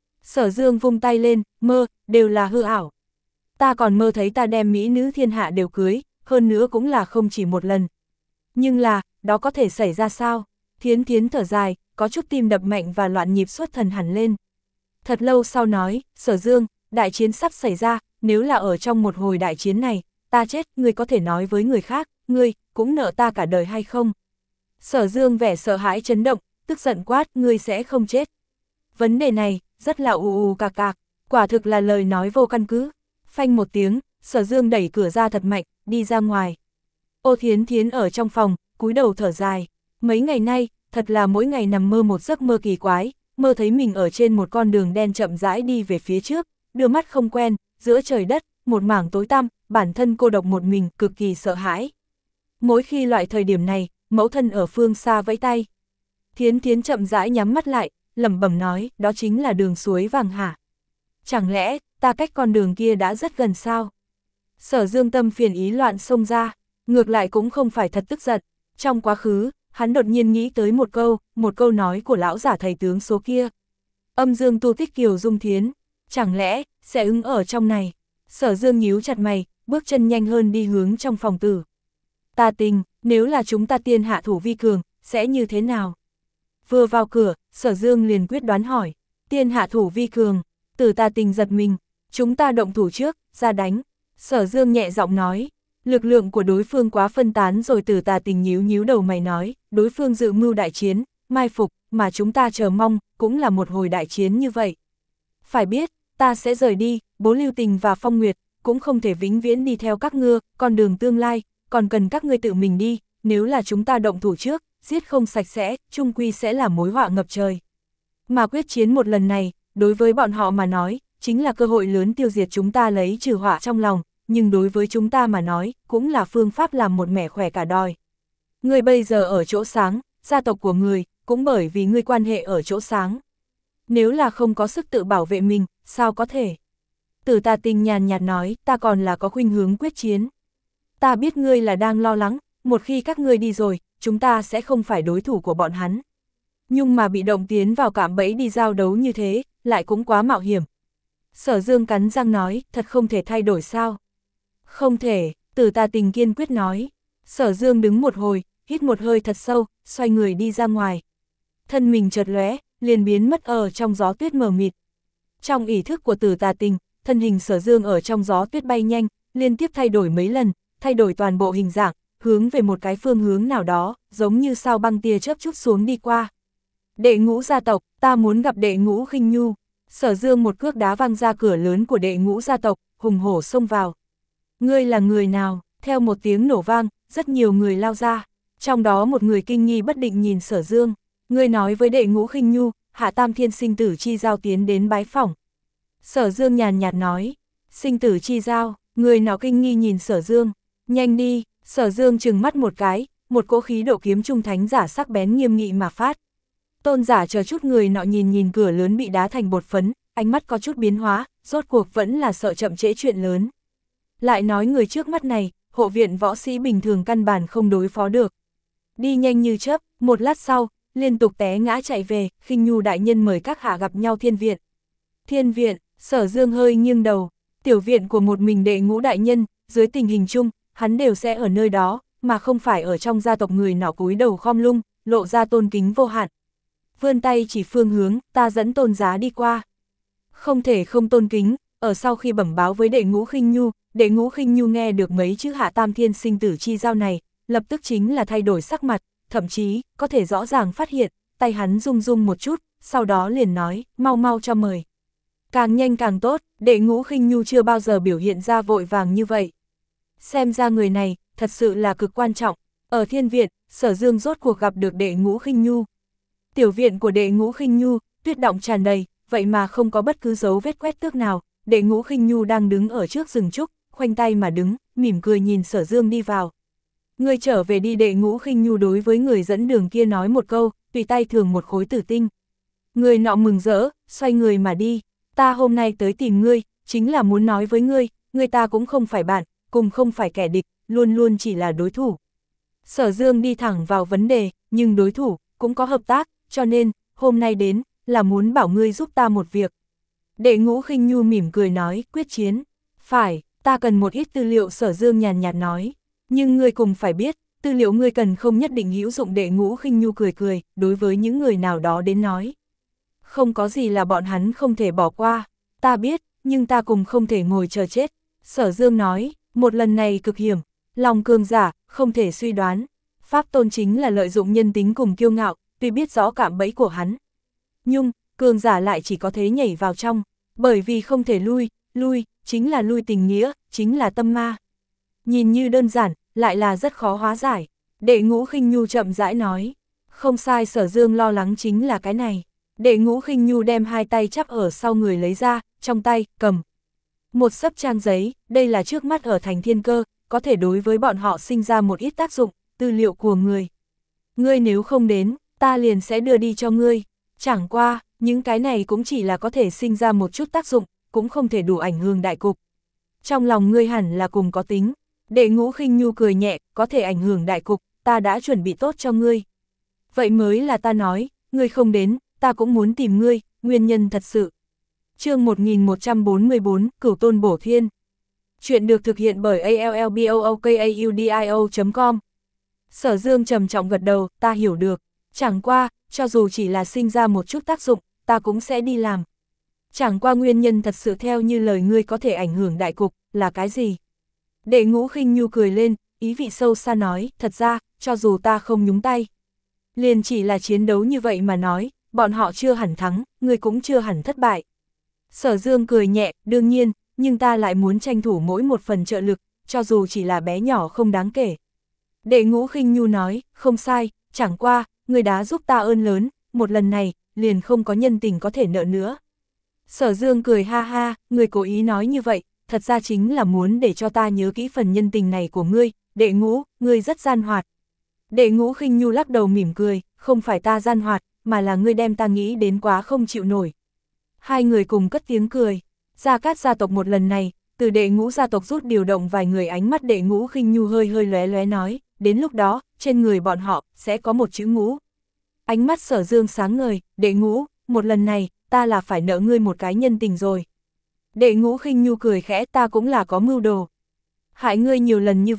Sở Dương vung tay lên, mơ, đều là hư ảo. Ta còn mơ thấy ta đem mỹ nữ thiên hạ đều cưới, hơn nữa cũng là không chỉ một lần. Nhưng là, đó có thể xảy ra sao? Thiến Thiến thở dài, có chút tim đập mạnh và loạn nhịp xuất thần hẳn lên. Thật lâu sau nói, Sở Dương, đại chiến sắp xảy ra, nếu là ở trong một hồi đại chiến này, ta chết, ngươi có thể nói với người khác, ngươi, cũng nợ ta cả đời hay không? Sở Dương vẻ sợ hãi chấn động, tức giận quát, ngươi sẽ không chết. Vấn đề này, rất là ù ù cạc cạc, quả thực là lời nói vô căn cứ. Phanh một tiếng, Sở Dương đẩy cửa ra thật mạnh, đi ra ngoài. Ô Thiến Thiến ở trong phòng, cúi đầu thở dài. Mấy ngày nay, thật là mỗi ngày nằm mơ một giấc mơ kỳ quái, mơ thấy mình ở trên một con đường đen chậm rãi đi về phía trước, đưa mắt không quen, giữa trời đất, một mảng tối tăm, bản thân cô độc một mình, cực kỳ sợ hãi. Mỗi khi loại thời điểm này, mẫu thân ở phương xa vẫy tay. Thiến Thiến chậm rãi nhắm mắt lại, lẩm bẩm nói, đó chính là đường suối vàng hả? Chẳng lẽ, ta cách con đường kia đã rất gần sao? Sở Dương tâm phiền ý loạn xông ra, ngược lại cũng không phải thật tức giận. Trong quá khứ, hắn đột nhiên nghĩ tới một câu, một câu nói của lão giả thầy tướng số kia. Âm dương tu tích kiều dung thiến, chẳng lẽ, sẽ ứng ở trong này? Sở Dương nhíu chặt mày, bước chân nhanh hơn đi hướng trong phòng tử. Ta tình, nếu là chúng ta tiên hạ thủ vi cường, sẽ như thế nào? Vừa vào cửa, Sở Dương liền quyết đoán hỏi, tiên hạ thủ vi cường, Tử Tà Tình giật mình, chúng ta động thủ trước, ra đánh. Sở Dương nhẹ giọng nói, lực lượng của đối phương quá phân tán rồi. Tử Tà Tình nhíu nhíu đầu mày nói, đối phương dự mưu đại chiến, mai phục, mà chúng ta chờ mong, cũng là một hồi đại chiến như vậy. Phải biết, ta sẽ rời đi, Bố Lưu Tình và Phong Nguyệt, cũng không thể vĩnh viễn đi theo các ngươi, con đường tương lai, còn cần các ngươi tự mình đi, nếu là chúng ta động thủ trước, giết không sạch sẽ, chung quy sẽ là mối họa ngập trời. Mà quyết chiến một lần này, đối với bọn họ mà nói, chính là cơ hội lớn tiêu diệt chúng ta lấy trừ họa trong lòng, nhưng đối với chúng ta mà nói, cũng là phương pháp làm một mẻ khỏe cả đòi. Ngươi bây giờ ở chỗ sáng, gia tộc của người, cũng bởi vì ngươi quan hệ ở chỗ sáng. Nếu là không có sức tự bảo vệ mình, sao có thể? Tử Tà Tình nhàn nhạt nói, ta còn là có khuynh hướng quyết chiến. Ta biết ngươi là đang lo lắng, một khi các ngươi đi rồi, chúng ta sẽ không phải đối thủ của bọn hắn. Nhưng mà bị động tiến vào cạm bẫy đi giao đấu như thế, lại cũng quá mạo hiểm. Sở Dương cắn răng nói, thật không thể thay đổi sao? Không thể, Tử Tà Tình kiên quyết nói. Sở Dương đứng một hồi, hít một hơi thật sâu, xoay người đi ra ngoài. Thân mình chợt lóe, liền biến mất ở trong gió tuyết mờ mịt. Trong ý thức của Tử Tà Tình, thân hình Sở Dương ở trong gió tuyết bay nhanh, liên tiếp thay đổi mấy lần, thay đổi toàn bộ hình dạng, hướng về một cái phương hướng nào đó, giống như sao băng tia chớp chút xuống đi qua. Đệ Ngũ gia tộc, ta muốn gặp Đệ Ngũ Khinh Nhu. Sở Dương một cước đá văng ra cửa lớn của Đệ Ngũ gia tộc, hùng hổ xông vào. Ngươi là người nào? Theo một tiếng nổ vang, rất nhiều người lao ra. Trong đó một người kinh nghi bất định nhìn Sở Dương. Ngươi nói với Đệ Ngũ Khinh Nhu, Hạ Tam Thiên sinh tử chi giao tiến đến bái phỏng. Sở Dương nhàn nhạt nói, sinh tử chi giao, người nào kinh nghi nhìn Sở Dương. Nhanh đi, Sở Dương trừng mắt một cái, một cỗ khí độ kiếm trung thánh giả sắc bén nghiêm nghị mà phát. Tôn giả chờ chút người nọ nhìn nhìn cửa lớn bị đá thành bột phấn, ánh mắt có chút biến hóa, rốt cuộc vẫn là sợ chậm trễ chuyện lớn. Lại nói người trước mắt này, hộ viện võ sĩ bình thường căn bản không đối phó được. Đi nhanh như chớp, một lát sau, liên tục té ngã chạy về, Khinh Nhu đại nhân mời các hạ gặp nhau thiên viện. Thiên viện, Sở Dương hơi nghiêng đầu, tiểu viện của một mình Đệ Ngũ đại nhân, dưới tình hình chung, hắn đều sẽ ở nơi đó, mà không phải ở trong gia tộc người nọ cúi đầu khom lung, lộ ra tôn kính vô hạn. Vươn tay chỉ phương hướng, ta dẫn Tôn giá đi qua. Không thể không tôn kính, ở sau khi bẩm báo với Đệ Ngũ Khinh Nhu, Đệ Ngũ Khinh Nhu nghe được mấy chữ Hạ Tam Thiên sinh tử chi giao này, lập tức chính là thay đổi sắc mặt, thậm chí, có thể rõ ràng phát hiện, tay hắn rung rung một chút, sau đó liền nói, mau mau cho mời. Càng nhanh càng tốt, Đệ Ngũ Khinh Nhu chưa bao giờ biểu hiện ra vội vàng như vậy. Xem ra người này, thật sự là cực quan trọng. Ở thiên viện, Sở Dương rốt cuộc gặp được Đệ Ngũ Khinh Nhu. Tiểu viện của Đệ Ngũ Khinh Nhu, tuyết động tràn đầy, vậy mà không có bất cứ dấu vết quét tước nào. Đệ Ngũ Khinh Nhu đang đứng ở trước rừng trúc, khoanh tay mà đứng, mỉm cười nhìn Sở Dương đi vào. Người trở về đi. Đệ Ngũ Khinh Nhu đối với người dẫn đường kia nói một câu, tùy tay thường một khối tử tinh. Người nọ mừng rỡ, xoay người mà đi. Ta hôm nay tới tìm ngươi, chính là muốn nói với ngươi, ngươi ta cũng không phải bạn, cùng không phải kẻ địch, luôn luôn chỉ là đối thủ. Sở Dương đi thẳng vào vấn đề, nhưng đối thủ, cũng có hợp tác, cho nên, hôm nay đến, là muốn bảo ngươi giúp ta một việc. Đệ Ngũ Khinh Nhu mỉm cười nói, quyết chiến. Phải, ta cần một ít tư liệu. Sở Dương nhàn nhạt nói. Nhưng ngươi cùng phải biết, tư liệu ngươi cần không nhất định hữu dụng. Đệ Ngũ Khinh Nhu cười cười, đối với những người nào đó đến nói. Không có gì là bọn hắn không thể bỏ qua. Ta biết, nhưng ta cùng không thể ngồi chờ chết. Sở Dương nói, một lần này cực hiểm, lòng cường giả, không thể suy đoán. Pháp Tôn chính là lợi dụng nhân tính cùng kiêu ngạo, tuy biết rõ cạm bẫy của hắn. Nhưng, cường giả lại chỉ có thế nhảy vào trong, bởi vì không thể lui, lui, chính là lui tình nghĩa, chính là tâm ma. Nhìn như đơn giản, lại là rất khó hóa giải. Đệ Ngũ Khinh Nhu chậm rãi nói, không sai. Sở Dương lo lắng chính là cái này. Đệ Ngũ Khinh Nhu đem hai tay chắp ở sau người lấy ra, trong tay, cầm một xấp trang giấy, đây là trước mắt ở thành thiên cơ, có thể đối với bọn họ sinh ra một ít tác dụng, tư liệu của người. Ngươi nếu không đến, ta liền sẽ đưa đi cho ngươi. Chẳng qua, những cái này cũng chỉ là có thể sinh ra một chút tác dụng, cũng không thể đủ ảnh hưởng đại cục. Trong lòng ngươi hẳn là cùng có tính. Đệ Ngũ Khinh Nhu cười nhẹ, có thể ảnh hưởng đại cục, ta đã chuẩn bị tốt cho ngươi. Vậy mới là ta nói, ngươi không đến, ta cũng muốn tìm ngươi, nguyên nhân thật sự. Chương một nghìn một trăm bốn mươi bốn, Cửu Tôn Bổ Thiên. Chuyện được thực hiện bởi a l l b o o k a u d i o chấm com. Sở Dương trầm trọng gật đầu, ta hiểu được. Chẳng qua, cho dù chỉ là sinh ra một chút tác dụng, ta cũng sẽ đi làm. Chẳng qua nguyên nhân thật sự theo như lời ngươi có thể ảnh hưởng đại cục, là cái gì? Đệ Ngũ Khinh Nhu cười lên, ý vị sâu xa nói, thật ra, cho dù ta không nhúng tay, liền chỉ là chiến đấu như vậy mà nói, bọn họ chưa hẳn thắng, ngươi cũng chưa hẳn thất bại. Sở Dương cười nhẹ, đương nhiên, nhưng ta lại muốn tranh thủ mỗi một phần trợ lực, cho dù chỉ là bé nhỏ không đáng kể. Đệ Ngũ Khinh Nhu nói, không sai, chẳng qua, ngươi đã giúp ta ơn lớn, một lần này, liền không có nhân tình có thể nợ nữa. Sở Dương cười ha ha, ngươi cố ý nói như vậy, thật ra chính là muốn để cho ta nhớ kỹ phần nhân tình này của ngươi. Đệ Ngũ, ngươi rất gian hoạt. Đệ Ngũ Khinh Nhu lắc đầu mỉm cười, không phải ta gian hoạt, mà là ngươi đem ta nghĩ đến quá không chịu nổi. Hai người cùng cất tiếng cười. Gia Cát gia tộc một lần này, từ Đệ Ngũ gia tộc rút điều động vài người. Ánh mắt Đệ Ngũ Khinh Nhu hơi hơi lóe lóe nói, đến lúc đó, trên người bọn họ, sẽ có một chữ ngũ. Ánh mắt Sở Dương sáng ngời, Đệ Ngũ, một lần này, ta là phải nợ ngươi một cái nhân tình rồi. Đệ Ngũ Khinh Nhu cười khẽ, ta cũng là có mưu đồ. Hại ngươi nhiều lần như vậy,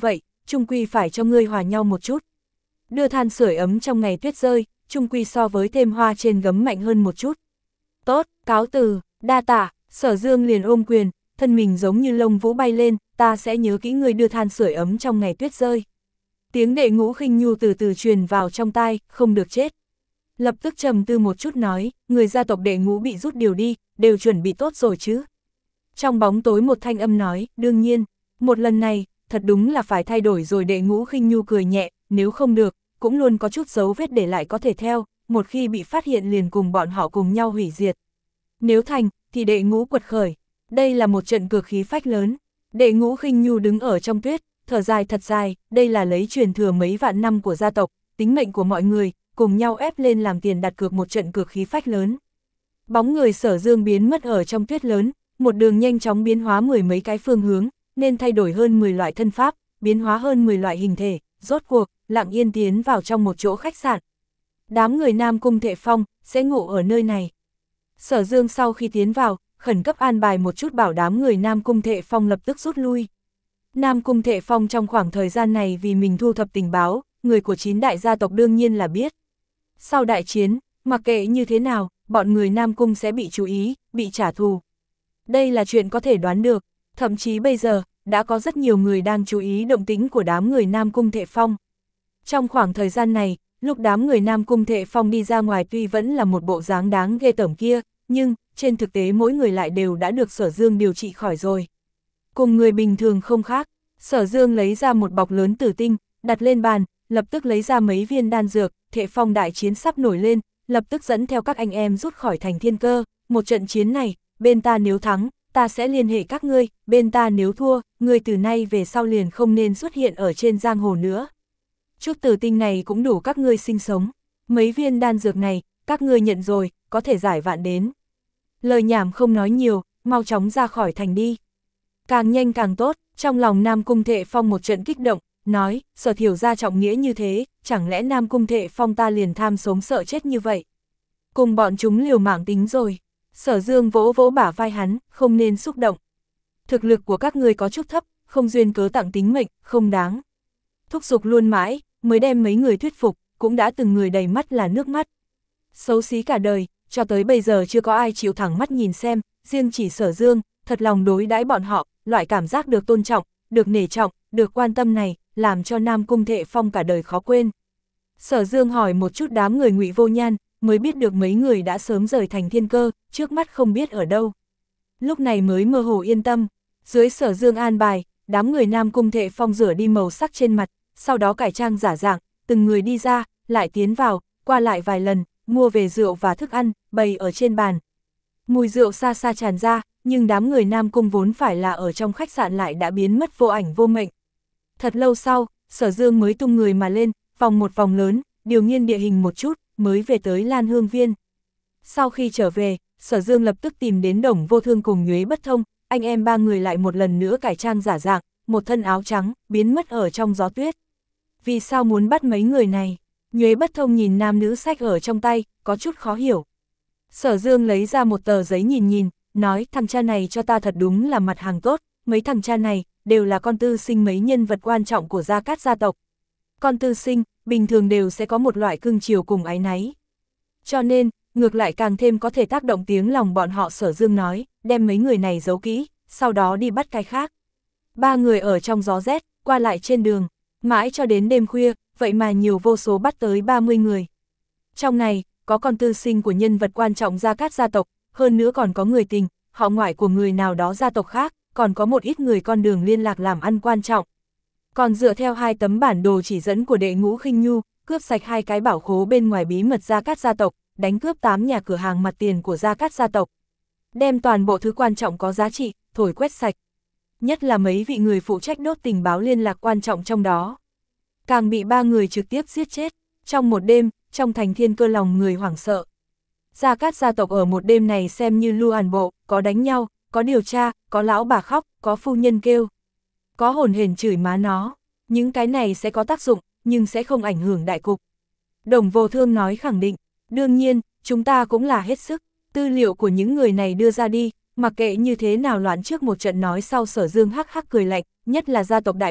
chung quy phải cho ngươi hòa nhau một chút. Đưa than sưởi ấm trong ngày tuyết rơi, chung quy so với thêm hoa trên gấm mạnh hơn một chút. Tốt, cáo từ, đa tạ, Sở Dương liền ôm quyền, thân mình giống như lông vũ bay lên, ta sẽ nhớ kỹ ngươi đưa than sưởi ấm trong ngày tuyết rơi. Tiếng Đệ Ngũ Khinh Nhu từ từ truyền vào trong tai, không được chết. Lập tức trầm tư một chút nói, người gia tộc Đệ Ngũ bị rút điều đi, đều chuẩn bị tốt rồi chứ. Trong bóng tối một thanh âm nói, đương nhiên, một lần này, thật đúng là phải thay đổi rồi. Đệ Ngũ Khinh Nhu cười nhẹ, nếu không được, cũng luôn có chút dấu vết để lại có thể theo, một khi bị phát hiện liền cùng bọn họ cùng nhau hủy diệt. Nếu thành, thì Đệ Ngũ quật khởi, đây là một trận cược khí phách lớn. Đệ Ngũ Khinh Nhu đứng ở trong tuyết, thở dài thật dài, đây là lấy truyền thừa mấy vạn năm của gia tộc, tính mệnh của mọi người, cùng nhau ép lên làm tiền đặt cược một trận cược khí phách lớn. Bóng người Sở Dương biến mất ở trong tuyết lớn, một đường nhanh chóng biến hóa mười mấy cái phương hướng, nên thay đổi hơn mười loại thân pháp, biến hóa hơn mười loại hình thể, rốt cuộc, lặng yên tiến vào trong một chỗ khách sạn. Đám người Nam Cung Thệ Phong sẽ ngủ ở nơi này. Sở Dương sau khi tiến vào, khẩn cấp an bài một chút bảo đám người Nam Cung Thệ Phong lập tức rút lui. Nam Cung Thệ Phong trong khoảng thời gian này vì mình thu thập tình báo, người của chín đại gia tộc đương nhiên là biết. Sau đại chiến, mặc kệ như thế nào, bọn người Nam Cung sẽ bị chú ý, bị trả thù. Đây là chuyện có thể đoán được, thậm chí bây giờ, đã có rất nhiều người đang chú ý động tĩnh của đám người Nam Cung Thệ Phong. Trong khoảng thời gian này, lúc đám người Nam Cung Thệ Phong đi ra ngoài tuy vẫn là một bộ dáng đáng ghê tởm kia, nhưng, trên thực tế mỗi người lại đều đã được Sở Dương điều trị khỏi rồi. Cùng người bình thường không khác, Sở Dương lấy ra một bọc lớn tử tinh, đặt lên bàn, lập tức lấy ra mấy viên đan dược. Thệ Phong đại chiến sắp nổi lên, lập tức dẫn theo các anh em rút khỏi thành Thiên Cơ. Một trận chiến này, bên ta nếu thắng, ta sẽ liên hệ các ngươi, bên ta nếu thua, ngươi từ nay về sau liền không nên xuất hiện ở trên giang hồ nữa. Chút tử tinh này cũng đủ các ngươi sinh sống. Mấy viên đan dược này, các ngươi nhận rồi, có thể giải vạn đến. Lời nhảm không nói nhiều, mau chóng ra khỏi thành đi. Càng nhanh càng tốt, trong lòng Nam Cung Thệ Phong một trận kích động, nói, Sở Thiểu gia trọng nghĩa như thế, chẳng lẽ Nam Cung Thệ Phong ta liền tham sống sợ chết như vậy? Cùng bọn chúng liều mạng tính rồi. Sở Dương vỗ vỗ bả vai hắn, không nên xúc động. Thực lực của các ngươi có chút thấp, không duyên cớ tặng tính mệnh, không đáng. Thúc giục luôn mãi, mới đem mấy người thuyết phục, cũng đã từng người đầy mắt là nước mắt. Xấu xí cả đời, cho tới bây giờ chưa có ai chịu thẳng mắt nhìn xem, riêng chỉ Sở Dương, thật lòng đối đãi bọn họ, loại cảm giác được tôn trọng, được nể trọng, được quan tâm này, làm cho Nam Cung Thệ Phong cả đời khó quên. Sở Dương hỏi một chút đám người Ngụy Vô Nhan, mới biết được mấy người đã sớm rời thành Thiên Cơ, trước mắt không biết ở đâu. Lúc này mới mơ hồ yên tâm, dưới Sở Dương an bài, đám người Nam Cung Thệ Phong rửa đi màu sắc trên mặt, sau đó cải trang giả dạng, từng người đi ra, lại tiến vào, qua lại vài lần, mua về rượu và thức ăn, bày ở trên bàn. Mùi rượu xa xa tràn ra, nhưng đám người Nam Cung vốn phải là ở trong khách sạn lại đã biến mất vô ảnh vô mệnh. Thật lâu sau, Sở Dương mới tung người mà lên, vòng một vòng lớn, điều nghiên địa hình một chút, mới về tới Lan Hương Viên. Sau khi trở về, Sở Dương lập tức tìm đến Đồng Vô Thương cùng Nhuế Bất Thông, anh em ba người lại một lần nữa cải trang giả dạng, một thân áo trắng, biến mất ở trong gió tuyết. Vì sao muốn bắt mấy người này? Nhuế Bất Thông nhìn nam nữ sách ở trong tay, có chút khó hiểu. Sở Dương lấy ra một tờ giấy nhìn nhìn, nói thằng cha này cho ta thật đúng là mặt hàng tốt, mấy thằng cha này đều là con tư sinh mấy nhân vật quan trọng của Gia Cát gia tộc. Con tư sinh, bình thường đều sẽ có một loại cưng chiều cùng áy náy. Cho nên, ngược lại càng thêm có thể tác động tiếng lòng bọn họ. Sở Dương nói, đem mấy người này giấu kỹ, sau đó đi bắt cái khác. Ba người ở trong gió rét, qua lại trên đường, mãi cho đến đêm khuya, vậy mà nhiều vô số bắt tới ba mươi người. Trong này, có con tư sinh của nhân vật quan trọng Gia Cát gia tộc, hơn nữa còn có người tình, họ ngoại của người nào đó gia tộc khác, còn có một ít người con đường liên lạc làm ăn quan trọng. Còn dựa theo hai tấm bản đồ chỉ dẫn của Đệ Ngũ Khinh Nhu, cướp sạch hai cái bảo khố bên ngoài bí mật Gia Cát gia tộc, đánh cướp tám nhà cửa hàng mặt tiền của Gia Cát gia tộc. Đem toàn bộ thứ quan trọng có giá trị, thổi quét sạch. Nhất là mấy vị người phụ trách đốt tình báo liên lạc quan trọng trong đó. Càng bị ba người trực tiếp giết chết. Trong một đêm, trong thành Thiên Cơ lòng người hoảng sợ. Gia Cát gia tộc ở một đêm này xem như lưu hàn bộ, có đánh nhau, có điều tra, có lão bà khóc, có phu nhân kêu. Có hồn hển chửi má nó. Những cái này sẽ có tác dụng, nhưng sẽ không ảnh hưởng đại cục. Đồng Vô Thương nói khẳng định, đương nhiên, chúng ta cũng là hết sức. Tư liệu của những người này đưa ra đi, mặc kệ như thế nào loạn trước một trận nói sau. Sở Dương hắc hắc cười lạnh, nhất là gia tộc đại loạn,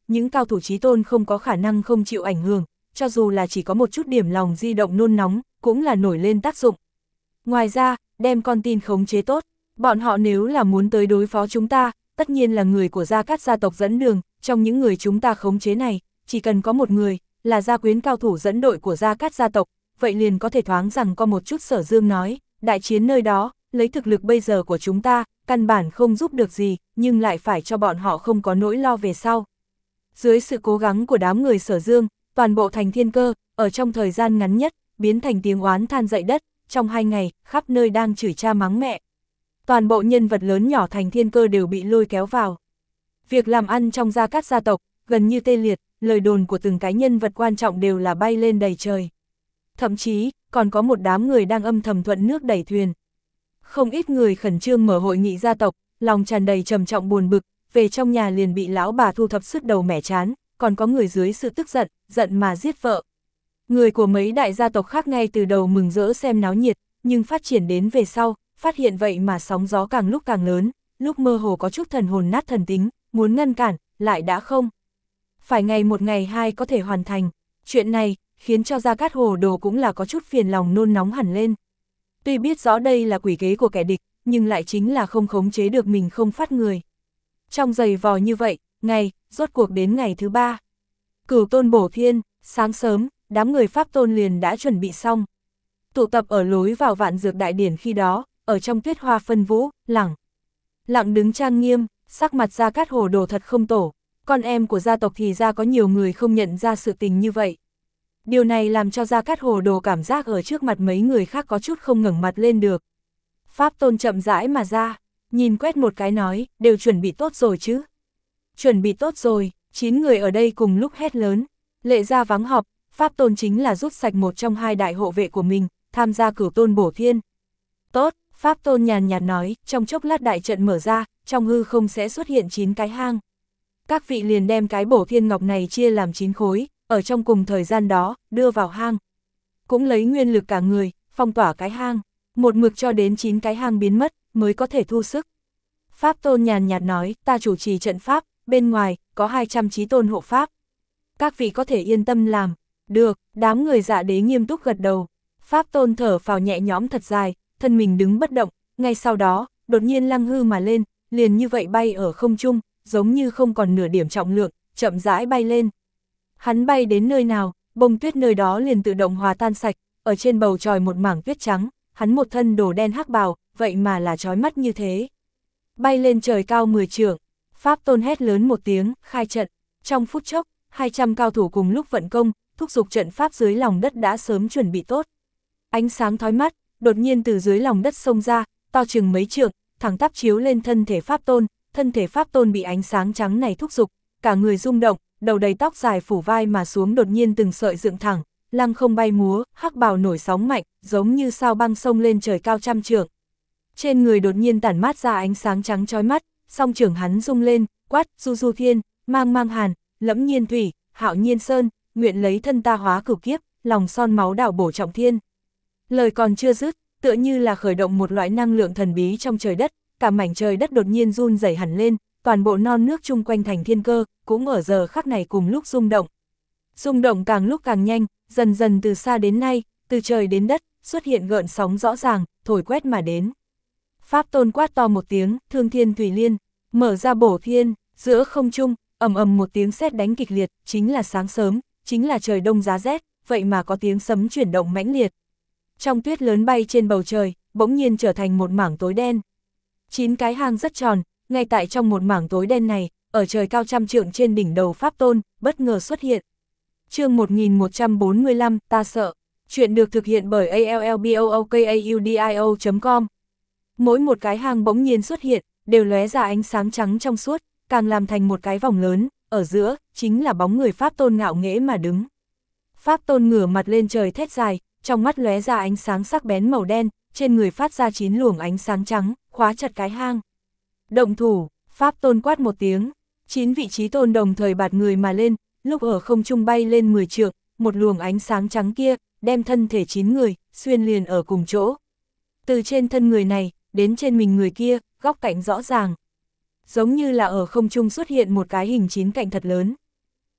những cao thủ chí tôn không có khả năng không chịu ảnh hưởng, cho dù là chỉ có một chút điểm lòng di động nôn nóng, cũng là nổi lên tác dụng. Ngoài ra, đem con tin khống chế tốt, bọn họ nếu là muốn tới đối phó chúng ta, tất nhiên là người của Gia Cát gia tộc dẫn đường, trong những người chúng ta khống chế này, chỉ cần có một người, là gia quyến cao thủ dẫn đội của Gia Cát gia tộc, vậy liền có thể thoáng rằng có một chút. Sở Dương nói, đại chiến nơi đó, lấy thực lực bây giờ của chúng ta, căn bản không giúp được gì, nhưng lại phải cho bọn họ không có nỗi lo về sau. Dưới sự cố gắng của đám người Sở Dương, toàn bộ thành Thiên Cơ, ở trong thời gian ngắn nhất, biến thành tiếng oán than dậy đất, trong hai ngày, khắp nơi đang chửi cha mắng mẹ. Toàn bộ nhân vật lớn nhỏ thành Thiên Cơ đều bị lôi kéo vào. Việc làm ăn trong Gia Cát gia tộc, gần như tê liệt, lời đồn của từng cái nhân vật quan trọng đều là bay lên đầy trời. Thậm chí, còn có một đám người đang âm thầm thuận nước đẩy thuyền. Không ít người khẩn trương mở hội nghị gia tộc, lòng tràn đầy trầm trọng buồn bực, về trong nhà liền bị lão bà thu thập sứt đầu mẻ chán, còn có người dưới sự tức giận, giận mà giết vợ. Người của mấy đại gia tộc khác ngay từ đầu mừng rỡ xem náo nhiệt, nhưng phát triển đến về sau, phát hiện vậy mà sóng gió càng lúc càng lớn, lúc mơ hồ có chút thần hồn nát thần tính, muốn ngăn cản, lại đã không. Phải ngày một ngày hai có thể hoàn thành, chuyện này, khiến cho Gia Cát Hồ Đồ cũng là có chút phiền lòng nôn nóng hẳn lên. Tuy biết rõ đây là quỷ kế của kẻ địch, nhưng lại chính là không khống chế được mình không phát người. Trong giày vò như vậy, ngày, rốt cuộc đến ngày thứ ba. Cửu tôn bổ thiên, sáng sớm, đám người Pháp tôn liền đã chuẩn bị xong. Tụ tập ở lối vào Vạn Dược Đại Điển khi đó, ở trong tuyết hoa phân vũ, lẳng. Lặng đứng trang nghiêm, sắc mặt Gia Cát Hồ Đồ thật không tổ, con em của gia tộc thì ra có nhiều người không nhận ra sự tình như vậy. Điều này làm cho Gia Cát Hồ Đồ cảm giác ở trước mặt mấy người khác có chút không ngẩng mặt lên được. Pháp tôn chậm rãi mà ra, nhìn quét một cái nói, đều chuẩn bị tốt rồi chứ. Chuẩn bị tốt rồi, chín người ở đây cùng lúc hét lớn. Lệ gia vắng họp, Pháp tôn chính là rút sạch một trong hai đại hộ vệ của mình, tham gia cửu tôn bổ thiên. Tốt, Pháp tôn nhàn nhạt nói, trong chốc lát đại trận mở ra, trong hư không sẽ xuất hiện chín cái hang. Các vị liền đem cái bổ thiên ngọc này chia làm chín khối, ở trong cùng thời gian đó, đưa vào hang. Cũng lấy nguyên lực cả người, phong tỏa cái hang, một mực cho đến chín cái hang biến mất, mới có thể thu sức. Pháp tôn nhàn nhạt nói, ta chủ trì trận pháp, bên ngoài, có hai trăm chí tôn hộ pháp. Các vị có thể yên tâm làm. Được, đám người Dạ Đế nghiêm túc gật đầu. Pháp tôn thở phào nhẹ nhõm thật dài, thân mình đứng bất động, ngay sau đó, đột nhiên lăng hư mà lên, liền như vậy bay ở không trung, giống như không còn nửa điểm trọng lượng, chậm rãi bay lên. Hắn bay đến nơi nào, bông tuyết nơi đó liền tự động hòa tan sạch, ở trên bầu trời một mảng tuyết trắng, hắn một thân đồ đen hắc bào, vậy mà là chói mắt như thế. Bay lên trời cao mười trượng, Pháp tôn hét lớn một tiếng, khai trận. Trong phút chốc, hai trăm cao thủ cùng lúc vận công, thúc giục trận pháp dưới lòng đất đã sớm chuẩn bị tốt. Ánh sáng thói mắt, đột nhiên từ dưới lòng đất xông ra, to chừng mấy trượng, thẳng tắp chiếu lên thân thể Pháp tôn, thân thể Pháp tôn bị ánh sáng trắng này thúc giục, cả người rung động, đầu đầy tóc dài phủ vai mà xuống đột nhiên từng sợi dựng thẳng, lăng không bay múa, hắc bào nổi sóng mạnh, giống như sao băng sông lên trời cao trăm trượng. Trên người đột nhiên tản mát ra ánh sáng trắng chói mắt, song trưởng hắn rung lên, quát, du du thiên, mang mang hàn, lẫm nhiên thủy, hạo nhiên sơn, nguyện lấy thân ta hóa cửu kiếp, lòng son máu đảo bổ trọng thiên. Lời còn chưa dứt, tựa như là khởi động một loại năng lượng thần bí trong trời đất, cả mảnh trời đất đột nhiên run rẩy hẳn lên, toàn bộ non nước chung quanh thành Thiên Cơ, cũng ở giờ khắc này cùng lúc rung động. Rung động càng lúc càng nhanh, dần dần từ xa đến nay, từ trời đến đất, xuất hiện gợn sóng rõ ràng, thổi quét mà đến. Pháp tôn quát to một tiếng, thương thiên thủy liên, mở ra bổ thiên, giữa không trung, ầm ầm một tiếng sét đánh kịch liệt, chính là sáng sớm, chính là trời đông giá rét, vậy mà có tiếng sấm chuyển động mãnh liệt. Trong tuyết lớn bay trên bầu trời, bỗng nhiên trở thành một mảng tối đen. Chín cái hang rất tròn, ngay tại trong một mảng tối đen này, ở trời cao trăm trượng trên đỉnh đầu Pháp tôn, bất ngờ xuất hiện. Chương một nghìn một trăm bốn mươi lăm, ta sợ. Chuyện được thực hiện bởi a l l b o o k a u d i o chấm com. Mỗi một cái hang bỗng nhiên xuất hiện, đều lóe ra ánh sáng trắng trong suốt, càng làm thành một cái vòng lớn, ở giữa, chính là bóng người Pháp tôn ngạo nghễ mà đứng. Pháp tôn ngửa mặt lên trời thét dài, trong mắt lóe ra ánh sáng sắc bén màu đen, trên người phát ra chín luồng ánh sáng trắng, khóa chặt cái hang. Động thủ, Pháp tôn quát một tiếng, chín vị trí tôn đồng thời bạt người mà lên, lúc ở không trung bay lên mười trượng, một luồng ánh sáng trắng kia, đem thân thể chín người, xuyên liền ở cùng chỗ. Từ trên thân người này, đến trên mình người kia, góc cạnh rõ ràng. Giống như là ở không trung xuất hiện một cái hình chín cạnh thật lớn.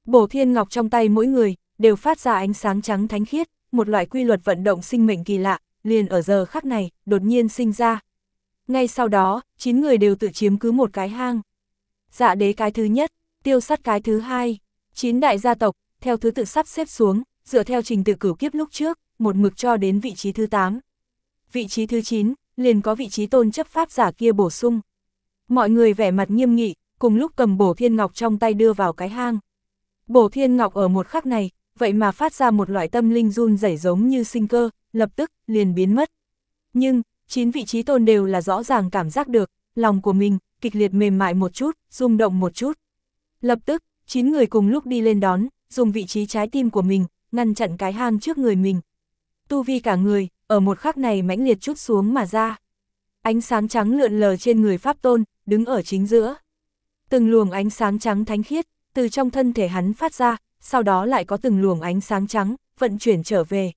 Bổ thiên ngọc trong tay mỗi người, đều phát ra ánh sáng trắng thánh khiết, một loại quy luật vận động sinh mệnh kỳ lạ, liền ở giờ khắc này, đột nhiên sinh ra. Ngay sau đó, chín người đều tự chiếm cứ một cái hang. Dạ đế cái thứ nhất, tiêu sắt cái thứ hai, chín đại gia tộc, theo thứ tự sắp xếp xuống, dựa theo trình tự cửu kiếp lúc trước, một mực cho đến vị trí thứ tám. Vị trí thứ chín, liền có vị trí tôn chấp pháp giả kia bổ sung. Mọi người vẻ mặt nghiêm nghị, cùng lúc cầm bổ thiên ngọc trong tay đưa vào cái hang. Bổ thiên ngọc ở một khắc này, vậy mà phát ra một loại tâm linh run rẩy giống như sinh cơ, lập tức, liền biến mất. Nhưng, chín vị trí tôn đều là rõ ràng cảm giác được, lòng của mình, kịch liệt mềm mại một chút, rung động một chút. Lập tức, chín người cùng lúc đi lên đón, dùng vị trí trái tim của mình, ngăn chặn cái hang trước người mình. Tu vi cả người, ở một khắc này mãnh liệt chút xuống mà ra. Ánh sáng trắng lượn lờ trên người Pháp Tôn, đứng ở chính giữa. Từng luồng ánh sáng trắng thánh khiết, từ trong thân thể hắn phát ra, sau đó lại có từng luồng ánh sáng trắng, vận chuyển trở về.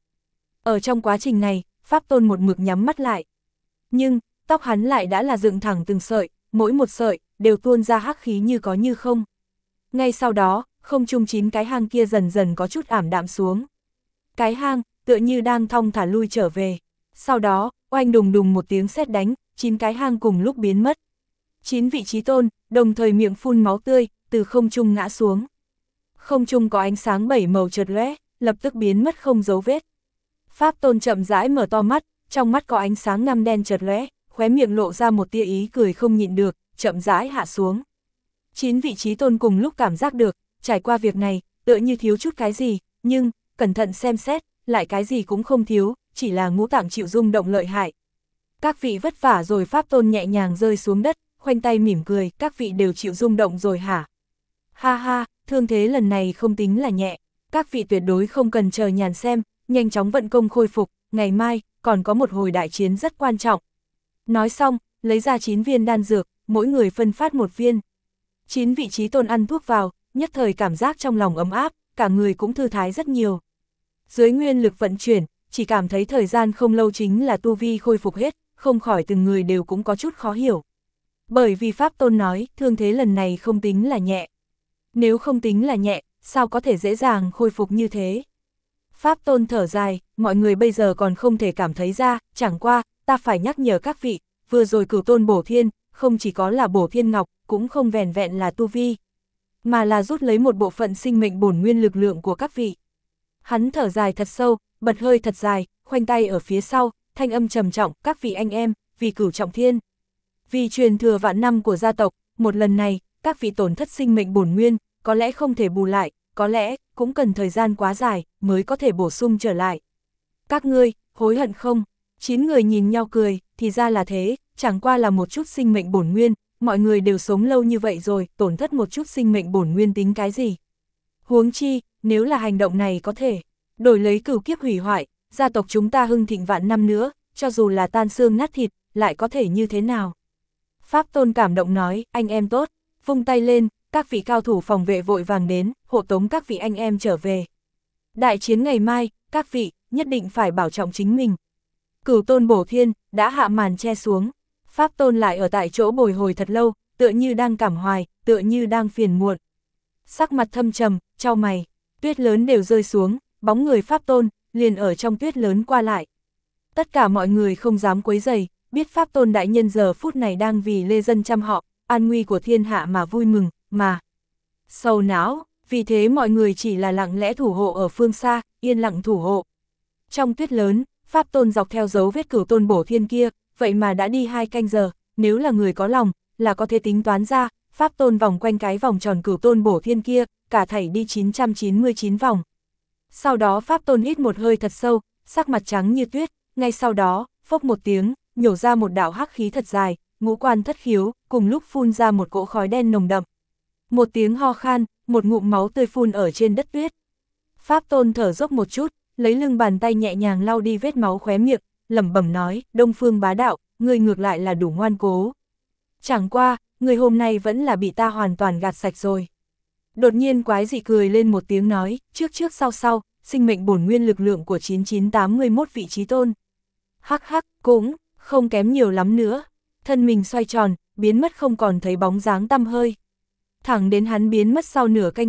Ở trong quá trình này, Pháp Tôn một mực nhắm mắt lại. Nhưng, tóc hắn lại đã là dựng thẳng từng sợi, mỗi một sợi, đều tuôn ra hắc khí như có như không. Ngay sau đó, không trung chín cái hang kia dần dần có chút ảm đạm xuống. Cái hang, tựa như đang thong thả lui trở về. Sau đó, oanh đùng đùng một tiếng sét đánh, chín cái hang cùng lúc biến mất. Chín vị trí tôn, đồng thời miệng phun máu tươi, từ không trung ngã xuống. Không trung có ánh sáng bảy màu chợt lóe, lập tức biến mất không dấu vết. Pháp Tôn chậm rãi mở to mắt, trong mắt có ánh sáng ngăm đen chợt lóe, khóe miệng lộ ra một tia ý cười không nhịn được, chậm rãi hạ xuống. Chín vị trí tôn cùng lúc cảm giác được, trải qua việc này, tựa như thiếu chút cái gì, nhưng, cẩn thận xem xét, lại cái gì cũng không thiếu, chỉ là ngũ tạng chịu rung động lợi hại. Các vị vất vả rồi. Pháp Tôn nhẹ nhàng rơi xuống đất, khoanh tay mỉm cười, các vị đều chịu rung động rồi hả? Ha ha, thương thế lần này không tính là nhẹ, các vị tuyệt đối không cần chờ nhàn xem, nhanh chóng vận công khôi phục, ngày mai, còn có một hồi đại chiến rất quan trọng. Nói xong, lấy ra chín viên đan dược, mỗi người phân phát một viên. Chín vị trí tôn ăn thuốc vào, nhất thời cảm giác trong lòng ấm áp, cả người cũng thư thái rất nhiều. Dưới nguyên lực vận chuyển, chỉ cảm thấy thời gian không lâu chính là tu vi khôi phục hết, không khỏi từng người đều cũng có chút khó hiểu. Bởi vì Pháp Tôn nói, thương thế lần này không tính là nhẹ. Nếu không tính là nhẹ, sao có thể dễ dàng khôi phục như thế? Pháp Tôn thở dài, mọi người bây giờ còn không thể cảm thấy ra, chẳng qua, ta phải nhắc nhở các vị, vừa rồi Cửu Tôn bổ thiên, không chỉ có là bổ thiên ngọc, cũng không vẻn vẹn là tu vi, mà là rút lấy một bộ phận sinh mệnh bổn nguyên lực lượng của các vị. Hắn thở dài thật sâu, bật hơi thật dài, khoanh tay ở phía sau, thanh âm trầm trọng, các vị anh em, vì Cửu Trọng Thiên, vì truyền thừa vạn năm của gia tộc, một lần này, các vị tổn thất sinh mệnh bổn nguyên, có lẽ không thể bù lại, có lẽ cũng cần thời gian quá dài mới có thể bổ sung trở lại. Các ngươi, hối hận không? Chín người nhìn nhau cười, thì ra là thế, chẳng qua là một chút sinh mệnh bổn nguyên, mọi người đều sống lâu như vậy rồi, tổn thất một chút sinh mệnh bổn nguyên tính cái gì? Huống chi, nếu là hành động này có thể đổi lấy cửu kiếp hủy hoại, gia tộc chúng ta hưng thịnh vạn năm nữa, cho dù là tan xương nát thịt, lại có thể như thế nào? Pháp Tôn cảm động nói, anh em tốt, vung tay lên, các vị cao thủ phòng vệ vội vàng đến, hộ tống các vị anh em trở về. Đại chiến ngày mai, các vị, nhất định phải bảo trọng chính mình. Cửu Tôn bổ thiên, đã hạ màn che xuống. Pháp Tôn lại ở tại chỗ bồi hồi thật lâu, tựa như đang cảm hoài, tựa như đang phiền muộn. Sắc mặt thâm trầm, chau mày, tuyết lớn đều rơi xuống, bóng người Pháp Tôn, liền ở trong tuyết lớn qua lại. Tất cả mọi người không dám quấy rầy, biết Pháp Tôn đại nhân giờ phút này đang vì lê dân chăm họ, an nguy của thiên hạ mà vui mừng, mà sầu não, vì thế mọi người chỉ là lặng lẽ thủ hộ ở phương xa, yên lặng thủ hộ. Trong tuyết lớn, Pháp Tôn dọc theo dấu vết Cửu Tôn bổ thiên kia, vậy mà đã đi hai canh giờ, nếu là người có lòng, là có thể tính toán ra, Pháp Tôn vòng quanh cái vòng tròn Cửu Tôn bổ thiên kia, cả thảy đi chín trăm chín mươi chín vòng. Sau đó Pháp Tôn hít một hơi thật sâu, sắc mặt trắng như tuyết, ngay sau đó, phốc một tiếng, nhổ ra một đạo hắc khí thật dài, ngũ quan thất khiếu, cùng lúc phun ra một cỗ khói đen nồng đậm. Một tiếng ho khan, một ngụm máu tươi phun ở trên đất tuyết. Pháp Tôn thở dốc một chút, lấy lưng bàn tay nhẹ nhàng lau đi vết máu khóe miệng, lẩm bẩm nói, Đông Phương bá đạo, người ngược lại là đủ ngoan cố. Chẳng qua, người hôm nay vẫn là bị ta hoàn toàn gạt sạch rồi. Đột nhiên quái dị cười lên một tiếng nói, trước trước sau sau, sinh mệnh bổn nguyên lực lượng của chín chín tám mươi mốt vị trí tôn. Hắc hắc, cũng, không kém nhiều lắm nữa. Thân mình xoay tròn, biến mất không còn thấy bóng dáng tăm hơi. Thẳng đến hắn biến mất sau nửa canh giờ,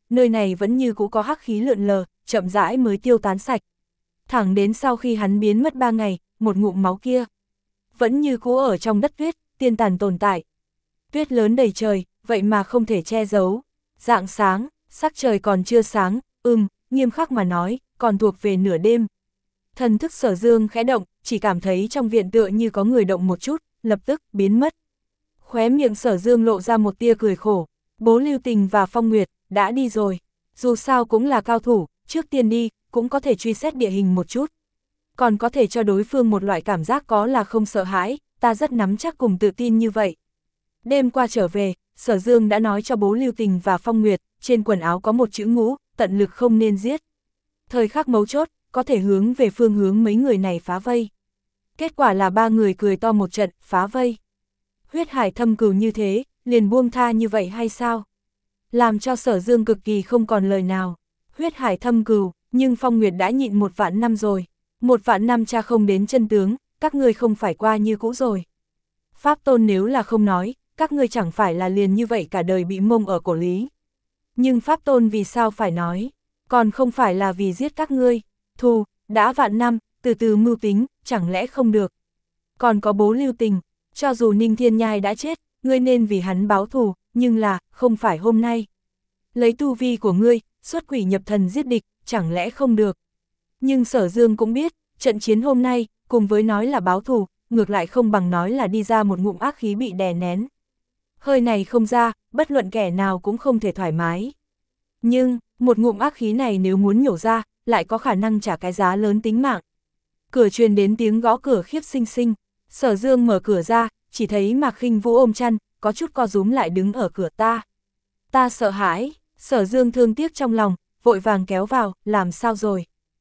nơi này vẫn như cũ có hắc khí lượn lờ, chậm rãi mới tiêu tán sạch. Thẳng đến sau khi hắn biến mất ba ngày, một ngụm máu kia vẫn như cũ ở trong đất tuyết, tiên tàn tồn tại. Tuyết lớn đầy trời, vậy mà không thể che giấu. Rạng sáng, sắc trời còn chưa sáng, ừm, nghiêm khắc mà nói, còn thuộc về nửa đêm. Thần thức Sở Dương khẽ động, chỉ cảm thấy trong viện tựa như có người động một chút, lập tức biến mất. Khóe miệng Sở Dương lộ ra một tia cười khổ, Bố Lưu Tình và Phong Nguyệt đã đi rồi, dù sao cũng là cao thủ, trước tiên đi, cũng có thể truy xét địa hình một chút. Còn có thể cho đối phương một loại cảm giác có là không sợ hãi, ta rất nắm chắc cùng tự tin như vậy. Đêm qua trở về, Sở Dương đã nói cho Bố Lưu Tình và Phong Nguyệt, trên quần áo có một chữ ngũ, tận lực không nên giết. Thời khắc mấu chốt, có thể hướng về phương hướng mấy người này phá vây. Kết quả là ba người cười to một trận, phá vây. Huyết hải thâm cừu như thế, liền buông tha như vậy hay sao? Làm cho Sở Dương cực kỳ không còn lời nào. Huyết hải thâm cừu, nhưng Phong Nguyệt đã nhịn một vạn năm rồi. Một vạn năm cha không đến chân tướng, các ngươi không phải qua như cũ rồi. Pháp Tôn nếu là không nói, các ngươi chẳng phải là liền như vậy cả đời bị mông ở cổ lý. Nhưng Pháp Tôn vì sao phải nói? Còn không phải là vì giết các ngươi. Thù, đã vạn năm, từ từ mưu tính, chẳng lẽ không được. Còn có Bố Lưu Tình, cho dù Ninh Thiên Nhai đã chết, ngươi nên vì hắn báo thù, nhưng là, không phải hôm nay. Lấy tu vi của ngươi, xuất quỷ nhập thần giết địch, chẳng lẽ không được. Nhưng Sở Dương cũng biết, trận chiến hôm nay, cùng với nói là báo thù, ngược lại không bằng nói là đi ra một ngụm ác khí bị đè nén. Hơi này không ra, bất luận kẻ nào cũng không thể thoải mái. Nhưng, một ngụm ác khí này nếu muốn nhổ ra, lại có khả năng trả cái giá lớn tính mạng. Cửa truyền đến tiếng gõ cửa khiếp xinh xinh, Sở Dương mở cửa ra, chỉ thấy Mạc Khinh Vũ ôm chăn, có chút co rúm lại đứng ở cửa ta. Ta sợ hãi, Sở Dương thương tiếc trong lòng, vội vàng kéo vào, làm sao rồi?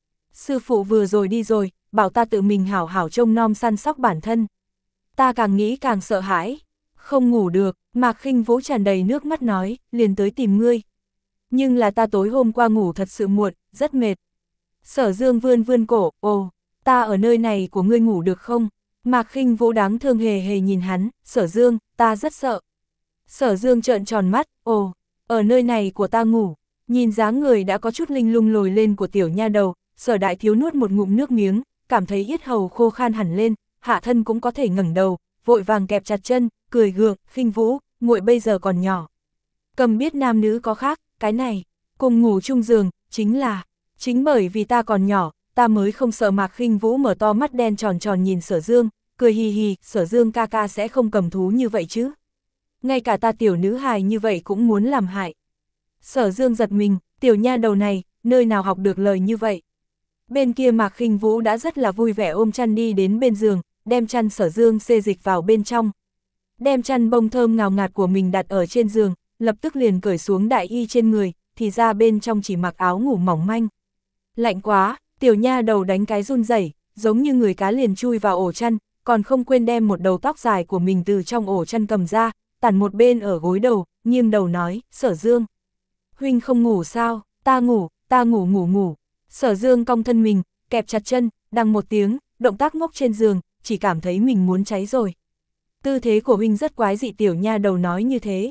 Sư phụ vừa rồi đi rồi, bảo ta tự mình hảo hảo trông nom săn sóc bản thân. Ta càng nghĩ càng sợ hãi, không ngủ được, Mạc Khinh Vũ tràn đầy nước mắt nói, liền tới tìm ngươi. Nhưng là ta tối hôm qua ngủ thật sự muộn, rất mệt. Sở Dương vươn vươn cổ, ồ, ta ở nơi này của ngươi ngủ được không? Mạc Khinh Vũ đáng thương hề hề nhìn hắn, Sở Dương, ta rất sợ. Sở Dương trợn tròn mắt, ồ, ở nơi này của ta ngủ. Nhìn dáng người đã có chút linh lung lồi lên của tiểu nha đầu, Sở Đại Thiếu nuốt một ngụm nước miếng, cảm thấy yết hầu khô khan hẳn lên, hạ thân cũng có thể ngẩng đầu, vội vàng kẹp chặt chân, cười gượng, Khinh Vũ, muội bây giờ còn nhỏ. Cầm biết nam nữ có khác, cái này, cùng ngủ chung giường, chính là, chính bởi vì ta còn nhỏ, ta mới không sợ. Mạc Khinh Vũ mở to mắt đen tròn tròn nhìn Sở Dương, cười hì hì, Sở Dương ca ca sẽ không cầm thú như vậy chứ. Ngay cả ta tiểu nữ hài như vậy cũng muốn làm hại. Sở Dương giật mình, tiểu nha đầu này, nơi nào học được lời như vậy. Bên kia Mạc Khinh Vũ đã rất là vui vẻ ôm chăn đi đến bên giường, đem chăn Sở Dương xê dịch vào bên trong. Đem chăn bông thơm ngào ngạt của mình đặt ở trên giường, lập tức liền cởi xuống đại y trên người, thì ra bên trong chỉ mặc áo ngủ mỏng manh. Lạnh quá, tiểu nha đầu đánh cái run rẩy, giống như người cá liền chui vào ổ chăn, còn không quên đem một đầu tóc dài của mình từ trong ổ chăn cầm ra, tản một bên ở gối đầu, nghiêng đầu nói, Sở Dương. Huynh không ngủ sao, ta ngủ, ta ngủ ngủ ngủ. Sở Dương cong thân mình, kẹp chặt chân, đằng một tiếng, động tác ngốc trên giường, chỉ cảm thấy mình muốn cháy rồi. Tư thế của huynh rất quái dị, tiểu nha đầu nói như thế.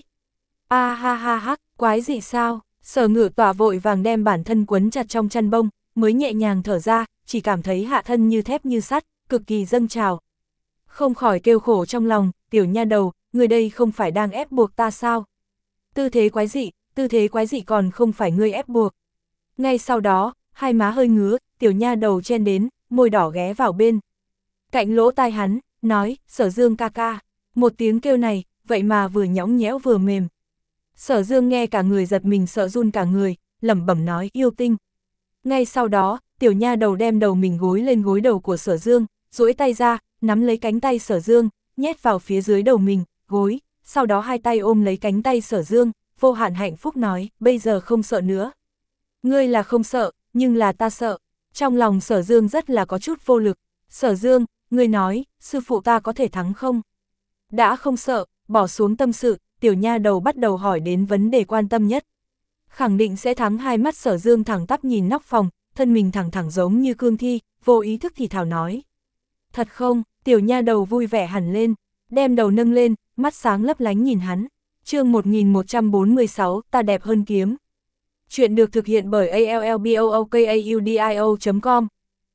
A ha ha ha, quái dị sao? Sở Ngự Tọa vội vàng đem bản thân quấn chặt trong chăn bông, mới nhẹ nhàng thở ra, chỉ cảm thấy hạ thân như thép như sắt, cực kỳ dâng trào. Không khỏi kêu khổ trong lòng, tiểu nha đầu, người đây không phải đang ép buộc ta sao? Tư thế quái dị, tư thế quái dị còn không phải ngươi ép buộc. Ngay sau đó, hai má hơi ngứa, tiểu nha đầu chen đến, môi đỏ ghé vào bên cạnh lỗ tai hắn, nói, Sở Dương ca ca. Một tiếng kêu này, vậy mà vừa nhõng nhẽo vừa mềm. Sở Dương nghe cả người giật mình sợ run cả người, lẩm bẩm nói, yêu tinh. Ngay sau đó, tiểu nha đầu đem đầu mình gối lên gối đầu của Sở Dương, duỗi tay ra, nắm lấy cánh tay Sở Dương, nhét vào phía dưới đầu mình, gối, sau đó hai tay ôm lấy cánh tay Sở Dương, vô hạn hạnh phúc nói, bây giờ không sợ nữa. Ngươi là không sợ, nhưng là ta sợ. Trong lòng Sở Dương rất là có chút vô lực. Sở Dương, ngươi nói, sư phụ ta có thể thắng không? Đã không sợ, bỏ xuống tâm sự, tiểu nha đầu bắt đầu hỏi đến vấn đề quan tâm nhất. Khẳng định sẽ thắng. Hai mắt Sở Dương thẳng tắp nhìn nóc phòng, thân mình thẳng thẳng giống như cương thi, vô ý thức thì thảo nói. Thật không? Tiểu nha đầu vui vẻ hẳn lên, đem đầu nâng lên, mắt sáng lấp lánh nhìn hắn. Chương một nghìn một trăm bốn mươi sáu, ta đẹp hơn kiếm. Chuyện được thực hiện bởi a l l b o o k a u d i o chấm com.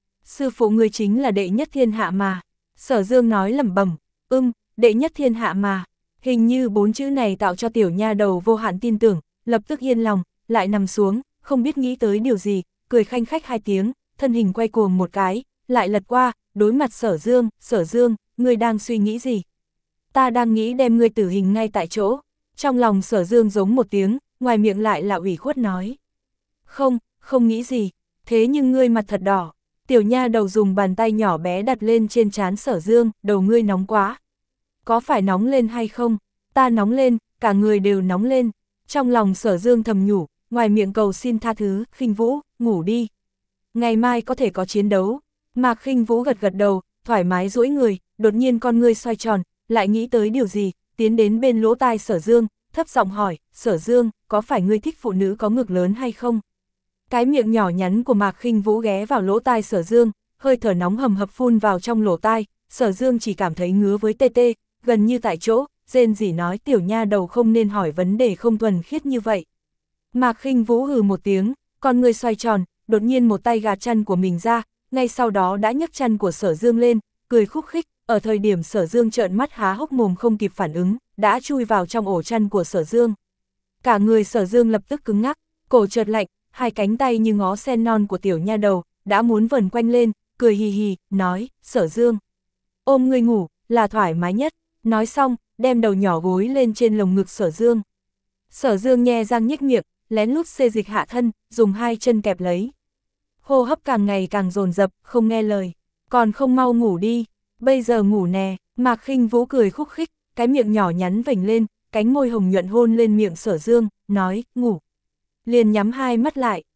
Sư phụ ngươi chính là đệ nhất thiên hạ mà. Sở Dương nói lẩm bẩm, ưm, đệ nhất thiên hạ mà. Hình như bốn chữ này tạo cho tiểu nha đầu vô hạn tin tưởng, lập tức yên lòng, lại nằm xuống, không biết nghĩ tới điều gì, cười khanh khách hai tiếng, thân hình quay cuồng một cái, lại lật qua, đối mặt Sở Dương, Sở Dương, ngươi đang suy nghĩ gì? Ta đang nghĩ đem ngươi tử hình ngay tại chỗ. Trong lòng Sở Dương giống một tiếng, ngoài miệng lại là ủy khuất nói. Không, không nghĩ gì, thế nhưng ngươi mặt thật đỏ. Tiểu nha đầu dùng bàn tay nhỏ bé đặt lên trên trán Sở Dương, đầu ngươi nóng quá. Có phải nóng lên hay không? Ta nóng lên, cả người đều nóng lên. Trong lòng Sở Dương thầm nhủ, ngoài miệng cầu xin tha thứ, Khinh Vũ, ngủ đi. Ngày mai có thể có chiến đấu. Mạc Khinh Vũ gật gật đầu, thoải mái duỗi người, đột nhiên con ngươi xoay tròn, lại nghĩ tới điều gì, tiến đến bên lỗ tai Sở Dương, thấp giọng hỏi, Sở Dương, có phải ngươi thích phụ nữ có ngực lớn hay không? Cái miệng nhỏ nhắn của Mạc Khinh Vũ ghé vào lỗ tai Sở Dương, hơi thở nóng hầm hập phun vào trong lỗ tai, Sở Dương chỉ cảm thấy ngứa với tê tê, gần như tại chỗ, rên rỉ nói tiểu nha đầu không nên hỏi vấn đề không thuần khiết như vậy. Mạc Khinh Vũ hừ một tiếng, con người xoay tròn, đột nhiên một tay gạt chăn của mình ra, ngay sau đó đã nhấc chăn của Sở Dương lên, cười khúc khích, ở thời điểm Sở Dương trợn mắt há hốc mồm không kịp phản ứng, đã chui vào trong ổ chăn của Sở Dương. Cả người Sở Dương lập tức cứng ngắc, cổ chợt lạnh, hai cánh tay như ngó sen non của tiểu nha đầu, đã muốn vần quanh lên, cười hì hì, nói, Sở Dương, ôm ngươi ngủ, là thoải mái nhất, nói xong, đem đầu nhỏ gối lên trên lồng ngực Sở Dương. Sở Dương nhe răng nhếch miệng, lén lút xê dịch hạ thân, dùng hai chân kẹp lấy. Hô hấp càng ngày càng dồn dập, không nghe lời, còn không mau ngủ đi, bây giờ ngủ nè. Mạc Khinh Vũ cười khúc khích, cái miệng nhỏ nhắn vểnh lên, cánh môi hồng nhuận hôn lên miệng Sở Dương, nói, ngủ. Liền nhắm hai mắt lại,